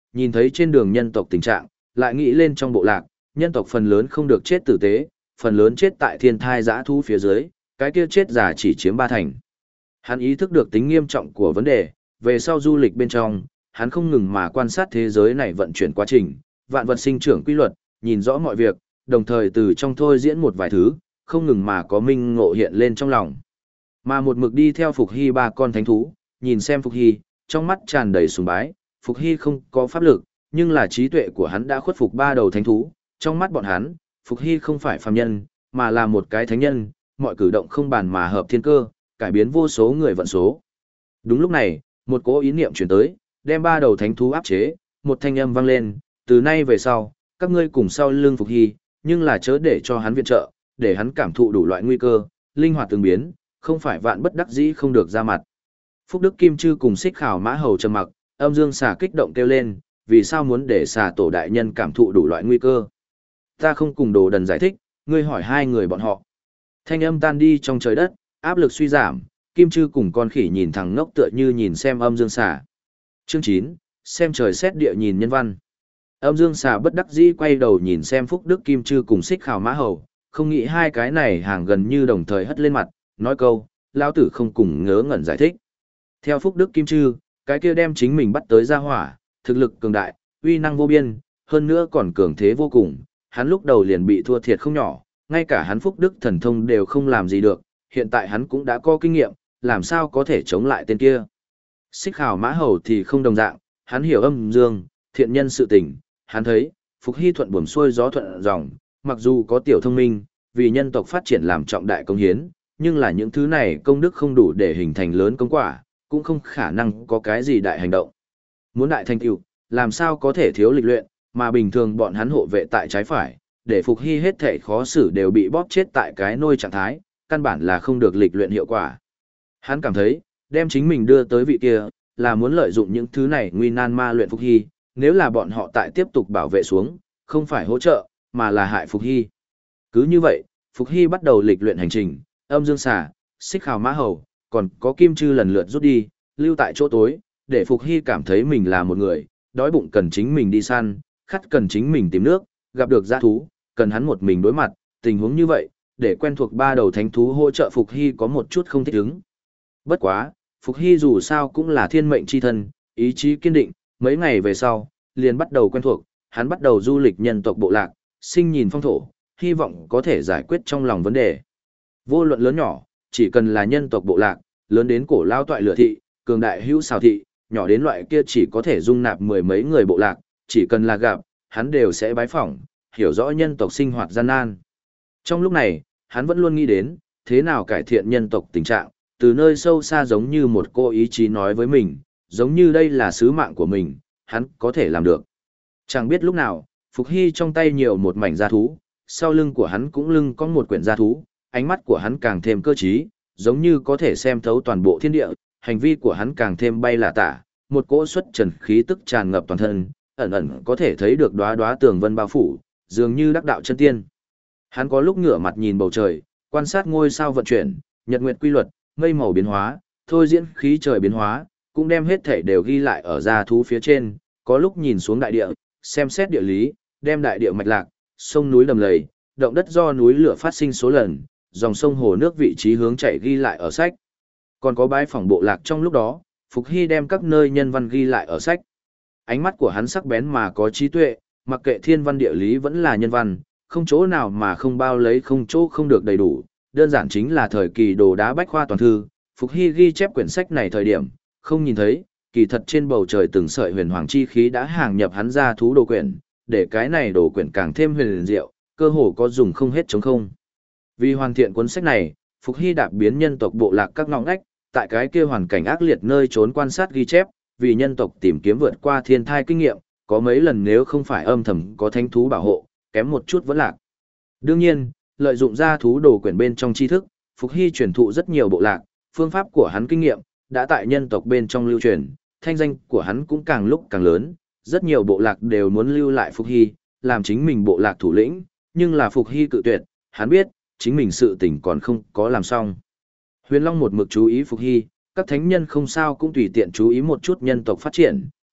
nhìn thấy trên đường nhân tộc tình trạng, lại nghĩ lên trong bộ lạc, nhân tộc phần lớn không được chết tử tế, phần lớn chết tại thiên thai giã thú phía dưới, cái kia chết giả chỉ chiếm ba thành. Hắn ý thức được tính nghiêm trọng của vấn đề, về sau du lịch bên trong, hắn không ngừng mà quan sát thế giới này vận chuyển quá trình, vạn vật sinh trưởng quy luật, nhìn rõ mọi việc, đồng thời từ trong thôi diễn một vài thứ, không ngừng mà có minh ngộ hiện lên trong lòng. Mà một mực đi theo Phục Hy ba con thánh thú, nhìn xem Phục Hy, trong mắt tràn đầy sùng bái, Phục Hy không có pháp lực, nhưng là trí tuệ của hắn đã khuất phục ba đầu thánh thú, trong mắt bọn hắn, Phục Hy không phải phàm nhân, mà là một cái thánh nhân, mọi cử động không bàn mà hợp thiên cơ, cải biến vô số người vận số. Đúng lúc này, một cỗ ý niệm chuyển tới, đem ba đầu thánh thú áp chế, một thanh âm vang lên, từ nay về sau, các ngươi cùng sau lưng Phục Hy, nhưng là chớ để cho hắn viện trợ, để hắn cảm thụ đủ loại nguy cơ, linh hoạt tương biến, không phải vạn bất đắc dĩ không được ra mặt. Phúc Đức Kim Chư cùng Xích Khảo Mã Hầu trầm mặc, âm dương xà kích động kêu lên, vì sao muốn để xà tổ đại nhân cảm thụ đủ loại nguy cơ. Ta không cùng Đồ Đần giải thích, ngươi hỏi hai người bọn họ. Thanh âm tan đi trong trời đất, áp lực suy giảm, Kim Chư cùng con khỉ nhìn thẳng ngốc tựa như nhìn xem âm dương xà. Chương chín, xem trời xét địa nhìn nhân văn. Âm dương xà bất đắc dĩ quay đầu nhìn xem Phúc Đức Kim Chư cùng Xích Khảo Mã Hầu, không nghĩ hai cái này hàng gần như đồng thời hất lên mặt, nói câu, lao tử không cùng ngớ ngẩn giải thích. Theo Phúc Đức Kim Chư, cái kia đem chính mình bắt tới ra hỏa, thực lực cường đại, uy năng vô biên, hơn nữa còn cường thế vô cùng, hắn lúc đầu liền bị thua thiệt không nhỏ, ngay cả hắn Phúc Đức thần thông đều không làm gì được, hiện tại hắn cũng đã có kinh nghiệm, làm sao có thể chống lại tên kia. Xích Khảo Mã Hầu thì không đồng dạng, hắn hiểu âm dương, thiện nhân sự tình, hắn thấy, Phục Hy thuận buồm xuôi gió thuận dòng, mặc dù có tiểu thông minh, vì nhân tộc phát triển làm trọng đại công hiến, nhưng là những thứ này công đức không đủ để hình thành lớn công quả, cũng không khả năng có cái gì đại hành động. Muốn đại thành tựu, làm sao có thể thiếu lịch luyện, mà bình thường bọn hắn hộ vệ tại trái phải, để Phục Hy hết thể khó xử đều bị bóp chết tại cái nôi trạng thái, căn bản là không được lịch luyện hiệu quả. Hắn cảm thấy, đem chính mình đưa tới vị kia, là muốn lợi dụng những thứ này nguy nan ma luyện Phục Hy, nếu là bọn họ tại tiếp tục bảo vệ xuống, không phải hỗ trợ, mà là hại Phục Hy. Cứ như vậy, Phục Hy bắt đầu lịch luyện hành trình, âm dương xà, Xích Khảo Mã Hầu, còn có Kim Chư lần lượt rút đi, lưu tại chỗ tối, để Phục Hy cảm thấy mình là một người, đói bụng cần chính mình đi săn, khát cần chính mình tìm nước, gặp được dã thú, cần hắn một mình đối mặt, tình huống như vậy, để quen thuộc ba đầu thánh thú hỗ trợ Phục Hy có một chút không thích ứng. Bất quá, Phục Hy dù sao cũng là thiên mệnh chi thân, ý chí kiên định, mấy ngày về sau, liền bắt đầu quen thuộc, hắn bắt đầu du lịch nhân tộc bộ lạc, sinh nhìn phong thổ, hy vọng có thể giải quyết trong lòng vấn đề. Vô luận lớn nhỏ, chỉ cần là nhân tộc bộ lạc, lớn đến cổ lao toại lửa thị, cường đại hữu xào thị, nhỏ đến loại kia chỉ có thể dung nạp mười mấy người bộ lạc, chỉ cần là gặp, hắn đều sẽ bái phỏng, hiểu rõ nhân tộc sinh hoạt gian nan. Trong lúc này, hắn vẫn luôn nghĩ đến, thế nào cải thiện nhân tộc tình trạng, từ nơi sâu xa giống như một cô ý chí nói với mình, giống như đây là sứ mạng của mình, hắn có thể làm được. Chẳng biết lúc nào, Phục Hy trong tay nhiều một mảnh gia thú, sau lưng của hắn cũng lưng có một quyển gia thú, ánh mắt của hắn càng thêm cơ trí, giống như có thể xem thấu toàn bộ thiên địa, hành vi của hắn càng thêm bay là tả, một cỗ xuất trần khí tức tràn ngập toàn thân, ẩn ẩn có thể thấy được đóa đóa tường vân bao phủ, dường như đắc đạo chân tiên. Hắn có lúc ngửa mặt nhìn bầu trời, quan sát ngôi sao vận chuyển, nhật nguyệt quy luật, mây màu biến hóa, thôi diễn khí trời biến hóa, cũng đem hết thể đều ghi lại ở gia thú phía trên, có lúc nhìn xuống đại địa, xem xét địa lý, đem đại địa mạch lạc, sông núi đầm lầy, động đất do núi lửa phát sinh số lần, dòng sông hồ nước vị trí hướng chảy ghi lại ở sách. Còn có bái phỏng bộ lạc trong lúc đó, Phục Hy đem các nơi nhân văn ghi lại ở sách. Ánh mắt của hắn sắc bén mà có trí tuệ, mặc kệ thiên văn địa lý vẫn là nhân văn, không chỗ nào mà không bao lấy không chỗ không được đầy đủ, đơn giản chính là thời kỳ đồ đá bách khoa toàn thư. Phục Hy ghi chép quyển sách này thời điểm, không nhìn thấy, kỳ thật trên bầu trời từng sợi huyền hoàng chi khí đã hàng nhập hắn ra thú đồ quyển, để cái này đồ quyển càng thêm huyền diệu, cơ hồ có dùng không hết chống không. Vì hoàn thiện cuốn sách này, Phục Hy đạp biến nhân tộc bộ lạc các ngõ ngách, tại cái kia hoàn cảnh ác liệt nơi trốn quan sát ghi chép, vì nhân tộc tìm kiếm vượt qua thiên thai kinh nghiệm, có mấy lần nếu không phải âm thầm có thánh thú bảo hộ, kém một chút vẫn lạc. Đương nhiên, lợi dụng ra thú đồ quyển bên trong tri thức, Phục Hy truyền thụ rất nhiều bộ lạc, phương pháp của hắn kinh nghiệm, đã tại nhân tộc bên trong lưu truyền, thanh danh của hắn cũng càng lúc càng lớn, rất nhiều bộ lạc đều muốn lưu lại Phục Hy, làm chính mình bộ lạc thủ lĩnh, nhưng là Phục Hy cự tuyệt, hắn biết, chính mình sự tình còn không có làm xong. Huyền Long một mực chú ý Phục Hy, các thánh nhân không sao cũng tùy tiện chú ý một chút nhân tộc phát triển,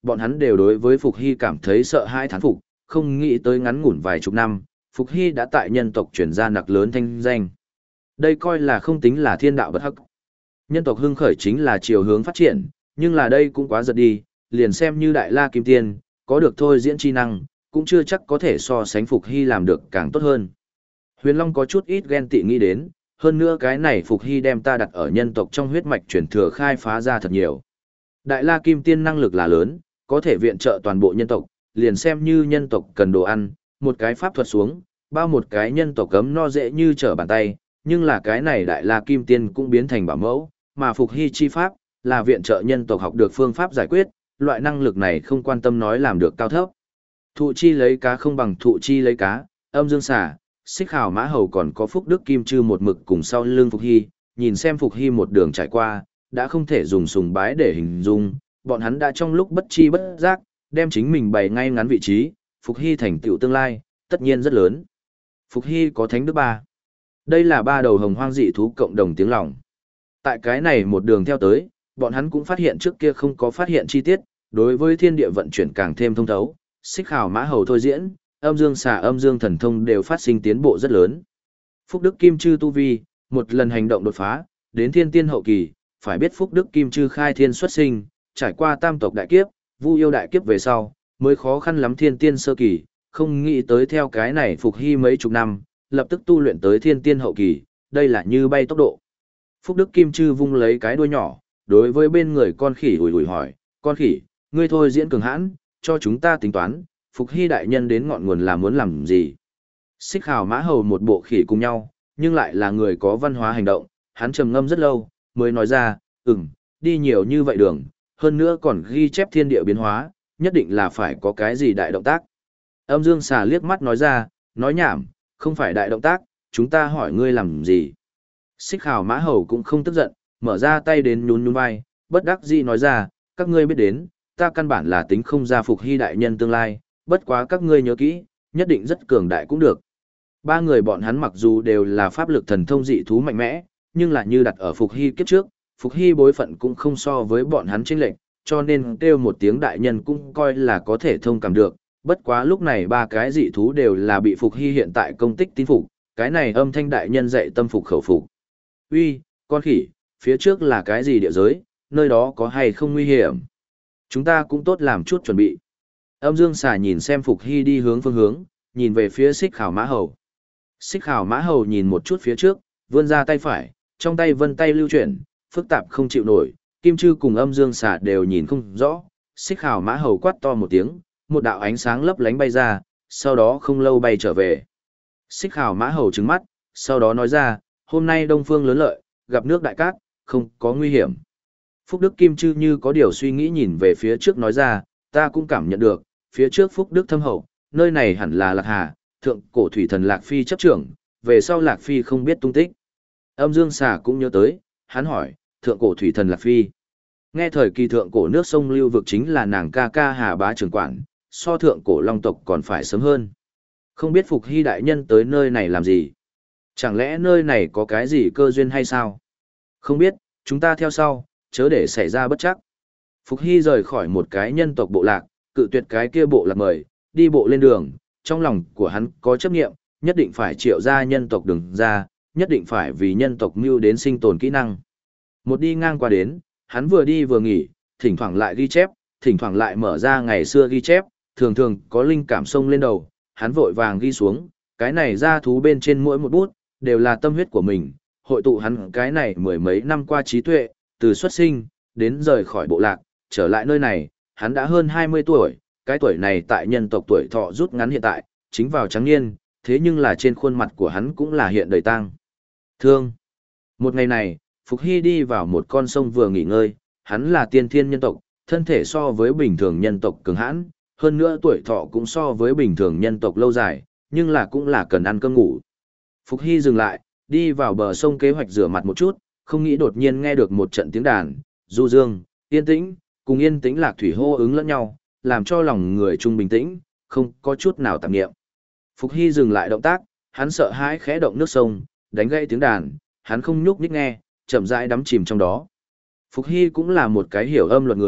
bọn hắn đều đối với Phục Hy cảm thấy sợ hãi thán phục, không nghĩ tới ngắn ngủn vài chục năm, Phục Hy đã tại nhân tộc truyền ra nặc lớn thanh danh. Đây coi là không tính là thiên đạo bất hắc. Nhân tộc hưng khởi chính là chiều hướng phát triển, nhưng là đây cũng quá giật đi, liền xem như Đại La Kim Tiên, có được thôi diễn chi năng, cũng chưa chắc có thể so sánh Phục Hy làm được càng tốt hơn. Huyền Long có chút ít ghen tị nghĩ đến, hơn nữa cái này Phục Hy đem ta đặt ở nhân tộc trong huyết mạch truyền thừa khai phá ra thật nhiều. Đại La Kim Tiên năng lực là lớn, có thể viện trợ toàn bộ nhân tộc, liền xem như nhân tộc cần đồ ăn, một cái pháp thuật xuống, bao một cái nhân tộc cấm no dễ như trở bàn tay, nhưng là cái này Đại La Kim Tiên cũng biến thành bảo mẫu, mà Phục Hy chi pháp, là viện trợ nhân tộc học được phương pháp giải quyết, loại năng lực này không quan tâm nói làm được cao thấp. Thụ chi lấy cá không bằng thụ chi lấy cá, âm dương xà, xích hào mã hầu còn có Phúc Đức Kim Chư một mực cùng sau lưng Phục Hy, nhìn xem Phục Hy một đường trải qua, đã không thể dùng sùng bái để hình dung, bọn hắn đã trong lúc bất chi bất giác, đem chính mình bày ngay ngắn vị trí, Phục Hy thành tựu tương lai, tất nhiên rất lớn. Phục Hy có thánh đức ba. Đây là ba đầu hồng hoang dị thú cộng đồng tiếng lòng. Tại cái này một đường theo tới, bọn hắn cũng phát hiện trước kia không có phát hiện chi tiết, đối với thiên địa vận chuyển càng thêm thông thấu, xích hào mã hầu thôi diễn, âm dương xà âm dương thần thông đều phát sinh tiến bộ rất lớn. Phúc Đức Kim Chư tu vi, một lần hành động đột phá, đến thiên tiên hậu kỳ, phải biết Phúc Đức Kim Chư khai thiên xuất sinh, trải qua tam tộc đại kiếp, vu yêu đại kiếp về sau, mới khó khăn lắm thiên tiên sơ kỳ, không nghĩ tới theo cái này Phục Hy mấy chục năm, lập tức tu luyện tới thiên tiên hậu kỳ, đây là như bay tốc độ. Phúc Đức Kim Chư vung lấy cái đuôi nhỏ, đối với bên người con khỉ ủi ủi hỏi, con khỉ, ngươi thôi diễn cường hãn, cho chúng ta tính toán, Phục Hy đại nhân đến ngọn nguồn là muốn làm gì. Xích hào mã hầu một bộ khỉ cùng nhau, nhưng lại là người có văn hóa hành động, hắn trầm ngâm rất lâu, mới nói ra, ừm, đi nhiều như vậy đường, hơn nữa còn ghi chép thiên địa biến hóa, nhất định là phải có cái gì đại động tác. Âm dương xà liếc mắt nói ra, nói nhảm, không phải đại động tác, chúng ta hỏi ngươi làm gì. Xích hào mã hầu cũng không tức giận, mở ra tay đến nhún nhún vai, bất đắc dĩ nói ra, các ngươi biết đến, ta căn bản là tính không ra Phục Hy đại nhân tương lai, bất quá các ngươi nhớ kỹ, nhất định rất cường đại cũng được. Ba người bọn hắn mặc dù đều là pháp lực thần thông dị thú mạnh mẽ, nhưng là như đặt ở Phục Hy kiếp trước, Phục Hy bối phận cũng không so với bọn hắn chênh lệch, cho nên kêu một tiếng đại nhân cũng coi là có thể thông cảm được. Bất quá lúc này ba cái dị thú đều là bị Phục Hy hiện tại công tích tín phục, cái này âm thanh đại nhân dạy tâm phục khẩu phục. Uy, con khỉ, phía trước là cái gì địa giới, nơi đó có hay không nguy hiểm? Chúng ta cũng tốt làm chút chuẩn bị. Âm dương xà nhìn xem Phục Hy đi hướng phương hướng, nhìn về phía xích khảo mã hầu. Xích khảo mã hầu nhìn một chút phía trước, vươn ra tay phải, trong tay vân tay lưu chuyển, phức tạp không chịu nổi, kim chư cùng âm dương xà đều nhìn không rõ. Xích khảo mã hầu quát to một tiếng, một đạo ánh sáng lấp lánh bay ra, sau đó không lâu bay trở về. Xích khảo mã hầu trừng mắt, sau đó nói ra, hôm nay Đông Phương lớn lợi, gặp nước đại cát, không có nguy hiểm. Phúc Đức Kim Chư như có điều suy nghĩ nhìn về phía trước nói ra, ta cũng cảm nhận được, phía trước Phúc Đức thâm hậu, nơi này hẳn là Lạc Hà, thượng cổ thủy thần Lạc Phi chấp trưởng, về sau Lạc Phi không biết tung tích. Âm Dương Xà cũng nhớ tới, hắn hỏi, thượng cổ thủy thần Lạc Phi. Nghe thời kỳ thượng cổ nước sông lưu vực chính là nàng ca ca Hà Bá trưởng quản, so thượng cổ long tộc còn phải sớm hơn. Không biết Phục Hy đại nhân tới nơi này làm gì? Chẳng lẽ nơi này có cái gì cơ duyên hay sao? Không biết, chúng ta theo sau, chớ để xảy ra bất chắc. Phục Hy rời khỏi một cái nhân tộc bộ lạc, cự tuyệt cái kia bộ lạc mời, đi bộ lên đường, trong lòng của hắn có chấp nghiệm, nhất định phải triệu ra nhân tộc đường ra, nhất định phải vì nhân tộc mưu đến sinh tồn kỹ năng. Một đi ngang qua đến, hắn vừa đi vừa nghỉ, thỉnh thoảng lại ghi chép, thỉnh thoảng lại mở ra ngày xưa ghi chép, thường thường có linh cảm sông lên đầu, hắn vội vàng ghi xuống, cái này ra thú bên trên mỗi một bút, đều là tâm huyết của mình, hội tụ hắn cái này mười mấy năm qua trí tuệ, từ xuất sinh, đến rời khỏi bộ lạc, trở lại nơi này, hắn đã hơn hai mươi tuổi, cái tuổi này tại nhân tộc tuổi thọ rút ngắn hiện tại, chính vào trắng niên, thế nhưng là trên khuôn mặt của hắn cũng là hiện đầy tang thương. Một ngày này, Phục Hy đi vào một con sông vừa nghỉ ngơi, hắn là tiên thiên nhân tộc, thân thể so với bình thường nhân tộc cường hãn, hơn nữa tuổi thọ cũng so với bình thường nhân tộc lâu dài, nhưng là cũng là cần ăn cơm ngủ. Phục Hy dừng lại, đi vào bờ sông kế hoạch rửa mặt một chút, không nghĩ đột nhiên nghe được một trận tiếng đàn, du dương, yên tĩnh, cùng yên tĩnh lạc thủy hô ứng lẫn nhau, làm cho lòng người trung bình tĩnh, không có chút nào tạp niệm. Phục Hy dừng lại động tác, hắn sợ hãi khẽ động nước sông, đánh gãy tiếng đàn, hắn không nhúc nhích nghe, chậm rãi đắm chìm trong đó. Phục Hy cũng là một cái hiểu âm luật người,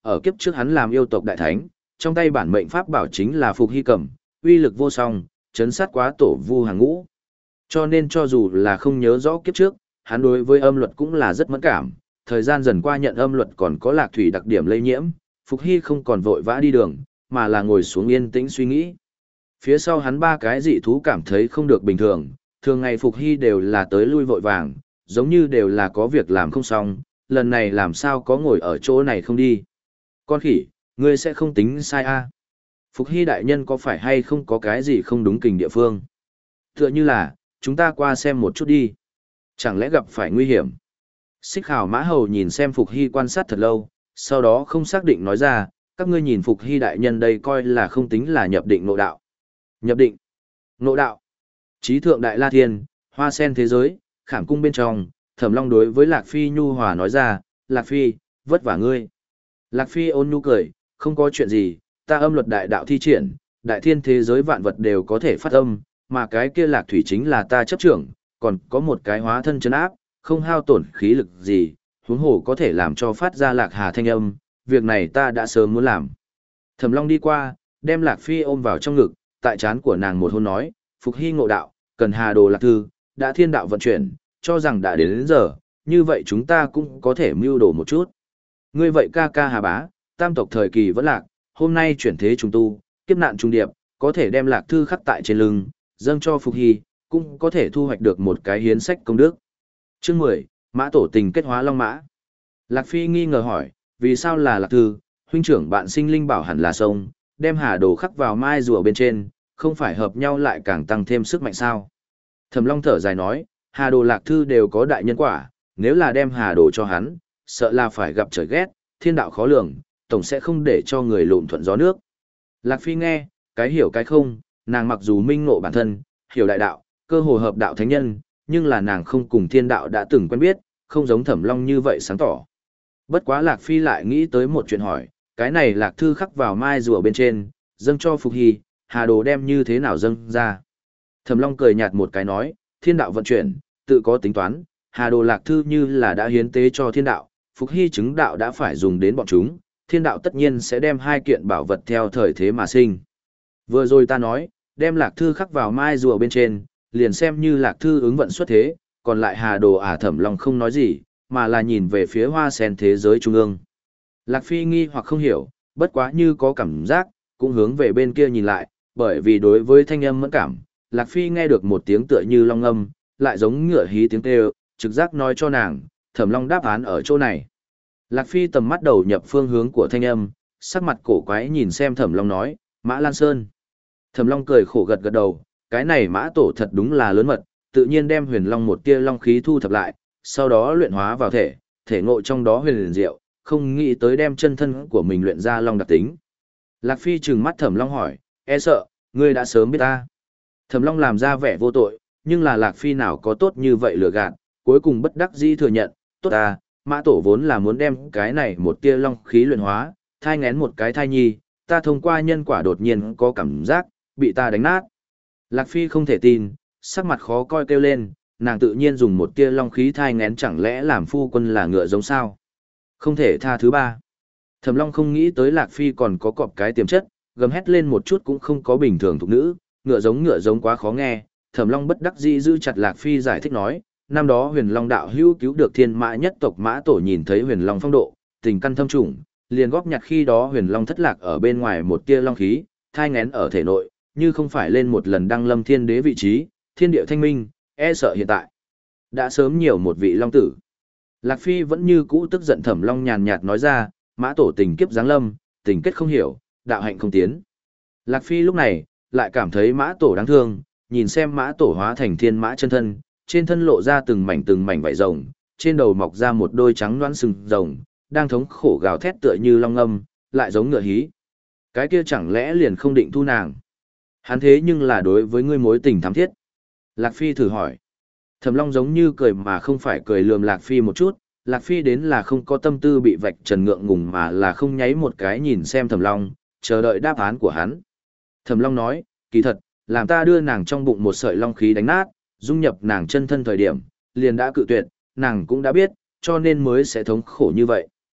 ở kiếp trước hắn làm yêu tộc đại thánh, trong tay bản mệnh pháp bảo chính là Phục Hy Cầm, uy lực vô song, chấn sát quá tổ vu hàng ngũ. Cho nên cho dù là không nhớ rõ kiếp trước, hắn đối với âm luật cũng là rất mẫn cảm, thời gian dần qua nhận âm luật còn có lạc thủy đặc điểm lây nhiễm, Phục Hy không còn vội vã đi đường, mà là ngồi xuống yên tĩnh suy nghĩ. Phía sau hắn ba cái dị thú cảm thấy không được bình thường, thường ngày Phục Hy đều là tới lui vội vàng, giống như đều là có việc làm không xong, lần này làm sao có ngồi ở chỗ này không đi. Con khỉ, ngươi sẽ không tính sai a? À? Phục Hy đại nhân có phải hay không có cái gì không đúng kình địa phương? Tựa như là, chúng ta qua xem một chút đi. Chẳng lẽ gặp phải nguy hiểm? Xích Hào Mã Hầu nhìn xem Phục Hy quan sát thật lâu, sau đó không xác định nói ra, các ngươi nhìn Phục Hy đại nhân đây coi là không tính là nhập định ngộ đạo. Nhập định, ngộ đạo, trí thượng đại la thiên, hoa sen thế giới, khảm cung bên trong, Thẩm Long đối với Lạc Phi nhu hòa nói ra, Lạc Phi, vất vả ngươi. Lạc Phi ôn nhu cười, không có chuyện gì, ta âm luật đại đạo thi triển, đại thiên thế giới vạn vật đều có thể phát âm, mà cái kia Lạc Thủy chính là ta chấp trưởng, còn có một cái hóa thân chấn áp, không hao tổn khí lực gì, huống hồ có thể làm cho phát ra Lạc Hà thanh âm, việc này ta đã sớm muốn làm. Thẩm Long đi qua, đem Lạc Phi ôm vào trong ngực, tại trán của nàng một hôn nói, Phục Hy ngộ đạo, cần Hà Đồ Lạc Thư, đã thiên đạo vận chuyển, cho rằng đã đến, đến giờ, như vậy chúng ta cũng có thể mưu đồ một chút. Ngươi vậy ca ca Hà Bá, tam tộc thời kỳ vẫn lạc, hôm nay chuyển thế trùng tu, kiếp nạn trùng điệp, có thể đem Lạc Thư khắc tại trên lưng, dâng cho Phục Hy, cũng có thể thu hoạch được một cái hiến sách công đức. Chương mười, Mã Tổ tình kết hóa long mã. Lạc Phi nghi ngờ hỏi, vì sao là Lạc Thư, huynh trưởng bạn sinh linh bảo hẳn là sông, đem Hà Đồ khắc vào mai rùa bên trên, không phải hợp nhau lại càng tăng thêm sức mạnh sao? Thẩm Long thở dài nói, Hà Đồ Lạc Thư đều có đại nhân quả, nếu là đem Hà Đồ cho hắn, sợ là phải gặp trời ghét, thiên đạo khó lường, tổng sẽ không để cho người lộn thuận gió nước. Lạc Phi nghe, cái hiểu cái không, nàng mặc dù minh ngộ bản thân, hiểu đại đạo, cơ hồ hợp đạo thánh nhân, nhưng là nàng không cùng thiên đạo đã từng quen biết, không giống Thẩm Long như vậy sáng tỏ. Bất quá Lạc Phi lại nghĩ tới một chuyện hỏi, cái này Lạc Thư khắc vào mai rùa bên trên, dâng cho Phục Hy, Hà Đồ đem như thế nào dâng ra? Thẩm Long cười nhạt một cái nói, thiên đạo vận chuyển, tự có tính toán, Hà Đồ Lạc Thư như là đã hiến tế cho thiên đạo, Phục Hy chứng đạo đã phải dùng đến bọn chúng, thiên đạo tất nhiên sẽ đem hai kiện bảo vật theo thời thế mà sinh. Vừa rồi ta nói, đem Lạc Thư khắc vào mai rùa bên trên, liền xem như Lạc Thư ứng vận xuất thế, còn lại Hà Đồ ả Thẩm Long không nói gì, mà là nhìn về phía hoa sen thế giới trung ương. Lạc Phi nghi hoặc không hiểu, bất quá như có cảm giác, cũng hướng về bên kia nhìn lại, bởi vì đối với thanh âm mẫn cảm, Lạc Phi nghe được một tiếng tựa như long âm, lại giống ngựa hí tiếng kêu, trực giác nói cho nàng, Thẩm Long đáp án ở chỗ này. Lạc Phi tầm mắt đầu nhập phương hướng của thanh âm, sắc mặt cổ quái nhìn xem Thẩm Long nói, Mã Lan Sơn. Thẩm Long cười khổ gật gật đầu, cái này Mã Tổ thật đúng là lớn mật, tự nhiên đem huyền long một tia long khí thu thập lại, sau đó luyện hóa vào thể, thể ngộ trong đó huyền liền diệu, không nghĩ tới đem chân thân của mình luyện ra long đặc tính. Lạc Phi trừng mắt Thẩm Long hỏi, e sợ, ngươi đã sớm biết ta. Thẩm Long làm ra vẻ vô tội, nhưng là Lạc Phi nào có tốt như vậy lừa gạt, cuối cùng bất đắc dĩ thừa nhận, tốt ta, Mã Tổ vốn là muốn đem cái này một tia long khí luyện hóa, thai ngén một cái thai nhi, ta thông qua nhân quả đột nhiên có cảm giác, bị ta đánh nát. Lạc Phi không thể tin, sắc mặt khó coi kêu lên, nàng tự nhiên dùng một tia long khí thai ngén chẳng lẽ làm phu quân là ngựa giống sao? Không thể tha thứ ba. Thẩm Long không nghĩ tới Lạc Phi còn có cọp cái tiềm chất, gầm hét lên một chút cũng không có bình thường thuộc nữ, ngựa giống ngựa giống quá khó nghe. Thẩm Long bất đắc dĩ giữ chặt Lạc Phi giải thích nói, năm đó Huyền Long đạo hữu cứu được thiên mã nhất tộc Mã Tổ nhìn thấy Huyền Long phong độ, tình căn thâm trùng, liền góp nhặt khi đó Huyền Long thất lạc ở bên ngoài một tia long khí, thai ngén ở thể nội, như không phải lên một lần đăng lâm thiên đế vị trí, thiên địa thanh minh, e sợ hiện tại đã sớm nhiều một vị long tử. Lạc Phi vẫn như cũ tức giận Thẩm Long nhàn nhạt nói ra, Mã Tổ tình kiếp giáng lâm, tình kết không hiểu, đạo hạnh không tiến. Lạc Phi lúc này lại cảm thấy Mã Tổ đáng thương, nhìn xem Mã Tổ hóa thành thiên mã chân thân, trên thân lộ ra từng mảnh từng mảnh vảy rồng, trên đầu mọc ra một đôi trắng đoán sừng rồng, đang thống khổ gào thét tựa như long âm, lại giống ngựa hí. Cái kia chẳng lẽ liền không định thu nàng? Hắn thế nhưng là đối với ngươi mối tình thắm thiết. Lạc Phi thử hỏi. Thẩm Long giống như cười mà không phải cười lườm Lạc Phi một chút, Lạc Phi đến là không có tâm tư bị vạch trần ngượng ngùng mà là không nháy một cái nhìn xem Thẩm Long, chờ đợi đáp án của hắn. Thẩm Long nói, kỳ thật, làm ta đưa nàng trong bụng một sợi long khí đánh nát, dung nhập nàng chân thân thời điểm, liền đã cự tuyệt, nàng cũng đã biết, cho nên mới sẽ thống khổ như vậy.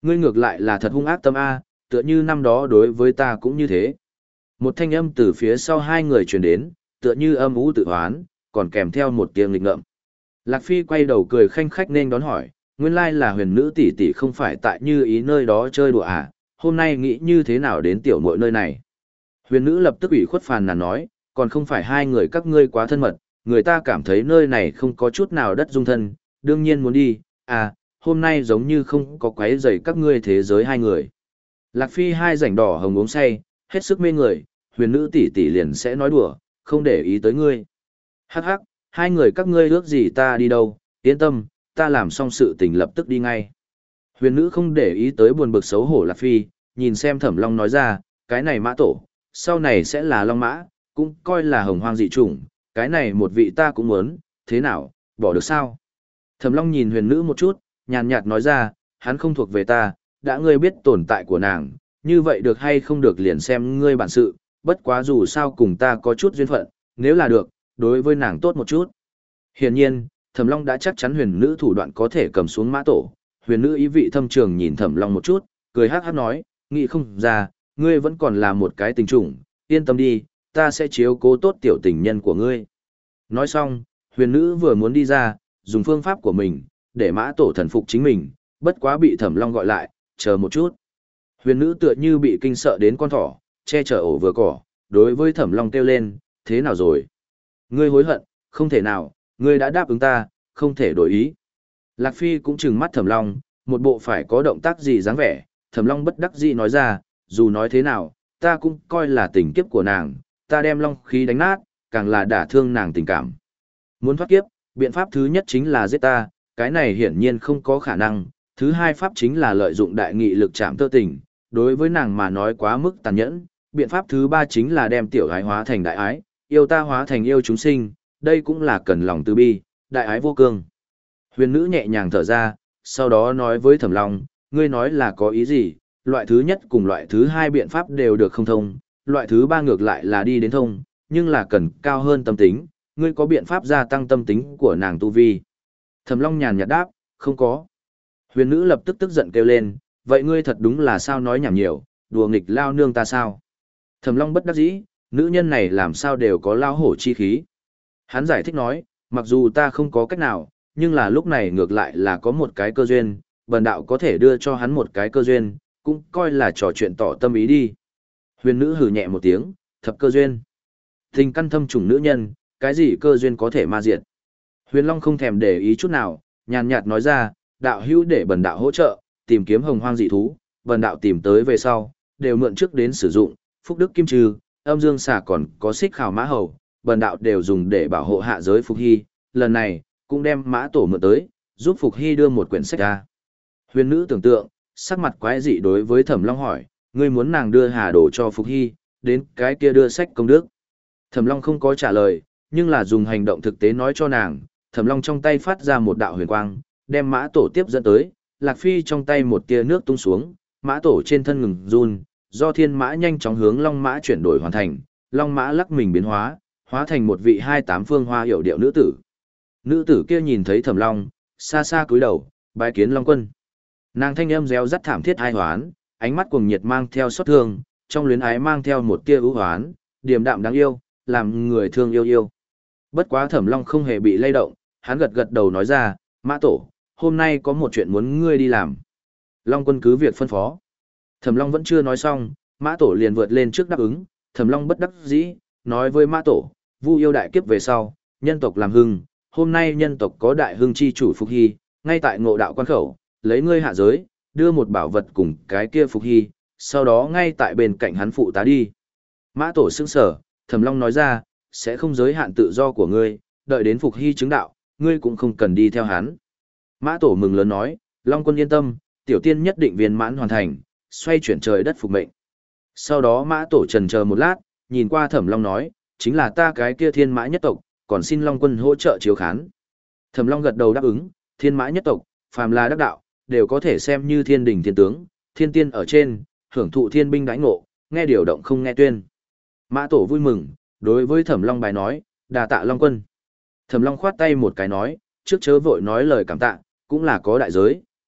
Ngươi ngược lại là thật hung ác tâm A, tựa như năm đó đối với ta cũng như thế. Một thanh âm từ phía sau hai người truyền đến, tựa như âm ú tự hoán, còn kèm theo một tiếng nghịch ngợm. Lạc Phi quay đầu cười khanh khách nên đón hỏi, nguyên lai là huyền nữ tỷ tỷ không phải tại như ý nơi đó chơi đùa à, hôm nay nghĩ như thế nào đến tiểu muội nơi này. Huyền nữ lập tức ủy khuất phàn nàn nói, còn không phải hai người các ngươi quá thân mật, người ta cảm thấy nơi này không có chút nào đất dung thân, đương nhiên muốn đi, à, hôm nay giống như không có quấy rầy các ngươi thế giới hai người. Lạc Phi hai rảnh đỏ hồng uống say, hết sức mê người, huyền nữ tỷ tỷ liền sẽ nói đùa, không để ý tới ngươi. Hắc hắc, hai người các ngươi ước gì ta đi đâu, yên tâm, ta làm xong sự tình lập tức đi ngay. Huyền nữ không để ý tới buồn bực xấu hổ Lạc Phi, nhìn xem Thẩm Long nói ra, cái này mã tổ, sau này sẽ là Long Mã, cũng coi là hồng hoang dị chủng, cái này một vị ta cũng muốn, thế nào, bỏ được sao? Thẩm Long nhìn huyền nữ một chút, nhàn nhạt nói ra, hắn không thuộc về ta, đã ngươi biết tồn tại của nàng, như vậy được hay không được liền xem ngươi bản sự, bất quá dù sao cùng ta có chút duyên phận, nếu là được, đối với nàng tốt một chút. Hiển nhiên, Thẩm Long đã chắc chắn huyền nữ thủ đoạn có thể cầm xuống mã tổ, huyền nữ ý vị thâm trường nhìn Thẩm Long một chút, cười hắc hắc nói, nghĩ không ra, ngươi vẫn còn là một cái tình trùng, yên tâm đi, ta sẽ chiếu cố tốt tiểu tình nhân của ngươi. Nói xong, huyền nữ vừa muốn đi ra, dùng phương pháp của mình, để mã tổ thần phục chính mình, bất quá bị Thẩm Long gọi lại, chờ một chút. Huyền nữ tựa như bị kinh sợ đến con thỏ, che chở ổ vừa cỏ, đối với Thẩm Long kêu lên, thế nào rồi? Ngươi hối hận, không thể nào, ngươi đã đáp ứng ta, không thể đổi ý. Lạc Phi cũng trừng mắt Thẩm Long, một bộ phải có động tác gì dáng vẻ, Thẩm Long bất đắc dĩ nói ra, dù nói thế nào, ta cũng coi là tình kiếp của nàng, ta đem long khí đánh nát, càng là đả thương nàng tình cảm. Muốn thoát kiếp, biện pháp thứ nhất chính là giết ta, cái này hiển nhiên không có khả năng, thứ hai pháp chính là lợi dụng đại nghị lực chạm tơ tình, đối với nàng mà nói quá mức tàn nhẫn, biện pháp thứ ba chính là đem tiểu ái hóa thành đại ái, yêu ta hóa thành yêu chúng sinh, đây cũng là cần lòng từ bi, đại ái vô cương. Huyền nữ nhẹ nhàng thở ra, sau đó nói với Thẩm Long, ngươi nói là có ý gì, loại thứ nhất cùng loại thứ hai biện pháp đều được không thông, loại thứ ba ngược lại là đi đến thông, nhưng là cần cao hơn tâm tính, ngươi có biện pháp gia tăng tâm tính của nàng tu vi. Thẩm Long nhàn nhạt đáp, không có. Huyền nữ lập tức tức giận kêu lên, vậy ngươi thật đúng là sao nói nhảm nhiều, đùa nghịch lao nương ta sao? Thẩm Long bất đắc dĩ, nữ nhân này làm sao đều có lao hổ chi khí. Hắn giải thích nói, mặc dù ta không có cách nào, nhưng là lúc này ngược lại là có một cái cơ duyên, bần đạo có thể đưa cho hắn một cái cơ duyên, cũng coi là trò chuyện tỏ tâm ý đi. Huyền nữ hừ nhẹ một tiếng, thập cơ duyên. Tình căn thâm trùng nữ nhân, cái gì cơ duyên có thể ma diệt. Huyền Long không thèm để ý chút nào, nhàn nhạt nói ra, đạo hữu để bần đạo hỗ trợ, tìm kiếm hồng hoang dị thú, bần đạo tìm tới về sau, đều mượn trước đến sử dụng, phúc đức kim trừ, âm dương xà còn có xích khảo mã hầu, bần đạo đều dùng để bảo hộ hạ giới Phục Hy, lần này, cũng đem mã tổ mượn tới, giúp Phục Hy đưa một quyển sách ra. Huyền nữ tưởng tượng, sắc mặt quái dị đối với Thẩm Long hỏi, ngươi muốn nàng đưa hà đồ cho Phục Hy, đến cái kia đưa sách công đức. Thẩm Long không có trả lời, nhưng là dùng hành động thực tế nói cho nàng, Thẩm Long trong tay phát ra một đạo huyền quang, đem mã tổ tiếp dẫn tới, Lạc Phi trong tay một tia nước tung xuống, mã tổ trên thân ngừng run, do thiên mã nhanh chóng hướng long mã chuyển đổi hoàn thành, long mã lắc mình biến hóa, hóa thành một vị hai tám phương hoa hiểu điệu nữ tử. Nữ tử kia nhìn thấy Thẩm Long, xa xa cúi đầu, bái kiến Long Quân. Nàng thanh âm réo rắt thảm thiết ai hoán, ánh mắt cuồng nhiệt mang theo xót thương, trong luyến ái mang theo một tia ưu hoán, điềm đạm đáng yêu, làm người thương yêu yêu. Bất quá Thẩm Long không hề bị lay động, hắn gật gật đầu nói ra, mã tổ, hôm nay có một chuyện muốn ngươi đi làm. Long Quân cứ việc phân phó. Thẩm Long vẫn chưa nói xong, mã tổ liền vượt lên trước đáp ứng, Thẩm Long bất đắc dĩ, nói với mã tổ, vu yêu đại kiếp về sau, nhân tộc làm hưng, hôm nay nhân tộc có đại hưng chi chủ Phục Hy, ngay tại ngộ đạo quan khẩu, lấy ngươi hạ giới, đưa một bảo vật cùng cái kia Phục Hy, sau đó ngay tại bên cạnh hắn phụ tá đi. Mã tổ sững sở, Thẩm Long nói ra, sẽ không giới hạn tự do của ngươi, đợi đến Phục Hy chứng đạo, ngươi cũng không cần đi theo hắn. Mã tổ mừng lớn nói, Long Quân yên tâm, tiểu tiên nhất định viên mãn hoàn thành, xoay chuyển trời đất phục mệnh. Sau đó mã tổ trần chờ một lát, nhìn qua Thẩm Long nói, chính là ta cái kia thiên mã nhất tộc, còn xin Long Quân hỗ trợ chiếu khán. Thẩm Long gật đầu đáp ứng, thiên mã nhất tộc, phàm là đắc đạo, đều có thể xem như thiên đình thiên tướng, thiên tiên ở trên, hưởng thụ thiên binh đãi ngộ, nghe điều động không nghe tuyên. Mã tổ vui mừng, đối với Thẩm Long bài nói, đà tạ Long Quân. Thẩm Long khoát tay một cái nói, trước chớ vội nói lời cảm tạ, cũng là có đại giới,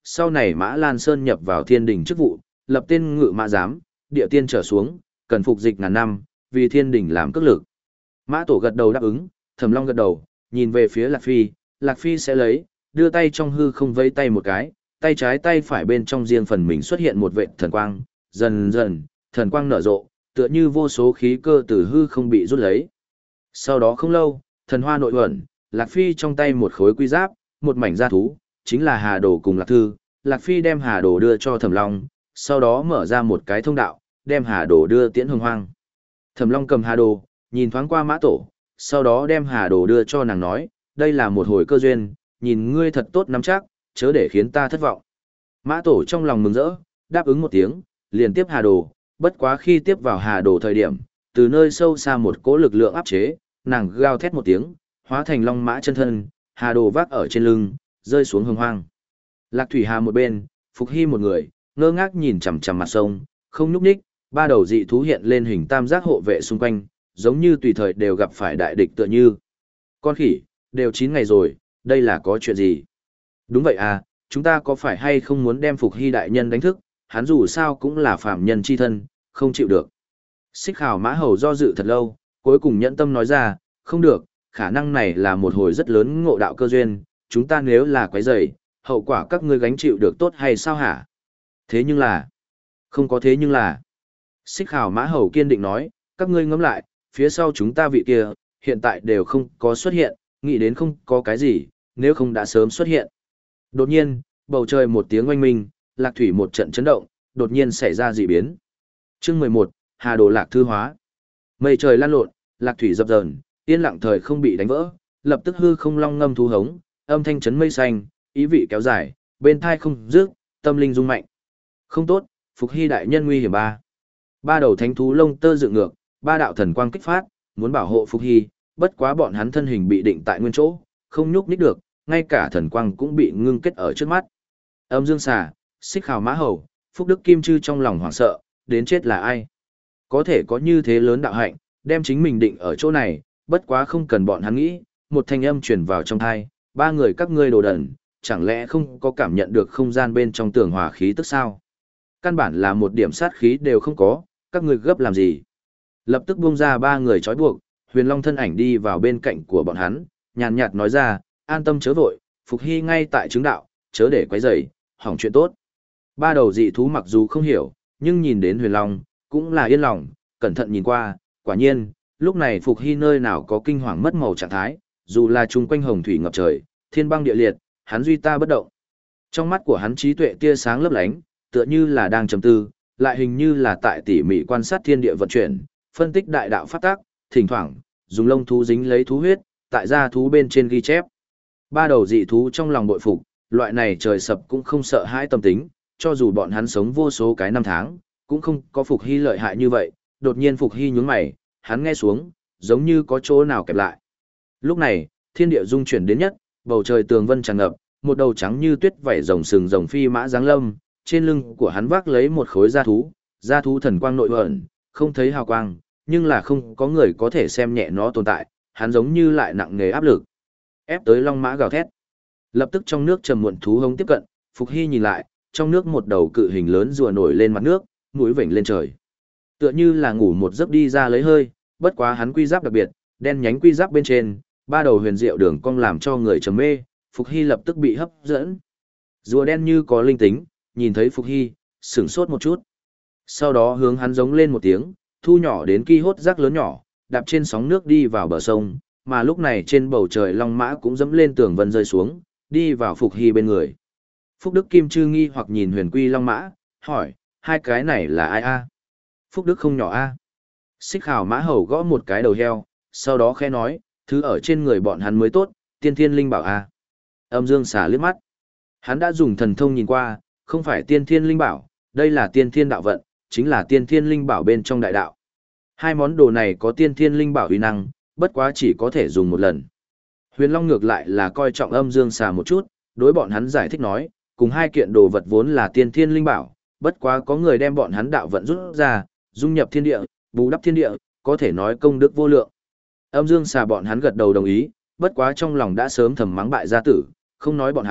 sau này Mã Lan Sơn nhập vào thiên đình chức vụ, lập tên ngự mã giám, địa tiên trở xuống, cần phục dịch ngàn năm, vì thiên đình làm cước lực. Mã Tổ gật đầu đáp ứng, Thẩm Long gật đầu, nhìn về phía Lạc Phi, Lạc Phi sẽ lấy, đưa tay trong hư không vẫy tay một cái, tay trái tay phải bên trong riêng phần mình xuất hiện một vệt thần quang, dần dần, thần quang nở rộ, tựa như vô số khí cơ từ hư không bị rút lấy. Sau đó không lâu, thần hoa nội ẩn, Lạc Phi trong tay một khối quy giáp, một mảnh da thú, chính là Hà Đồ cùng Lạc Thư. Lạc Phi đem Hà Đồ đưa cho Thẩm Long, sau đó mở ra một cái thông đạo, đem Hà Đồ đưa tiễn Hồng Hoang. Thẩm Long cầm Hà Đồ, nhìn thoáng qua Mã Tổ, sau đó đem Hà Đồ đưa cho nàng nói, đây là một hồi cơ duyên, nhìn ngươi thật tốt nắm chắc, chớ để khiến ta thất vọng. Mã Tổ trong lòng mừng rỡ, đáp ứng một tiếng, liền tiếp Hà Đồ, bất quá khi tiếp vào Hà Đồ thời điểm, từ nơi sâu xa một cỗ lực lượng áp chế, nàng gào thét một tiếng, hóa thành long mã chân thân, Hà Đồ vác ở trên lưng, rơi xuống Hồng Hoang. Lạc Thủy Hà một bên, Phục Hy một người, ngơ ngác nhìn chằm chằm mặt sông, không nhúc nhích, ba đầu dị thú hiện lên hình tam giác hộ vệ xung quanh, giống như tùy thời đều gặp phải đại địch tựa như. Con khỉ, đều chín ngày rồi, đây là có chuyện gì? Đúng vậy à, chúng ta có phải hay không muốn đem Phục Hy đại nhân đánh thức, hắn dù sao cũng là phạm nhân chi thân, không chịu được. Xích Khảo Mã Hầu do dự thật lâu, cuối cùng nhẫn tâm nói ra, không được, khả năng này là một hồi rất lớn ngộ đạo cơ duyên, chúng ta nếu là quấy rầy, hậu quả các ngươi gánh chịu được tốt hay sao hả? Thế nhưng là, không có thế nhưng là. Xích Khảo Mã Hầu kiên định nói, các ngươi ngẫm lại, phía sau chúng ta vị kia, hiện tại đều không có xuất hiện, nghĩ đến không có cái gì, nếu không đã sớm xuất hiện. Đột nhiên, bầu trời một tiếng oanh minh, Lạc Thủy một trận chấn động, đột nhiên xảy ra dị biến. Chương mười một, Hà Đồ Lạc Thư hóa. Mây trời lan lộn, Lạc Thủy dập dờn, yên lặng thời không bị đánh vỡ, lập tức hư không long ngâm thú hống, âm thanh chấn mây xanh, ý vị kéo dài, bên thai không rước, tâm linh rung mạnh. Không tốt, Phục Hy đại nhân nguy hiểm ba. Ba đầu thánh thú lông tơ dựng ngược, ba đạo thần quang kích phát, muốn bảo hộ Phục Hy, bất quá bọn hắn thân hình bị định tại nguyên chỗ, không nhúc nhích được, ngay cả thần quang cũng bị ngưng kết ở trước mắt. Âm Dương Xà, Xích Khảo Mã Hầu, Phúc Đức Kim Chư trong lòng hoảng sợ, đến chết là ai? Có thể có như thế lớn đạo hạnh, đem chính mình định ở chỗ này, bất quá không cần bọn hắn nghĩ, một thanh âm truyền vào trong thai, ba người các ngươi đồ đần, chẳng lẽ không có cảm nhận được không gian bên trong tường hòa khí tức sao? Căn bản là một điểm sát khí đều không có, các ngươi gấp làm gì? Lập tức buông ra ba người trói buộc, Huyền Long thân ảnh đi vào bên cạnh của bọn hắn, nhàn nhạt nói ra, an tâm chớ vội, Phục Hy ngay tại chứng đạo, chớ để quấy rầy, hỏng chuyện tốt. Ba đầu dị thú mặc dù không hiểu, nhưng nhìn đến Huyền Long, cũng là yên lòng, cẩn thận nhìn qua, quả nhiên, lúc này Phục Hy nơi nào có kinh hoàng mất màu trạng thái, dù là chung quanh hồng thủy ngập trời, thiên băng địa liệt, hắn duy ta bất động. Trong mắt của hắn trí tuệ tia sáng lấp lánh, tựa như là đang trầm tư, lại hình như là tại tỉ mỉ quan sát thiên địa vận chuyển, phân tích đại đạo pháp tác, thỉnh thoảng dùng lông thú dính lấy thú huyết, tại gia thú bên trên ghi chép. Ba đầu dị thú trong lòng bội phục, loại này trời sập cũng không sợ hãi tâm tính, cho dù bọn hắn sống vô số cái năm tháng, cũng không có Phục Hy lợi hại như vậy. Đột nhiên Phục Hy nhướng mày, hắn nghe xuống, giống như có chỗ nào kẹp lại. Lúc này, thiên địa dung chuyển đến nhất, bầu trời tường vân tràn ngập, một đầu trắng như tuyết vảy rồng sừng rồng phi mã giáng lâm, trên lưng của hắn vác lấy một khối da thú, da thú thần quang nội ẩn, không thấy hào quang, nhưng là không có người có thể xem nhẹ nó tồn tại, hắn giống như lại nặng nề áp lực. Ép tới long mã gào thét. Lập tức trong nước trầm muộn thú hống tiếp cận, Phục Hy nhìn lại, trong nước một đầu cự hình lớn rùa nổi lên mặt nước, mũi vểnh lên trời. Tựa như là ngủ một giấc đi ra lấy hơi, bất quá hắn quy giáp đặc biệt, đen nhánh quy giáp bên trên, ba đầu huyền diệu đường cong làm cho người trầm mê, Phục Hy lập tức bị hấp dẫn. Rùa đen như có linh tính, nhìn thấy Phục Hy, sửng sốt một chút. Sau đó hướng hắn giống lên một tiếng, thu nhỏ đến ki hốt rác lớn nhỏ, đạp trên sóng nước đi vào bờ sông, mà lúc này trên bầu trời long mã cũng dẫm lên tường vân rơi xuống, đi vào Phục Hy bên người. Phúc Đức Kim Chư nghi hoặc nhìn huyền quy long mã, hỏi, hai cái này là ai a? Phúc Đức không nhỏ a. Xích Khảo Mã Hầu gõ một cái đầu heo, sau đó khẽ nói, thứ ở trên người bọn hắn mới tốt, tiên thiên linh bảo a. Âm Dương Xà liếc mắt. Hắn đã dùng thần thông nhìn qua, không phải tiên thiên linh bảo, đây là tiên thiên đạo vận, chính là tiên thiên linh bảo bên trong đại đạo. Hai món đồ này có tiên thiên linh bảo uy năng, bất quá chỉ có thể dùng một lần. Huyền Long ngược lại là coi trọng Âm Dương Xà một chút, đối bọn hắn giải thích nói, cùng hai kiện đồ vật vốn là tiên thiên linh bảo, bất quá có người đem bọn hắn đạo vận rút ra, dung nhập thiên địa, bù đắp thiên địa, có thể nói công đức vô lượng. Âm Dương Xà bọn hắn gật đầu đồng ý, bất quá trong lòng đã sớm thầm mắng bại gia tử, không nói bọn hắn,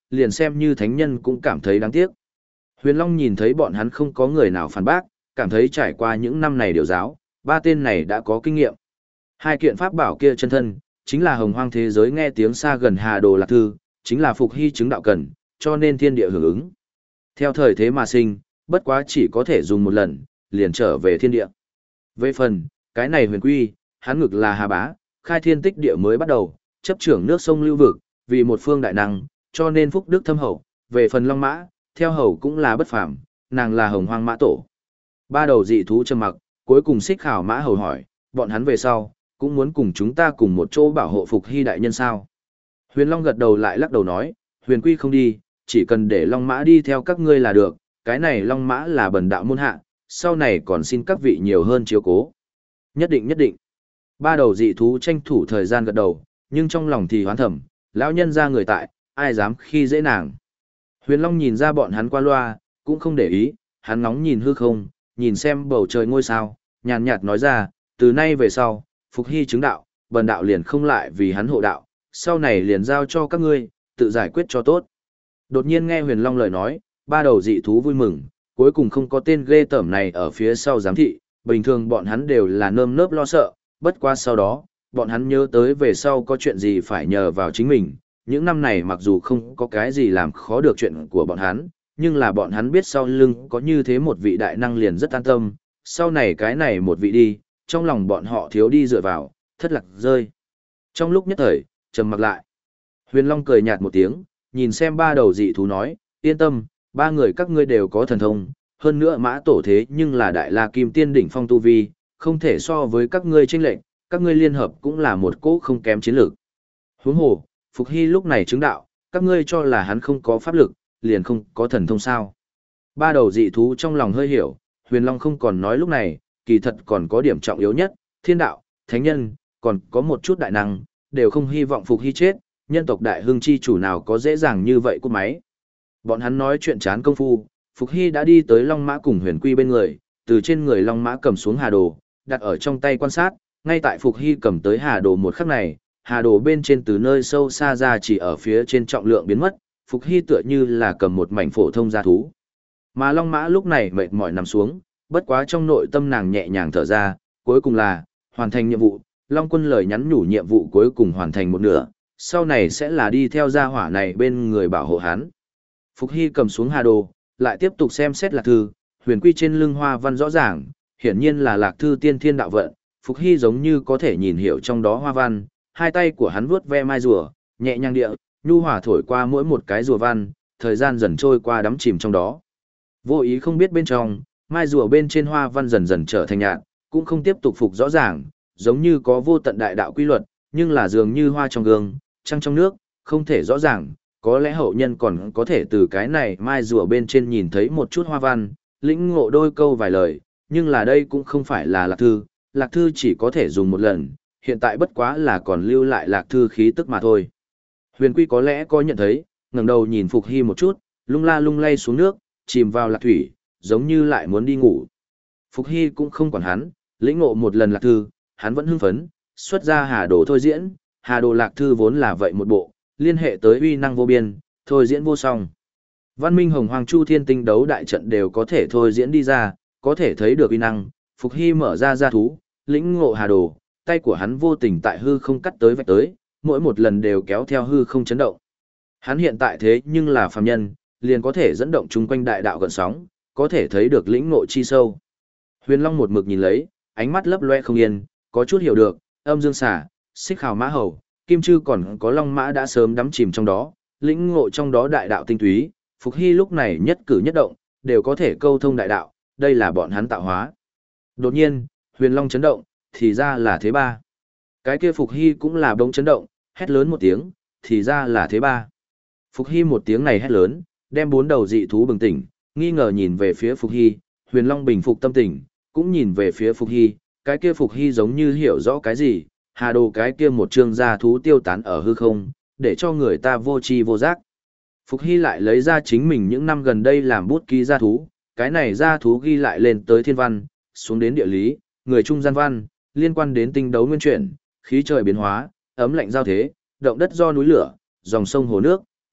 liền xem như thánh nhân cũng cảm thấy đáng tiếc. Huyền Long nhìn thấy bọn hắn không có người nào phản bác, cảm thấy trải qua những năm này điều giáo, ba tên này đã có kinh nghiệm. Hai kiện pháp bảo kia chân thân, chính là hồng hoang thế giới nghe tiếng xa gần Hà Đồ Lạc Thư, chính là phục hy chứng đạo cần, cho nên thiên địa hưởng ứng. Theo thời thế mà sinh, bất quá chỉ có thể dùng một lần, liền trở về thiên địa. Về phần, cái này huyền quy, hắn ngực là Hà Bá, khai thiên tích địa mới bắt đầu, chấp trưởng nước sông lưu vực, vì một phương đại năng, cho nên phúc đức thâm hậu. Về phần Long Mã, theo hầu cũng là bất phàm, nàng là hồng hoang mã tổ. Ba đầu dị thú trầm mặc, cuối cùng xích khảo mã hầu hỏi, bọn hắn về sau, cũng muốn cùng chúng ta cùng một chỗ bảo hộ phục hy đại nhân sao. Huyền Long gật đầu lại lắc đầu nói, huyền quy không đi, chỉ cần để Long Mã đi theo các ngươi là được, cái này Long Mã là bần đạo môn hạ, sau này còn xin các vị nhiều hơn chiếu cố. Nhất định nhất định. Ba đầu dị thú tranh thủ thời gian gật đầu, nhưng trong lòng thì hoán thầm, lão nhân ra người tại, ai dám khi dễ nàng. Huyền Long nhìn ra bọn hắn qua loa, cũng không để ý, hắn ngóng nhìn hư không, nhìn xem bầu trời ngôi sao, nhàn nhạt nói ra, từ nay về sau, phục hy chứng đạo, bần đạo liền không lại vì hắn hộ đạo, sau này liền giao cho các ngươi, tự giải quyết cho tốt. Đột nhiên nghe Huyền Long lời nói, ba đầu dị thú vui mừng, cuối cùng không có tên ghê tởm này ở phía sau giám thị, bình thường bọn hắn đều là nơm nớp lo sợ, bất qua sau đó, bọn hắn nhớ tới về sau có chuyện gì phải nhờ vào chính mình, những năm này mặc dù không có cái gì làm khó được chuyện của bọn hắn, nhưng là bọn hắn biết sau lưng có như thế một vị đại năng liền rất an tâm, sau này cái này một vị đi, trong lòng bọn họ thiếu đi dựa vào, thất lạc rơi. Trong lúc nhất thời, trầm mặc lại. Huyền Long cười nhạt một tiếng, nhìn xem ba đầu dị thú nói, yên tâm, ba người các ngươi đều có thần thông, hơn nữa mã tổ thế nhưng là đại la kim tiên đỉnh phong tu vi, không thể so với các ngươi chênh lệch, các ngươi liên hợp cũng là một cỗ không kém chiến lược. Huống hồ, Phục Hy lúc này chứng đạo, các ngươi cho là hắn không có pháp lực, liền không có thần thông sao. Ba đầu dị thú trong lòng hơi hiểu, Huyền Long không còn nói lúc này, kỳ thật còn có điểm trọng yếu nhất, thiên đạo, thánh nhân, còn có một chút đại năng, đều không hy vọng Phục Hy chết, nhân tộc đại hưng chi chủ nào có dễ dàng như vậy cút máy. Bọn hắn nói chuyện chán công phu, Phục Hy đã đi tới Long Mã cùng Huyền Quy bên người, từ trên người Long Mã cầm xuống Hà Đồ, đặt ở trong tay quan sát, ngay tại Phục Hy cầm tới Hà Đồ một khắc này, Hà Đồ bên trên từ nơi sâu xa ra chỉ ở phía trên trọng lượng biến mất, Phục Hy tựa như là cầm một mảnh phổ thông gia thú. Mà Long Mã lúc này mệt mỏi nằm xuống, bất quá trong nội tâm nàng nhẹ nhàng thở ra, cuối cùng là hoàn thành nhiệm vụ, Long Quân lời nhắn nhủ nhiệm vụ cuối cùng hoàn thành một nửa, sau này sẽ là đi theo gia hỏa này bên người bảo hộ hắn. Phục Hy cầm xuống Hà Đồ, lại tiếp tục xem xét Lạc Thư, huyền quy trên lưng hoa văn rõ ràng, hiển nhiên là Lạc Thư tiên thiên đạo vận, Phục Hy giống như có thể nhìn hiểu trong đó hoa văn, hai tay của hắn vuốt ve mai rùa, nhẹ nhàng địa, nhu hòa thổi qua mỗi một cái rùa văn, thời gian dần trôi qua đắm chìm trong đó. Vô ý không biết bên trong, mai rùa bên trên hoa văn dần dần trở thành nhạt, cũng không tiếp tục phục rõ ràng, giống như có vô tận đại đạo quy luật, nhưng là dường như hoa trong gương, trăng trong nước, không thể rõ ràng, có lẽ hậu nhân còn có thể từ cái này mai rùa bên trên nhìn thấy một chút hoa văn, lĩnh ngộ đôi câu vài lời, nhưng là đây cũng không phải là Lạc Thư, Lạc Thư chỉ có thể dùng một lần, hiện tại bất quá là còn lưu lại Lạc Thư khí tức mà thôi. Huyền Quy có lẽ có nhận thấy, ngẩng đầu nhìn Phục Hy một chút, lung la lung lay xuống nước, chìm vào lạc thủy, giống như lại muốn đi ngủ. Phục Hy cũng không quản hắn, lĩnh ngộ một lần Lạc Thư, hắn vẫn hưng phấn, xuất ra Hà Đồ thôi diễn, Hà Đồ Lạc Thư vốn là vậy một bộ, liên hệ tới uy năng vô biên, thôi diễn vô song. Văn Minh Hồng Hoàng Chu Thiên Tinh đấu đại trận đều có thể thôi diễn đi ra, có thể thấy được uy năng. Phục Hy mở ra gia thú, lĩnh ngộ Hà Đồ, tay của hắn vô tình tại hư không cắt tới vạch tới, mỗi một lần đều kéo theo hư không chấn động. Hắn hiện tại thế nhưng là phàm nhân, liền có thể dẫn động chung quanh đại đạo gợn sóng, có thể thấy được lĩnh ngộ chi sâu. Huyền Long một mực nhìn lấy, ánh mắt lấp loe không yên, có chút hiểu được, âm dương xả, xích hào mã hầu, kim chư còn có long mã đã sớm đắm chìm trong đó, lĩnh ngộ trong đó đại đạo tinh túy, Phục Hy lúc này nhất cử nhất động, đều có thể câu thông đại đạo, đây là bọn hắn tạo hóa. Đột nhiên, Huyền Long chấn động, thì ra là thế ba. Cái kia Phục Hy cũng là bỗng chấn động, hét lớn một tiếng, thì ra là thế ba. Phục Hy một tiếng này hét lớn, đem bốn đầu dị thú bừng tỉnh, nghi ngờ nhìn về phía Phục Hy, Huyền Long bình phục tâm tình, cũng nhìn về phía Phục Hy, cái kia Phục Hy giống như hiểu rõ cái gì, Hà Đồ cái kia một trương gia thú tiêu tán ở hư không, để cho người ta vô tri vô giác. Phục Hy lại lấy ra chính mình những năm gần đây làm bút ký gia thú, cái này gia thú ghi lại lên tới thiên văn, xuống đến địa lý, người trung gian văn, liên quan đến tinh đấu nguyên chuyển, khí trời biến hóa, ấm lạnh giao thế, động đất do núi lửa, dòng sông hồ nước,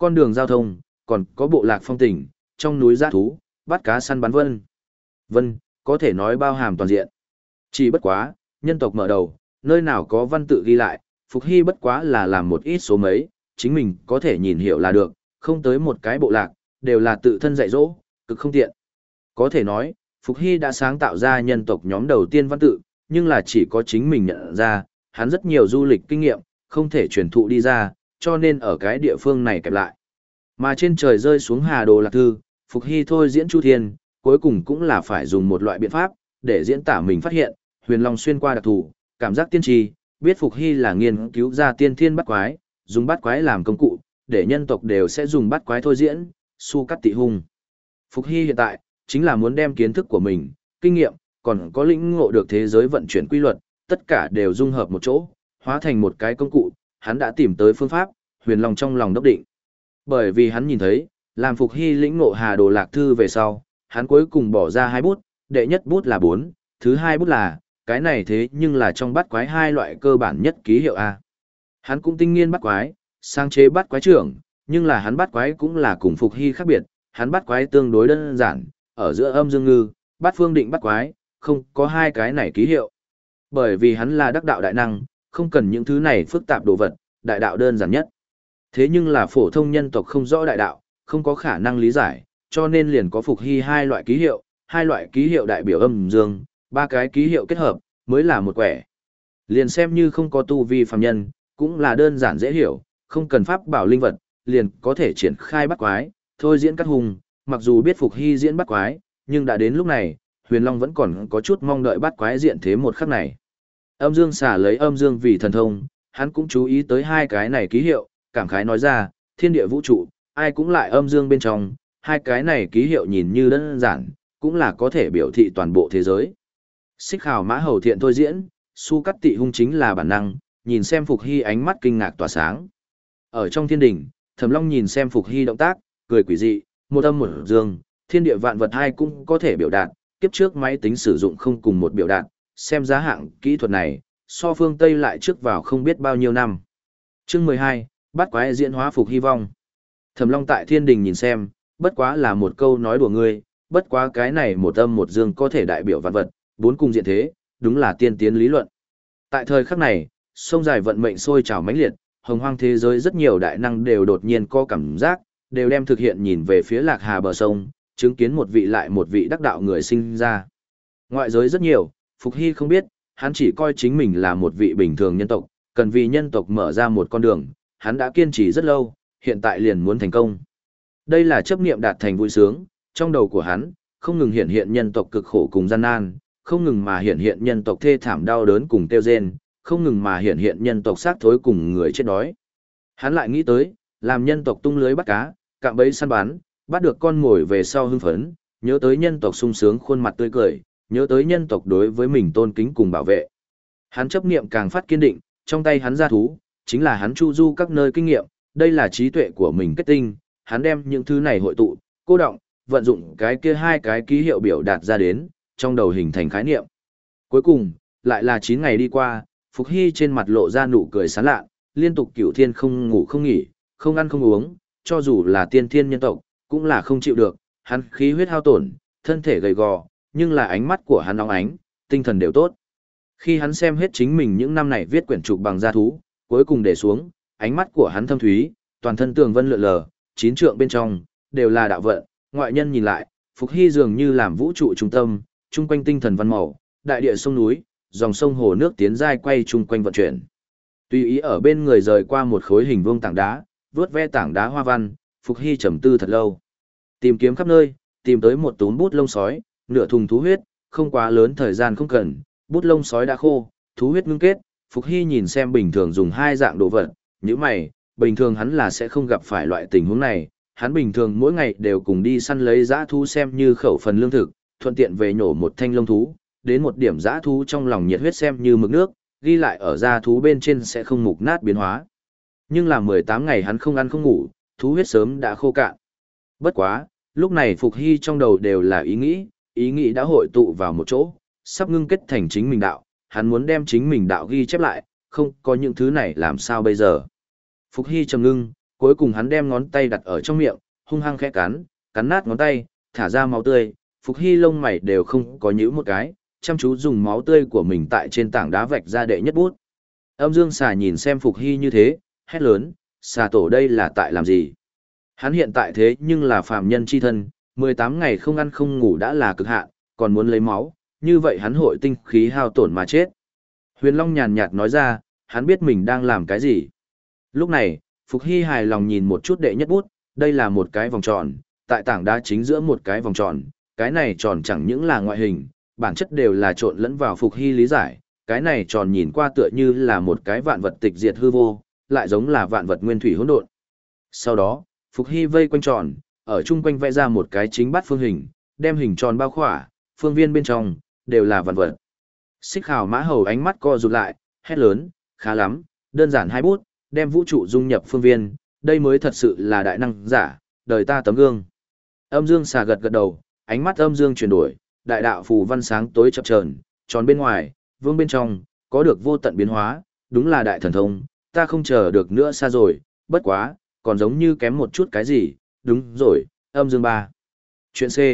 con đường giao thông, còn có bộ lạc phong tình, trong núi giã thú, bắt cá săn bắn vân. Vân, có thể nói bao hàm toàn diện. Chỉ bất quá, nhân tộc mở đầu, nơi nào có văn tự ghi lại, Phục Hy bất quá là làm một ít số mấy, chính mình có thể nhìn hiểu là được, không tới một cái bộ lạc, đều là tự thân dạy dỗ, cực không tiện. Có thể nói, Phục Hy đã sáng tạo ra nhân tộc nhóm đầu tiên văn tự, nhưng là chỉ có chính mình nhận ra, hắn rất nhiều du lịch kinh nghiệm, không thể truyền thụ đi ra, cho nên ở cái địa phương này kẹp lại. Mà trên trời rơi xuống Hà Đồ Lạc Thư, Phục Hy thôi diễn Chu Thiên, cuối cùng cũng là phải dùng một loại biện pháp, để diễn tả mình phát hiện, huyền long xuyên qua đặc thù, cảm giác tiên tri, biết Phục Hy là nghiên cứu ra tiên thiên bắt quái, dùng bắt quái làm công cụ, để nhân tộc đều sẽ dùng bắt quái thôi diễn, su cắt tị hung. Phục Hy hiện tại, chính là muốn đem kiến thức của mình, kinh nghiệm, còn có lĩnh ngộ được thế giới vận chuyển quy luật, tất cả đều dung hợp một chỗ, hóa thành một cái công cụ, hắn đã tìm tới phương pháp, huyền long trong lòng đốc định. Bởi vì hắn nhìn thấy, làm Phục Hy lĩnh ngộ Hà Đồ Lạc Thư về sau, hắn cuối cùng bỏ ra hai bút, đệ nhất bút là bốn, thứ hai bút là, cái này thế nhưng là trong bắt quái hai loại cơ bản nhất ký hiệu A. Hắn cũng tinh nghiên bắt quái, sáng chế bắt quái trưởng, nhưng là hắn bắt quái cũng là cùng Phục Hy khác biệt, hắn bắt quái tương đối đơn giản, ở giữa âm dương ngư, bắt phương định bắt quái, không có hai cái này ký hiệu. Bởi vì hắn là đắc đạo đại năng, không cần những thứ này phức tạp đồ vật, đại đạo đơn giản nhất. Thế nhưng là phổ thông nhân tộc không rõ đại đạo, không có khả năng lý giải, cho nên liền có Phục Hy hai loại ký hiệu, hai loại ký hiệu đại biểu âm dương, ba cái ký hiệu kết hợp, mới là một quẻ. Liền xem như không có tu vi phàm nhân, cũng là đơn giản dễ hiểu, không cần pháp bảo linh vật, liền có thể triển khai bắt quái, thôi diễn các hùng, mặc dù biết Phục Hy diễn bắt quái, nhưng đã đến lúc này, Huyền Long vẫn còn có chút mong đợi bắt quái diện thế một khắc này. Âm Dương xả lấy âm dương vì thần thông, hắn cũng chú ý tới hai cái này ký hiệu, cảm khái nói ra, thiên địa vũ trụ, ai cũng lại âm dương bên trong, hai cái này ký hiệu nhìn như đơn giản, cũng là có thể biểu thị toàn bộ thế giới. Xích Khảo Mã Hầu thiện thôi diễn, su cắt tị hung chính là bản năng, nhìn xem Phục Hy ánh mắt kinh ngạc tỏa sáng. Ở trong thiên đỉnh, Thẩm Long nhìn xem Phục Hy động tác, cười quỷ dị, một âm một dương, thiên địa vạn vật hai cũng có thể biểu đạt, kiếp trước máy tính sử dụng không cùng một biểu đạt, xem giá hạng kỹ thuật này, so phương Tây lại trước vào không biết bao nhiêu năm. Chương mười hai, bắt quái diễn hóa Phục Hy vong. Thẩm Long tại thiên đình nhìn xem, bất quá là một câu nói đùa ngươi, bất quá cái này một âm một dương có thể đại biểu vạn vật, bốn cung diện thế, đúng là tiên tiến lý luận. Tại thời khắc này, sông dài vận mệnh sôi trào mãnh liệt, hồng hoang thế giới rất nhiều đại năng đều đột nhiên có cảm giác, đều đem thực hiện nhìn về phía Lạc Hà bờ sông, chứng kiến một vị lại một vị đắc đạo người sinh ra. Ngoại giới rất nhiều, Phục Hy không biết, hắn chỉ coi chính mình là một vị bình thường nhân tộc, cần vì nhân tộc mở ra một con đường, hắn đã kiên trì rất lâu, hiện tại liền muốn thành công. Đây là chấp niệm đạt thành vui sướng, trong đầu của hắn, không ngừng hiện hiện nhân tộc cực khổ cùng gian nan, không ngừng mà hiện hiện nhân tộc thê thảm đau đớn cùng tiêu rên, không ngừng mà hiện hiện nhân tộc xác thối cùng người chết đói. Hắn lại nghĩ tới, làm nhân tộc tung lưới bắt cá, cạm bẫy săn bắn, bắt được con mồi về sau hưng phấn, nhớ tới nhân tộc sung sướng khuôn mặt tươi cười, nhớ tới nhân tộc đối với mình tôn kính cùng bảo vệ. Hắn chấp niệm càng phát kiên định, trong tay hắn ra thú, chính là hắn chu du các nơi kinh nghiệm, đây là trí tuệ của mình kết tinh, hắn đem những thứ này hội tụ, cô động, vận dụng cái kia hai cái ký hiệu biểu đạt ra đến, trong đầu hình thành khái niệm. Cuối cùng, lại là chín ngày đi qua, Phục Hy trên mặt lộ ra nụ cười sán lạ, liên tục cửu thiên không ngủ không nghỉ, không ăn không uống, cho dù là tiên thiên nhân tộc, cũng là không chịu được, hắn khí huyết hao tổn, thân thể gầy gò, nhưng là ánh mắt của hắn óng ánh, tinh thần đều tốt. Khi hắn xem hết chính mình những năm này viết quyển trục bằng da thú, cuối cùng để xuống, ánh mắt của hắn thâm thúy, toàn thân tường vân lượn lờ, chín trượng bên trong, đều là đạo vận, ngoại nhân nhìn lại, Phục Hy dường như làm vũ trụ trung tâm, chung quanh tinh thần văn màu, đại địa sông núi, dòng sông hồ nước tiến dai quay chung quanh vận chuyển. Tùy ý ở bên người rời qua một khối hình vuông tảng đá, vướt ve tảng đá hoa văn, Phục Hy trầm tư thật lâu. Tìm kiếm khắp nơi, tìm tới một túm bút lông sói, nửa thùng thú huyết, không quá lớn thời gian không cần, bút lông sói đã khô, thú huyết ngưng kết, Phục Hy nhìn xem bình thường dùng hai dạng đồ vật, như mày, bình thường hắn là sẽ không gặp phải loại tình huống này, hắn bình thường mỗi ngày đều cùng đi săn lấy dã thú xem như khẩu phần lương thực, thuận tiện về nhổ một thanh lông thú, đến một điểm dã thú trong lòng nhiệt huyết xem như mực nước, ghi lại ở da thú bên trên sẽ không mục nát biến hóa. Nhưng là mười tám ngày hắn không ăn không ngủ, thú huyết sớm đã khô cạn. Bất quá, lúc này Phục Hy trong đầu đều là ý nghĩ, ý nghĩ đã hội tụ vào một chỗ, sắp ngưng kết thành chính mình đạo, hắn muốn đem chính mình đạo ghi chép lại, không có những thứ này làm sao bây giờ. Phục Hy trầm ngưng, cuối cùng hắn đem ngón tay đặt ở trong miệng, hung hăng khẽ cắn, cắn nát ngón tay, thả ra máu tươi, Phục Hy lông mày đều không có nhíu một cái, chăm chú dùng máu tươi của mình tại trên tảng đá vạch ra đệ nhất bút. Âm Dương Xà nhìn xem Phục Hy như thế, hét lớn, xà tổ đây là tại làm gì? Hắn hiện tại thế nhưng là phàm nhân chi thân, mười tám ngày không ăn không ngủ đã là cực hạn, còn muốn lấy máu, như vậy hắn hội tinh khí hao tổn mà chết. Huyền Long nhàn nhạt nói ra, hắn biết mình đang làm cái gì. Lúc này, Phục Hy hài lòng nhìn một chút đệ nhất bút, đây là một cái vòng tròn, tại tảng đá chính giữa một cái vòng tròn, cái này tròn chẳng những là ngoại hình, bản chất đều là trộn lẫn vào Phục Hy lý giải, cái này tròn nhìn qua tựa như là một cái vạn vật tịch diệt hư vô, lại giống là vạn vật nguyên thủy hỗn độn. Sau đó, Phục Hy vây quanh tròn, ở chung quanh vẽ ra một cái chính bát phương hình, đem hình tròn bao khỏa, phương viên bên trong đều là vạn vật. Xích Hào Mã Hầu ánh mắt co rụt lại, hét lớn, khá lắm, đơn giản hai bút, đem vũ trụ dung nhập phương viên, đây mới thật sự là đại năng giả, đời ta tấm gương. Âm Dương Xà gật gật đầu, ánh mắt âm dương chuyển đổi, đại đạo phù văn sáng tối chập chờn, tròn bên ngoài, vương bên trong, có được vô tận biến hóa, đúng là đại thần thông, ta không chờ được nữa xa rồi, bất quá, còn giống như kém một chút cái gì, đúng rồi, âm dương ba. Chuyện C.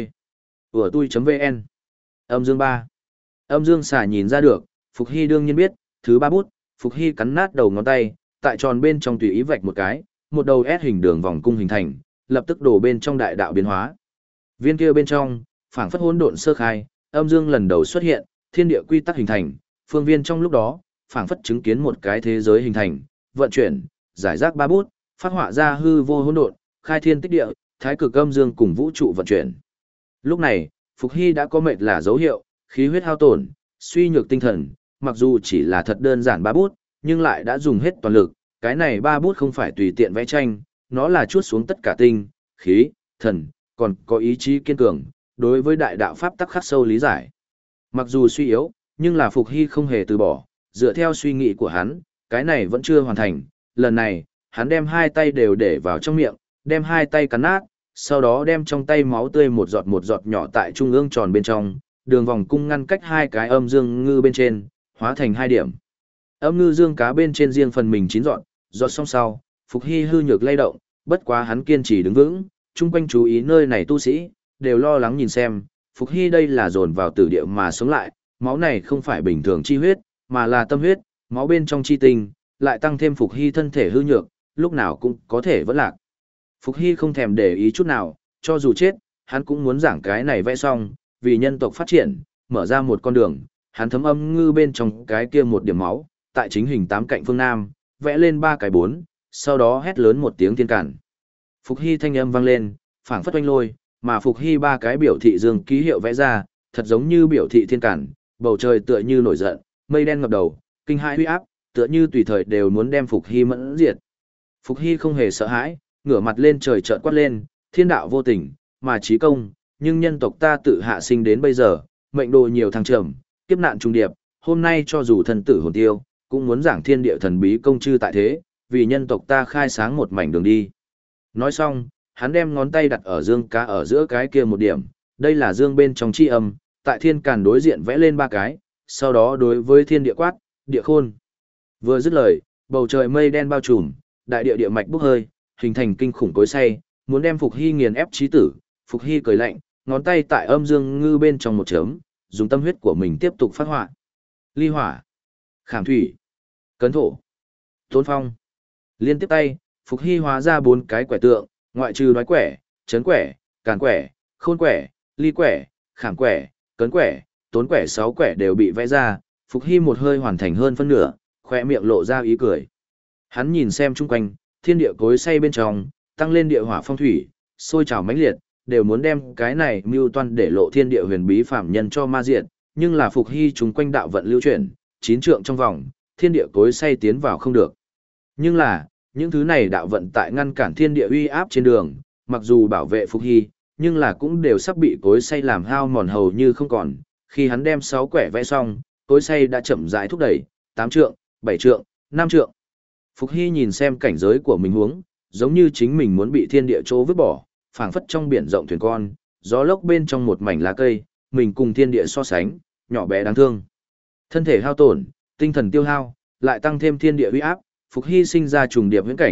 Ủa tui.vn. Âm dương ba. Âm Dương Xà nhìn ra được, Phục Hy đương nhiên biết, thứ ba bút, Phục Hy cắn nát đầu ngón tay, tại tròn bên trong tùy ý vạch một cái, một đầu S hình đường vòng cung hình thành, lập tức đổ bên trong đại đạo biến hóa. Viên kia bên trong, phảng phất hỗn độn sơ khai, âm dương lần đầu xuất hiện, thiên địa quy tắc hình thành, phương viên trong lúc đó, phảng phất chứng kiến một cái thế giới hình thành, vận chuyển, giải rác ba bút, phát họa ra hư vô hỗn độn, khai thiên tích địa, thái cực âm dương cùng vũ trụ vận chuyển. Lúc này, Phục Hy đã có mệt là dấu hiệu, khí huyết hao tổn, suy nhược tinh thần, mặc dù chỉ là thật đơn giản ba bút, nhưng lại đã dùng hết toàn lực, cái này ba bút không phải tùy tiện vẽ tranh, nó là chuốt xuống tất cả tinh, khí, thần, còn có ý chí kiên cường, đối với đại đạo pháp tắc khắc sâu lý giải. Mặc dù suy yếu, nhưng là Phục Hy không hề từ bỏ, dựa theo suy nghĩ của hắn, cái này vẫn chưa hoàn thành, lần này, hắn đem hai tay đều để vào trong miệng, đem hai tay cắn nát, sau đó đem trong tay máu tươi một giọt một giọt nhỏ tại trung ương tròn bên trong, đường vòng cung ngăn cách hai cái âm dương ngư bên trên, hóa thành hai điểm. Âm ngư dương cá bên trên riêng phần mình chín giọt, giọt xong sau, Phục Hy hư nhược lay động, bất quá hắn kiên trì đứng vững, chung quanh chú ý nơi này tu sĩ, đều lo lắng nhìn xem, Phục Hy đây là dồn vào tử địa mà sống lại, máu này không phải bình thường chi huyết, mà là tâm huyết, máu bên trong chi tinh, lại tăng thêm Phục Hy thân thể hư nhược, lúc nào cũng có thể vẫn lạc. Phục Hy không thèm để ý chút nào, cho dù chết, hắn cũng muốn giảng cái này vẽ xong, vì nhân tộc phát triển, mở ra một con đường, hắn thấm âm ngư bên trong cái kia một điểm máu, tại chính hình tám cạnh phương Nam, vẽ lên ba cái bốn, sau đó hét lớn một tiếng thiên cản. Phục Hy thanh âm vang lên, phảng phất oanh lôi, mà Phục Hy ba cái biểu thị dương ký hiệu vẽ ra, thật giống như biểu thị thiên cản, bầu trời tựa như nổi giận, mây đen ngập đầu, kinh hãi uy áp, tựa như tùy thời đều muốn đem Phục Hy mẫn diệt. Phục Hy không hề sợ hãi, ngửa mặt lên trời trợn quát lên, thiên đạo vô tình, mà chí công, nhưng nhân tộc ta tự hạ sinh đến bây giờ, mệnh đồ nhiều thăng trầm, kiếp nạn trung điệp, hôm nay cho dù thần tử hồn tiêu, cũng muốn giảng thiên địa thần bí công chư tại thế, vì nhân tộc ta khai sáng một mảnh đường đi. Nói xong, hắn đem ngón tay đặt ở dương cá ở giữa cái kia một điểm, đây là dương bên trong chi âm, tại thiên càn đối diện vẽ lên ba cái, sau đó đối với thiên địa quát, địa khôn. Vừa dứt lời, bầu trời mây đen bao trùm, đại địa địa mạch bốc hơi, hình thành kinh khủng cối xay, muốn đem Phục Hy nghiền ép chí tử. Phục Hy cười lạnh, ngón tay tại âm dương ngư bên trong một chấm, dùng tâm huyết của mình tiếp tục phát họa. Ly hỏa, khảm thủy, cấn thổ, tốn phong. Liên tiếp tay, Phục Hy hóa ra bốn cái quẻ tượng, ngoại trừ đoái quẻ, chấn quẻ, càn quẻ, khôn quẻ, ly quẻ, khảm quẻ, cấn quẻ, tốn quẻ sáu quẻ đều bị vẽ ra. Phục Hy một hơi hoàn thành hơn phân nửa, khỏe miệng lộ ra ý cười. Hắn nhìn xem chung quanh, thiên địa cối xay bên trong, tăng lên địa hỏa phong thủy, sôi trào mãnh liệt, đều muốn đem cái này mưu toan để lộ thiên địa huyền bí phạm nhân cho ma diệt, nhưng là Phục Hy chúng quanh đạo vận lưu chuyển, chín trượng trong vòng, thiên địa cối xay tiến vào không được. Nhưng là, những thứ này đạo vận tại ngăn cản thiên địa uy áp trên đường, mặc dù bảo vệ Phục Hy, nhưng là cũng đều sắp bị cối xay làm hao mòn hầu như không còn. Khi hắn đem sáu quẻ vẽ xong, cối xay đã chậm rãi thúc đẩy, tám trượng, bảy trượng, năm trượng. Phục Hy nhìn xem cảnh giới của mình huống, giống như chính mình muốn bị thiên địa chỗ vứt bỏ, phảng phất trong biển rộng thuyền con, gió lốc bên trong một mảnh lá cây, mình cùng thiên địa so sánh, nhỏ bé đáng thương. Thân thể hao tổn, tinh thần tiêu hao, lại tăng thêm thiên địa uy áp, Phục Hy sinh ra trùng điệp huyễn cảnh,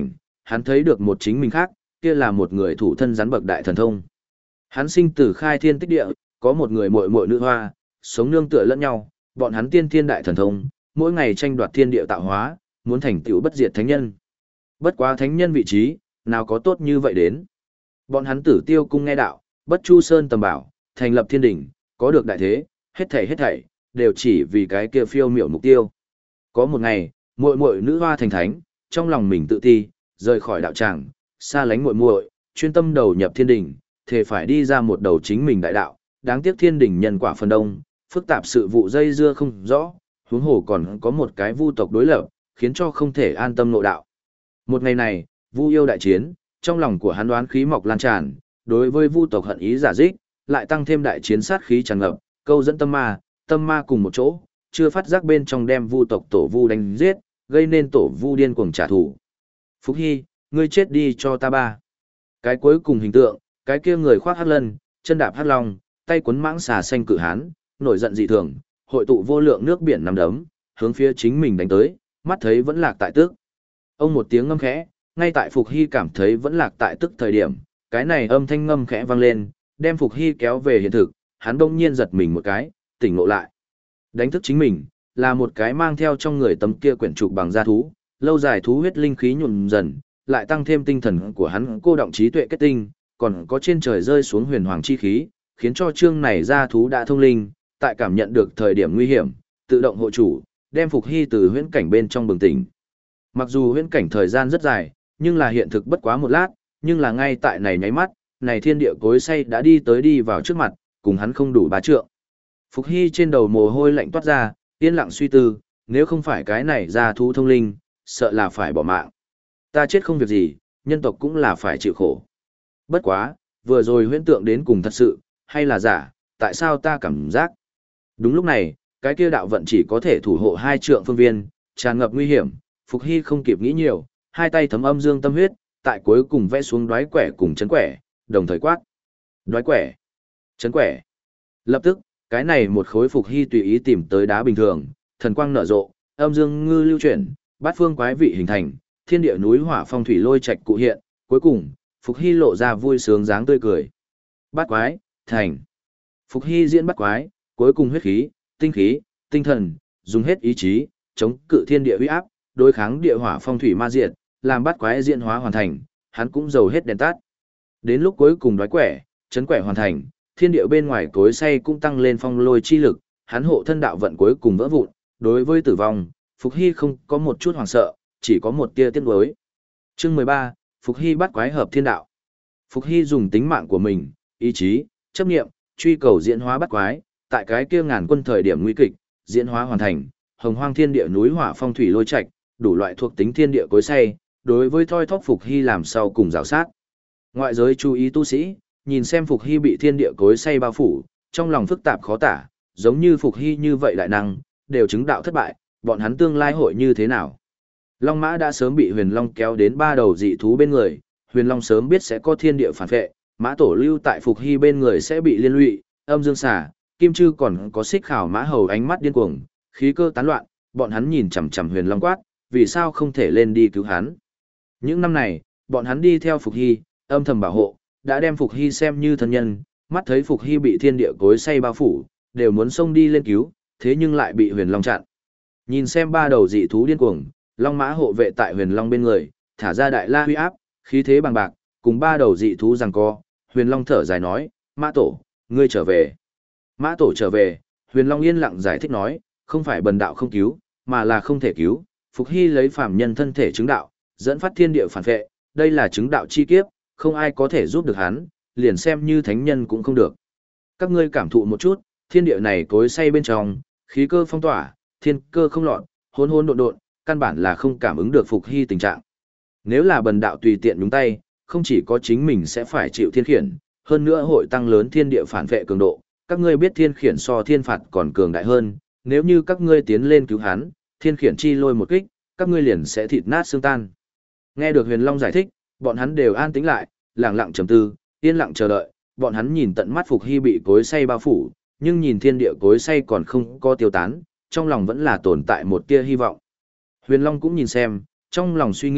hắn thấy được một chính mình khác, kia là một người thủ thân rắn bậc đại thần thông. Hắn sinh từ khai thiên tích địa, có một người muội muội nữ hoa, sống nương tựa lẫn nhau, bọn hắn tiên thiên đại thần thông, mỗi ngày tranh đoạt thiên địa tạo hóa, muốn thành tựu bất diệt thánh nhân. Bất quá thánh nhân vị trí, nào có tốt như vậy đến. Bọn hắn Tử Tiêu cung nghe đạo, Bất Chu Sơn tầm bảo, thành lập thiên đỉnh, có được đại thế, hết thảy hết thảy đều chỉ vì cái kia phiêu miểu mục tiêu. Có một ngày, muội muội nữ hoa thành thánh, trong lòng mình tự ti, rời khỏi đạo tràng, xa lánh muội muội, chuyên tâm đầu nhập thiên đỉnh, thề phải đi ra một đầu chính mình đại đạo, đáng tiếc thiên đỉnh nhân quả phần đông, phức tạp sự vụ dây dưa không rõ, huống hồ còn có một cái vu tộc đối lập, khiến cho không thể an tâm nội đạo. Một ngày này, vu yêu đại chiến, trong lòng của hắn đoán khí mọc lan tràn, đối với vu tộc hận ý giả dích, lại tăng thêm đại chiến sát khí tràn ngập, câu dẫn tâm ma, tâm ma cùng một chỗ, chưa phát giác bên trong đem vu tộc tổ vu đánh giết, gây nên tổ vu điên cuồng trả thù. Phúc Hy, ngươi chết đi cho ta ba. Cái cuối cùng hình tượng, cái kia người khoác hắc lân, chân đạp hắc long, tay cuốn mãng xà xanh cự hán, nổi giận dị thường, hội tụ vô lượng nước biển nằm đấm, hướng phía chính mình đánh tới, mắt thấy vẫn lạc tại tức. Ông một tiếng ngâm khẽ, ngay tại Phục Hy cảm thấy vẫn lạc tại tức thời điểm, cái này âm thanh ngâm khẽ vang lên, đem Phục Hy kéo về hiện thực, hắn đông nhiên giật mình một cái, tỉnh ngộ lại. Đánh thức chính mình, là một cái mang theo trong người tấm kia quyển trục bằng da thú, lâu dài thú huyết linh khí nhuộm dần, lại tăng thêm tinh thần của hắn cô động trí tuệ kết tinh, còn có trên trời rơi xuống huyền hoàng chi khí, khiến cho chương này da thú đã thông linh, tại cảm nhận được thời điểm nguy hiểm, tự động hộ chủ, đem Phục Hy từ huyễn cảnh bên trong bừng tỉnh. Mặc dù huyễn cảnh thời gian rất dài, nhưng là hiện thực bất quá một lát, nhưng là ngay tại này nháy mắt, này thiên địa cối xay đã đi tới đi vào trước mặt, cùng hắn không đủ bá trượng. Phục Hy trên đầu mồ hôi lạnh toát ra, yên lặng suy tư, nếu không phải cái này ra thú thông linh, sợ là phải bỏ mạng. Ta chết không việc gì, nhân tộc cũng là phải chịu khổ. Bất quá, vừa rồi huyễn tượng đến cùng thật sự, hay là giả, tại sao ta cảm giác? Đúng lúc này, cái kia đạo vận chỉ có thể thủ hộ hai trượng phương viên, tràn ngập nguy hiểm, Phục Hy không kịp nghĩ nhiều, hai tay thấm âm dương tâm huyết, tại cuối cùng vẽ xuống đoái quẻ cùng chấn quẻ, đồng thời quát. Đoái quẻ, chấn quẻ. Lập tức, cái này một khối Phục Hy tùy ý tìm tới đá bình thường, thần quang nở rộ, âm dương ngư lưu chuyển, bát phương quái vị hình thành, thiên địa núi hỏa phong thủy lôi trạch cụ hiện, cuối cùng, Phục Hy lộ ra vui sướng dáng tươi cười. Bát quái, thành. Phục Hy diễn bát quái, cuối cùng huyết khí, tinh khí, tinh thần, dùng hết ý chí, chống cự thiên địa uy áp, đối kháng địa hỏa phong thủy ma diệt, làm bát quái diễn hóa hoàn thành, hắn cũng dầu hết đèn tắt. Đến lúc cuối cùng đoái quẻ, chấn quẻ hoàn thành, thiên địa bên ngoài cối xay cũng tăng lên phong lôi chi lực, hắn hộ thân đạo vận cuối cùng vỡ vụn, đối với tử vong, Phục Hy không có một chút hoảng sợ, chỉ có một tia tiếc nuối. Chương mười ba, Phục Hy bắt quái hợp thiên đạo. Phục Hy dùng tính mạng của mình, ý chí, chấp niệm, truy cầu diễn hóa bắt quái, tại cái kia ngàn quân thời điểm nguy kịch, diễn hóa hoàn thành, hồng hoang thiên địa núi hỏa phong thủy lôi trạch, đủ loại thuộc tính thiên địa cối xay, đối với thoi thóp Phục Hy làm sau cùng rào sát. Ngoại giới chú ý tu sĩ, nhìn xem Phục Hy bị thiên địa cối xay bao phủ, trong lòng phức tạp khó tả, giống như Phục Hy như vậy đại năng, đều chứng đạo thất bại, bọn hắn tương lai hội như thế nào? Long Mã đã sớm bị Huyền Long kéo đến ba đầu dị thú bên người, Huyền Long sớm biết sẽ có thiên địa phản vệ, Mã Tổ lưu tại Phục Hy bên người sẽ bị liên lụy, âm dương xà, Kim Trư còn có Xích Khảo Mã Hầu ánh mắt điên cuồng, khí cơ tán loạn, bọn hắn nhìn chằm chằm Huyền Long quát, vì sao không thể lên đi cứu hắn? Những năm này, bọn hắn đi theo Phục Hy, âm thầm bảo hộ, đã đem Phục Hy xem như thân nhân, mắt thấy Phục Hy bị thiên địa cối xay bao phủ, đều muốn xông đi lên cứu, thế nhưng lại bị Huyền Long chặn. Nhìn xem ba đầu dị thú điên cuồng, Long Mã hộ vệ tại Huyền Long bên người, thả ra đại la huy áp, khí thế bằng bạc, cùng ba đầu dị thú giằng co, Huyền Long thở dài nói, Mã Tổ, ngươi trở về. Mã Tổ trở về, Huyền Long yên lặng giải thích nói, không phải bần đạo không cứu, mà là không thể cứu, Phục Hy lấy phàm nhân thân thể chứng đạo, dẫn phát thiên địa phản vệ, đây là chứng đạo chi kiếp, không ai có thể giúp được hắn, liền xem như thánh nhân cũng không được. Các ngươi cảm thụ một chút, thiên địa này cối xay bên trong, khí cơ phong tỏa, thiên cơ không lọt, hỗn hỗn độn độn, căn bản là không cảm ứng được Phục Hy tình trạng. Nếu là bần đạo tùy tiện nhúng tay, không chỉ có chính mình sẽ phải chịu thiên khiển, hơn nữa hội tăng lớn thiên địa phản vệ cường độ. Các ngươi biết thiên khiển so thiên phạt còn cường đại hơn, nếu như các ngươi tiến lên cứu hắn, thiên khiển chi lôi một kích, các ngươi liền sẽ thịt nát xương tan. Nghe được Huyền Long giải thích, bọn hắn đều an tĩnh lại, lặng lặng trầm tư, yên lặng chờ đợi, bọn hắn nhìn tận mắt Phục Hy bị cối xay bao phủ, nhưng nhìn thiên địa cối xay còn không có tiêu tán, trong lòng vẫn là tồn tại một tia hy vọng. Huyền Long cũng nhìn xem, trong lòng suy nghĩ,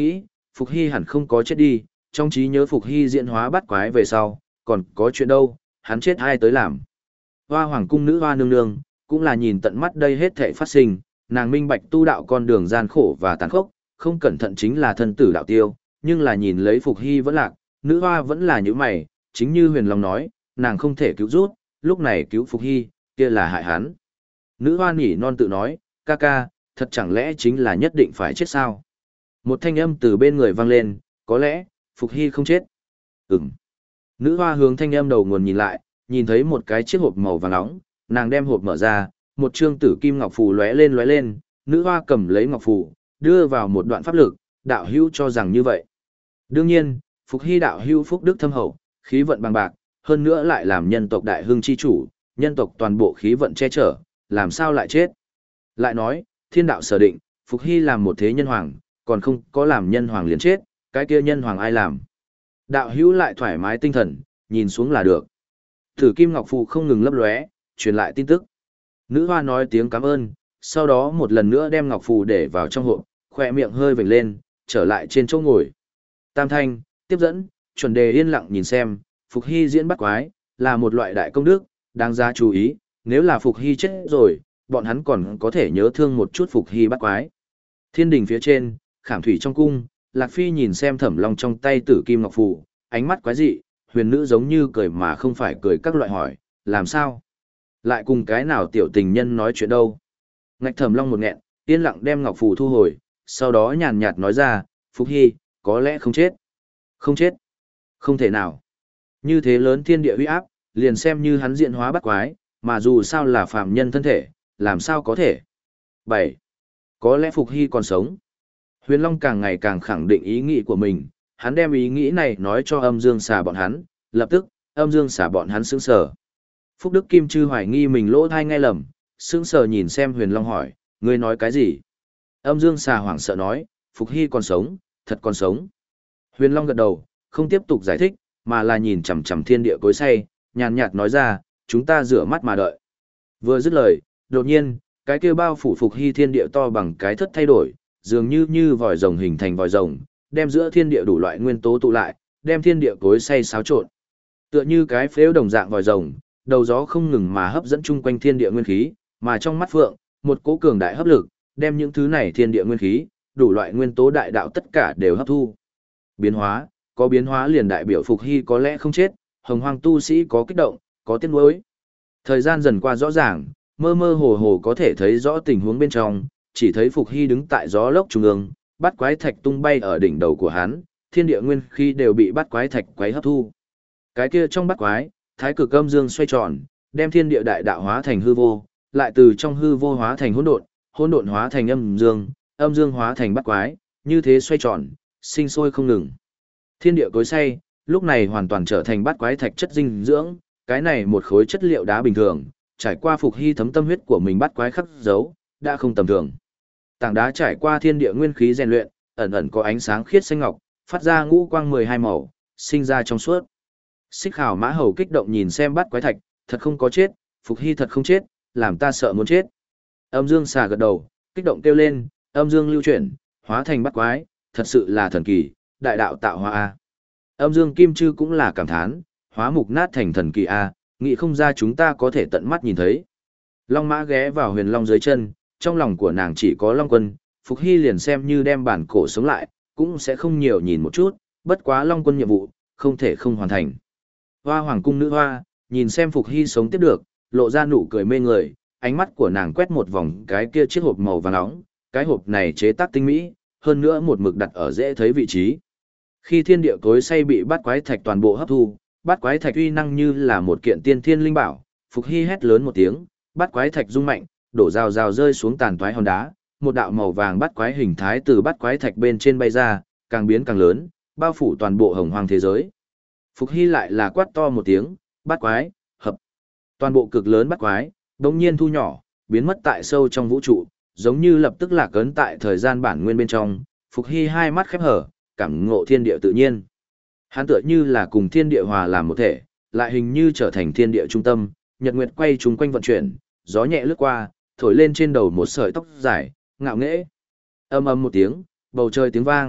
Phục Hy hẳn không có chết đi, trong trí nhớ Phục Hy diễn hóa bắt quái về sau, còn có chuyện đâu, hắn chết ai tới làm. Hoa hoàng cung nữ hoa nương nương, cũng là nhìn tận mắt đây hết thảy phát sinh, nàng minh bạch tu đạo con đường gian khổ và tàn khốc, không cẩn thận chính là thân tử đạo tiêu, nhưng là nhìn lấy Phục Hy vẫn lạc, nữ hoa vẫn là những mày, chính như Huyền Long nói, nàng không thể cứu rút, lúc này cứu Phục Hy, kia là hại hắn. Nữ hoa nhỉ non tự nói, ca ca, thật chẳng lẽ chính là nhất định phải chết sao? Một thanh âm từ bên người vang lên, có lẽ, Phục Hy không chết. Ừm. Nữ hoa hướng thanh âm đầu nguồn nhìn lại, nhìn thấy một cái chiếc hộp màu vàng nóng, nàng đem hộp mở ra, một trương tử kim ngọc phù lóe lên lóe lên, nữ hoa cầm lấy ngọc phù, đưa vào một đoạn pháp lực, đạo hữu cho rằng như vậy. Đương nhiên, Phục Hy đạo hữu phúc đức thâm hậu, khí vận bằng bạc, hơn nữa lại làm nhân tộc đại hưng chi chủ, nhân tộc toàn bộ khí vận che chở, làm sao lại chết? Lại nói, thiên đạo sở định, Phục Hy làm một thế nhân hoàng, còn không có làm nhân hoàng liền chết, cái kia nhân hoàng ai làm? Đạo hữu lại thoải mái tinh thần, nhìn xuống là được. Tử kim ngọc phù không ngừng lấp lóe, truyền lại tin tức. Nữ hoa nói tiếng cảm ơn, sau đó một lần nữa đem ngọc phù để vào trong hộp, khỏe miệng hơi vểnh lên, trở lại trên chỗ ngồi. Tam thanh, tiếp dẫn, chuẩn đề yên lặng nhìn xem, Phục Hy diễn bắt quái, là một loại đại công đức, đáng giá chú ý, nếu là Phục Hy chết rồi, bọn hắn còn có thể nhớ thương một chút Phục Hy bắt quái. Thiên đình phía trên, khảm thủy trong cung, Lạc Phi nhìn xem Thẩm Long trong tay tử kim ngọc phù, ánh mắt quái dị, huyền nữ giống như cười mà không phải cười các loại hỏi, làm sao? Lại cùng cái nào tiểu tình nhân nói chuyện đâu? Ngạch Thẩm Long một nghẹn, yên lặng đem ngọc phù thu hồi, sau đó nhàn nhạt nói ra, Phục Hy, có lẽ không chết. Không chết. Không thể nào. Như thế lớn thiên địa uy áp, liền xem như hắn diện hóa bắt quái, mà dù sao là phàm nhân thân thể, làm sao có thể. bảy. Có lẽ Phục Hy còn sống. Huyền Long càng ngày càng khẳng định ý nghĩ của mình, hắn đem ý nghĩ này nói cho âm dương xà bọn hắn, lập tức, âm dương xà bọn hắn sững sờ. Phúc Đức Kim Chư hoài nghi mình lỗ thai nghe lầm, sững sờ nhìn xem Huyền Long hỏi, ngươi nói cái gì? Âm dương xà hoảng sợ nói, Phục Hy còn sống, thật còn sống. Huyền Long gật đầu, không tiếp tục giải thích, mà là nhìn chằm chằm thiên địa cối say, nhàn nhạt nói ra, chúng ta rửa mắt mà đợi. Vừa dứt lời, đột nhiên, cái kia bao phủ Phục Hy thiên địa to bằng cái thất thay đổi, dường như như vòi rồng hình thành vòi rồng, đem giữa thiên địa đủ loại nguyên tố tụ lại, đem thiên địa cối say xáo trộn. Tựa như cái phếu đồng dạng vòi rồng, đầu gió không ngừng mà hấp dẫn chung quanh thiên địa nguyên khí, mà trong mắt phượng, một cỗ cường đại hấp lực, đem những thứ này thiên địa nguyên khí, đủ loại nguyên tố đại đạo tất cả đều hấp thu. Biến hóa, có biến hóa liền đại biểu Phục Hy có lẽ không chết, hồng hoang tu sĩ có kích động, có tiếc nuối. Thời gian dần qua rõ ràng, mơ mơ hồ hồ có thể thấy rõ tình huống bên trong, chỉ thấy Phục Hy đứng tại gió lốc trung ương, bắt quái thạch tung bay ở đỉnh đầu của hắn, thiên địa nguyên khí đều bị bắt quái thạch quấy hấp thu. Cái kia trong bắt quái, thái cực âm dương xoay tròn, đem thiên địa đại đạo hóa thành hư vô, lại từ trong hư vô hóa thành hỗn độn, hỗn độn hóa thành âm dương, âm dương hóa thành bắt quái, như thế xoay tròn, sinh sôi không ngừng. Thiên địa cối say, lúc này hoàn toàn trở thành bắt quái thạch chất dinh dưỡng, cái này một khối chất liệu đá bình thường, trải qua Phục Hy thấm tâm huyết của mình bắt quái khắc dấu, đã không tầm thường. Tảng đá trải qua thiên địa nguyên khí rèn luyện, ẩn ẩn có ánh sáng khiết xanh ngọc, phát ra ngũ quang mười hai màu, sinh ra trong suốt. Xích Khảo Mã Hầu kích động nhìn xem bắt quái thạch, thật không có chết, Phục Hy thật không chết, làm ta sợ muốn chết. Âm Dương Xà gật đầu, kích động kêu lên, âm dương lưu chuyển, hóa thành bắt quái, thật sự là thần kỳ, đại đạo tạo hóa a. Âm Dương Kim Chư cũng là cảm thán, hóa mục nát thành thần kỳ a, nghĩ không ra chúng ta có thể tận mắt nhìn thấy. Long Mã ghé vào Huyền Long dưới chân, trong lòng của nàng chỉ có Long Quân, Phục Hy liền xem như đem bản cổ sống lại, cũng sẽ không nhiều nhìn một chút, bất quá Long Quân nhiệm vụ, không thể không hoàn thành. Hoa Hoàng cung nữ hoa, nhìn xem Phục Hy sống tiếp được, lộ ra nụ cười mê người, ánh mắt của nàng quét một vòng cái kia chiếc hộp màu vàng nóng, cái hộp này chế tác tinh mỹ, hơn nữa một mực đặt ở dễ thấy vị trí. Khi thiên địa cối say bị bắt quái thạch toàn bộ hấp thu, bắt quái thạch uy năng như là một kiện tiên thiên linh bảo, Phục Hy hét lớn một tiếng, bắt quái thạch rung mạnh, đổ rào rào rơi xuống tàn toái hòn đá, một đạo màu vàng bắt quái hình thái từ bắt quái thạch bên trên bay ra, càng biến càng lớn, bao phủ toàn bộ hồng hoang thế giới. Phục Hy lại là quát to một tiếng, bắt quái, hợp. Toàn bộ cực lớn bắt quái, đột nhiên thu nhỏ, biến mất tại sâu trong vũ trụ, giống như lập tức lạc ấn tại thời gian bản nguyên bên trong. Phục Hy hai mắt khép hở, cảm ngộ thiên địa tự nhiên. Hắn tựa như là cùng thiên địa hòa làm một thể, lại hình như trở thành thiên địa trung tâm, nhật nguyệt quay chúng quanh vận chuyển, gió nhẹ lướt qua, thổi lên trên đầu một sợi tóc dài, ngạo nghễ. Ầm ầm một tiếng, bầu trời tiếng vang,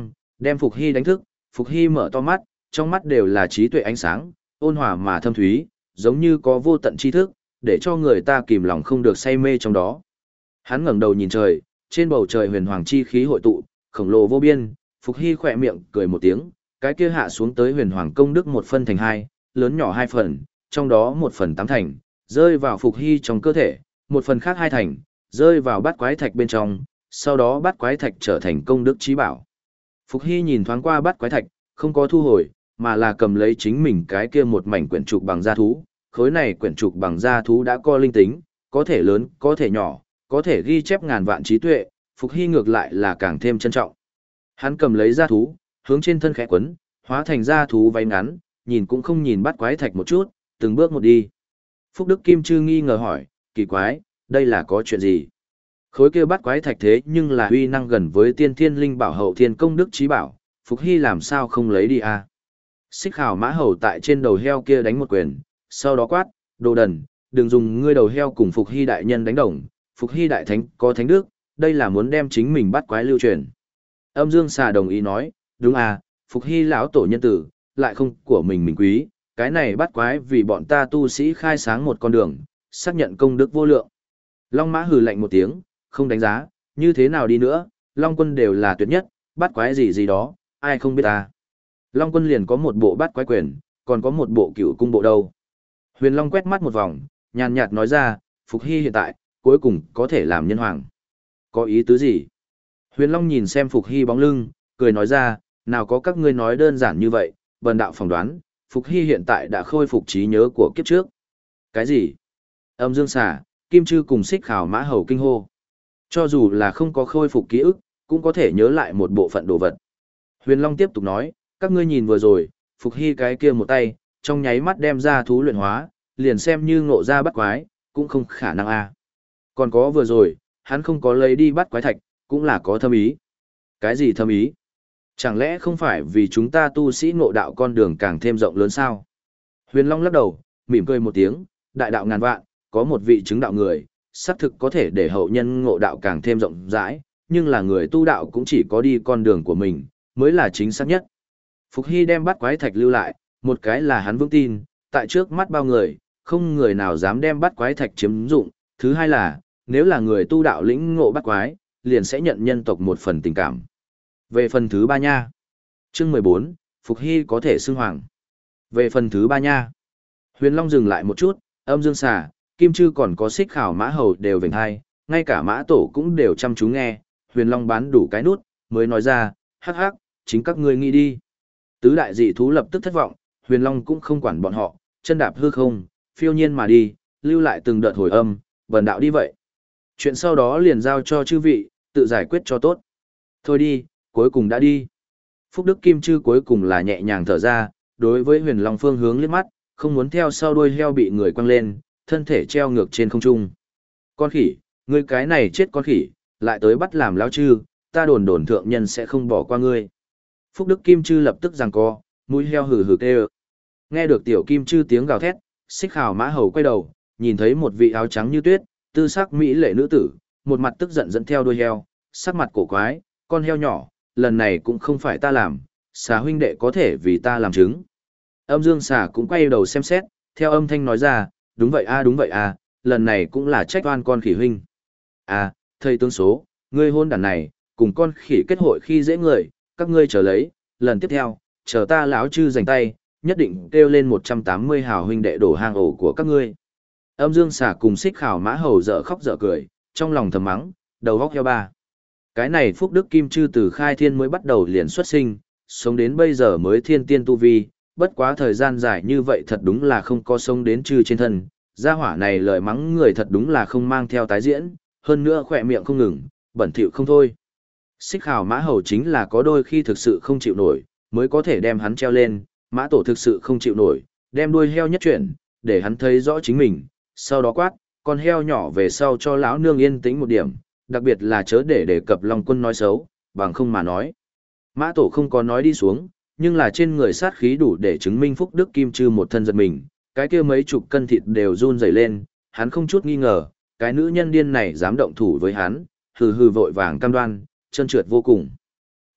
Đem Phục Hy đánh thức, Phục Hy mở to mắt, trong mắt đều là trí tuệ ánh sáng, ôn hòa mà thâm thúy, giống như có vô tận tri thức, để cho người ta kìm lòng không được say mê trong đó. Hắn ngẩng đầu nhìn trời, trên bầu trời huyền hoàng chi khí hội tụ, khổng lồ vô biên, Phục Hy khỏe miệng cười một tiếng, cái kia hạ xuống tới huyền hoàng công đức một phân thành hai, lớn nhỏ hai phần, trong đó một phần tám thành, rơi vào Phục Hy trong cơ thể, một phần khác hai thành, rơi vào bát quái thạch bên trong, sau đó bát quái thạch trở thành công đức trí bảo. Phục Hy nhìn thoáng qua bát quái thạch, không có thu hồi, mà là cầm lấy chính mình cái kia một mảnh quyển trục bằng da thú, khối này quyển trục bằng da thú đã có linh tính, có thể lớn, có thể nhỏ, có thể ghi chép ngàn vạn trí tuệ, Phục Hy ngược lại là càng thêm trân trọng. Hắn cầm lấy da thú, hướng trên thân khẽ quấn, hóa thành da thú váy ngắn, nhìn cũng không nhìn bắt quái thạch một chút, từng bước một đi. Phúc Đức Kim Chư nghi ngờ hỏi, kỳ quái, đây là có chuyện gì? Khối kia bắt quái thạch thế nhưng là uy năng gần với tiên thiên linh bảo hậu thiên công đức trí bảo, Phục Hy làm sao không lấy đi à? Xích Khảo Mã Hầu tại trên đầu heo kia đánh một quyền, sau đó quát, đồ đần, đừng dùng ngươi đầu heo cùng Phục Hy đại nhân đánh đồng, Phục Hy đại thánh có thánh đức, đây là muốn đem chính mình bắt quái lưu truyền. Âm Dương Xà đồng ý nói, đúng à, Phục Hy lão tổ nhân tử, lại không của mình mình quý, cái này bắt quái vì bọn ta tu sĩ khai sáng một con đường, xác nhận công đức vô lượng. Long Mã hừ lạnh một tiếng, không đánh giá, như thế nào đi nữa, Long Quân đều là tuyệt nhất, bắt quái gì gì đó, ai không biết ta. Long Quân liền có một bộ bắt quái quyền, còn có một bộ cựu cung bộ đâu. Huyền Long quét mắt một vòng, nhàn nhạt nói ra, Phục Hy hiện tại, cuối cùng có thể làm nhân hoàng. Có ý tứ gì? Huyền Long nhìn xem Phục Hy bóng lưng, cười nói ra, nào có các ngươi nói đơn giản như vậy, bần đạo phỏng đoán, Phục Hy hiện tại đã khôi phục trí nhớ của kiếp trước. Cái gì? Âm Dương Xà, Kim Chư cùng Xích Khảo Mã Hầu kinh hô. Cho dù là không có khôi phục ký ức, cũng có thể nhớ lại một bộ phận đồ vật. Huyền Long tiếp tục nói, các ngươi nhìn vừa rồi, Phục Hy cái kia một tay, trong nháy mắt đem ra thú luyện hóa, liền xem như ngộ ra bắt quái, cũng không khả năng a. Còn có vừa rồi, hắn không có lấy đi bắt quái thạch, cũng là có thâm ý. Cái gì thâm ý? Chẳng lẽ không phải vì chúng ta tu sĩ ngộ đạo con đường càng thêm rộng lớn sao? Huyền Long lắc đầu, mỉm cười một tiếng, đại đạo ngàn vạn, có một vị chứng đạo người, xác thực có thể để hậu nhân ngộ đạo càng thêm rộng rãi, nhưng là người tu đạo cũng chỉ có đi con đường của mình, mới là chính xác nhất. Phục Hy đem bắt quái thạch lưu lại, một cái là hắn vững tin, tại trước mắt bao người, không người nào dám đem bắt quái thạch chiếm dụng, thứ hai là, nếu là người tu đạo lĩnh ngộ bắt quái, liền sẽ nhận nhân tộc một phần tình cảm. Về phần thứ ba nha. Chương mười bốn, Phục Hy có thể xưng hoàng. Về phần thứ ba nha. Huyền Long dừng lại một chút, Âm Dương Xà, Kim Chư còn có Xích Khảo Mã Hầu đều vểnh hai, ngay cả Mã Tổ cũng đều chăm chú nghe, Huyền Long bán đủ cái nút, mới nói ra, hắc hắc, chính các ngươi nghĩ đi. Tứ đại dị thú lập tức thất vọng, Huyền Long cũng không quản bọn họ, chân đạp hư không, phiêu nhiên mà đi, lưu lại từng đợt hồi âm, bần đạo đi vậy. Chuyện sau đó liền giao cho chư vị, tự giải quyết cho tốt. Thôi đi, cuối cùng đã đi. Phúc Đức Kim Chư cuối cùng là nhẹ nhàng thở ra, đối với Huyền Long phương hướng liếc mắt, không muốn theo sau đuôi heo bị người quăng lên, thân thể treo ngược trên không trung. Con khỉ, ngươi cái này chết con khỉ, lại tới bắt làm lão chư, ta đồn đồn thượng nhân sẽ không bỏ qua ngươi. Phúc Đức Kim Chư lập tức giằng co, mũi heo hừ hừ kêu. Nghe được tiểu Kim Chư tiếng gào thét, Xích Khảo Mã Hầu quay đầu, nhìn thấy một vị áo trắng như tuyết, tư sắc mỹ lệ nữ tử, một mặt tức giận dẫn theo đuôi heo, sắc mặt cổ quái, con heo nhỏ, lần này cũng không phải ta làm, Xà huynh đệ có thể vì ta làm chứng. Âm Dương Xà cũng quay đầu xem xét, theo âm thanh nói ra, đúng vậy a đúng vậy a, lần này cũng là trách oan con khỉ huynh. À, thầy tướng số, ngươi hôn đàn này, cùng con khỉ kết hội khi dễ người, các ngươi chờ lấy, lần tiếp theo, chờ ta lão chư giành tay, nhất định kêu lên một trăm tám mươi hào huynh đệ đổ hang ổ của các ngươi. Âm Dương Xà cùng Xích Khảo Mã Hầu dở khóc dở cười, trong lòng thầm mắng, đầu góc heo ba. Cái này Phúc Đức Kim Chư từ khai thiên mới bắt đầu liền xuất sinh, sống đến bây giờ mới thiên tiên tu vi, bất quá thời gian dài như vậy thật đúng là không có sống đến chư trên thân. Gia hỏa này lời mắng người thật đúng là không mang theo tái diễn, hơn nữa khỏe miệng không ngừng, bẩn thỉu không thôi. Xích Khảo Mã Hầu chính là có đôi khi thực sự không chịu nổi, mới có thể đem hắn treo lên, Mã Tổ thực sự không chịu nổi, đem đuôi heo nhất chuyển, để hắn thấy rõ chính mình, sau đó quát, con heo nhỏ về sau cho lão nương yên tĩnh một điểm, đặc biệt là chớ để đề cập Long Quân nói xấu, bằng không mà nói. Mã Tổ không có nói đi xuống, nhưng là trên người sát khí đủ để chứng minh Phúc Đức Kim Chư một thân giật mình, cái kia mấy chục cân thịt đều run rẩy lên, hắn không chút nghi ngờ, cái nữ nhân điên này dám động thủ với hắn, hừ hừ vội vàng cam đoan, chân trượt vô cùng.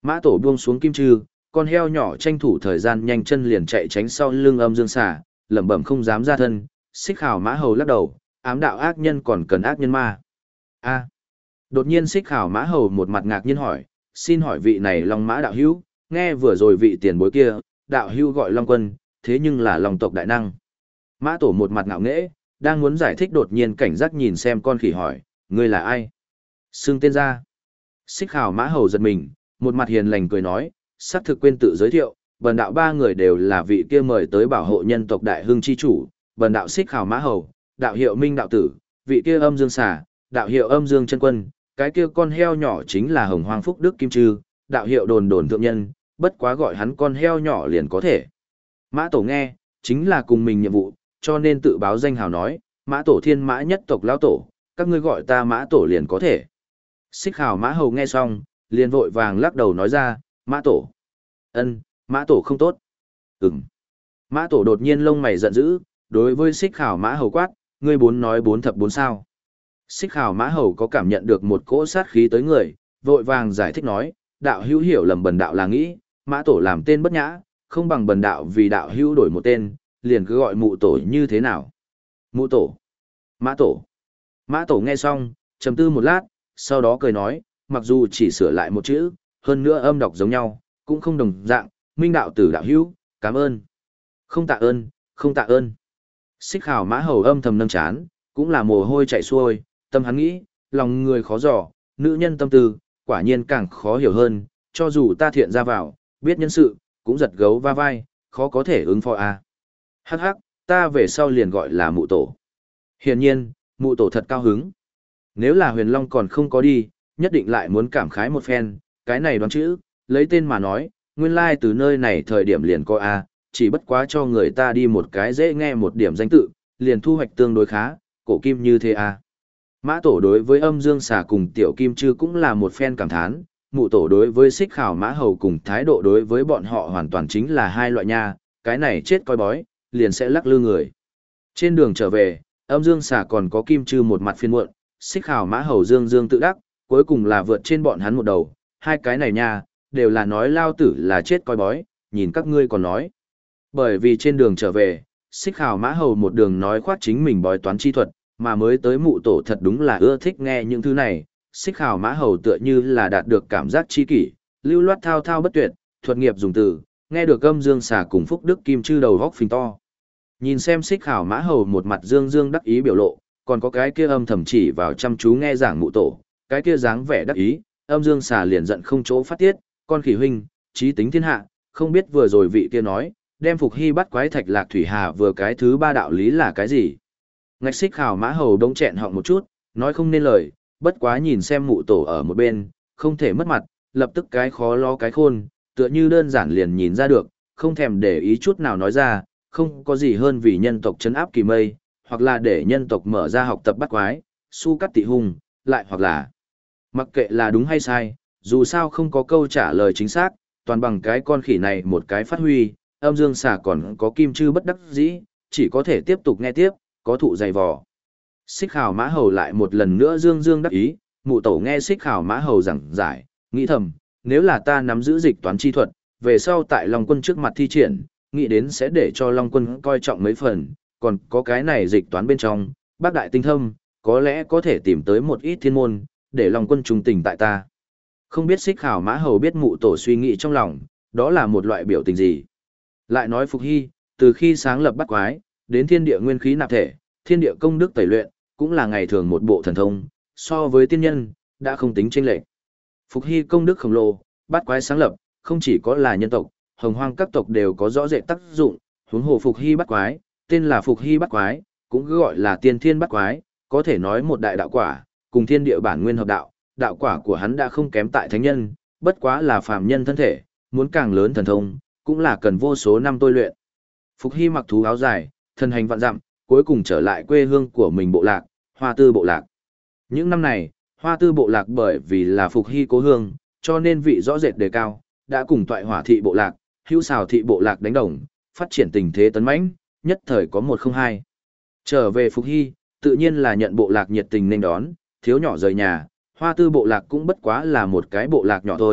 Mã tổ buông xuống kim trư, con heo nhỏ tranh thủ thời gian nhanh chân liền chạy tránh sau lưng âm dương xà, lẩm bẩm không dám ra thân, Xích Khảo Mã Hầu lắc đầu, ám đạo ác nhân còn cần ác nhân ma. A. Đột nhiên Xích Khảo Mã Hầu một mặt ngạc nhiên hỏi, xin hỏi vị này Long Mã đạo hữu, nghe vừa rồi vị tiền bối kia, đạo hữu gọi Long Quân, thế nhưng là Long tộc đại năng. Mã tổ một mặt ngạo nghễ, đang muốn giải thích đột nhiên cảnh giác nhìn xem con khỉ hỏi, ngươi là ai? Xưng tên ra. Xích Khảo Mã Hầu giật mình, một mặt hiền lành cười nói, sắp thực quên tự giới thiệu, bần đạo ba người đều là vị kia mời tới bảo hộ nhân tộc đại hưng chi chủ, bần đạo Xích Khảo Mã Hầu, đạo hiệu Minh đạo tử, vị kia âm dương xà, đạo hiệu âm dương chân quân, cái kia con heo nhỏ chính là Hồng Hoang Phúc Đức Kim Trư, đạo hiệu đồn đồn thượng nhân, bất quá gọi hắn con heo nhỏ liền có thể. Mã tổ nghe, chính là cùng mình nhiệm vụ, cho nên tự báo danh hào nói, Mã tổ thiên mã nhất tộc lão tổ, các ngươi gọi ta Mã tổ liền có thể. Xích Khảo Mã Hầu nghe xong, liền vội vàng lắc đầu nói ra, Mã tổ. Ân, Mã tổ không tốt. Ừm. Mã tổ đột nhiên lông mày giận dữ, đối với Xích Khảo Mã Hầu quát, ngươi bốn nói bốn thập bốn sao. Xích Khảo Mã Hầu có cảm nhận được một cỗ sát khí tới người, vội vàng giải thích nói, đạo hữu hiểu lầm bần đạo là nghĩ, Mã tổ làm tên bất nhã, không bằng bần đạo vì đạo hữu đổi một tên, liền cứ gọi mụ tổ như thế nào. Mụ tổ. Mã tổ. Mã tổ nghe xong, trầm tư một lát, sau đó cười nói, mặc dù chỉ sửa lại một chữ, hơn nữa âm đọc giống nhau, cũng không đồng dạng, Minh đạo tử đạo hữu, cảm ơn. Không tạ ơn, không tạ ơn. Xích Khảo Mã Hầu âm thầm nâng chán, cũng là mồ hôi chảy xuôi, tâm hắn nghĩ, lòng người khó dò, nữ nhân tâm tư, quả nhiên càng khó hiểu hơn, cho dù ta thiện ra vào, biết nhân sự, cũng giật gấu va vai, khó có thể ứng phó a. Hắc hắc, ta về sau liền gọi là mụ tổ. Hiển nhiên, mụ tổ thật cao hứng. Nếu là Huyền Long còn không có đi, nhất định lại muốn cảm khái một phen, cái này đoán chữ, lấy tên mà nói, nguyên lai like từ nơi này thời điểm liền có a, chỉ bất quá cho người ta đi một cái dễ nghe một điểm danh tự, liền thu hoạch tương đối khá, cổ kim như thế a. Mã tổ đối với âm dương xà cùng tiểu kim chư cũng là một phen cảm thán, mụ tổ đối với Xích Khảo Mã Hầu cùng thái độ đối với bọn họ hoàn toàn chính là hai loại nha, cái này chết coi bói, liền sẽ lắc lư người. Trên đường trở về, âm dương xà còn có kim chư một mặt phiên muộn, Xích Khảo Mã Hầu dương dương tự đắc, cuối cùng là vượt trên bọn hắn một đầu, hai cái này nha, đều là nói lao tử là chết coi bói, nhìn các ngươi còn nói. Bởi vì trên đường trở về, Xích Khảo Mã Hầu một đường nói khoác chính mình bói toán chi thuật, mà mới tới mụ tổ thật đúng là ưa thích nghe những thứ này. Xích Khảo Mã Hầu tựa như là đạt được cảm giác chi kỷ, lưu loát thao thao bất tuyệt, thuật nghiệp dùng từ, nghe được âm dương xà cùng Phúc Đức Kim Chư đầu góc phình to. Nhìn xem Xích Khảo Mã Hầu một mặt dương dương đắc ý biểu lộ, còn có cái kia âm thầm chỉ vào chăm chú nghe giảng mụ tổ, cái kia dáng vẻ đắc ý, âm dương xà liền giận không chỗ phát tiết, con khỉ huynh, trí tính thiên hạ, không biết vừa rồi vị kia nói, đem Phục Hy bắt quái thạch lạc thủy hà vừa cái thứ ba đạo lý là cái gì? Ngạch Xích Khảo Mã Hầu đông chẹn họng một chút, nói không nên lời, bất quá nhìn xem mụ tổ ở một bên, không thể mất mặt, lập tức cái khó lo cái khôn, tựa như đơn giản liền nhìn ra được, không thèm để ý chút nào nói ra, không có gì hơn vì nhân tộc chấn áp kỳ mây, hoặc là để nhân tộc mở ra học tập bắt quái, su cắt tị hung, lại hoặc là mặc kệ là đúng hay sai, dù sao không có câu trả lời chính xác, toàn bằng cái con khỉ này một cái phát huy, âm dương xà còn có kim chư bất đắc dĩ, chỉ có thể tiếp tục nghe tiếp, có thụ dày vò. Xích Khảo Mã Hầu lại một lần nữa dương dương đắc ý, mụ tổ nghe Xích Khảo Mã Hầu giảng giải, nghĩ thầm, nếu là ta nắm giữ dịch toán chi thuật, về sau tại Long Quân trước mặt thi triển, nghĩ đến sẽ để cho Long Quân coi trọng mấy phần, còn có cái này dịch toán bên trong, bác đại tinh thâm, có lẽ có thể tìm tới một ít thiên môn, để Long Quân trung tình tại ta. Không biết Xích Khảo Mã Hầu biết mụ tổ suy nghĩ trong lòng, đó là một loại biểu tình gì. Lại nói Phục Hy, từ khi sáng lập bắt quái, đến thiên địa nguyên khí nạp thể, thiên địa công đức tẩy luyện, cũng là ngày thường một bộ thần thông, so với tiên nhân, đã không tính chênh lệch. Phục Hy công đức khổng lồ, bắt quái sáng lập, không chỉ có là nhân tộc, hồng hoang các tộc đều có rõ rệt tác dụng, huống hồ Phục Hy bắt quái, tên là Phục Hy bắt quái, cũng cứ gọi là tiên thiên bắt quái, có thể nói một đại đạo quả, cùng thiên địa bản nguyên hợp đạo, đạo quả của hắn đã không kém tại thánh nhân, bất quá là phàm nhân thân thể, muốn càng lớn thần thông, cũng là cần vô số năm tôi luyện. Phục Hy mặc thú áo dài, thân hành vạn dặm, cuối cùng trở lại quê hương của mình bộ lạc, Hoa Tư bộ lạc. Những năm này, Hoa Tư bộ lạc bởi vì là Phục Hy cố hương, cho nên vị rõ rệt đề cao, đã cùng Toại Hỏa thị bộ lạc, Hữu Xào thị bộ lạc đánh đồng, phát triển tình thế tấn mãnh, nhất thời có một không hai. Trở về Phục Hy, tự nhiên là nhận bộ lạc nhiệt tình nên đón, thiếu nhỏ rời nhà, Hoa Tư bộ lạc cũng bất quá là một cái bộ lạc nhỏ thôi,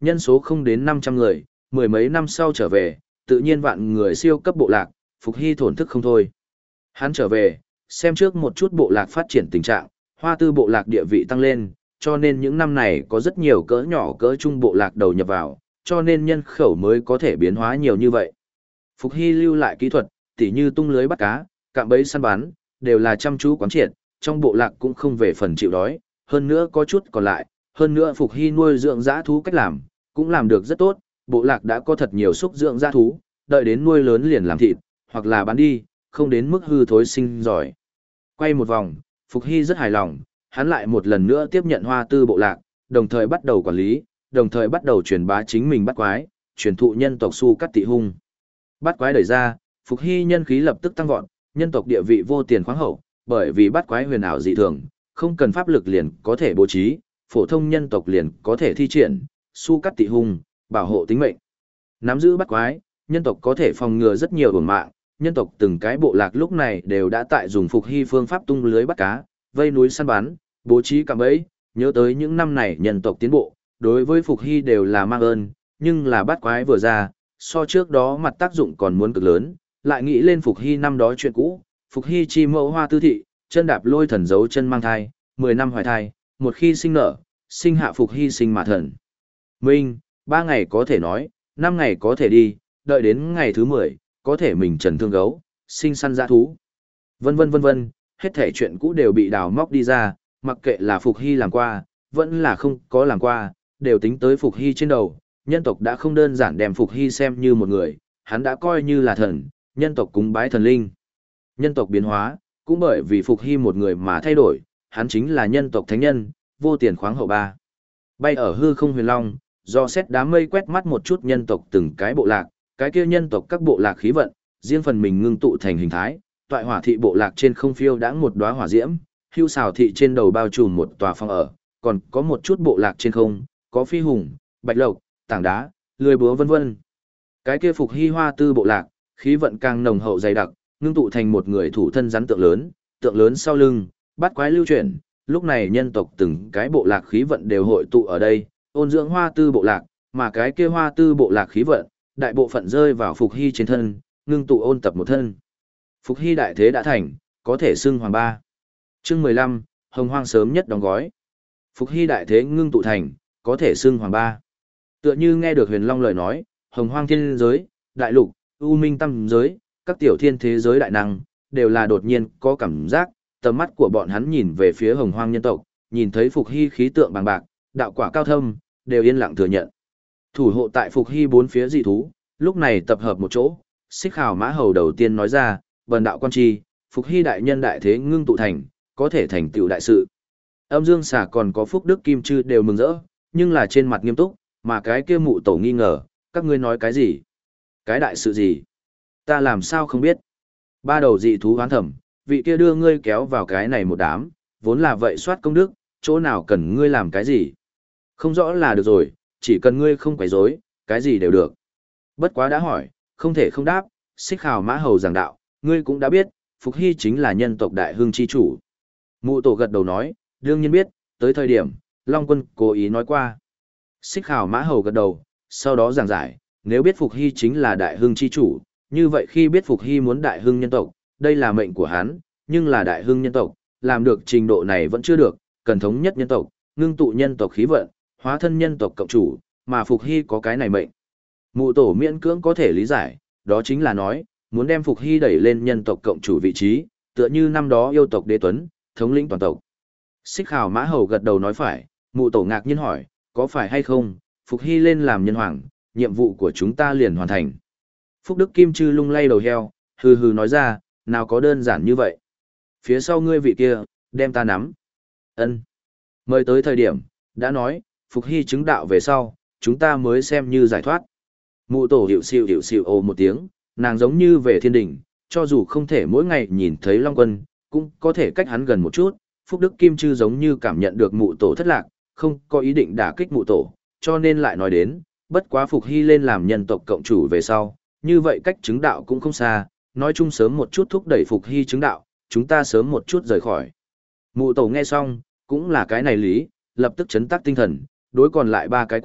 nhân số không đến năm trăm người, mười mấy năm sau trở về, tự nhiên vạn người siêu cấp bộ lạc, Phục Hy thổn thức không thôi. Hắn trở về, xem trước một chút bộ lạc phát triển tình trạng, Hoa Tư bộ lạc địa vị tăng lên, cho nên những năm này có rất nhiều cỡ nhỏ cỡ trung bộ lạc đầu nhập vào, cho nên nhân khẩu mới có thể biến hóa nhiều như vậy. Phục Hy lưu lại kỹ thuật, tỉ như tung lưới bắt cá, cạm bẫy săn bắn, đều là chăm chú quán triệt, trong bộ lạc cũng không về phần chịu đói, hơn nữa có chút còn lại, hơn nữa Phục Hy nuôi dưỡng dã thú cách làm, cũng làm được rất tốt, bộ lạc đã có thật nhiều xúc dưỡng dã thú, đợi đến nuôi lớn liền làm thịt, hoặc là bán đi, không đến mức hư thối sinh giỏi. Quay một vòng, Phục Hy rất hài lòng, hắn lại một lần nữa tiếp nhận Hoa Tư bộ lạc, đồng thời bắt đầu quản lý, đồng thời bắt đầu truyền bá chính mình bắt quái, truyền thụ nhân tộc Su Cắt Tị Hung. Bắt quái đẩy ra, Phục Hy nhân khí lập tức tăng vọt, nhân tộc địa vị vô tiền khoáng hậu, bởi vì bắt quái huyền ảo dị thường, không cần pháp lực liền có thể bố trí, phổ thông nhân tộc liền có thể thi triển, Su Cắt Tị Hung, bảo hộ tính mệnh. Nắm giữ bắt quái, nhân tộc có thể phòng ngừa rất nhiều uổng mạng, nhân tộc từng cái bộ lạc lúc này đều đã tại dùng Phục Hy phương pháp tung lưới bắt cá, vây núi săn bắn, bố trí cạm bẫy, nhớ tới những năm này nhân tộc tiến bộ, đối với Phục Hy đều là mang ơn, nhưng là bắt quái vừa ra, so trước đó mặt tác dụng còn muốn cực lớn, lại nghĩ lên Phục Hy năm đó chuyện cũ, Phục Hy chi mẫu Hoa Tư thị, chân đạp lôi thần giấu chân mang thai, mười năm hoài thai, một khi sinh nở, sinh hạ Phục Hy sinh mà thần. Minh, ba ngày có thể nói, năm ngày có thể đi, đợi đến ngày thứ mười, có thể mình trần thương gấu, sinh săn dã thú. Vân vân vân vân, hết thể chuyện cũ đều bị đào móc đi ra, mặc kệ là Phục Hy làm qua, vẫn là không có làm qua, đều tính tới Phục Hy trên đầu. Nhân tộc đã không đơn giản đem Phục Hy xem như một người, hắn đã coi như là thần, nhân tộc cúng bái thần linh. Nhân tộc biến hóa, cũng bởi vì Phục Hy một người mà thay đổi, hắn chính là nhân tộc thánh nhân, vô tiền khoáng hậu ba. Bay ở hư không huyền long, do xét đám mây quét mắt một chút nhân tộc từng cái bộ lạc, cái kia nhân tộc các bộ lạc khí vận, riêng phần mình ngưng tụ thành hình thái, toại hỏa thị bộ lạc trên không phiêu đãng một đóa hỏa diễm, hưu xào thị trên đầu bao trùm một tòa phòng ở, còn có một chút bộ lạc trên không, có phi hùng, bạch lộc, tảng đá, lười búa vân vân. Cái kia Phục Hy Hoa Tư bộ lạc, khí vận càng nồng hậu dày đặc, ngưng tụ thành một người thủ thân rắn tượng lớn, tượng lớn sau lưng, bắt quái lưu chuyển, lúc này nhân tộc từng cái bộ lạc khí vận đều hội tụ ở đây, ôn dưỡng Hoa Tư bộ lạc, mà cái kia Hoa Tư bộ lạc khí vận, đại bộ phận rơi vào Phục Hy trên thân, ngưng tụ ôn tập một thân. Phục Hy đại thế đã thành, có thể xưng hoàng ba. Chương mười lăm, Hồng Hoang sớm nhất đóng gói. Phục Hy đại thế ngưng tụ thành, có thể xưng hoàng ba. Tựa như nghe được Huyền Long lời nói, Hồng Hoang thiên giới, đại lục, U Minh tam giới, các tiểu thiên thế giới đại năng, đều là đột nhiên có cảm giác, tầm mắt của bọn hắn nhìn về phía Hồng Hoang nhân tộc, nhìn thấy Phục Hy khí tượng bằng bạc, đạo quả cao thâm, đều yên lặng thừa nhận. Thủ hộ tại Phục Hy bốn phía dị thú, lúc này tập hợp một chỗ, Xích Hào Mã Hầu đầu tiên nói ra, bần đạo quan tri, Phục Hy đại nhân đại thế ngưng tụ thành, có thể thành tựu đại sự. Âm Dương Xà còn có Phúc Đức Kim Chư đều mừng rỡ, nhưng là trên mặt nghiêm túc, mà cái kia mụ tổ nghi ngờ, các ngươi nói cái gì? Cái đại sự gì? Ta làm sao không biết? Ba đầu dị thú hoán thẩm, vị kia đưa ngươi kéo vào cái này một đám, vốn là vậy soát công đức, chỗ nào cần ngươi làm cái gì? Không rõ là được rồi, chỉ cần ngươi không quấy rối, cái gì đều được. Bất quá đã hỏi, không thể không đáp, Xích Hào Mã Hầu giảng đạo, ngươi cũng đã biết, Phục Hy chính là nhân tộc đại hưng chi chủ. Mụ tổ gật đầu nói, đương nhiên biết, tới thời điểm, Long Quân cố ý nói qua. Xích Hào Mã Hầu gật đầu, sau đó giảng giải, nếu biết Phục Hy chính là đại hưng chi chủ, như vậy khi biết Phục Hy muốn đại hưng nhân tộc, đây là mệnh của hắn, nhưng là đại hưng nhân tộc, làm được trình độ này vẫn chưa được, cần thống nhất nhân tộc, ngưng tụ nhân tộc khí vận, hóa thân nhân tộc cộng chủ, mà Phục Hy có cái này mệnh. Mụ tổ miễn cưỡng có thể lý giải, đó chính là nói, muốn đem Phục Hy đẩy lên nhân tộc cộng chủ vị trí, tựa như năm đó yêu tộc Đế Tuấn, thống lĩnh toàn tộc. Xích Hào Mã Hầu gật đầu nói phải, mụ tổ ngạc nhiên hỏi, có phải hay không, Phục Hy lên làm nhân hoàng, nhiệm vụ của chúng ta liền hoàn thành. Phúc Đức Kim Chư lung lay đầu heo, hừ hừ nói ra, nào có đơn giản như vậy. Phía sau ngươi vị kia, đem ta nắm. Ân. Mời tới thời điểm, đã nói, Phục Hy chứng đạo về sau, chúng ta mới xem như giải thoát. Mụ tổ hiệu xịu hiệu xịu ồ một tiếng, nàng giống như về thiên đỉnh, cho dù không thể mỗi ngày nhìn thấy Long Quân, cũng có thể cách hắn gần một chút. Phúc Đức Kim Chư giống như cảm nhận được mụ tổ thất lạc, không có ý định đả kích mụ tổ, cho nên lại nói đến, bất quá Phục Hy lên làm nhân tộc cộng chủ về sau, như vậy cách chứng đạo cũng không xa, nói chung sớm một chút thúc đẩy Phục Hy chứng đạo, chúng ta sớm một chút rời khỏi. Mụ tổ nghe xong, cũng là cái này lý, lập tức chấn tác tinh thần, đối còn lại ba cái quát,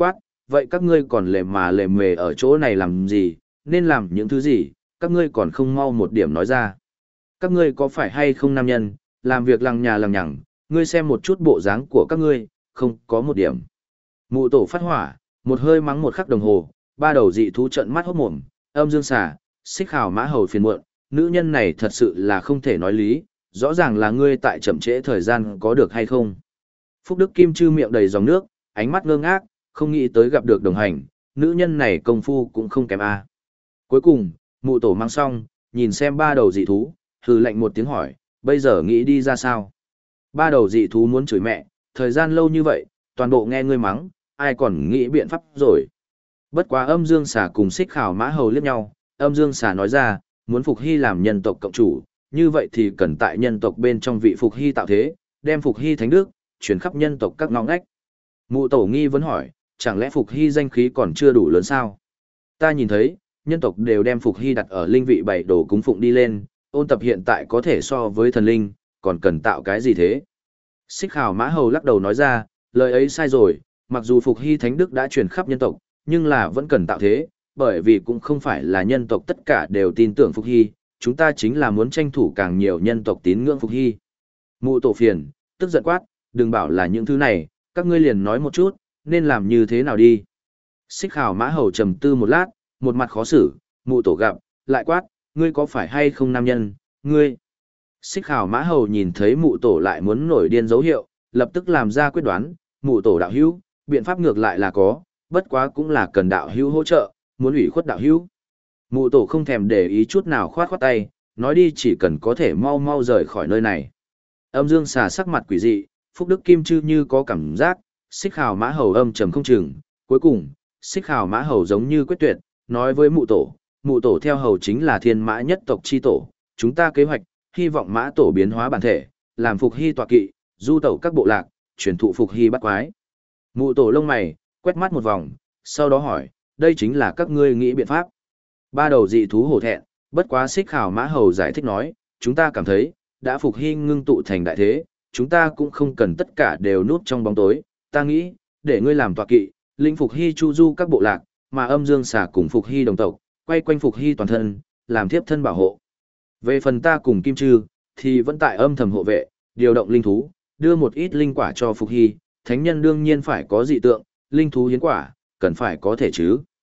vậy các ngươi còn lề mà lề mề ở chỗ này làm gì, nên làm những thứ gì, các ngươi còn không mau một điểm nói ra. Các ngươi có phải hay không nam nhân, làm việc lằng nhà lằng nhằng, ngươi xem một chút bộ dáng của các ngươi, không có một điểm. Mụ tổ phát hỏa, một hơi mắng một khắc đồng hồ, ba đầu dị thú trợn mắt hốt mồm, âm dương xà, xích hào mã hầu phiền muộn, nữ nhân này thật sự là không thể nói lý, rõ ràng là ngươi tại chậm trễ thời gian có được hay không. Phúc Đức Kim Chư miệng đầy dòng nước, ánh mắt ngơ ngác, không nghĩ tới gặp được đồng hành, nữ nhân này công phu cũng không kém a. Cuối cùng, mụ tổ mang xong, nhìn xem ba đầu dị thú, hừ lạnh một tiếng hỏi, bây giờ nghĩ đi ra sao? Ba đầu dị thú muốn chửi mẹ, thời gian lâu như vậy, toàn bộ nghe ngươi mắng, ai còn nghĩ biện pháp rồi. Bất quá âm dương xà cùng xích khảo mã hầu liếc nhau, âm dương xà nói ra, muốn Phục Hy làm nhân tộc cộng chủ, như vậy thì cần tại nhân tộc bên trong vị Phục Hy tạo thế, đem Phục Hy thánh đức, chuyển khắp nhân tộc các ngõ ngách. Mụ tổ nghi vấn hỏi, chẳng lẽ Phục Hy danh khí còn chưa đủ lớn sao? Ta nhìn thấy, nhân tộc đều đem Phục Hy đặt ở linh vị bảy đồ cúng phụng đi lên, ôn tập hiện tại có thể so với thần linh, còn cần tạo cái gì thế? Xích khảo mã hầu lắc đầu nói ra, lời ấy sai rồi, mặc dù Phục Hy thánh đức đã truyền khắp nhân tộc, nhưng là vẫn cần tạo thế, bởi vì cũng không phải là nhân tộc tất cả đều tin tưởng Phục Hy, chúng ta chính là muốn tranh thủ càng nhiều nhân tộc tín ngưỡng Phục Hy. Mụ tổ phiền, tức giận quát, đừng bảo là những thứ này, các ngươi liền nói một chút, nên làm như thế nào đi. Xích khảo mã hầu trầm tư một lát, một mặt khó xử, mụ tổ gặp, lại quát, ngươi có phải hay không nam nhân, ngươi. Xích khảo mã hầu nhìn thấy mụ tổ lại muốn nổi điên dấu hiệu, lập tức làm ra quyết đoán, mụ tổ đạo hữu, biện pháp ngược lại là có, bất quá cũng là cần đạo hữu hỗ trợ, muốn ủy khuất đạo hữu. Mụ tổ không thèm để ý chút nào khoát khoát tay, nói đi chỉ cần có thể mau mau rời khỏi nơi này. Âm dương xà sắc mặt quỷ dị, Phúc Đức Kim Chư như có cảm giác, xích khảo mã hầu âm trầm không chừng, cuối cùng, xích khảo mã hầu giống như quyết tuyệt, nói với mụ tổ, mụ tổ theo hầu chính là thiên mã nhất tộc chi tổ, chúng ta kế hoạch, hy vọng mã tổ biến hóa bản thể, làm Phục Hy tọa kỵ, du tẩu các bộ lạc, truyền thụ Phục Hy bắt quái. Mụ tổ lông mày, quét mắt một vòng, sau đó hỏi, đây chính là các ngươi nghĩ biện pháp. Ba đầu dị thú hổ thẹn, bất quá xích khảo mã hầu giải thích nói, chúng ta cảm thấy, đã Phục Hy ngưng tụ thành đại thế, chúng ta cũng không cần tất cả đều núp trong bóng tối, ta nghĩ, để ngươi làm tọa kỵ, linh Phục Hy chu du các bộ lạc, mà âm dương xà cùng Phục Hy đồng tộc, quay quanh Phục Hy toàn thân, làm thiếp thân bảo hộ. Về phần ta cùng Kim Trư, thì vẫn tại âm thầm hộ vệ, điều động linh thú, đưa một ít linh quả cho Phục Hy, thánh nhân đương nhiên phải có dị tượng, linh thú hiến quả, cần phải có thể chứ.